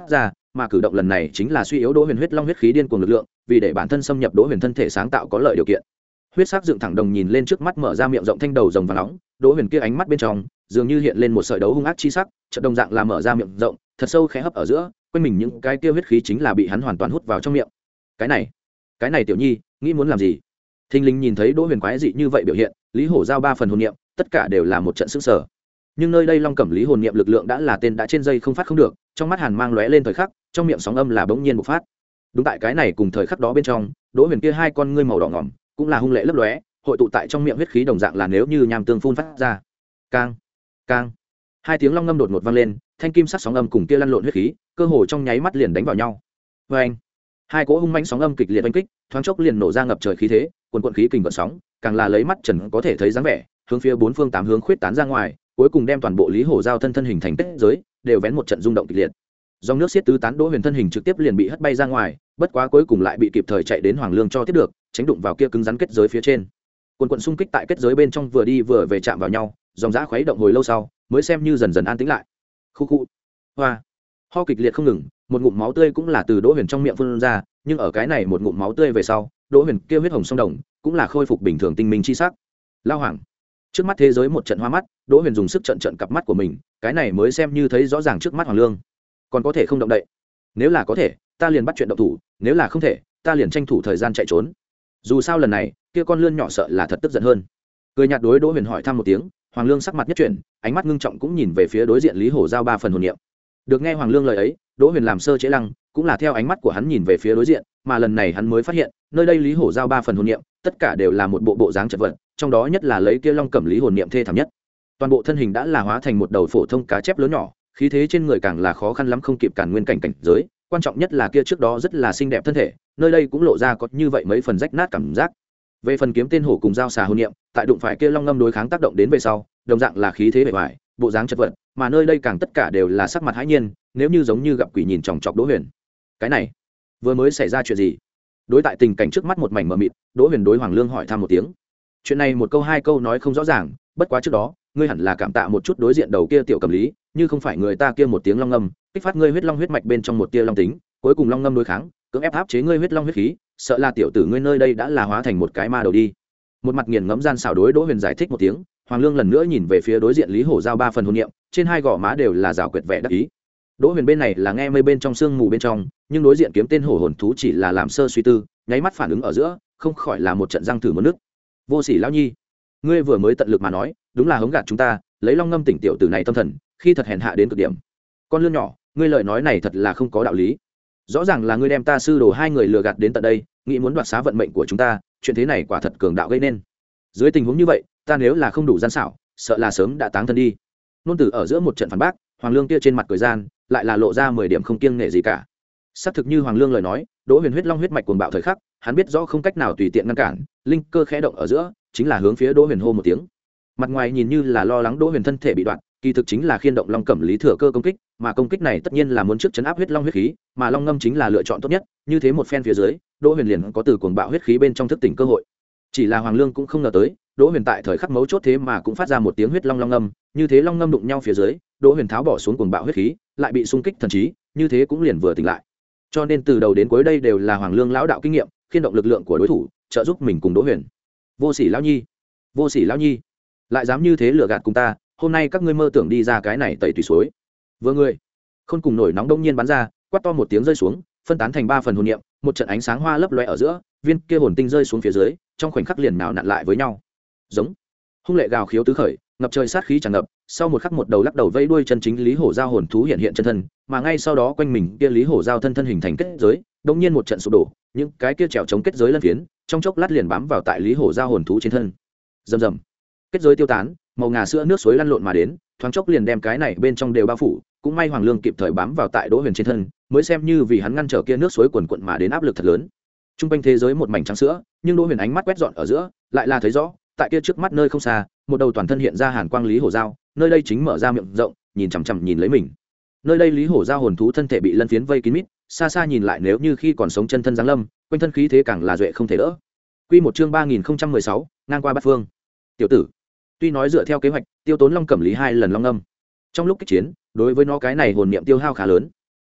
mà cử động lần này chính là suy yếu đỗ huyền huyết long huyết khí điên cuồng lực lượng, vì để bản thân xâm nhập đỗ huyền thân thể sáng tạo có lợi điều kiện. Huyết sắc dựng thẳng đồng nhìn lên trước mắt, mở ra miệng rộng thanh đầu rồng vàng nóng, đỗ huyền kia ánh mắt bên trong dường như hiện lên một sợi đấu hung ác chi sắc, trận đồng dạng là mở ra miệng rộng thật sâu khẽ hấp ở giữa, quanh mình những cái kia huyết khí chính là bị hắn hoàn toàn hút vào trong miệng. Cái này, cái này tiểu nhi, nghĩ muốn làm gì? Thinh linh nhìn thấy đỗ huyền quái dị như vậy biểu hiện, Lý Hổ giao ba phần hồn niệm, tất cả đều là một trận sững sờ. Nhưng nơi đây long cẩm lý hồn niệm lực lượng đã là tên đã trên dây không phát không được, trong mắt hàn mang lóe lên thời khắc, trong miệng sóng âm là bỗng nhiên bộc phát. Đúng tại cái này cùng thời khắc đó bên trong, đỗ huyền kia hai con ngươi màu đỏ ngỏm cũng là hung lệ lấp lóe, hội tụ tại trong miệng huyết khí đồng dạng là nếu như nham tương phun phát ra. Cang, cang, hai tiếng long ngâm đột ngột vang lên, thanh kim sắc sóng âm cùng kia lăn lộn huyết khí, cơ hồ trong nháy mắt liền đánh vào nhau. Và anh, hai cỗ hung mãnh sóng âm kịch liệt oanh kích, thoáng chốc liền nổ ra ngập trời khí thế, cuồn cuộn khí kình gợn sóng, càng là lấy mắt trần có thể thấy dáng vẻ, hướng phía bốn phương tám hướng khuyết tán ra ngoài, cuối cùng đem toàn bộ Lý Hổ giao thân thân hình thành kết giới, đều vén một trận rung động kịch liệt. Dòng nước xiết tứ tán, đỗ huyền thân hình trực tiếp liền bị hất bay ra ngoài, bất quá cuối cùng lại bị kịp thời chạy đến Hoàng Lương cho tiếp được, tránh đụng vào kia cứng rắn kết giới phía trên. Quần quần xung kích tại kết giới bên trong vừa đi vừa về chạm vào nhau, dòng dã khuấy động hồi lâu sau, mới xem như dần dần an tĩnh lại. Khu khu, hoa, ho kịch liệt không ngừng, một ngụm máu tươi cũng là từ đỗ huyền trong miệng phun ra, nhưng ở cái này một ngụm máu tươi về sau, đỗ huyền kia huyết hồng sông đồng cũng là khôi phục bình thường tinh minh chi sắc. Lao hoàng, trước mắt thế giới một trận hoa mắt, đỗ huyền dùng sức trận trận cặp mắt của mình, cái này mới xem như thấy rõ ràng trước mắt Hoàng Lương. Còn có thể không động đậy? Nếu là có thể, ta liền bắt chuyện động thủ, nếu là không thể, ta liền tranh thủ thời gian chạy trốn. Dù sao lần này kia con lươn nhỏ sợ là thật tức giận hơn. Cười nhạt đối đỗ huyền hỏi thăm một tiếng, Hoàng Lương sắc mặt nhất chuyển, ánh mắt ngưng trọng cũng nhìn về phía đối diện Lý Hổ giao ba phần hồn niệm. Được nghe Hoàng Lương lời ấy, đỗ huyền làm sơ chế lăng, cũng là theo ánh mắt của hắn nhìn về phía đối diện, mà lần này hắn mới phát hiện nơi đây Lý Hổ giao ba phần hồn niệm tất cả đều là một bộ bộ dáng chật vật, trong đó nhất là lấy kia long cẩm lý hồn niệm thê thảm nhất, toàn bộ thân hình đã là hóa thành một đầu phổ thông cá chép lớn nhỏ, khí thế trên người càng là khó khăn lắm không kịp cản nguyên cảnh cảnh giới, quan trọng nhất là kia trước đó rất là xinh đẹp thân thể, nơi đây cũng lộ ra có như vậy mấy phần rách nát cảm giác. Về phần kiếm tên hổ cùng giao xà hồn niệm, tại đụng phải kia long ngâm đối kháng tác động đến về sau, đồng dạng là khí thế bề ngoài, bộ dáng chật vật, mà nơi đây càng tất cả đều là sắc mặt hãi nhiên, nếu như giống như gặp quỷ nhìn chòng chọc đỗ huyền. Cái này vừa mới xảy ra chuyện gì? Đối tại tình cảnh trước mắt một mảnh mờ mịt, đỗ huyền đối Hoàng Lương hỏi thăm một tiếng. Chuyện này một câu hai câu nói không rõ ràng, bất quá trước đó ngươi hẳn là cảm tạ một chút đối diện đầu kia tiểu cầm lý, như không phải người ta kia một tiếng long ngâm kích phát ngươi huyết long huyết mạch bên trong một tia long tính, cuối cùng long ngâm đối kháng cưỡng ép áp chế ngươi huyết long huyết khí, sợ là tiểu tử ngươi nơi đây đã là hóa thành một cái ma đầu đi. Một mặt nghiền ngẫm gian xảo đối đỗ huyền giải thích một tiếng, Hoàng Lương lần nữa nhìn về phía đối diện Lý Hổ giao ba phần hồn niệm, trên hai gò má đều là rào quyệt vẻ đắc ý. Đỗ huyền bên này là nghe mây bên trong sương mù bên trong, nhưng đối diện kiếm tên hổ hồn thú chỉ là làm sơ suy tư, nháy mắt phản ứng ở giữa, không khỏi là một trận răng thử một nước. Vô sỉ lão nhi, ngươi vừa mới tận lực mà nói, đúng là hống gạt chúng ta, lấy long ngâm tỉnh tiểu tử này tâm thần, khi thật hèn hạ đến cực điểm. Con lươn nhỏ, ngươi lời nói này thật là không có đạo lý. Rõ ràng là ngươi đem ta sư đồ hai người lừa gạt đến tận đây, nghĩ muốn đoạt xá vận mệnh của chúng ta, chuyện thế này quả thật cường đạo gây nên. Dưới tình huống như vậy, ta nếu là không đủ gian xảo, sợ là sớm đã táng thân đi. Nôn tử ở giữa một trận phản bác, Hoàng Lương kia trên mặt cười gian, lại là lộ ra mười điểm không kiêng nể gì cả. Xác thực như Hoàng Lương lời nói, Đỗ Huyền huyết long huyết mạch cuồng bạo thời khắc, hắn biết rõ không cách nào tùy tiện ngăn cản, linh cơ khẽ động ở giữa, chính là hướng phía Đỗ Huyền hô một tiếng. Mặt ngoài nhìn như là lo lắng Đỗ Huyền thân thể bị đoạn, kỳ thực chính là khiên động long cẩm lý thừa cơ công kích, mà công kích này tất nhiên là muốn trước chấn áp huyết long huyết khí, mà long ngâm chính là lựa chọn tốt nhất, như thế một phen phía dưới, Đỗ Huyền liền có từ cuồng bạo huyết khí bên trong thức tỉnh cơ hội. Chỉ là Hoàng Lương cũng không ngờ tới, Đỗ Huyền tại thời khắc mấu chốt thế mà cũng phát ra một tiếng huyết long long ngâm, như thế long ngâm đụng nhau phía dưới, Đỗ Huyền tháo bỏ xuống cuồng bạo huyết khí, lại bị xung kích thần trí, như thế cũng liền vừa tỉnh lại. Cho nên từ đầu đến cuối đây đều là Hoàng Lương lão đạo kinh nghiệm, khiên động lực lượng của đối thủ, trợ giúp mình cùng Đỗ Huyền. Vô sỉ lão nhi, vô sỉ lão nhi, lại dám như thế lừa gạt cùng ta, hôm nay các ngươi mơ tưởng đi ra cái này tẩy tùy suối. Vừa người, khôn cùng nổi nóng đông nhiên bắn ra, quát to một tiếng rơi xuống, phân tán thành ba phần hồn niệm, một trận ánh sáng hoa lấp loé ở giữa, viên kia hồn tinh rơi xuống phía dưới, trong khoảnh khắc liền nào nặn lại với nhau. Giống, hung lệ gào khiếu tứ khởi, ngập trời sát khí tràn ngập, sau một khắc một đầu lắc đầu vẫy đuôi chân chính Lý Hổ giao hồn thú hiện hiện chân thân, mà ngay sau đó quanh mình kia Lý Hổ giao thân thân hình thành kết giới, đột nhiên một trận sụp đổ, những cái kia trèo chống kết giới lân phiến, trong chốc lát liền bám vào tại Lý Hổ giao hồn thú trên thân. Rầm rầm, kết giới tiêu tán, màu ngà sữa nước suối lăn lộn mà đến, thoáng chốc liền đem cái này bên trong đều bao phủ, cũng may Hoàng Lương kịp thời bám vào tại Đỗ Huyền trên thân, mới xem như vì hắn ngăn trở kia nước suối cuồn cuộn mà đến áp lực thật lớn. Trung quanh thế giới một mảnh trắng sữa, nhưng Đỗ Huyền ánh mắt quét dọn ở giữa, lại là thấy rõ, tại kia trước mắt nơi không xa, một đầu toàn thân hiện ra hàn quang Lý Hổ giao, nơi đây chính mở ra miệng rộng, nhìn chằm chằm nhìn lấy mình. Nơi đây Lý Hổ giao hồn thú thân thể bị lân phiến vây kín mít, xa xa nhìn lại nếu như khi còn sống chân thân giáng lâm, quanh thân khí thế càng là duệ không thể đỡ. Quy một chương ba nghìn không trăm mười sáu, ngang qua bát phương. Tiểu tử, tuy nói dựa theo kế hoạch, tiêu tốn long cẩm lý hai lần long âm, trong lúc kích chiến, đối với nó cái này hồn niệm tiêu hao khá lớn.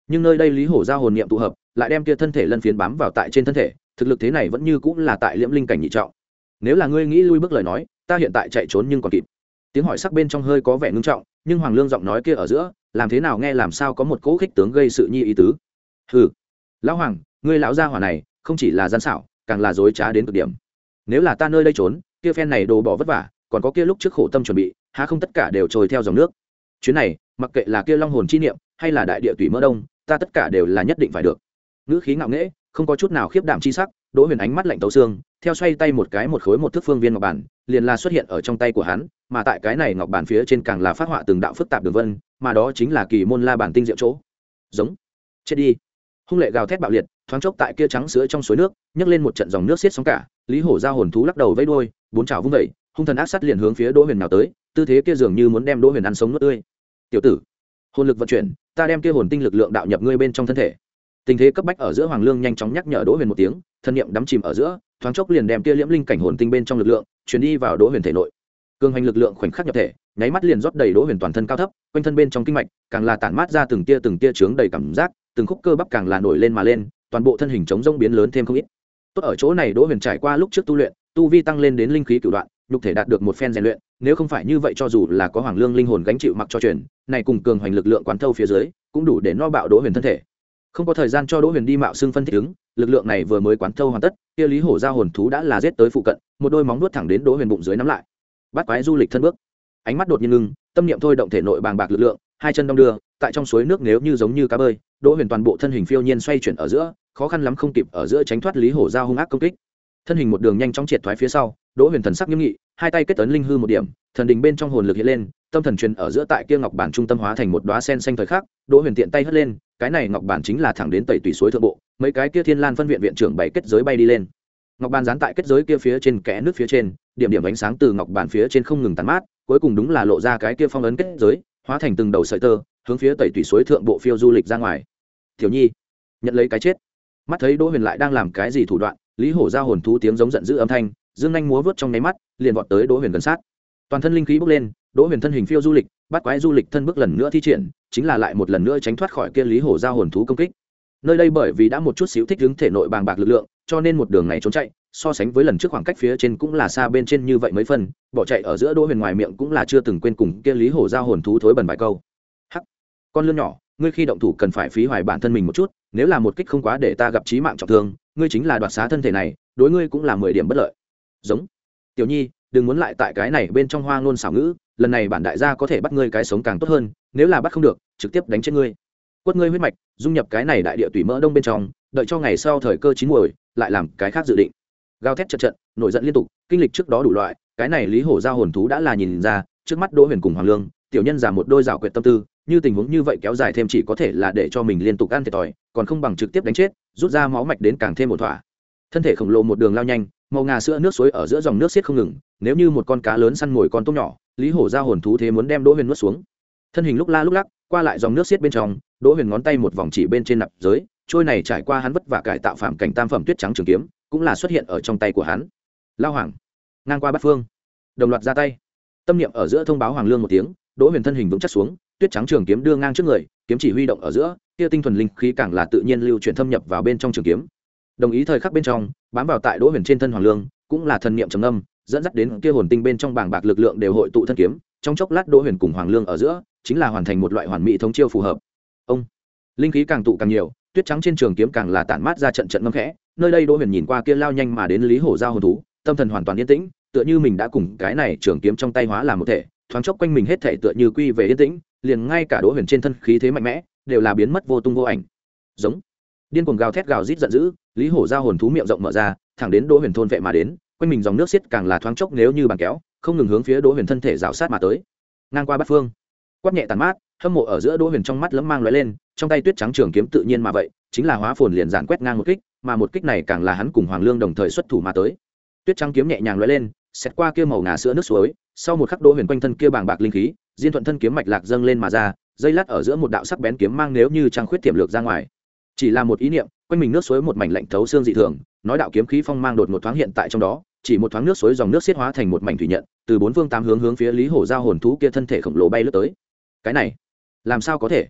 nhưng nơi đây lý hổ giao hồn niệm tụ hợp lại đem kia thân thể lân phiến bám vào tại trên thân thể, thực lực thế này vẫn như cũng là tại liễm linh cảnh nhị trọng. Nếu là ngươi nghĩ lui bước lời nói, ta hiện tại chạy trốn nhưng còn kịp. Tiếng hỏi sắc bên trong hơi có vẻ ngưng trọng, nhưng Hoàng Lương giọng nói kia ở giữa làm thế nào nghe làm sao có một cỗ khích tướng gây sự nhi ý tứ. Hừ, lão Hoàng, ngươi lão gia hỏa này không chỉ là gian xảo, càng là dối trá đến cực điểm. Nếu là ta nơi đây trốn, kia phen này đồ bỏ vất vả, còn có kia lúc trước khổ tâm chuẩn bị, há không tất cả đều trôi theo dòng nước. Chuyến này mặc kệ là kia long hồn chi niệm hay là đại địa tùy mỡ đông, ta tất cả đều là nhất định phải được. Ngữ khí ngạo nghễ, không có chút nào khiếp đảm chi sắc, Đỗ Huyền ánh mắt lạnh tấu xương, theo xoay tay một cái một khối một thước phương viên ngọc bản, liền là xuất hiện ở trong tay của hắn, mà tại cái này ngọc bản phía trên càng là phát họa từng đạo phức tạp đường vân, mà đó chính là kỳ môn la bản tinh diệu chỗ. Giống, chết đi. Hung lệ gào thét bạo liệt, thoáng chốc tại kia trắng sữa trong suối nước, nhấc lên một trận dòng nước xiết sóng cả, Lý Hổ giao hồn thú lắc đầu vẫy đuôi, bốn chảo vung dậy, hung thần ác sát liền hướng phía Đỗ Huyền nào tới, tư thế kia dường như muốn đem Đỗ Huyền ăn sống nuốt tươi. Tiểu tử, hồn lực vận chuyển, ta đem kia hồn tinh lực lượng đạo nhập ngươi bên trong thân thể. Tình thế cấp bách ở giữa, Hoàng Lương nhanh chóng nhắc nhở Đỗ Huyền một tiếng, thân niệm đắm chìm ở giữa, thoáng chốc liền đem kia liễm linh cảnh hồn tinh bên trong lực lượng truyền đi vào Đỗ Huyền thể nội. Cường hành lực lượng khoảnh khắc nhập thể, nháy mắt liền rót đầy Đỗ Huyền toàn thân cao thấp, quanh thân bên trong kinh mạch càng là tản mát ra từng tia từng tia chướng đầy cảm giác, từng khúc cơ bắp càng là nổi lên mà lên, toàn bộ thân hình chống rông biến lớn thêm không ít. Tốt ở chỗ này Đỗ Huyền trải qua lúc trước tu luyện, tu vi tăng lên đến linh khí cửu đoạn, nhục thể đạt được một phen rèn luyện, nếu không phải như vậy cho dù là có Hoàng Lương linh hồn gánh chịu mặc cho truyền, này cùng cường hành lực lượng quán thâu phía dưới, cũng đủ để no bạo Đỗ Huyền thân thể. Không có thời gian cho Đỗ Huyền đi mạo xương phân thích ứng, lực lượng này vừa mới quán thâu hoàn tất, kia Lý Hổ giao hồn thú đã là giết tới phụ cận, một đôi móng vuốt thẳng đến Đỗ Huyền bụng dưới nắm lại. Bắt quái du lịch thân bước, ánh mắt đột nhiên ngưng, tâm niệm thôi động thể nội bàng bạc lực lượng, hai chân đong đưa, tại trong suối nước nếu như giống như cá bơi, Đỗ Huyền toàn bộ thân hình phiêu nhiên xoay chuyển ở giữa, khó khăn lắm không kịp ở giữa tránh thoát Lý Hổ giao hung ác công kích. Thân hình một đường nhanh chóng triệt thoái phía sau, Đỗ Huyền thần sắc nghiêm nghị, hai tay kết ấn linh hư một điểm, thần đình bên trong hồn lực hiện lên, tâm thần truyền ở giữa tại kia ngọc bản trung tâm hóa thành một đóa sen xanh thời khắc, Đỗ Huyền tiện tay hất lên, cái này ngọc bản chính là thẳng đến tẩy tùy suối thượng bộ, mấy cái kia Thiên Lan phân viện viện trưởng bảy kết giới bay đi lên. Ngọc bản dán tại kết giới kia phía trên kẽ nước phía trên, điểm điểm ánh sáng từ ngọc bản phía trên không ngừng tàn mát, cuối cùng đúng là lộ ra cái kia phong ấn kết giới, hóa thành từng đầu sợi tơ, hướng phía tẩy tùy suối thượng bộ phiêu du lịch ra ngoài. Tiểu Nhi, nhận lấy cái chết. Mắt thấy Đỗ Huyền lại đang làm cái gì thủ đoạn, Lý Hổ giao hồn thú tiếng giống giận dữ âm thanh, dương nhanh múa vớt trong nháy mắt, liền vọt tới Đỗ Huyền gần sát. Toàn thân linh khí bốc lên, Đỗ Huyền thân hình phiêu du lịch, bắt quái du lịch thân bước lần nữa thi triển, chính là lại một lần nữa tránh thoát khỏi kia Lý Hổ giao hồn thú công kích. Nơi đây bởi vì đã một chút xíu thích ứng thể nội bàng bạc lực lượng, cho nên một đường này trốn chạy, so sánh với lần trước khoảng cách phía trên cũng là xa bên trên như vậy mấy phần, bỏ chạy ở giữa Đỗ Huyền ngoài miệng cũng là chưa từng quên cùng kia Lý Hổ giao hồn thú thối bẩn vài câu. Hắc, con lươn nhỏ, ngươi khi động thủ cần phải phí hoài bản thân mình một chút, nếu là một kích không quá để ta gặp chí mạng trọng thương, ngươi chính là đoạt xá thân thể này, đối ngươi cũng là mười điểm bất lợi. Giống, Tiểu Nhi, đừng muốn lại tại cái này bên trong hoa ngôn xảo ngữ, lần này bản đại gia có thể bắt ngươi cái sống càng tốt hơn, nếu là bắt không được, trực tiếp đánh chết ngươi. Quất ngươi huyết mạch, dung nhập cái này đại địa tùy mỡ đông bên trong, đợi cho ngày sau thời cơ chín muồi, lại làm cái khác dự định. Gào thét trận trận, nổi giận liên tục, kinh lịch trước đó đủ loại, cái này Lý Hổ giao hồn thú đã là nhìn ra, trước mắt Đỗ Huyền cùng Hoàng Lương, tiểu nhân giả một đôi rào quyệt tâm tư, như tình huống như vậy kéo dài thêm chỉ có thể là để cho mình liên tục ăn thiệt thòi, còn không bằng trực tiếp đánh chết, rút ra máu mạch đến càng thêm một thỏa. Thân thể khổng lồ một đường lao nhanh, màu ngà sữa nước suối ở giữa dòng nước xiết không ngừng, nếu như một con cá lớn săn mồi con tôm nhỏ, Lý Hổ giao hồn thú thế muốn đem Đỗ Huyền nuốt xuống. Thân hình lúc la lúc lắc, qua lại dòng nước xiết bên trong, Đỗ Huyền ngón tay một vòng chỉ bên trên nạp giới, trôi này trải qua hắn vất vả cải tạo phạm cảnh tam phẩm tuyết trắng trường kiếm, cũng là xuất hiện ở trong tay của hắn. Lao Hoàng, ngang qua bát phương, đồng loạt ra tay. Tâm niệm ở giữa thông báo Hoàng Lương một tiếng, Đỗ Huyền thân hình vững chắc xuống, tuyết trắng trường kiếm đưa ngang trước người, kiếm chỉ huy động ở giữa, kia tinh thuần linh khí càng là tự nhiên lưu chuyển thâm nhập vào bên trong trường kiếm. Đồng ý thời khắc bên trong, bám vào tại Đỗ Huyền trên thân Hoàng Lương, cũng là thần niệm trầm ngâm, dẫn dắt đến kia hồn tinh bên trong bảng bạc lực lượng đều hội tụ thân kiếm, trong chốc lát Đỗ Huyền cùng Hoàng Lương ở giữa, chính là hoàn thành một loại hoàn mỹ thống chiêu phù hợp. Ông, linh khí càng tụ càng nhiều, tuyết trắng trên trường kiếm càng là tản mát ra trận trận ngâm khẽ, nơi đây Đỗ Huyền nhìn qua kia lao nhanh mà đến Lý Hổ giao hồn thú, tâm thần hoàn toàn yên tĩnh, tựa như mình đã cùng cái này trường kiếm trong tay hóa làm một thể, thoáng chốc quanh mình hết thể tựa như quy về yên tĩnh, liền ngay cả Đỗ Huyền trên thân khí thế mạnh mẽ đều là biến mất vô tung vô ảnh. Giống, điên cuồng gào thét gào rít giận dữ, Lý Hổ giao hồn thú miệng rộng mở ra, thẳng đến Đỗ Huyền thôn vệ mà đến, quanh mình dòng nước xiết càng là thoáng chốc nếu như bàn kéo, không ngừng hướng phía Đỗ Huyền thân thể rào sát mà tới. Ngang qua bát phương, quát nhẹ tàn mát, hâm mộ ở giữa Đỗ Huyền trong mắt lấm mang lóe lên, trong tay tuyết trắng trường kiếm tự nhiên mà vậy, chính là hóa phồn liền giản quét ngang một kích, mà một kích này càng là hắn cùng Hoàng Lương đồng thời xuất thủ mà tới. Tuyết trắng kiếm nhẹ nhàng lóe lên, xét qua kia màu ngà sữa nước suối, sau một khắc Đỗ Huyền quanh thân kia bàng bạc linh khí, diên thuận thân kiếm mạch lạc dâng lên mà ra, dây lát ở giữa một đạo sắc bén kiếm mang nếu như trăng khuyết tiềm lược ra ngoài. Chỉ là một ý niệm, quanh mình nước suối một mảnh lạnh thấu xương dị thường, nói đạo kiếm khí phong mang đột một thoáng hiện tại trong đó, chỉ một thoáng nước suối dòng nước xiết hóa thành một mảnh thủy nhận, từ bốn phương tám hướng hướng phía Lý Hổ giao hồn thú kia thân thể khổng lồ bay lướt tới. Cái này, làm sao có thể?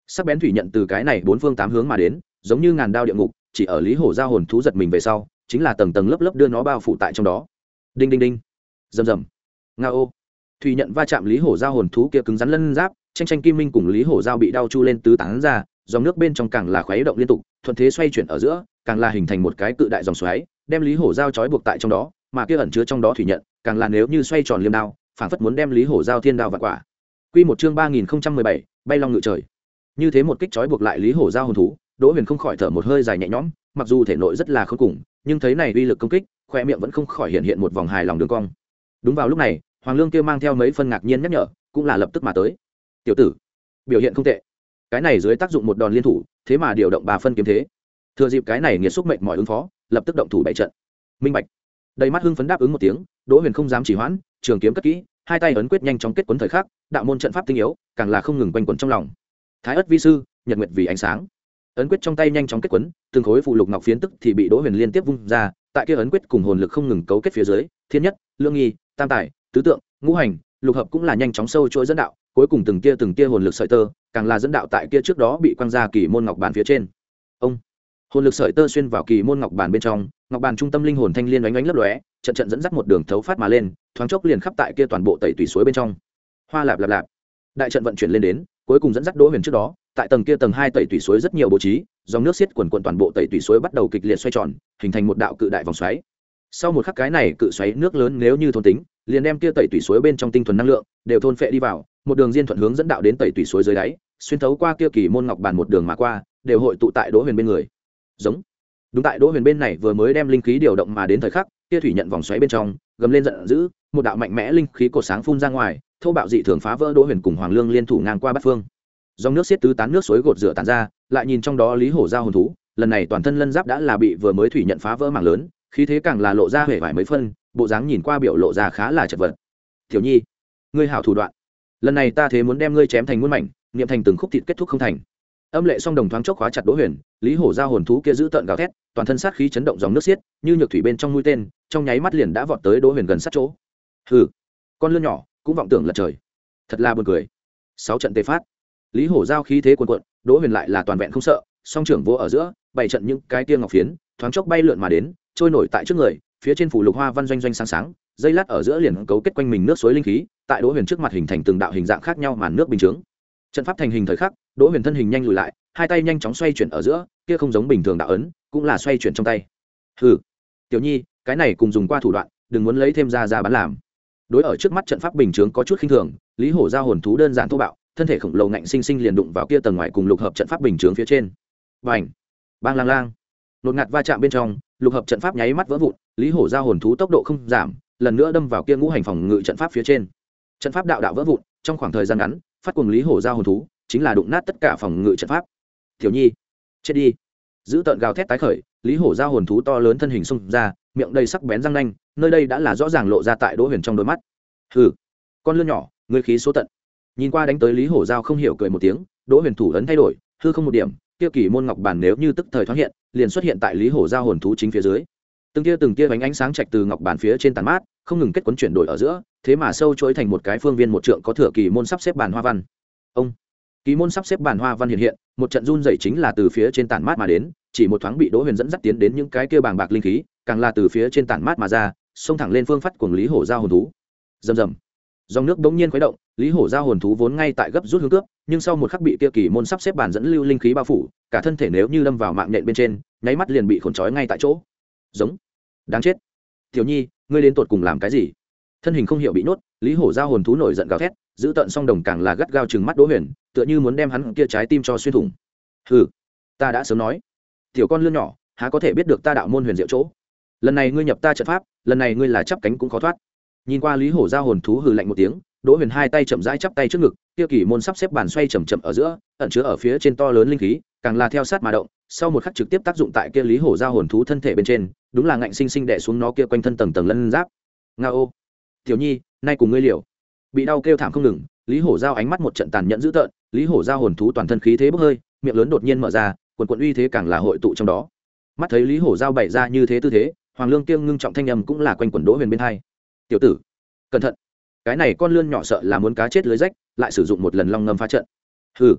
sắc bén thủy nhận từ cái này bốn phương tám hướng mà đến, giống như ngàn đao địa ngục, chỉ ở lý hổ giao hồn thú giật mình về sau, chính là tầng tầng lớp lớp đưa nó bao phủ tại trong đó. Đinh đinh đinh, rầm rầm, nga ô. Thủy nhận va chạm lý hổ giao hồn thú kia cứng rắn lân giáp, tranh tranh kim minh cùng lý hổ giao bị đau chu lên tứ tán ra, dòng nước bên trong càng là khuấy động liên tục, thuận thế xoay chuyển ở giữa, càng là hình thành một cái cự đại dòng xoáy, đem lý hổ giao trói buộc tại trong đó, mà kia ẩn chứa trong đó thủy nhận, càng là nếu như xoay tròn liêm đao, phảng phất muốn đem lý hổ giao thiên đao vạn quả. Quy một chương ba nghìn không trăm mười bảy, bay long ngự trời. Như thế một kích trói buộc lại lý hổ giao hồn thú, Đỗ Huyền không khỏi thở một hơi dài nhẹ nhõm, mặc dù thể nội rất là khôn cùng, nhưng thấy này uy lực công kích, khoe miệng vẫn không khỏi hiện hiện một vòng hài lòng đường cong. Đúng vào lúc này, Hoàng Lương kia mang theo mấy phân ngạc nhiên nhắc nhở, cũng là lập tức mà tới. "Tiểu tử, biểu hiện không tệ." Cái này dưới tác dụng một đòn liên thủ, thế mà điều động ba phân kiếm thế. Thừa dịp cái này nghiệt xúc mệnh mọi ứng phó, lập tức động thủ bảy trận. Minh bạch. Đầy mắt hưng phấn đáp ứng một tiếng, Đỗ Huyền không dám trì hoãn, trường kiếm cất kỹ, hai tay ấn quyết nhanh chóng kết quấn thời khắc, đạo môn trận pháp tinh yếu, càng là không ngừng quanh quẩn trong lòng. Thái ất vi sư, nhật nguyệt vì ánh sáng. Ấn quyết trong tay nhanh chóng kết quấn, từng khối phụ lục ngọc phiến tức thì bị Đỗ Huyền liên tiếp vung ra, tại kia ấn quyết cùng hồn lực không ngừng cấu kết phía dưới, thiên nhất, lương nghi, tam tài, tứ tượng, ngũ hành, lục hợp cũng là nhanh chóng sâu chuỗi dẫn đạo, cuối cùng từng tia từng tia hồn lực sợi tơ, càng là dẫn đạo tại kia trước đó bị quăng ra kỳ môn ngọc bàn phía trên. Ông hồn lực sợi tơ xuyên vào kỳ môn ngọc bàn bên trong, ngọc bàn trung tâm linh hồn thanh liên ánh ánh lấp lóe, trận trận dẫn dắt một đường thấu phát mà lên, thoáng chốc liền khắp tại kia toàn bộ tẩy tùy suối bên trong. Hoa lạp lạp lạp, đại trận vận chuyển lên đến, cuối cùng dẫn dắt Đỗ Huyền trước đó, tại tầng kia tầng hai tẩy tùy suối rất nhiều bố trí, dòng nước xiết quần quần toàn bộ tẩy tùy suối bắt đầu kịch liệt xoay tròn, hình thành một đạo cự đại vòng xoáy. Sau một khắc cái này cự xoáy nước lớn nếu như thôn tính, liền đem kia tẩy tùy suối bên trong tinh thuần năng lượng đều thôn phệ đi vào, một đường diên thuận hướng dẫn đạo đến tẩy tùy suối dưới đáy, xuyên thấu qua kia kỳ môn ngọc bàn một đường mà qua, đều hội tụ tại Đỗ Huyền bên người. Giống. Đúng tại Đỗ Huyền bên này vừa mới đem linh khí điều động mà đến thời khắc, kia thủy nhận vòng xoáy bên trong, gầm lên giận dữ, một đạo mạnh mẽ linh khí cột sáng phun ra ngoài, thô bạo dị thường phá vỡ Đỗ Huyền cùng Hoàng Lương liên thủ ngang qua bát phương. Dòng nước xiết tứ tán nước suối gột rửa tản ra, lại nhìn trong đó Lý Hổ giao hồn thú, lần này toàn thân lân giáp đã là bị vừa mới thủy nhận phá vỡ mảng lớn, khí thế càng là lộ ra hể vải mấy phân, bộ dáng nhìn qua biểu lộ ra khá là chật vật. "Tiểu Nhi, ngươi hảo thủ đoạn, lần này ta thế muốn đem ngươi chém thành muôn mảnh, niệm thành từng khúc thịt kết thúc không thành." Âm lệ song đồng thoáng chốc khóa chặt Đỗ Huyền, Lý Hổ giao hồn thú kia giữ tợn gào thét, toàn thân sát khí chấn động dòng nước xiết, như nhược thủy bên trong mũi tên, trong nháy mắt liền đã vọt tới Đỗ Huyền gần sát chỗ. "Hừ, con lươn nhỏ, cũng vọng tưởng lật trời. Thật là buồn cười." Sáu trận tê phát. Lý Hổ giao khí thế cuồn cuộn, Đỗ Huyền lại là toàn vẹn không sợ, song trưởng vô ở giữa, bảy trận những cái tia ngọc phiến, thoáng chốc bay lượn mà đến, trôi nổi tại trước người, phía trên phủ lục hoa văn doanh doanh sáng sáng, dây lát ở giữa liền cấu kết quanh mình nước suối linh khí, tại Đỗ Huyền trước mặt hình thành từng đạo hình dạng khác nhau màn nước bình chướng. Trận pháp thành hình thời khắc, Đỗ Huyền thân hình nhanh lùi lại, hai tay nhanh chóng xoay chuyển ở giữa, kia không giống bình thường đạo ấn, cũng là xoay chuyển trong tay. "Hừ, Tiểu Nhi, cái này cùng dùng qua thủ đoạn, đừng muốn lấy thêm ra ra bán làm." Đối ở trước mắt trận pháp bình chướng có chút khinh thường, Lý Hổ giao hồn thú đơn giản thô bạo, thân thể khổng lồ ngạnh sinh sinh liền đụng vào kia tầng ngoài cùng lục hợp trận pháp bình chướng phía trên. Bành, bang lang lang, nột ngạt va chạm bên trong, lục hợp trận pháp nháy mắt vỡ vụn, Lý Hổ giao hồn thú tốc độ không giảm, lần nữa đâm vào kia ngũ hành phòng ngự trận pháp phía trên. Trận pháp đạo đạo vỡ vụn, trong khoảng thời gian ngắn, phát cuồng Lý Hổ giao hồn thú chính là đụng nát tất cả phòng ngự trận pháp. "Tiểu Nhi, chết đi." Giữ tợn gào thét tái khởi, Lý Hổ giao hồn thú to lớn thân hình xung ra, miệng đầy sắc bén răng nanh, nơi đây đã là rõ ràng lộ ra tại Đỗ Huyền trong đôi mắt. "Hừ, con lươn nhỏ, ngươi khí số tận." Nhìn qua đánh tới Lý Hổ giao không hiểu cười một tiếng, Đỗ Huyền thủ ấn thay đổi, hư không một điểm, kia kỳ môn ngọc bản nếu như tức thời thoáng hiện, liền xuất hiện tại Lý Hổ giao hồn thú chính phía dưới. Từng tia từng tia ánh ánh sáng trạch từ ngọc bản phía trên tàn mát, không ngừng kết quấn chuyển đổi ở giữa, thế mà sâu chối thành một cái phương viên một trượng có thừa kỳ môn sắp xếp bàn hoa văn. Ông kỳ môn sắp xếp bàn hoa văn hiện hiện, một trận run rẩy chính là từ phía trên tàn mát mà đến, chỉ một thoáng bị Đỗ Huyền dẫn dắt tiến đến những cái kia bàng bạc linh khí, càng là từ phía trên tàn mát mà ra, xông thẳng lên phương phát của Lý Hổ giao hồn thú. Rầm rầm. Dòng nước bỗng nhiên khuấy động, Lý Hổ giao hồn thú vốn ngay tại gấp rút hướng cướp, nhưng sau một khắc bị kia kỳ môn sắp xếp bàn dẫn lưu linh khí bao phủ, cả thân thể nếu như lâm vào mạng nhện bên trên, nháy mắt liền bị khốn trói ngay tại chỗ. Giống, đáng chết. "Tiểu Nhi, ngươi đến tụt cùng làm cái gì?" Thân hình không hiểu bị nhốt, Lý Hổ giao hồn thú nổi giận gào thét, giữ tận song đồng càng là gắt gao trừng mắt Đỗ Huyền, tựa như muốn đem hắn kia trái tim cho xuyên thủng. "Hừ, ta đã sớm nói, tiểu con lươn nhỏ, há có thể biết được ta đạo môn huyền diệu chỗ. Lần này ngươi nhập ta trận pháp, lần này ngươi là chắp cánh cũng khó thoát." Nhìn qua Lý Hổ giao hồn thú hừ lạnh một tiếng, Đỗ Huyền hai tay chậm rãi chắp tay trước ngực, kia kỳ môn sắp xếp bàn xoay chậm chậm ở giữa, ẩn chứa ở phía trên to lớn linh khí, càng là theo sát mà động, sau một khắc trực tiếp tác dụng tại kia Lý Hổ giao hồn thú thân thể bên trên, đúng là ngạnh sinh sinh đè xuống nó kia quanh thân tầng tầng lân giáp. "Ngao, Tiểu Nhi, nay cùng ngươi liều." Bị đau kêu thảm không ngừng, Lý Hổ giao ánh mắt một trận tàn nhẫn dữ tợn, Lý Hổ giao hồn thú toàn thân khí thế bốc hơi, miệng lớn đột nhiên mở ra, quần quần uy thế càng là hội tụ trong đó. Mắt thấy Lý Hổ giao bày ra như thế tư thế, Hoàng Lương Kiêng ngưng trọng thanh âm cũng là quanh quần Đỗ Huyền bên hai. "Tiểu tử, cẩn thận, cái này con lươn nhỏ sợ là muốn cá chết lưới rách, lại sử dụng một lần long ngâm phá trận." "Hừ,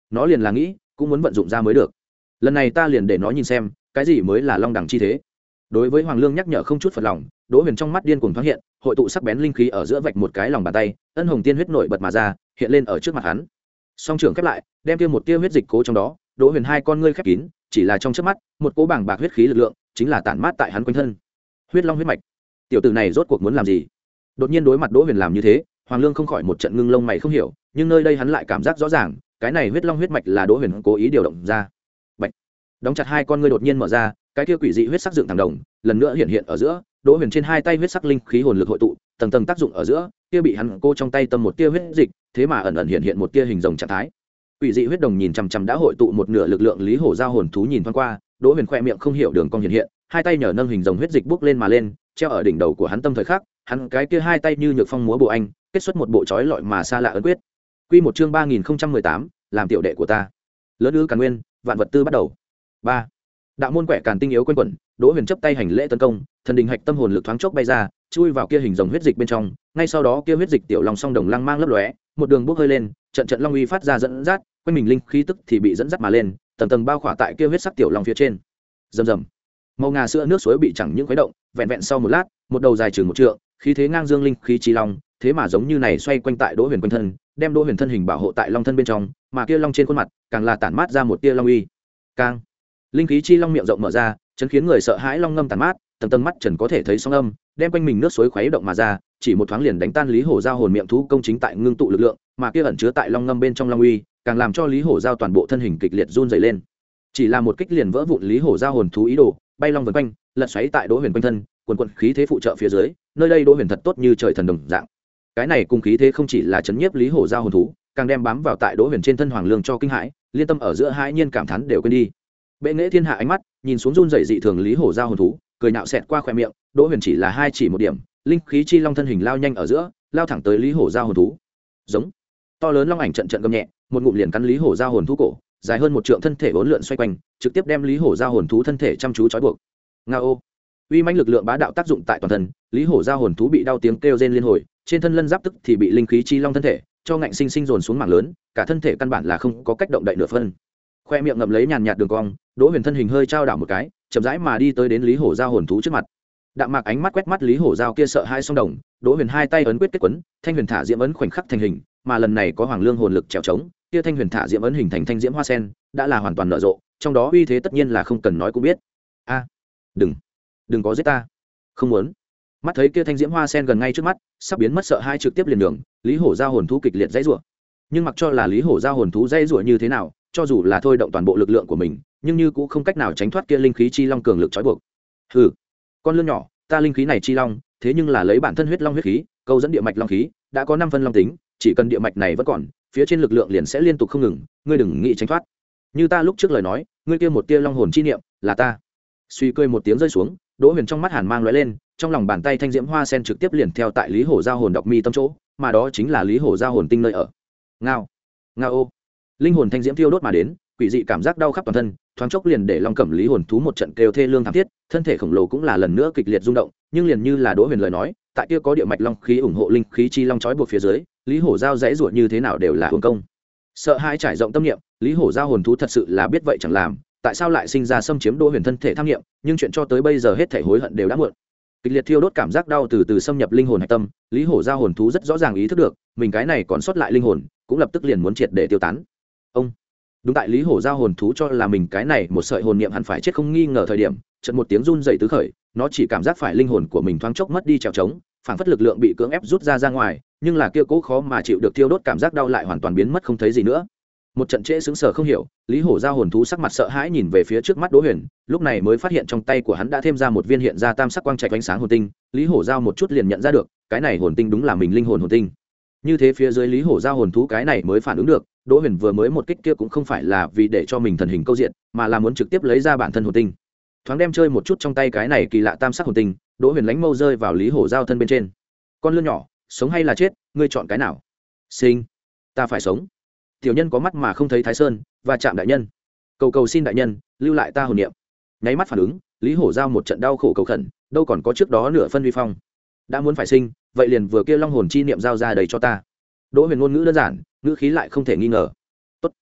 nó liền là nghĩ cũng muốn vận dụng ra mới được. Lần này ta liền để nó nhìn xem cái gì mới là long đẳng chi thế. Đối với Hoàng Lương nhắc nhở không chút phật lòng, Đỗ Huyền trong mắt điên cuồng thoáng hiện, hội tụ sắc bén linh khí ở giữa vạch một cái lòng bàn tay, ân hồng tiên huyết nổi bật mà ra, hiện lên ở trước mặt hắn. Song trưởng khép lại, đem kia một tia huyết dịch cố trong đó, Đỗ Huyền hai con ngươi khép kín, chỉ là trong chớp mắt, một cỗ bàng bạc huyết khí lực lượng, chính là tản mát tại hắn quanh thân. Huyết long huyết mạch. Tiểu tử này rốt cuộc muốn làm gì? Đột nhiên đối mặt Đỗ Huyền làm như thế, Hoàng Lương không khỏi một trận ngưng lông mày không hiểu, nhưng nơi đây hắn lại cảm giác rõ ràng, cái này huyết long huyết mạch là Đỗ Huyền cố ý điều động ra. Bạch. Đóng chặt hai con ngươi đột nhiên mở ra, cái kia quỷ dị huyết sắc dựng thẳng đồng, lần nữa hiện hiện ở giữa, Đỗ Huyền trên hai tay huyết sắc linh khí hồn lực hội tụ, tầng tầng tác dụng ở giữa, kia bị hắn cô trong tay tâm một tia huyết dịch, thế mà ẩn ẩn hiện hiện một tia hình rồng trạng thái. Quỷ dị huyết đồng nhìn chằm chằm đã hội tụ một nửa lực lượng Lý Hổ giao hồn thú nhìn thoáng qua, Đỗ Huyền khẽ miệng không hiểu đường cong hiện hiện, hai tay nhờ nâng hình rồng huyết dịch bốc lên mà lên, treo ở đỉnh đầu của hắn tâm thời khắc, hắn cái kia hai tay như nhược phong múa bộ anh, kết xuất một bộ chói lọi mà xa lạ ấn quyết. Quy một chương ba nghìn không trăm mười tám, làm tiểu đệ của ta. Lớn ư Càn Nguyên, vạn vật tư bắt đầu. ba. Đạo môn quẻ Càn tinh yếu quanh quẩn, Đỗ Huyền chấp tay hành lễ tấn công, thần đình hạch tâm hồn lực thoáng chốc bay ra, chui vào kia hình rồng huyết dịch bên trong, ngay sau đó kia huyết dịch tiểu long song đồng lăng mang lấp lóe, một đường bốc hơi lên, trận trận long uy phát ra dẫn dắt, quanh mình linh khí tức thì bị dẫn dắt mà lên, tầng tầng bao khỏa tại kia huyết sắc tiểu long phía trên. Rầm rầm. Màu ngà sữa nước suối bị chẳng những khuấy động, vẹn vẹn sau một lát, một đầu dài chừng một trượng, khí thế ngang dương linh khí chi long, thế mà giống như này xoay quanh tại Đỗ Huyền quanh thân, đem Đỗ Huyền thân hình bảo hộ tại long thân bên trong, mà kia long trên khuôn mặt, càng là tản mát ra một tia long uy. Càng linh khí chi long miệng rộng mở ra, chấn khiến người sợ hãi long ngâm tản mát, tầng tầng mắt trần có thể thấy sóng âm, đem quanh mình nước suối khuấy động mà ra, chỉ một thoáng liền đánh tan Lý Hổ giao hồn miệng thú công chính tại ngưng tụ lực lượng, mà kia ẩn chứa tại long ngâm bên trong long uy, càng làm cho Lý Hổ giao toàn bộ thân hình kịch liệt run rẩy lên. Chỉ là một kích liền vỡ vụn Lý Hổ giao hồn thú ý đồ, bay long vần quanh, lật xoáy tại Đỗ Huyền quanh thân, quần quần khí thế phụ trợ phía dưới, nơi đây Đỗ Huyền thật tốt như trời thần đồng dạng. Cái này cùng khí thế không chỉ là chấn nhiếp Lý Hổ giao hồn thú, càng đem bám vào tại Đỗ Huyền trên thân Hoàng Lương cho kinh hãi, liên tâm ở giữa hãi nhiên cảm thán đều quên đi. Bệ nghệ thiên hạ ánh mắt nhìn xuống run rẩy dị thường Lý Hổ giao hồn thú, cười nhạo xẹt qua khóe miệng, Đỗ Huyền chỉ là hai chỉ một điểm, linh khí chi long thân hình lao nhanh ở giữa, lao thẳng tới Lý Hổ giao hồn thú. Giống to lớn long ảnh trận trận gầm nhẹ, một ngụm liền cắn Lý Hổ giao hồn thú cổ, dài hơn một trượng thân thể uốn lượn xoay quanh, trực tiếp đem Lý Hổ giao hồn thú thân thể chăm chú trói buộc. Ngao. Uy mãnh lực lượng bá đạo tác dụng tại toàn thân, Lý Hổ giao hồn thú bị đau tiếng kêu rên liên hồi, trên thân lân giáp tức thì bị linh khí chi long thân thể cho ngạnh sinh sinh dồn xuống mảng lớn, cả thân thể căn bản là không có cách động đậy nửa phân. Khoe miệng ngậm lấy nhàn nhạt đường cong, Đỗ Huyền thân hình hơi trao đảo một cái, chậm rãi mà đi tới đến Lý Hổ giao hồn thú trước mặt. Đạm mạc ánh mắt quét mắt Lý Hổ giao kia sợ hai song đồng, Đỗ Huyền hai tay ấn quyết kết quấn, thanh huyền thả diễm ấn khoảnh khắc thành hình, mà lần này có Hoàng Lương hồn lực trèo trống, kia thanh huyền thả diễm ấn hình thành thanh diễm hoa sen, đã là hoàn toàn nở rộ, trong đó uy thế tất nhiên là không cần nói cũng biết. A, đừng, đừng có giết ta, không muốn. Mắt thấy kia thanh diễm hoa sen gần ngay trước mắt, sắp biến mất sợ hai trực tiếp liền đường, Lý Hổ giao hồn thú kịch liệt dãy rủa. Nhưng mặc cho là Lý Hổ giao hồn thú dãy rủa như thế nào, cho dù là thôi động toàn bộ lực lượng của mình, nhưng như cũng không cách nào tránh thoát kia linh khí chi long cường lực trói buộc. Hừ, con lươn nhỏ, ta linh khí này chi long, thế nhưng là lấy bản thân huyết long huyết khí, câu dẫn địa mạch long khí, đã có năm phân long tính, chỉ cần địa mạch này vẫn còn, phía trên lực lượng liền sẽ liên tục không ngừng, ngươi đừng nghĩ tránh thoát. Như ta lúc trước lời nói, ngươi kia một tia long hồn chi niệm, là ta. Suy cười một tiếng rơi xuống, Đỗ Huyền trong mắt hàn mang lóe lên, trong lòng bàn tay thanh diễm hoa sen trực tiếp liền theo tại Lý Hổ giao hồn độc mi tâm chỗ, mà đó chính là Lý Hổ giao hồn tinh nơi ở. Ngao, ngao ô. Linh hồn thanh diễm thiêu đốt mà đến, quỷ dị cảm giác đau khắp toàn thân, thoáng chốc liền để long cẩm lý hồn thú một trận kêu thê lương thảm thiết, thân thể khổng lồ cũng là lần nữa kịch liệt rung động, nhưng liền như là Đỗ Huyền lời nói, tại kia có địa mạch long khí ủng hộ linh khí chi long chói buộc phía dưới, Lý Hổ giao dãy ruột như thế nào đều là hưởng công. Sợ hãi trải rộng tâm niệm, Lý Hổ giao hồn thú thật sự là biết vậy chẳng làm, tại sao lại sinh ra xâm chiếm Đỗ Huyền thân thể tham niệm, nhưng chuyện cho tới bây giờ hết thảy hối hận đều đã muộn. Kịch liệt thiêu đốt cảm giác đau từ từ xâm nhập linh hồn hạch tâm, Lý Hổ giao hồn thú rất rõ ràng ý thức được, mình cái này còn sót lại linh hồn, cũng lập tức liền muốn triệt để tiêu tán. Ông đúng tại Lý Hổ giao hồn thú cho là mình cái này một sợi hồn niệm hẳn phải chết không nghi ngờ thời điểm, chợt một tiếng run dậy tứ khởi, nó chỉ cảm giác phải linh hồn của mình thoáng chốc mất đi trèo trống, phảng phất lực lượng bị cưỡng ép rút ra ra ngoài, nhưng là kia cố khó mà chịu được thiêu đốt cảm giác đau lại hoàn toàn biến mất không thấy gì nữa. Một trận trễ sững sờ không hiểu, Lý Hổ giao hồn thú sắc mặt sợ hãi nhìn về phía trước mắt Đỗ Huyền, lúc này mới phát hiện trong tay của hắn đã thêm ra một viên hiện ra tam sắc quang trạch ánh sáng hồn tinh, Lý Hổ giao một chút liền nhận ra được, cái này hồn tinh đúng là mình linh hồn hồn tinh. Như thế phía dưới Lý Hổ giao hồn thú cái này mới phản ứng được, Đỗ Huyền vừa mới một kích kia cũng không phải là vì để cho mình thần hình câu diện, mà là muốn trực tiếp lấy ra bản thân hồn tinh. Thoáng đem chơi một chút trong tay cái này kỳ lạ tam sắc hồn tinh, Đỗ Huyền lánh mâu rơi vào Lý Hổ giao thân bên trên. Con lươn nhỏ, sống hay là chết, ngươi chọn cái nào? Sinh, ta phải sống. Tiểu nhân có mắt mà không thấy Thái Sơn, và chạm đại nhân. Cầu cầu xin đại nhân, lưu lại ta hồn niệm. Nháy mắt phản ứng, Lý Hổ giao một trận đau khổ cầu khẩn, đâu còn có trước đó nửa phân vi phong. Đã muốn phải sinh, vậy liền vừa kia long hồn chi niệm giao ra đầy cho ta. Đỗ Huyền ngôn ngữ đơn giản, ngữ khí lại không thể nghi ngờ. Tốt,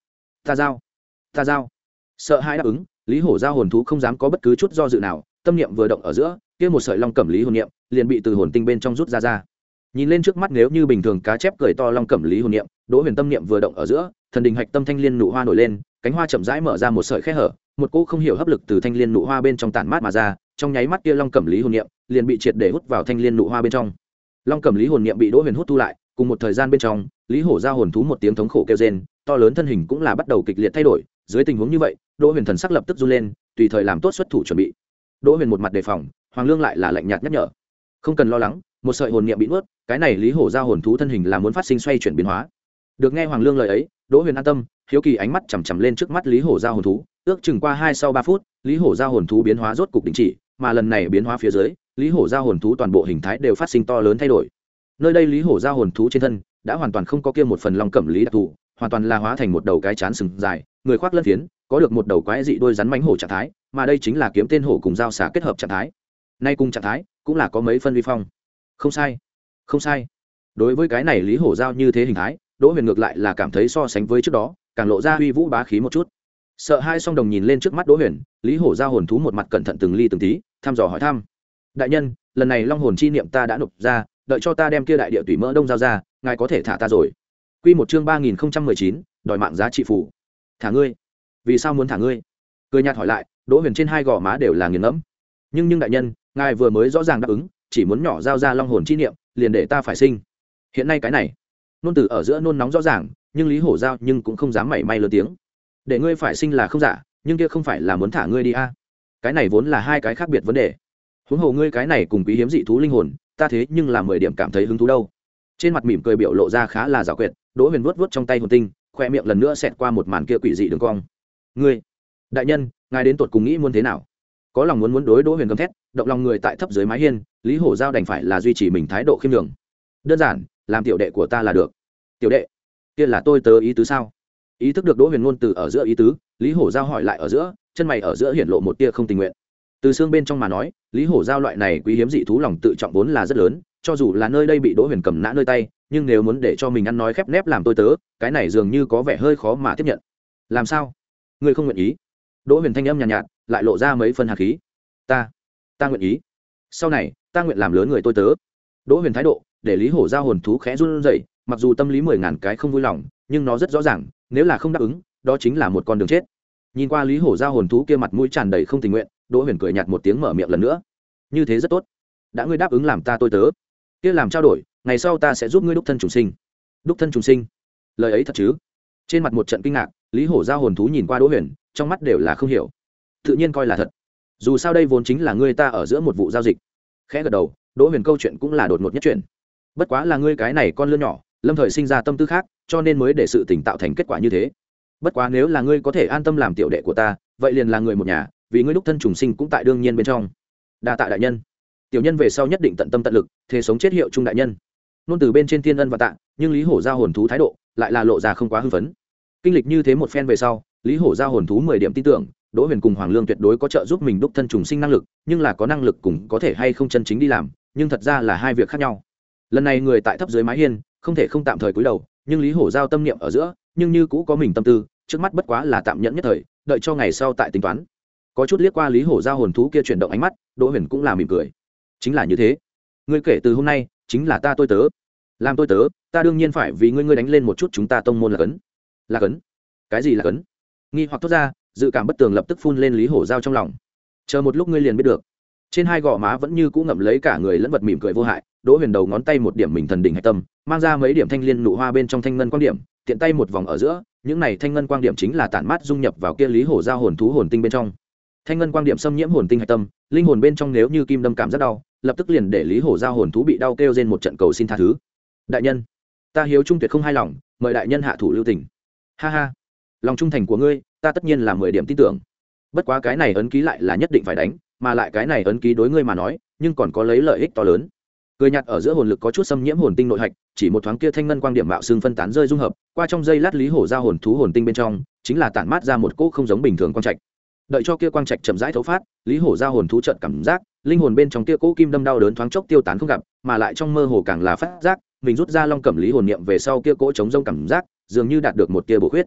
ta giao ta giao sợ hai đáp ứng, lý hổ giao hồn thú không dám có bất cứ chút do dự nào, tâm niệm vừa động ở giữa, kia một sợi long cẩm lý hồn niệm liền bị từ hồn tinh bên trong rút ra ra. Nhìn lên trước mắt nếu như bình thường cá chép cười to long cẩm lý hồn niệm, Đỗ Huyền tâm niệm vừa động ở giữa, thần đình hạch tâm thanh liên nụ hoa nổi lên, cánh hoa chậm rãi mở ra một sợi khe hở, một cỗ không hiểu hấp lực từ thanh liên nụ hoa bên trong tản mát mà ra, trong nháy mắt kia long cẩm lý hồn niệm liền bị triệt để hút vào thanh liên nụ hoa bên trong. Long cẩm lý hồn niệm bị Đỗ Huyền hút thu lại, cùng một thời gian bên trong, lý hổ giao hồn thú một tiếng thống khổ kêu rên, to lớn thân hình cũng là bắt đầu kịch liệt thay đổi. Dưới tình huống như vậy, Đỗ Huyền thần sắc lập tức run lên, tùy thời làm tốt xuất thủ chuẩn bị. Đỗ Huyền một mặt đề phòng, Hoàng Lương lại là lạnh nhạt nhắc nhở, không cần lo lắng, một sợi hồn niệm bị nuốt, cái này lý hổ giao hồn thú thân hình là muốn phát sinh xoay chuyển biến hóa. Được nghe Hoàng Lương lời ấy, Đỗ Huyền an tâm, hiếu kỳ ánh mắt chằm chằm lên trước mắt lý hổ giao hồn thú, ước chừng qua hai sau ba phút, lý hổ giao hồn thú biến hóa rốt cục đình chỉ, mà lần này biến hóa phía dưới, lý hổ giao hồn thú toàn bộ hình thái đều phát sinh to lớn thay đổi. Nơi đây lý hổ giao hồn thú trên thân đã hoàn toàn không có kia một phần long cẩm lý đặc thù, hoàn toàn là hóa thành một đầu cái chán sừng dài, người khoác lân phiến, có được một đầu quái dị đuôi rắn mãnh hổ trạng thái, mà đây chính là kiếm tên hổ cùng giao xả kết hợp trạng thái. Nay cùng trạng thái cũng là có mấy phân vi phong. Không sai, không sai. Đối với cái này lý hổ giao như thế hình thái, Đỗ Huyền ngược lại là cảm thấy so sánh với trước đó, càng lộ ra uy vũ bá khí một chút. Sợ hai song đồng nhìn lên trước mắt Đỗ Huyền, lý hổ giao hồn thú một mặt cẩn thận từng ly từng tí, thăm dò hỏi thăm. Đại nhân, lần này long hồn chi niệm ta đã nộp ra, đợi cho ta đem kia đại địa tùy mỡ đông giao ra, ngài có thể thả ta rồi. Quy một chương ba nghìn không trăm mười chín, đòi mạng giá trị phủ. Thả ngươi? Vì sao muốn thả ngươi? Cười nhạt hỏi lại, Đỗ Huyền trên hai gò má đều là nghiền ngẫm. Nhưng nhưng đại nhân, ngài vừa mới rõ ràng đáp ứng, chỉ muốn nhỏ giao ra long hồn chi niệm, liền để ta phải sinh. Hiện nay cái này, nôn từ ở giữa nôn nóng rõ ràng, nhưng lý hổ giao nhưng cũng không dám mảy may lớn tiếng. Để ngươi phải sinh là không giả, nhưng kia không phải là muốn thả ngươi đi a. À. Cái này vốn là hai cái khác biệt vấn đề. Huống hồ ngươi cái này cùng quý hiếm dị thú linh hồn, ta thế nhưng là mười điểm cảm thấy hứng thú đâu. Trên mặt mỉm cười biểu lộ ra khá là giảo quyệt, Đỗ Huyền vuốt vuốt trong tay hồn tinh, khoe miệng lần nữa xẹt qua một màn kia quỷ dị đường cong. Ngươi, đại nhân, ngài đến tuột cùng nghĩ muốn thế nào? Có lòng muốn muốn đối Đỗ Huyền gầm thét, động lòng người tại thấp dưới mái hiên, lý hổ giao đành phải là duy trì mình thái độ khiêm nhường. Đơn giản, làm tiểu đệ của ta là được. Tiểu đệ? Kia là tôi tớ ý tứ sao? Ý thức được Đỗ Huyền ngôn từ ở giữa ý tứ, lý hổ giao hỏi lại ở giữa, chân mày ở giữa hiển lộ một tia không tình nguyện. Từ xương bên trong mà nói, lý hổ giao loại này quý hiếm dị thú lòng tự trọng vốn là rất lớn, cho dù là nơi đây bị Đỗ Huyền cầm nã nơi tay, nhưng nếu muốn để cho mình ăn nói khép nép làm tôi tớ, cái này dường như có vẻ hơi khó mà tiếp nhận. Làm sao? Ngươi không nguyện ý? Đỗ Huyền thanh âm nhàn nhạt, nhạt, lại lộ ra mấy phần hạt khí. Ta, ta nguyện ý. Sau này, ta nguyện làm lớn người tôi tớ. Đỗ Huyền thái độ, để lý hổ giao hồn thú khẽ run rẩy, mặc dù tâm lý mười ngàn cái không vui lòng, nhưng nó rất rõ ràng, nếu là không đáp ứng, đó chính là một con đường chết. Nhìn qua lý hổ giao hồn thú kia mặt mũi tràn đầy không tình nguyện, Đỗ Huyền cười nhạt một tiếng mở miệng lần nữa. Như thế rất tốt. Đã ngươi đáp ứng làm ta tôi tớ, kia làm trao đổi, ngày sau ta sẽ giúp ngươi đúc thân trùng sinh. Đúc thân trùng sinh? Lời ấy thật chứ? Trên mặt một trận kinh ngạc, lý hổ giao hồn thú nhìn qua Đỗ Huyền, trong mắt đều là không hiểu. Tự nhiên coi là thật. Dù sao đây vốn chính là ngươi ta ở giữa một vụ giao dịch. Khẽ gật đầu, Đỗ Huyền câu chuyện cũng là đột ngột nhất chuyện. Bất quá là ngươi cái này con lươn nhỏ, lâm thời sinh ra tâm tư khác, cho nên mới để sự tình tạo thành kết quả như thế. Bất quá nếu là ngươi có thể an tâm làm tiểu đệ của ta, vậy liền là người một nhà, vì ngươi đúc thân trùng sinh cũng tại đương nhiên bên trong. Đa tạ đại nhân. Tiểu nhân về sau nhất định tận tâm tận lực, thế sống chết hiệu trung đại nhân. Nôn từ bên trên thiên ân và tạ, nhưng lý hổ giao hồn thú thái độ lại là lộ ra không quá hưng phấn. Kinh lịch như thế một phen về sau, lý hổ giao hồn thú mười điểm tin tưởng, Đỗ Huyền cùng Hoàng Lương tuyệt đối có trợ giúp mình đúc thân trùng sinh năng lực, nhưng là có năng lực cùng có thể hay không chân chính đi làm, nhưng thật ra là hai việc khác nhau. Lần này người tại thấp dưới mái hiên, không thể không tạm thời cúi đầu, nhưng lý hổ giao tâm niệm ở giữa, nhưng như cũ có mình tâm tư, trước mắt bất quá là tạm nhẫn nhất thời, đợi cho ngày sau tại tính toán. Có chút liếc qua lý hổ giao hồn thú kia chuyển động ánh mắt, Đỗ Huyền cũng là mỉm cười. Chính là như thế, ngươi kể từ hôm nay chính là ta tôi tớ. Làm tôi tớ, ta đương nhiên phải vì ngươi ngươi đánh lên một chút chúng ta tông môn là cấn. Là cấn? Cái gì là cấn? Nghi hoặc thốt ra, dự cảm bất tường lập tức phun lên lý hổ giao trong lòng. Chờ một lúc ngươi liền biết được. Trên hai gò má vẫn như cũ ngậm lấy cả người lẫn vật mỉm cười vô hại, Đỗ Huyền đầu ngón tay một điểm mình thần đỉnh hạch tâm, mang ra mấy điểm thanh liên nụ hoa bên trong thanh ngân quang điểm, tiện tay một vòng ở giữa, những này thanh ngân quang điểm chính là tản mát dung nhập vào kia lý hổ giao hồn thú hồn tinh bên trong. Thanh ngân quang điểm xâm nhiễm hồn tinh hạch tâm, linh hồn bên trong nếu như kim đâm cảm rất đau, lập tức liền để lý hổ giao hồn thú bị đau kêu rên một trận cầu xin tha thứ. Đại nhân, ta hiếu trung tuyệt không hai lòng, mời đại nhân hạ thủ lưu tình. Ha ha, lòng trung thành của ngươi, ta tất nhiên là mười điểm tin tưởng. Bất quá cái này ấn ký lại là nhất định phải đánh, mà lại cái này ấn ký đối ngươi mà nói, nhưng còn có lấy lợi ích to lớn. Cười nhạt ở giữa hồn lực có chút xâm nhiễm hồn tinh nội hạch, chỉ một thoáng kia thanh ngân quang điểm mạo xương phân tán rơi dung hợp, qua trong dây lát lý hổ giao hồn thú hồn tinh bên trong, chính là tản mát ra một cỗ không giống bình thường quang trạch. Đợi cho kia quang trạch chậm rãi thấu phát, lý hổ giao hồn thú trận cảm giác, linh hồn bên trong kia cỗ kim đâm đau đớn thoáng chốc tiêu tán không gặp, mà lại trong mơ hồ càng là phát giác, mình rút ra long cẩm lý hồn niệm về sau kia cỗ chống rông cảm giác, dường như đạt được một tia bổ khuyết.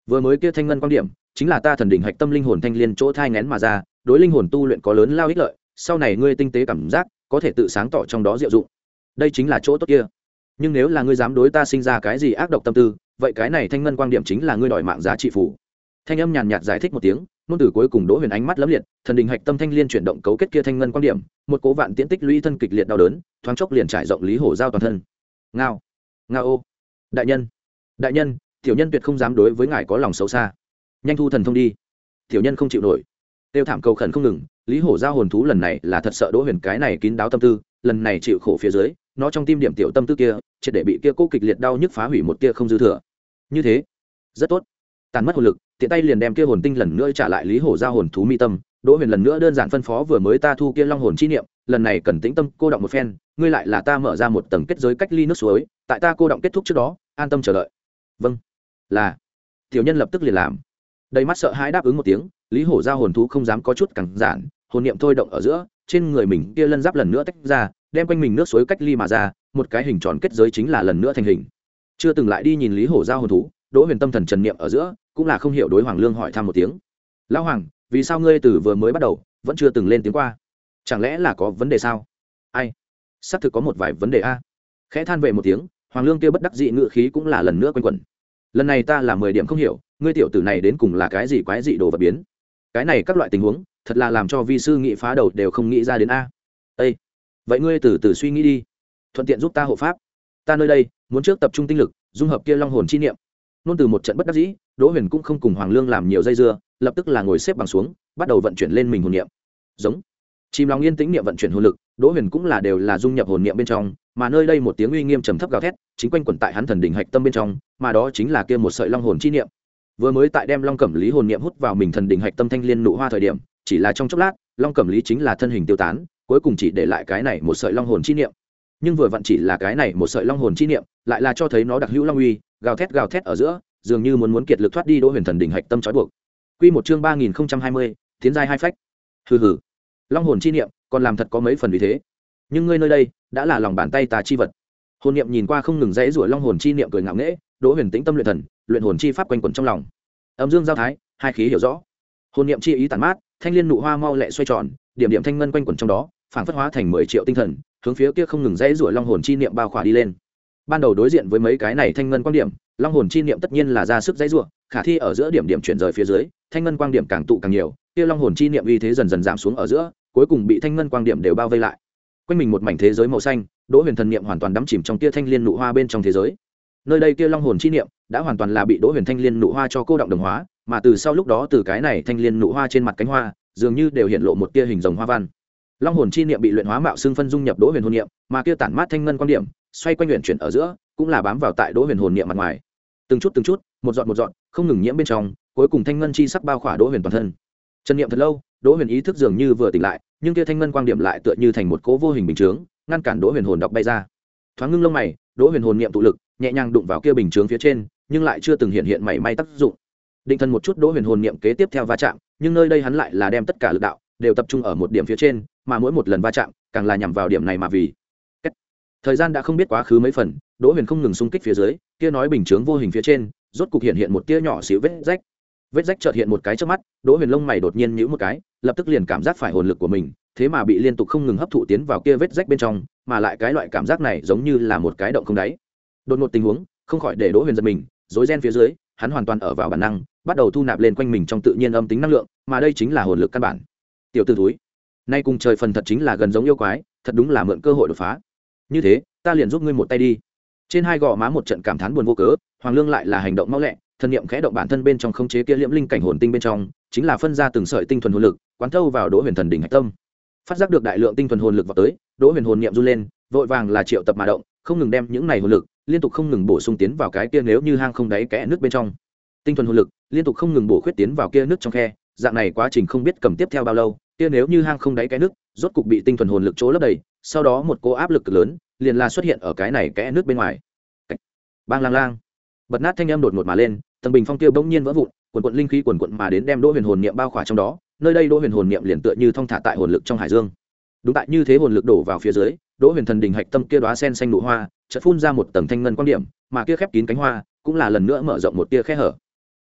vừa mới kia thanh ngân quan điểm chính là ta thần đỉnh hạch tâm linh hồn thanh liên chỗ thai ngén mà ra, đối linh hồn tu luyện có lớn lao ích lợi, sau này ngươi tinh tế cảm giác có thể tự sáng tỏ trong đó diệu dụng, đây chính là chỗ tốt kia. Nhưng nếu là ngươi dám đối ta sinh ra cái gì ác độc tâm tư, vậy cái này thanh ngân quan điểm chính là ngươi đòi mạng giá trị phủ. Thanh âm nhàn nhạt giải thích một tiếng, nôn từ cuối cùng Đỗ Huyền ánh mắt lấm liệt, thần đình hạch tâm thanh liên chuyển động cấu kết kia thanh ngân quan điểm, một cố vạn tiễn tích lũy thân kịch liệt đau đớn, thoáng chốc liền trải rộng Lý Hổ Giao toàn thân. Ngao, ngao ô, đại nhân, đại nhân, tiểu nhân tuyệt không dám đối với ngài có lòng xấu xa, nhanh thu thần thông đi, tiểu nhân không chịu nổi. Tiêu thảm cầu khẩn không ngừng, Lý Hổ Giao hồn thú lần này là thật sợ Đỗ Huyền cái này kín đáo tâm tư, lần này chịu khổ phía dưới, nó trong tim điểm tiểu tâm tư kia, triệt để bị kia cố kịch liệt đau nhức phá hủy một tia không dư thừa. Như thế, rất tốt. Tàn mất hồn lực, tiện tay liền đem kia hồn tinh lần nữa trả lại Lý Hổ Giao hồn thú mi tâm. Đỗ Huyền lần nữa đơn giản phân phó vừa mới ta thu kia long hồn chi niệm, lần này cần tĩnh tâm cô động một phen, ngươi lại là ta mở ra một tầng kết giới cách ly nước suối, tại ta cô động kết thúc trước đó, an tâm chờ đợi. Vâng, là. Tiểu nhân lập tức liền làm. Đầy mắt sợ hãi đáp ứng một tiếng, Lý Hổ Giao hồn thú không dám có chút cẳng giản, hồn niệm thôi động ở giữa, trên người mình kia lân giáp lần nữa tách ra, đem quanh mình nước suối cách ly mà ra, một cái hình tròn kết giới chính là lần nữa thành hình. Chưa từng lại đi nhìn Lý Hổ Giao hồn thú, Đỗ Huyền tâm thần trần niệm ở giữa, cũng là không hiểu đối Hoàng Lương hỏi thăm một tiếng. Lão Hoàng, vì sao ngươi từ vừa mới bắt đầu vẫn chưa từng lên tiếng qua? Chẳng lẽ là có vấn đề sao? Ai? Xác thực có một vài vấn đề a. Khẽ than về một tiếng, Hoàng Lương kia bất đắc dĩ ngữ khí cũng là lần nữa quanh quẩn. Lần này ta là mười điểm không hiểu, ngươi tiểu tử này đến cùng là cái gì quái dị đồ vật biến? Cái này các loại tình huống, thật là làm cho vi sư nghị phá đầu đều không nghĩ ra đến a. Ê, vậy ngươi từ từ suy nghĩ đi, thuận tiện giúp ta hộ pháp. Ta nơi đây muốn trước tập trung tinh lực, dung hợp kia long hồn chi niệm. Nôn từ một trận bất đắc dĩ, Đỗ Huyền cũng không cùng Hoàng Lương làm nhiều dây dưa, lập tức là ngồi xếp bằng xuống, bắt đầu vận chuyển lên mình hồn niệm. Giống, chìm lòng yên tĩnh niệm vận chuyển hồn lực, Đỗ Huyền cũng là đều là dung nhập hồn niệm bên trong, mà nơi đây một tiếng uy nghiêm trầm thấp gào thét, chính quanh quẩn tại hắn thần đỉnh hạch tâm bên trong, mà đó chính là kia một sợi long hồn chi niệm. Vừa mới tại đem Long Cẩm Lý hồn niệm hút vào mình thần đỉnh hạch tâm thanh liên nụ hoa thời điểm, chỉ là trong chốc lát, Long Cẩm Lý chính là thân hình tiêu tán, cuối cùng chỉ để lại cái này một sợi long hồn chi niệm. Nhưng vừa vặn chỉ là cái này một sợi long hồn chi niệm, lại là cho thấy nó đặc hữu long uy, gào thét gào thét ở giữa, dường như muốn muốn kiệt lực thoát đi Đỗ Huyền thần đỉnh hạch tâm trói buộc. Quy một chương ba nghìn không trăm hai mươi, tiến giai hai phách. Hừ hừ. Long hồn chi niệm, còn làm thật có mấy phần vì thế. Nhưng ngươi nơi đây, đã là lòng bàn tay ta chi vật. Hồn niệm nhìn qua không ngừng rẽ rủa long hồn chi niệm cười ngạo nghễ, Đỗ Huyền tĩnh tâm luyện thần, luyện hồn chi pháp quanh quẩn trong lòng. Âm dương giao thái, hai khí hiểu rõ. Hồn niệm chi ý tản mát, thanh liên nụ hoa mau lẹ xoay tròn, điểm điểm thanh ngân quanh quẩn trong đó, phảng phất hóa thành mười triệu tinh thần, hướng phía kia không ngừng rẽ rủa long hồn chi niệm bao khỏa đi lên. Ban đầu đối diện với mấy cái này thanh ngân quang điểm, long hồn chi niệm tất nhiên là ra sức rẽ rủa, khả thi ở giữa điểm điểm chuyển rời phía dưới, thanh ngân quang điểm càng tụ càng nhiều, kia long hồn chi niệm uy thế dần dần giảm xuống ở giữa, cuối cùng bị thanh ngân quang điểm đều bao vây lại. Quanh mình một mảnh thế giới màu xanh, Đỗ Huyền thần niệm hoàn toàn đắm chìm trong kia thanh liên nụ hoa bên trong thế giới. Nơi đây kia long hồn chi niệm đã hoàn toàn là bị Đỗ Huyền thanh liên nụ hoa cho cô động đồng hóa, mà từ sau lúc đó từ cái này thanh liên nụ hoa trên mặt cánh hoa, dường như đều hiện lộ một tia hình rồng hoa văn. Long hồn chi niệm bị luyện hóa mạo xương phân dung nhập Đỗ Huyền hồn niệm, mà kia tản mát thanh ngân quan điểm, xoay quanh luyện chuyển ở giữa, cũng là bám vào tại Đỗ Huyền hồn niệm mặt ngoài. Từng chút từng chút, một giọt một giọt, không ngừng nhiễm bên trong, cuối cùng thanh ngân chi sắc bao khỏa Đỗ Huyền toàn thân. Chân niệm thật lâu, Đỗ Huyền ý thức dường như vừa tỉnh lại, nhưng kia thanh ngân quang điểm lại tựa như thành một cỗ vô hình bình chướng, ngăn cản Đỗ Huyền hồn đọc bay ra. Thoáng ngưng lông mày, Đỗ Huyền hồn niệm tụ lực, nhẹ nhàng đụng vào kia bình chướng phía trên, nhưng lại chưa từng hiện hiện mảy may tác dụng. Định thần một chút, Đỗ Huyền hồn niệm kế tiếp theo va chạm, nhưng nơi đây hắn lại là đem tất cả lực đạo đều tập trung ở một điểm phía trên, mà mỗi một lần va chạm càng là nhằm vào điểm này mà vì. Thời gian đã không biết quá khứ mấy phần, Đỗ Huyền không ngừng xung kích phía dưới, kia nói bình chướng vô hình phía trên, rốt cục hiện hiện một tia nhỏ xíu vết rách. Vết rách chợt hiện một cái trước mắt, Đỗ Huyền lông mày đột nhiên nhíu một cái, lập tức liền cảm giác phải hồn lực của mình, thế mà bị liên tục không ngừng hấp thụ tiến vào kia vết rách bên trong, mà lại cái loại cảm giác này giống như là một cái động không đáy. Đột ngột tình huống, không khỏi để Đỗ Huyền giật mình, rối ren phía dưới, hắn hoàn toàn ở vào bản năng, bắt đầu thu nạp lên quanh mình trong tự nhiên âm tính năng lượng, mà đây chính là hồn lực căn bản. Tiểu tử thúi, nay cùng trời phần thật chính là gần giống yêu quái, thật đúng là mượn cơ hội đột phá. Như thế, ta liền giúp ngươi một tay đi. Trên hai gò má một trận cảm thán buồn vô cớ, Hoàng Lương lại là hành động mau lẹ, thân niệm khẽ động bản thân bên trong khống chế kia liễm linh cảnh hồn tinh bên trong, chính là phân ra từng sợi tinh thuần hồn lực, quán thâu vào Đỗ Huyền thần đỉnh hạch tâm. Phát giác được đại lượng tinh thuần hồn lực vào tới, Đỗ Huyền hồn niệm run lên, vội vàng là triệu tập mà động, không ngừng đem những này hồn lực liên tục không ngừng bổ sung tiến vào cái kia nếu như hang không đáy kẽ nước bên trong. Tinh thuần hồn lực liên tục không ngừng bổ khuyết tiến vào kia nước trong khe, dạng này quá trình không biết cầm tiếp theo bao lâu, kia nếu như hang không đáy cái nước, rốt cục bị tinh thuần hồn lực chỗ lấp đầy, sau đó một cỗ áp lực cực lớn liền là xuất hiện ở cái này kẽ nước bên ngoài. Bang lang lang, bật nát thanh âm đột ngột mà lên, tầng bình phong kia bỗng nhiên vỡ vụn, quần quần linh khí quần quần mà đến đem Đỗ Huyền hồn niệm bao khỏa trong đó, nơi đây Đỗ Huyền hồn niệm liền tựa như thông thả tại hồn lực trong hải dương. Đúng tại như thế hồn lực đổ vào phía dưới, Đỗ Huyền thần đỉnh hạch tâm kia đóa sen xanh nụ hoa, chợt phun ra một tầng thanh ngân quang điểm, mà kia khép kín cánh hoa cũng là lần nữa mở rộng một tia khe hở.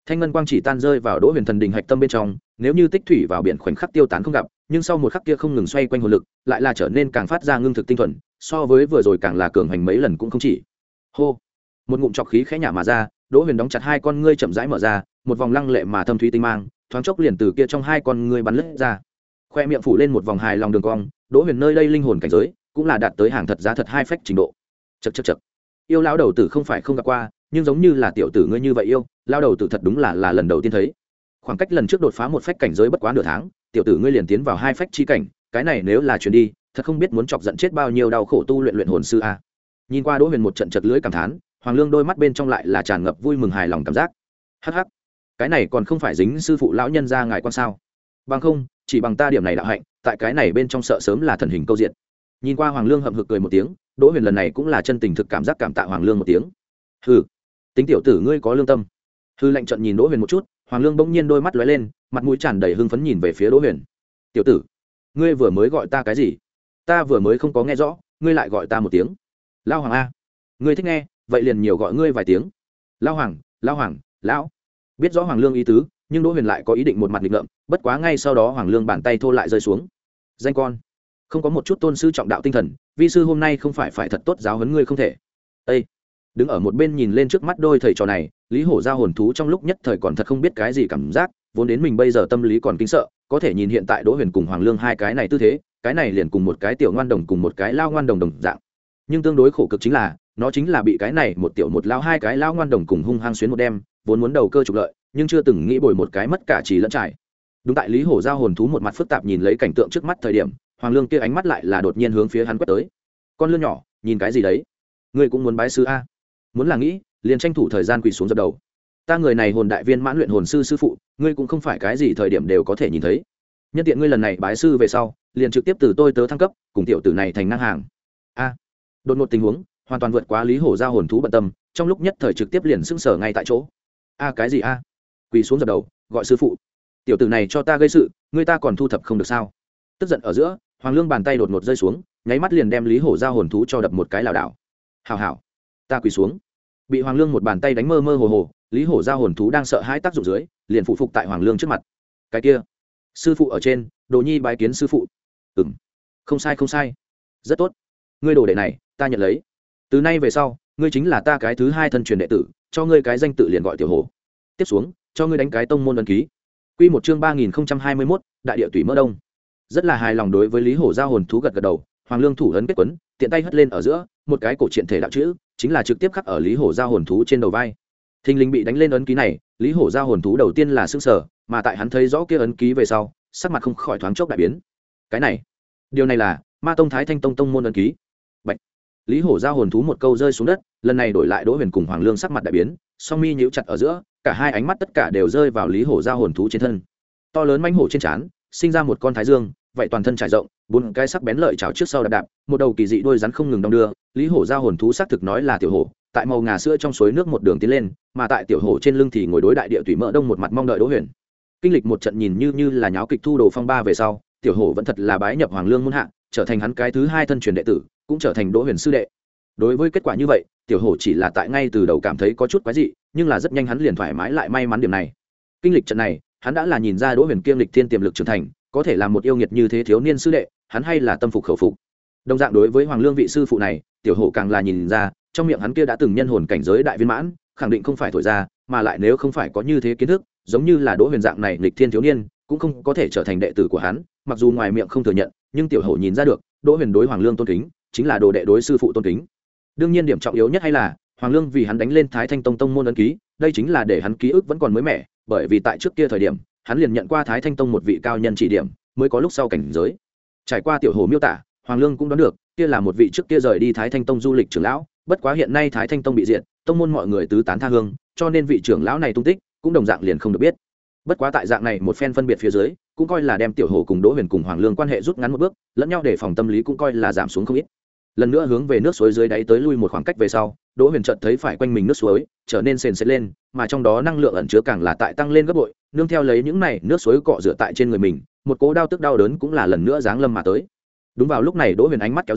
thanh ngân quang chỉ tan rơi vào đỗ huyền thần đình hạch tâm bên trong, nếu như tích thủy vào biển khoảnh khắc tiêu tán không gặp, nhưng sau một khắc kia không ngừng xoay quanh hồn lực lại là trở nên càng phát ra ngưng thực tinh thuần, so với vừa rồi càng là cường hành mấy lần cũng không chỉ. Hô, một ngụm trọc khí khẽ nhả mà ra, đỗ huyền đóng chặt hai con ngươi chậm rãi mở ra, một vòng lăng lệ mà thâm thúy tinh mang thoáng chốc liền từ kia trong hai con ngươi bắn lướt ra, khoe miệng phủ lên một vòng hài lòng đường cong. Đỗ huyền nơi đây linh hồn cảnh giới cũng là đạt tới hàng thật giá thật hai phách trình độ. Chậc chậc chậc, yêu lão đầu tử không phải không gặp qua, nhưng giống như là tiểu tử ngươi như vậy yêu lão đầu tử thật đúng là là lần đầu tiên thấy. Khoảng cách lần trước đột phá một phách cảnh giới bất quá nửa tháng, tiểu tử ngươi liền tiến vào hai phách chi cảnh, cái này nếu là truyền đi thật không biết muốn chọc giận chết bao nhiêu đau khổ tu luyện luyện hồn sư a. Nhìn qua Đỗ huyền một trận chật lưỡi cảm thán, Hoàng Lương đôi mắt bên trong lại là tràn ngập vui mừng hài lòng cảm giác. Hắc hắc, cái này còn không phải dính sư phụ lão nhân ra ngài quan sao? Bằng không chỉ bằng ta điểm này đạo hạnh, tại cái này bên trong sợ sớm là thần hình câu diện. Nhìn qua Hoàng Lương hậm hực cười một tiếng, Đỗ huyền lần này cũng là chân tình thực cảm giác cảm tạ Hoàng Lương một tiếng. Hừ, tính tiểu tử ngươi có lương tâm. Hư lạnh trận nhìn Đỗ huyền một chút, Hoàng Lương bỗng nhiên đôi mắt lóe lên, mặt mũi tràn đầy hưng phấn nhìn về phía Đỗ huyền. Tiểu tử, ngươi vừa mới gọi ta cái gì? Ta vừa mới không có nghe rõ, ngươi lại gọi ta một tiếng. Lao Hoàng a, ngươi thích nghe, vậy liền nhiều gọi ngươi vài tiếng. Lao Hoàng, Lao Hoàng, lão. Biết rõ Hoàng Lương ý tứ, nhưng Đỗ huyền lại có ý định một mặt nghịch ngợm, bất quá ngay sau đó Hoàng Lương bàn tay thô lại rơi xuống. Danh con, không có một chút tôn sư trọng đạo tinh thần, vi sư hôm nay không phải phải thật tốt giáo huấn ngươi không thể. Ê, đứng ở một bên nhìn lên trước mắt đôi thầy trò này, Lý Hổ giao hồn thú trong lúc nhất thời còn thật không biết cái gì cảm giác, vốn đến mình bây giờ tâm lý còn kinh sợ, có thể nhìn hiện tại Đỗ huyền cùng Hoàng Lương hai cái này tư thế, cái này liền cùng một cái tiểu ngoan đồng cùng một cái lao ngoan đồng đồng dạng. Nhưng tương đối khổ cực chính là, nó chính là bị cái này một tiểu một lao hai cái lao ngoan đồng cùng hung hăng xuyến một đêm, vốn muốn đầu cơ trục lợi, nhưng chưa từng nghĩ bồi một cái mất cả trì lẫn trải. Đúng tại Lý Hổ giao hồn thú một mặt phức tạp nhìn lấy cảnh tượng trước mắt thời điểm, Hoàng Lương kia ánh mắt lại là đột nhiên hướng phía hắn quét tới. Con lươn nhỏ, nhìn cái gì đấy? Ngươi cũng muốn bái sư a? Muốn là nghĩ, liền tranh thủ thời gian quỳ xuống dập đầu. Ta người này hồn đại viên mãn luyện hồn sư sư phụ, ngươi cũng không phải cái gì thời điểm đều có thể nhìn thấy. Nhân tiện ngươi lần này bái sư về sau, liền trực tiếp từ tôi tớ thăng cấp, cùng tiểu tử này thành ngang hàng. A, đột ngột tình huống, hoàn toàn vượt quá Lý Hổ giao hồn thú bận tâm, trong lúc nhất thời trực tiếp liền sững sờ ngay tại chỗ. A cái gì a? Quỳ xuống dập đầu, gọi sư phụ. Tiểu tử này cho ta gây sự, ngươi ta còn thu thập không được sao? Tức giận ở giữa, Hoàng Lương bàn tay đột ngột rơi xuống, nháy mắt liền đem Lý Hổ giao hồn thú cho đập một cái lảo đảo. Hảo hảo, ta quỳ xuống. Bị Hoàng Lương một bàn tay đánh mơ mơ hồ hồ, Lý Hổ giao hồn thú đang sợ hãi tác dụng dưới, liền phụ phục tại Hoàng Lương trước mặt. Cái kia, sư phụ ở trên, Đồ Nhi bái kiến sư phụ. Ừm, không sai không sai, rất tốt. Ngươi đồ đệ này, ta nhận lấy. Từ nay về sau, ngươi chính là ta cái thứ hai thân truyền đệ tử, cho ngươi cái danh tự liền gọi tiểu hổ. Tiếp xuống, cho ngươi đánh cái tông môn ấn ký. Quy một chương ba nghìn không trăm hai mươi mốt, đại địa tùy mỡ đông. Rất là hài lòng đối với Lý Hổ giao hồn thú gật gật đầu, Hoàng Lương thủ ấn kết quấn, tiện tay hất lên ở giữa, một cái cổ truyện thể đạo chữ, chính là trực tiếp khắc ở Lý Hổ giao hồn thú trên đầu vai. Thình lình bị đánh lên ấn ký này, Lý Hổ giao hồn thú đầu tiên là sững sờ, mà tại hắn thấy rõ kia ấn ký về sau, sắc mặt không khỏi thoáng chốc đại biến. Cái này, điều này là Ma Tông Thái Thanh Tông tông môn ấn ký. Bạch. Lý Hổ giao hồn thú một câu rơi xuống đất, lần này đổi lại Đỗ Huyền cùng Hoàng Lương sắc mặt đại biến, song mi nhíu chặt ở giữa, cả hai ánh mắt tất cả đều rơi vào Lý Hổ giao hồn thú trên thân. To lớn mãnh hổ trên trán, sinh ra một con thái dương, vậy toàn thân trải rộng, bốn cái sắc bén lợi chảo trước sau đạp đạp, một đầu kỳ dị đuôi rắn không ngừng đong đưa. Lý Hổ giao hồn thú xác thực nói là tiểu hổ, tại màu ngà sữa trong suối nước một đường tiến lên, mà tại tiểu hổ trên lưng thì ngồi đối đại địa tùy mỡ đông một mặt mong đợi Đỗ Huyền. Kinh lịch một trận nhìn như như là nháo kịch thu đồ phong ba về sau, tiểu hổ vẫn thật là bái nhập Hoàng Lương môn hạ, trở thành hắn cái thứ hai thân truyền đệ tử, cũng trở thành Đỗ Huyền sư đệ. Đối với kết quả như vậy, tiểu hổ chỉ là tại ngay từ đầu cảm thấy có chút quái dị, nhưng là rất nhanh hắn liền thoải mái lại may mắn điểm này. Kinh lịch trận này, hắn đã là nhìn ra Đỗ Huyền kiêm lịch thiên tiềm lực trưởng thành, có thể làm một yêu nghiệt như thế thiếu niên sư đệ, hắn hay là tâm phục khẩu phục. Đồng dạng đối với Hoàng Lương vị sư phụ này, tiểu hổ càng là nhìn ra, trong miệng hắn kia đã từng nhân hồn cảnh giới đại viên mãn, khẳng định không phải thổi ra, mà lại nếu không phải có như thế kiến thức, giống như là Đỗ Huyền dạng này lịch thiên thiếu niên, cũng không có thể trở thành đệ tử của hắn. Mặc dù ngoài miệng không thừa nhận, nhưng tiểu hổ nhìn ra được, Đỗ Huyền đối Hoàng Lương tôn kính, chính là đồ đệ đối sư phụ tôn kính. Đương nhiên điểm trọng yếu nhất hay là Hoàng Lương vì hắn đánh lên Thái Thanh Tông tông môn ấn ký, đây chính là để hắn ký ức vẫn còn mới mẻ, bởi vì tại trước kia thời điểm, hắn liền nhận qua Thái Thanh Tông một vị cao nhân chỉ điểm, mới có lúc sau cảnh giới. Trải qua tiểu hổ miêu tả, Hoàng Lương cũng đoán được, kia là một vị trước kia rời đi Thái Thanh Tông du lịch trưởng lão, bất quá hiện nay Thái Thanh Tông bị diệt, tông môn mọi người tứ tán tha hương, cho nên vị trưởng lão này tung tích cũng đồng dạng liền không được biết. Bất quá tại dạng này một phen phân biệt phía dưới, cũng coi là đem tiểu hổ cùng Đỗ Huyền cùng Hoàng Lương quan hệ rút ngắn một bước, lẫn nhau để phòng tâm lý cũng coi là giảm xuống không ít. Lần nữa hướng về nước suối dưới đáy tới lui một khoảng cách về sau, Đỗ Huyền chợt thấy phải quanh mình nước suối trở nên sền sệt lên, mà trong đó năng lượng ẩn chứa càng là tại tăng lên gấp bội, nương theo lấy những này nước suối cọ rửa tại trên người mình, một cỗ đau tức đau đớn cũng là lần nữa giáng lâm mà tới. Đúng vào lúc này Đỗ Huyền ánh mắt kéo dài,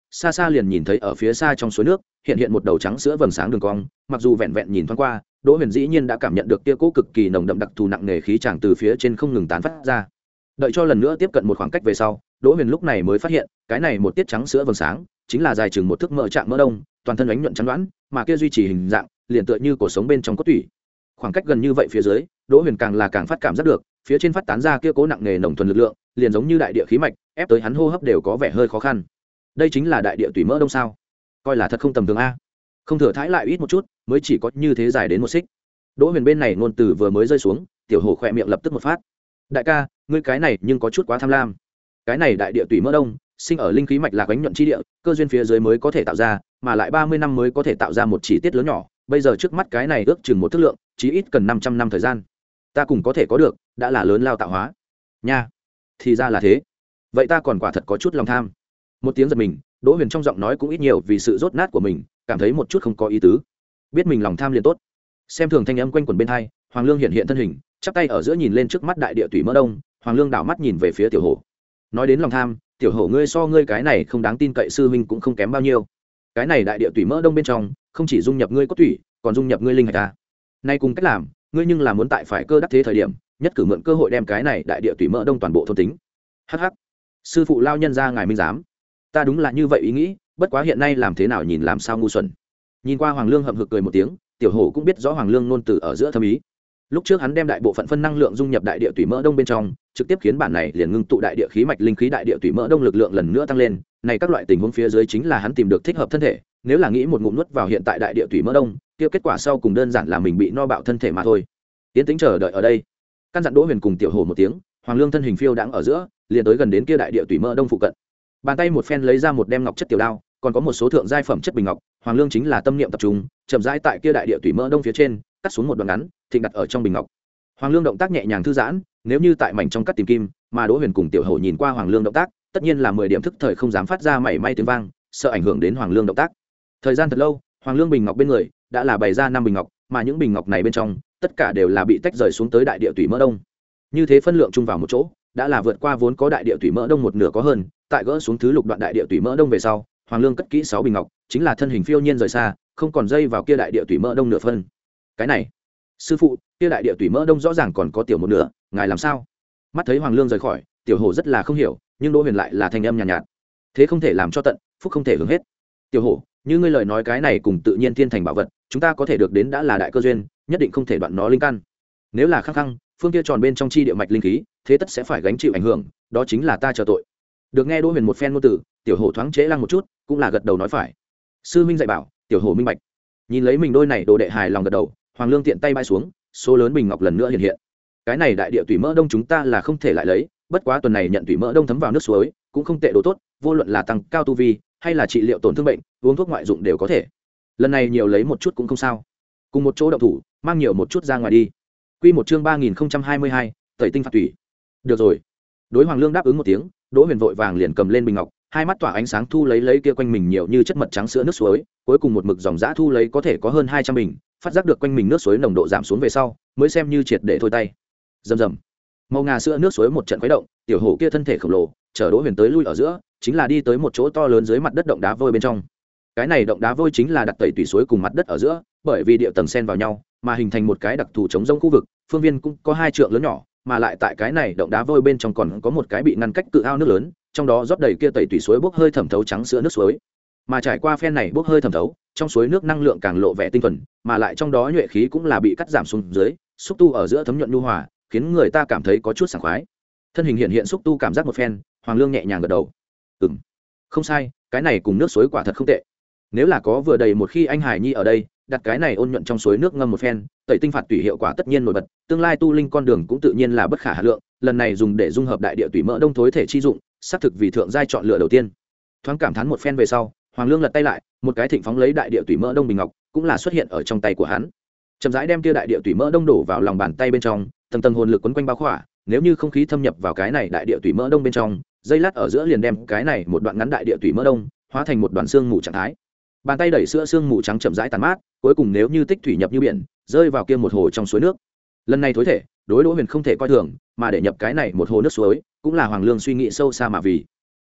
xa xa liền nhìn thấy ở phía xa trong suối nước hiện hiện một đầu trắng sữa vầng sáng đường cong. Mặc dù vẹn vẹn nhìn thoáng qua, Đỗ Huyền dĩ nhiên đã cảm nhận được kia cố cực kỳ nồng đậm đặc thù nặng nề khí tràng từ phía trên không ngừng tán phát ra. Đợi cho lần nữa tiếp cận một khoảng cách về sau, Đỗ Huyền lúc này mới phát hiện, cái này một tiết trắng sữa vầng sáng, chính là dài chừng một thước mỡ trạng mỡ đông, toàn thân ánh nhuận trắng đoán, mà kia duy trì hình dạng, liền tựa như cổ sống bên trong cốt tủy. Khoảng cách gần như vậy phía dưới, Đỗ Huyền càng là càng phát cảm giác được, phía trên phát tán ra kia cố nặng nề nồng thuần lực lượng, liền giống như đại địa khí mạch, ép tới hắn hô hấp đều có vẻ hơi khó khăn. Đây chính là đại địa tủy mỡ đông sao? Coi là thật không tầm thường a. Không thừa thãi lại ít một chút, mới chỉ có như thế dài đến một xích. Đỗ Huyền bên này ngôn từ vừa mới rơi xuống, tiểu hổ khỏe miệng lập tức một phát. Đại ca, ngươi cái này nhưng có chút quá tham lam. Cái này đại địa tủy mỡ đông, sinh ở linh khí mạch lạc ánh nhuận chi địa, cơ duyên phía dưới mới có thể tạo ra, mà lại ba mươi năm mới có thể tạo ra một chỉ tiết lớn nhỏ, bây giờ trước mắt cái này ước chừng một thước lượng, chí ít cần năm trăm năm thời gian. Ta cùng có thể có được, đã là lớn lao tạo hóa. Nha, thì ra là thế. Vậy ta còn quả thật có chút lòng tham. Một tiếng giật mình, Đỗ Huyền trong giọng nói cũng ít nhiều vì sự rốt nát của mình, cảm thấy một chút không có ý tứ. Biết mình lòng tham liền tốt. Xem thường thanh âm quanh quẩn bên tai, Hoàng Lương hiện hiện thân hình, chắp tay ở giữa nhìn lên trước mắt đại địa tủy mỡ đông. Hoàng Lương đảo mắt nhìn về phía tiểu hổ. Nói đến lòng tham, tiểu hổ ngươi so ngươi cái này không đáng tin cậy sư huynh cũng không kém bao nhiêu. Cái này đại địa tủy mỡ đông bên trong, không chỉ dung nhập ngươi cốt tủy, còn dung nhập ngươi linh hạch ta. Nay cùng cách làm, ngươi nhưng là muốn tại phải cơ đắc thế thời điểm, nhất cử mượn cơ hội đem cái này đại địa tủy mỡ đông toàn bộ thôn tính. Hắc hắc. Sư phụ lao nhân ra ngài minh giám. Ta đúng là như vậy ý nghĩ, bất quá hiện nay làm thế nào nhìn làm sao ngu xuẩn. Nhìn qua Hoàng Lương hậm hực cười một tiếng, tiểu hổ cũng biết rõ Hoàng Lương nôn từ ở giữa thâm ý. Lúc trước hắn đem đại bộ phận phân năng lượng dung nhập đại địa tủy mỡ đông bên trong, trực tiếp khiến bản này liền ngưng tụ đại địa khí mạch linh khí đại địa tủy mỡ đông lực lượng lần nữa tăng lên. Này các loại tình huống phía dưới chính là hắn tìm được thích hợp thân thể, nếu là nghĩ một ngụm nuốt vào hiện tại đại địa tủy mỡ đông, kia kết quả sau cùng đơn giản là mình bị no bạo thân thể mà thôi. Tiến tính chờ đợi ở đây. Căn dặn Đỗ Huyền cùng tiểu hổ một tiếng, Hoàng Lương thân hình phiêu đãng ở giữa, liền tới gần đến kia đại địa tủy mỡ đông phụ cận. Bàn tay một phen lấy ra một đem ngọc chất tiểu đao, còn có một số thượng giai phẩm chất bình ngọc. Hoàng Lương chính là tâm niệm tập trung, chậm rãi tại kia đại địa tủy mỡ đông phía trên, cắt xuống một đoạn ngắn, thịnh đặt ở trong bình ngọc. Hoàng Lương động tác nhẹ nhàng thư giãn, nếu như tại mảnh trong cắt tìm kim, mà Đỗ Huyền cùng tiểu hổ nhìn qua Hoàng Lương động tác, tất nhiên là mười điểm thức thời không dám phát ra mảy may tiếng vang, sợ ảnh hưởng đến Hoàng Lương động tác. Thời gian thật lâu, Hoàng Lương bình ngọc bên người đã là bày ra năm bình ngọc, mà những bình ngọc này bên trong, tất cả đều là bị tách rời xuống tới đại địa tủy mỡ đông. Như thế phân lượng chung vào một chỗ, đã là vượt qua vốn có đại địa tủy mỡ đông một nửa có hơn. Tại gỡ xuống thứ lục đoạn đại địa tủy mỡ đông về sau, Hoàng Lương cất kỹ sáu bình ngọc, chính là thân hình phiêu nhiên rời xa, không còn dây vào kia đại địa tủy mỡ đông nửa phân. Cái này, sư phụ, kia đại địa tủy mỡ đông rõ ràng còn có tiểu một nửa, ngài làm sao? Mắt thấy Hoàng Lương rời khỏi, tiểu hổ rất là không hiểu, nhưng Đỗ Huyền lại là thanh âm nhàn nhạt, nhạt. Thế không thể làm cho tận, phúc không thể hưởng hết. Tiểu hổ, như ngươi lời nói cái này cùng tự nhiên thiên thành bảo vật, chúng ta có thể được đến đã là đại cơ duyên, nhất định không thể đoạn nó linh căn. Nếu là khăng khăng, phương kia tròn bên trong chi địa mạch linh khí, thế tất sẽ phải gánh chịu ảnh hưởng, đó chính là ta chờ tội. Được nghe Đỗ Huyền một phen ngôn từ, tiểu hổ thoáng chế lăng một chút, cũng là gật đầu nói phải. Sư minh dạy bảo, tiểu hổ minh bạch. Nhìn lấy mình đôi này đồ đệ hài lòng gật đầu, Hoàng Lương tiện tay bay xuống, số lớn bình ngọc lần nữa hiện hiện. Cái này đại địa tủy mỡ đông chúng ta là không thể lại lấy, bất quá tuần này nhận tủy mỡ đông thấm vào nước suối, cũng không tệ đồ tốt, vô luận là tăng cao tu vi, hay là trị liệu tổn thương bệnh, uống thuốc ngoại dụng đều có thể. Lần này nhiều lấy một chút cũng không sao. Cùng một chỗ động thủ, mang nhiều một chút ra ngoài đi. Quy một chương ba nghìn không trăm hai mươi hai, tẩy tinh phạt tủy. Được rồi. Đối Hoàng Lương đáp ứng một tiếng, Đỗ Huyền vội vàng liền cầm lên bình ngọc, hai mắt tỏa ánh sáng thu lấy lấy kia quanh mình nhiều như chất mật trắng sữa nước suối, cuối cùng một mực dòng dã thu lấy có thể có hơn hai trăm bình, phát giác được quanh mình nước suối nồng độ giảm xuống về sau, mới xem như triệt để thôi tay. Rầm rầm. Màu ngà sữa nước suối một trận khuấy động, tiểu hổ kia thân thể khổng lồ, chở Đỗ Huyền tới lui ở giữa, chính là đi tới một chỗ to lớn dưới mặt đất động đá vôi bên trong. Cái này động đá vôi chính là đặt tẩy tủy suối cùng mặt đất ở giữa, bởi vì địa tầng xen vào nhau, mà hình thành một cái đặc thù chống rông khu vực, phương viên cũng có hai trượng lớn nhỏ, mà lại tại cái này động đá vôi bên trong còn có một cái bị ngăn cách cự ao nước lớn, trong đó rót đầy kia tẩy tủy suối bốc hơi thẩm thấu trắng sữa nước suối. Mà trải qua phen này bốc hơi thẩm thấu, trong suối nước năng lượng càng lộ vẻ tinh thuần, mà lại trong đó nhuệ khí cũng là bị cắt giảm xuống dưới, xúc tu ở giữa thấm nhuận nhu hòa, khiến người ta cảm thấy có chút sảng khoái. Thân hình hiện hiện xúc tu cảm giác một phen, Hoàng Lương nhẹ nhàng gật đầu. Ừm, không sai, cái này cùng nước suối quả thật không tệ. Nếu là có vừa đầy một khi anh Hải Nhi ở đây, đặt cái này ôn nhuận trong suối nước ngâm một phen, tẩy tinh phạt tủy hiệu quả tất nhiên nổi bật, tương lai tu linh con đường cũng tự nhiên là bất khả hà lượng, lần này dùng để dung hợp đại địa tủy mỡ đông thối thể chi dụng, xác thực vì thượng giai chọn lựa đầu tiên. Thoáng cảm thán một phen về sau, Hoàng Lương lật tay lại, một cái thịnh phóng lấy đại địa tủy mỡ đông bình ngọc, cũng là xuất hiện ở trong tay của hắn. Chậm rãi đem kia đại địa tủy mỡ đông đổ vào lòng bàn tay bên trong, tầng tầng hồn lực quấn quanh bao khỏa, nếu như không khí thâm nhập vào cái này đại địa tủy mỡ đông bên trong, dây lát ở giữa liền đem cái này một đoạn ngắn đại địa tủy mỡ đông hóa thành một đoàn xương mù trạng thái. Bàn tay đẩy sữa xương mù trắng chậm rãi tàn mát, cuối cùng nếu như tích thủy nhập như biển, rơi vào kia một hồ trong suối nước. Lần này thối thể, đối Đỗ Huyền không thể coi thường, mà để nhập cái này một hồ nước suối, cũng là Hoàng Lương suy nghĩ sâu xa mà vì.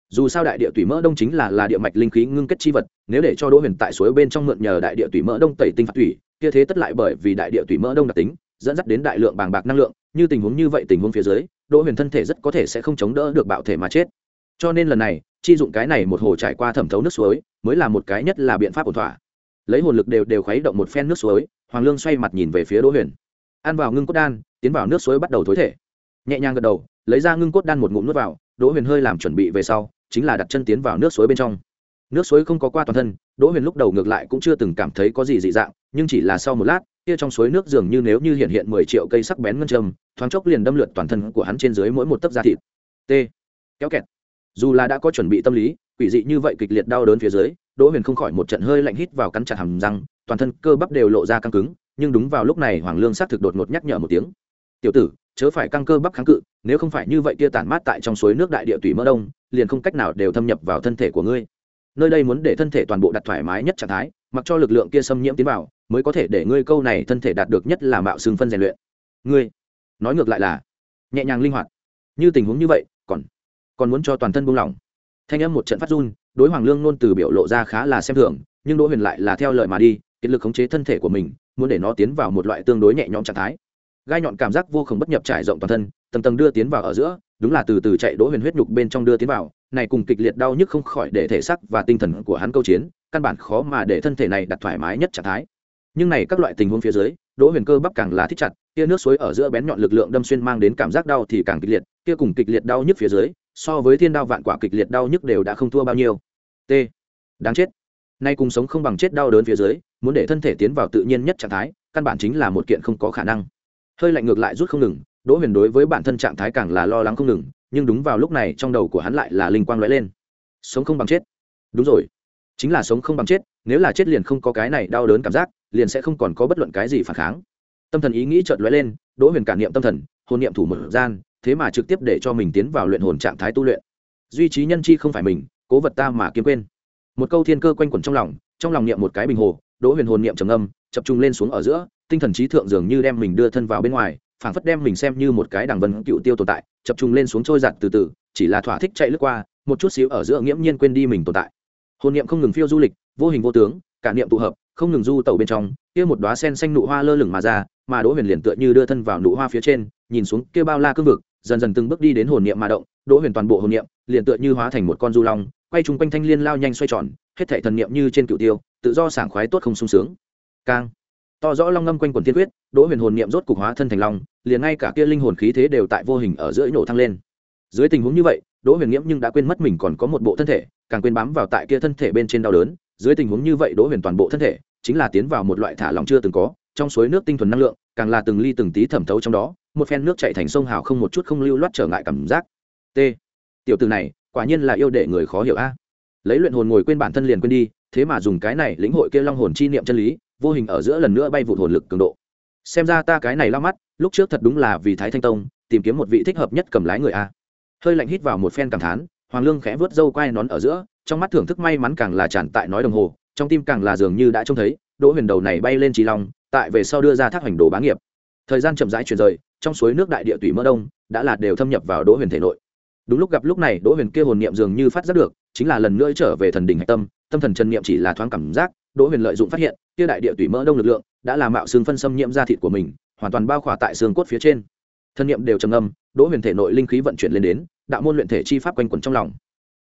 dù sao đại địa tủy mỡ đông chính là là địa mạch linh khí ngưng kết chi vật, nếu để cho đỗ huyền tại suối bên trong mượn nhờ đại địa tủy mỡ đông tẩy tinh phạt thủy, kia thế tất lại bởi vì đại địa tủy mỡ đông đặc tính dẫn dắt đến đại lượng bàng bạc năng lượng, như tình huống như vậy tình huống phía dưới đỗ huyền thân thể rất có thể sẽ không chống đỡ được bạo thể mà chết. Cho nên lần này chi dụng cái này một hồ trải qua thẩm thấu nước suối mới là một cái nhất là biện pháp ổn thỏa. Lấy hồn lực đều đều khuấy động một phen nước suối, Hoàng Lương xoay mặt nhìn về phía Đỗ Huyền. Ăn vào ngưng cốt đan, tiến vào nước suối bắt đầu thối thể. Nhẹ nhàng gật đầu, lấy ra ngưng cốt đan một ngụm nuốt vào, Đỗ Huyền hơi làm chuẩn bị về sau, chính là đặt chân tiến vào nước suối bên trong. Nước suối không có qua toàn thân, Đỗ Huyền lúc đầu ngược lại cũng chưa từng cảm thấy có gì dị dạng, nhưng chỉ là sau một lát, kia trong suối nước dường như nếu như hiện hiện mười triệu cây sắc bén ngân châm, thoáng chốc liền đâm lượt toàn thân của hắn trên dưới mỗi một tấc da thịt. T. Kéo kẹt. Dù là đã có chuẩn bị tâm lý, quỷ dị như vậy kịch liệt đau đớn phía dưới, Đỗ Huyền không khỏi một trận hơi lạnh hít vào, cắn chặt hàm răng, toàn thân cơ bắp đều lộ ra căng cứng, nhưng đúng vào lúc này Hoàng Lương xác thực đột ngột nhắc nhở một tiếng. "Tiểu tử, chớ phải căng cơ bắp kháng cự, nếu không phải như vậy kia tản mát tại trong suối nước đại địa tủy mỡ đông, liền không cách nào đều thâm nhập vào thân thể của ngươi. Nơi đây muốn để thân thể toàn bộ đặt thoải mái nhất trạng thái, mặc cho lực lượng kia xâm nhiễm tiến vào, mới có thể để ngươi câu này thân thể đạt được nhất là mạo xương phân rèn luyện." Ngươi, nói ngược lại là nhẹ nhàng linh hoạt. Như tình huống như vậy, còn còn muốn cho toàn thân buông lỏng. Thanh âm một trận phát run, đối Hoàng Lương nôn từ biểu lộ ra khá là xem thường, nhưng Đỗ Huyền lại là theo lời mà đi, kiệt lực khống chế thân thể của mình, muốn để nó tiến vào một loại tương đối nhẹ nhõm trạng thái. Gai nhọn cảm giác vô cùng bất nhập trải rộng toàn thân, tầng tầng đưa tiến vào ở giữa, đúng là từ từ chạy Đỗ Huyền huyết nhục bên trong đưa tiến vào, này cùng kịch liệt đau nhức không khỏi để thể xác và tinh thần của hắn câu chiến, căn bản khó mà để thân thể này đặt thoải mái nhất trạng thái. Nhưng này các loại tình huống phía dưới, Đỗ Huyền cơ bắp càng là thích chặt, kia nước suối ở giữa bén nhọn lực lượng đâm xuyên mang đến cảm giác đau thì càng kịch liệt, kia cùng kịch liệt đau nhức phía dưới, so với thiên đao vạn quả kịch liệt đau nhức đều đã không thua bao nhiêu. T. Đáng chết. Nay cùng sống không bằng chết đau đớn phía dưới, muốn để thân thể tiến vào tự nhiên nhất trạng thái, căn bản chính là một kiện không có khả năng. Hơi lạnh ngược lại rút không ngừng, Đỗ Huyền đối với bản thân trạng thái càng là lo lắng không ngừng, nhưng đúng vào lúc này trong đầu của hắn lại là linh quang lóe lên. Sống không bằng chết. Đúng rồi, chính là sống không bằng chết, nếu là chết liền không có cái này đau đớn cảm giác, liền sẽ không còn có bất luận cái gì phản kháng. Tâm thần ý nghĩ chợt lóe lên, Đỗ Huyền cảm niệm tâm thần, hồn niệm thủ mở gian, thế mà trực tiếp để cho mình tiến vào luyện hồn trạng thái tu luyện. Duy trí nhân chi không phải mình, cố vật ta mà kiếm quên. Một câu thiên cơ quanh quẩn trong lòng, trong lòng niệm một cái bình hồ, Đỗ Huyền hồn niệm trầm âm, tập trung lên xuống ở giữa, tinh thần trí thượng dường như đem mình đưa thân vào bên ngoài, phảng phất đem mình xem như một cái đằng vân cựu tiêu tồn tại, tập trung lên xuống trôi giạt từ từ, chỉ là thỏa thích chạy lướt qua, một chút xíu ở giữa nghiễm nhiên quên đi mình tồn tại. Hồn niệm không ngừng phiêu du lịch, vô hình vô tướng, cả niệm tụ hợp, không ngừng du tẩu bên trong, kia một đóa sen xanh nụ hoa lơ lửng mà ra, mà Đỗ Huyền liền tựa như đưa thân vào nụ hoa phía trên, nhìn xuống kia bao la cương vực, dần dần từng bước đi đến hồn niệm mà động, Đỗ Huyền toàn bộ hồn niệm liền tựa như hóa thành một con du long, quay chung quanh thanh liên lao nhanh xoay tròn, hết thảy thần niệm như trên cựu tiêu, tự do sảng khoái tốt không sung sướng. Cang, to rõ long ngâm quanh quần thiên quyết, Đỗ Huyền hồn niệm rốt cục hóa thân thành long, liền ngay cả kia linh hồn khí thế đều tại vô hình ở giữa nổ thăng lên. Dưới tình huống như vậy, Đỗ Huyền nghiễm nhưng đã quên mất mình còn có một bộ thân thể, càng quên bám vào tại kia thân thể bên trên đau đớn. Dưới tình huống như vậy, Đỗ Huyền toàn bộ thân thể chính là tiến vào một loại thả lỏng chưa từng có, trong suối nước tinh thuần năng lượng, càng là từng ly từng tí thẩm thấu trong đó, một phen nước chảy thành sông hào không một chút không lưu loát trở ngại cảm giác. T. Tiểu tử này, quả nhiên là yêu để người khó hiểu a. Lấy luyện hồn ngồi quên bản thân liền quên đi, thế mà dùng cái này lĩnh hội kia long hồn chi niệm chân lý, vô hình ở giữa lần nữa bay vụt hồn lực cường độ. Xem ra ta cái này lao mắt, lúc trước thật đúng là vì Thái Thanh Tông tìm kiếm một vị thích hợp nhất cầm lái người a. Hơi lạnh hít vào một phen cảm thán, Hoàng Lương khẽ vớt râu quai nón ở giữa, trong mắt thưởng thức may mắn càng là tràn tại nói đồng hồ, trong tim càng là dường như đã trông thấy Đỗ Huyền đầu này bay lên trí long, tại về sau đưa ra thác hành đồ bá nghiệp. Thời gian chậm rãi chuyển rời, trong suối nước đại địa tủy mỡ đông đã là đều thâm nhập vào Đỗ Huyền thể nội. Đúng lúc gặp lúc này, Đỗ Huyền kia hồn niệm dường như phát giác được, chính là lần nữa trở về thần đỉnh hạch tâm, tâm thần chân niệm chỉ là thoáng cảm giác, Đỗ Huyền lợi dụng phát hiện, kia đại địa tủy mỡ đông lực lượng đã làm mạo xương phân xâm nhiễm ra thịt của mình, hoàn toàn bao khỏa tại xương cốt phía trên. Thân niệm đều trầm ngâm, Đỗ Huyền thể nội linh khí vận chuyển lên đến, đạo môn luyện thể chi pháp quanh quẩn trong lòng.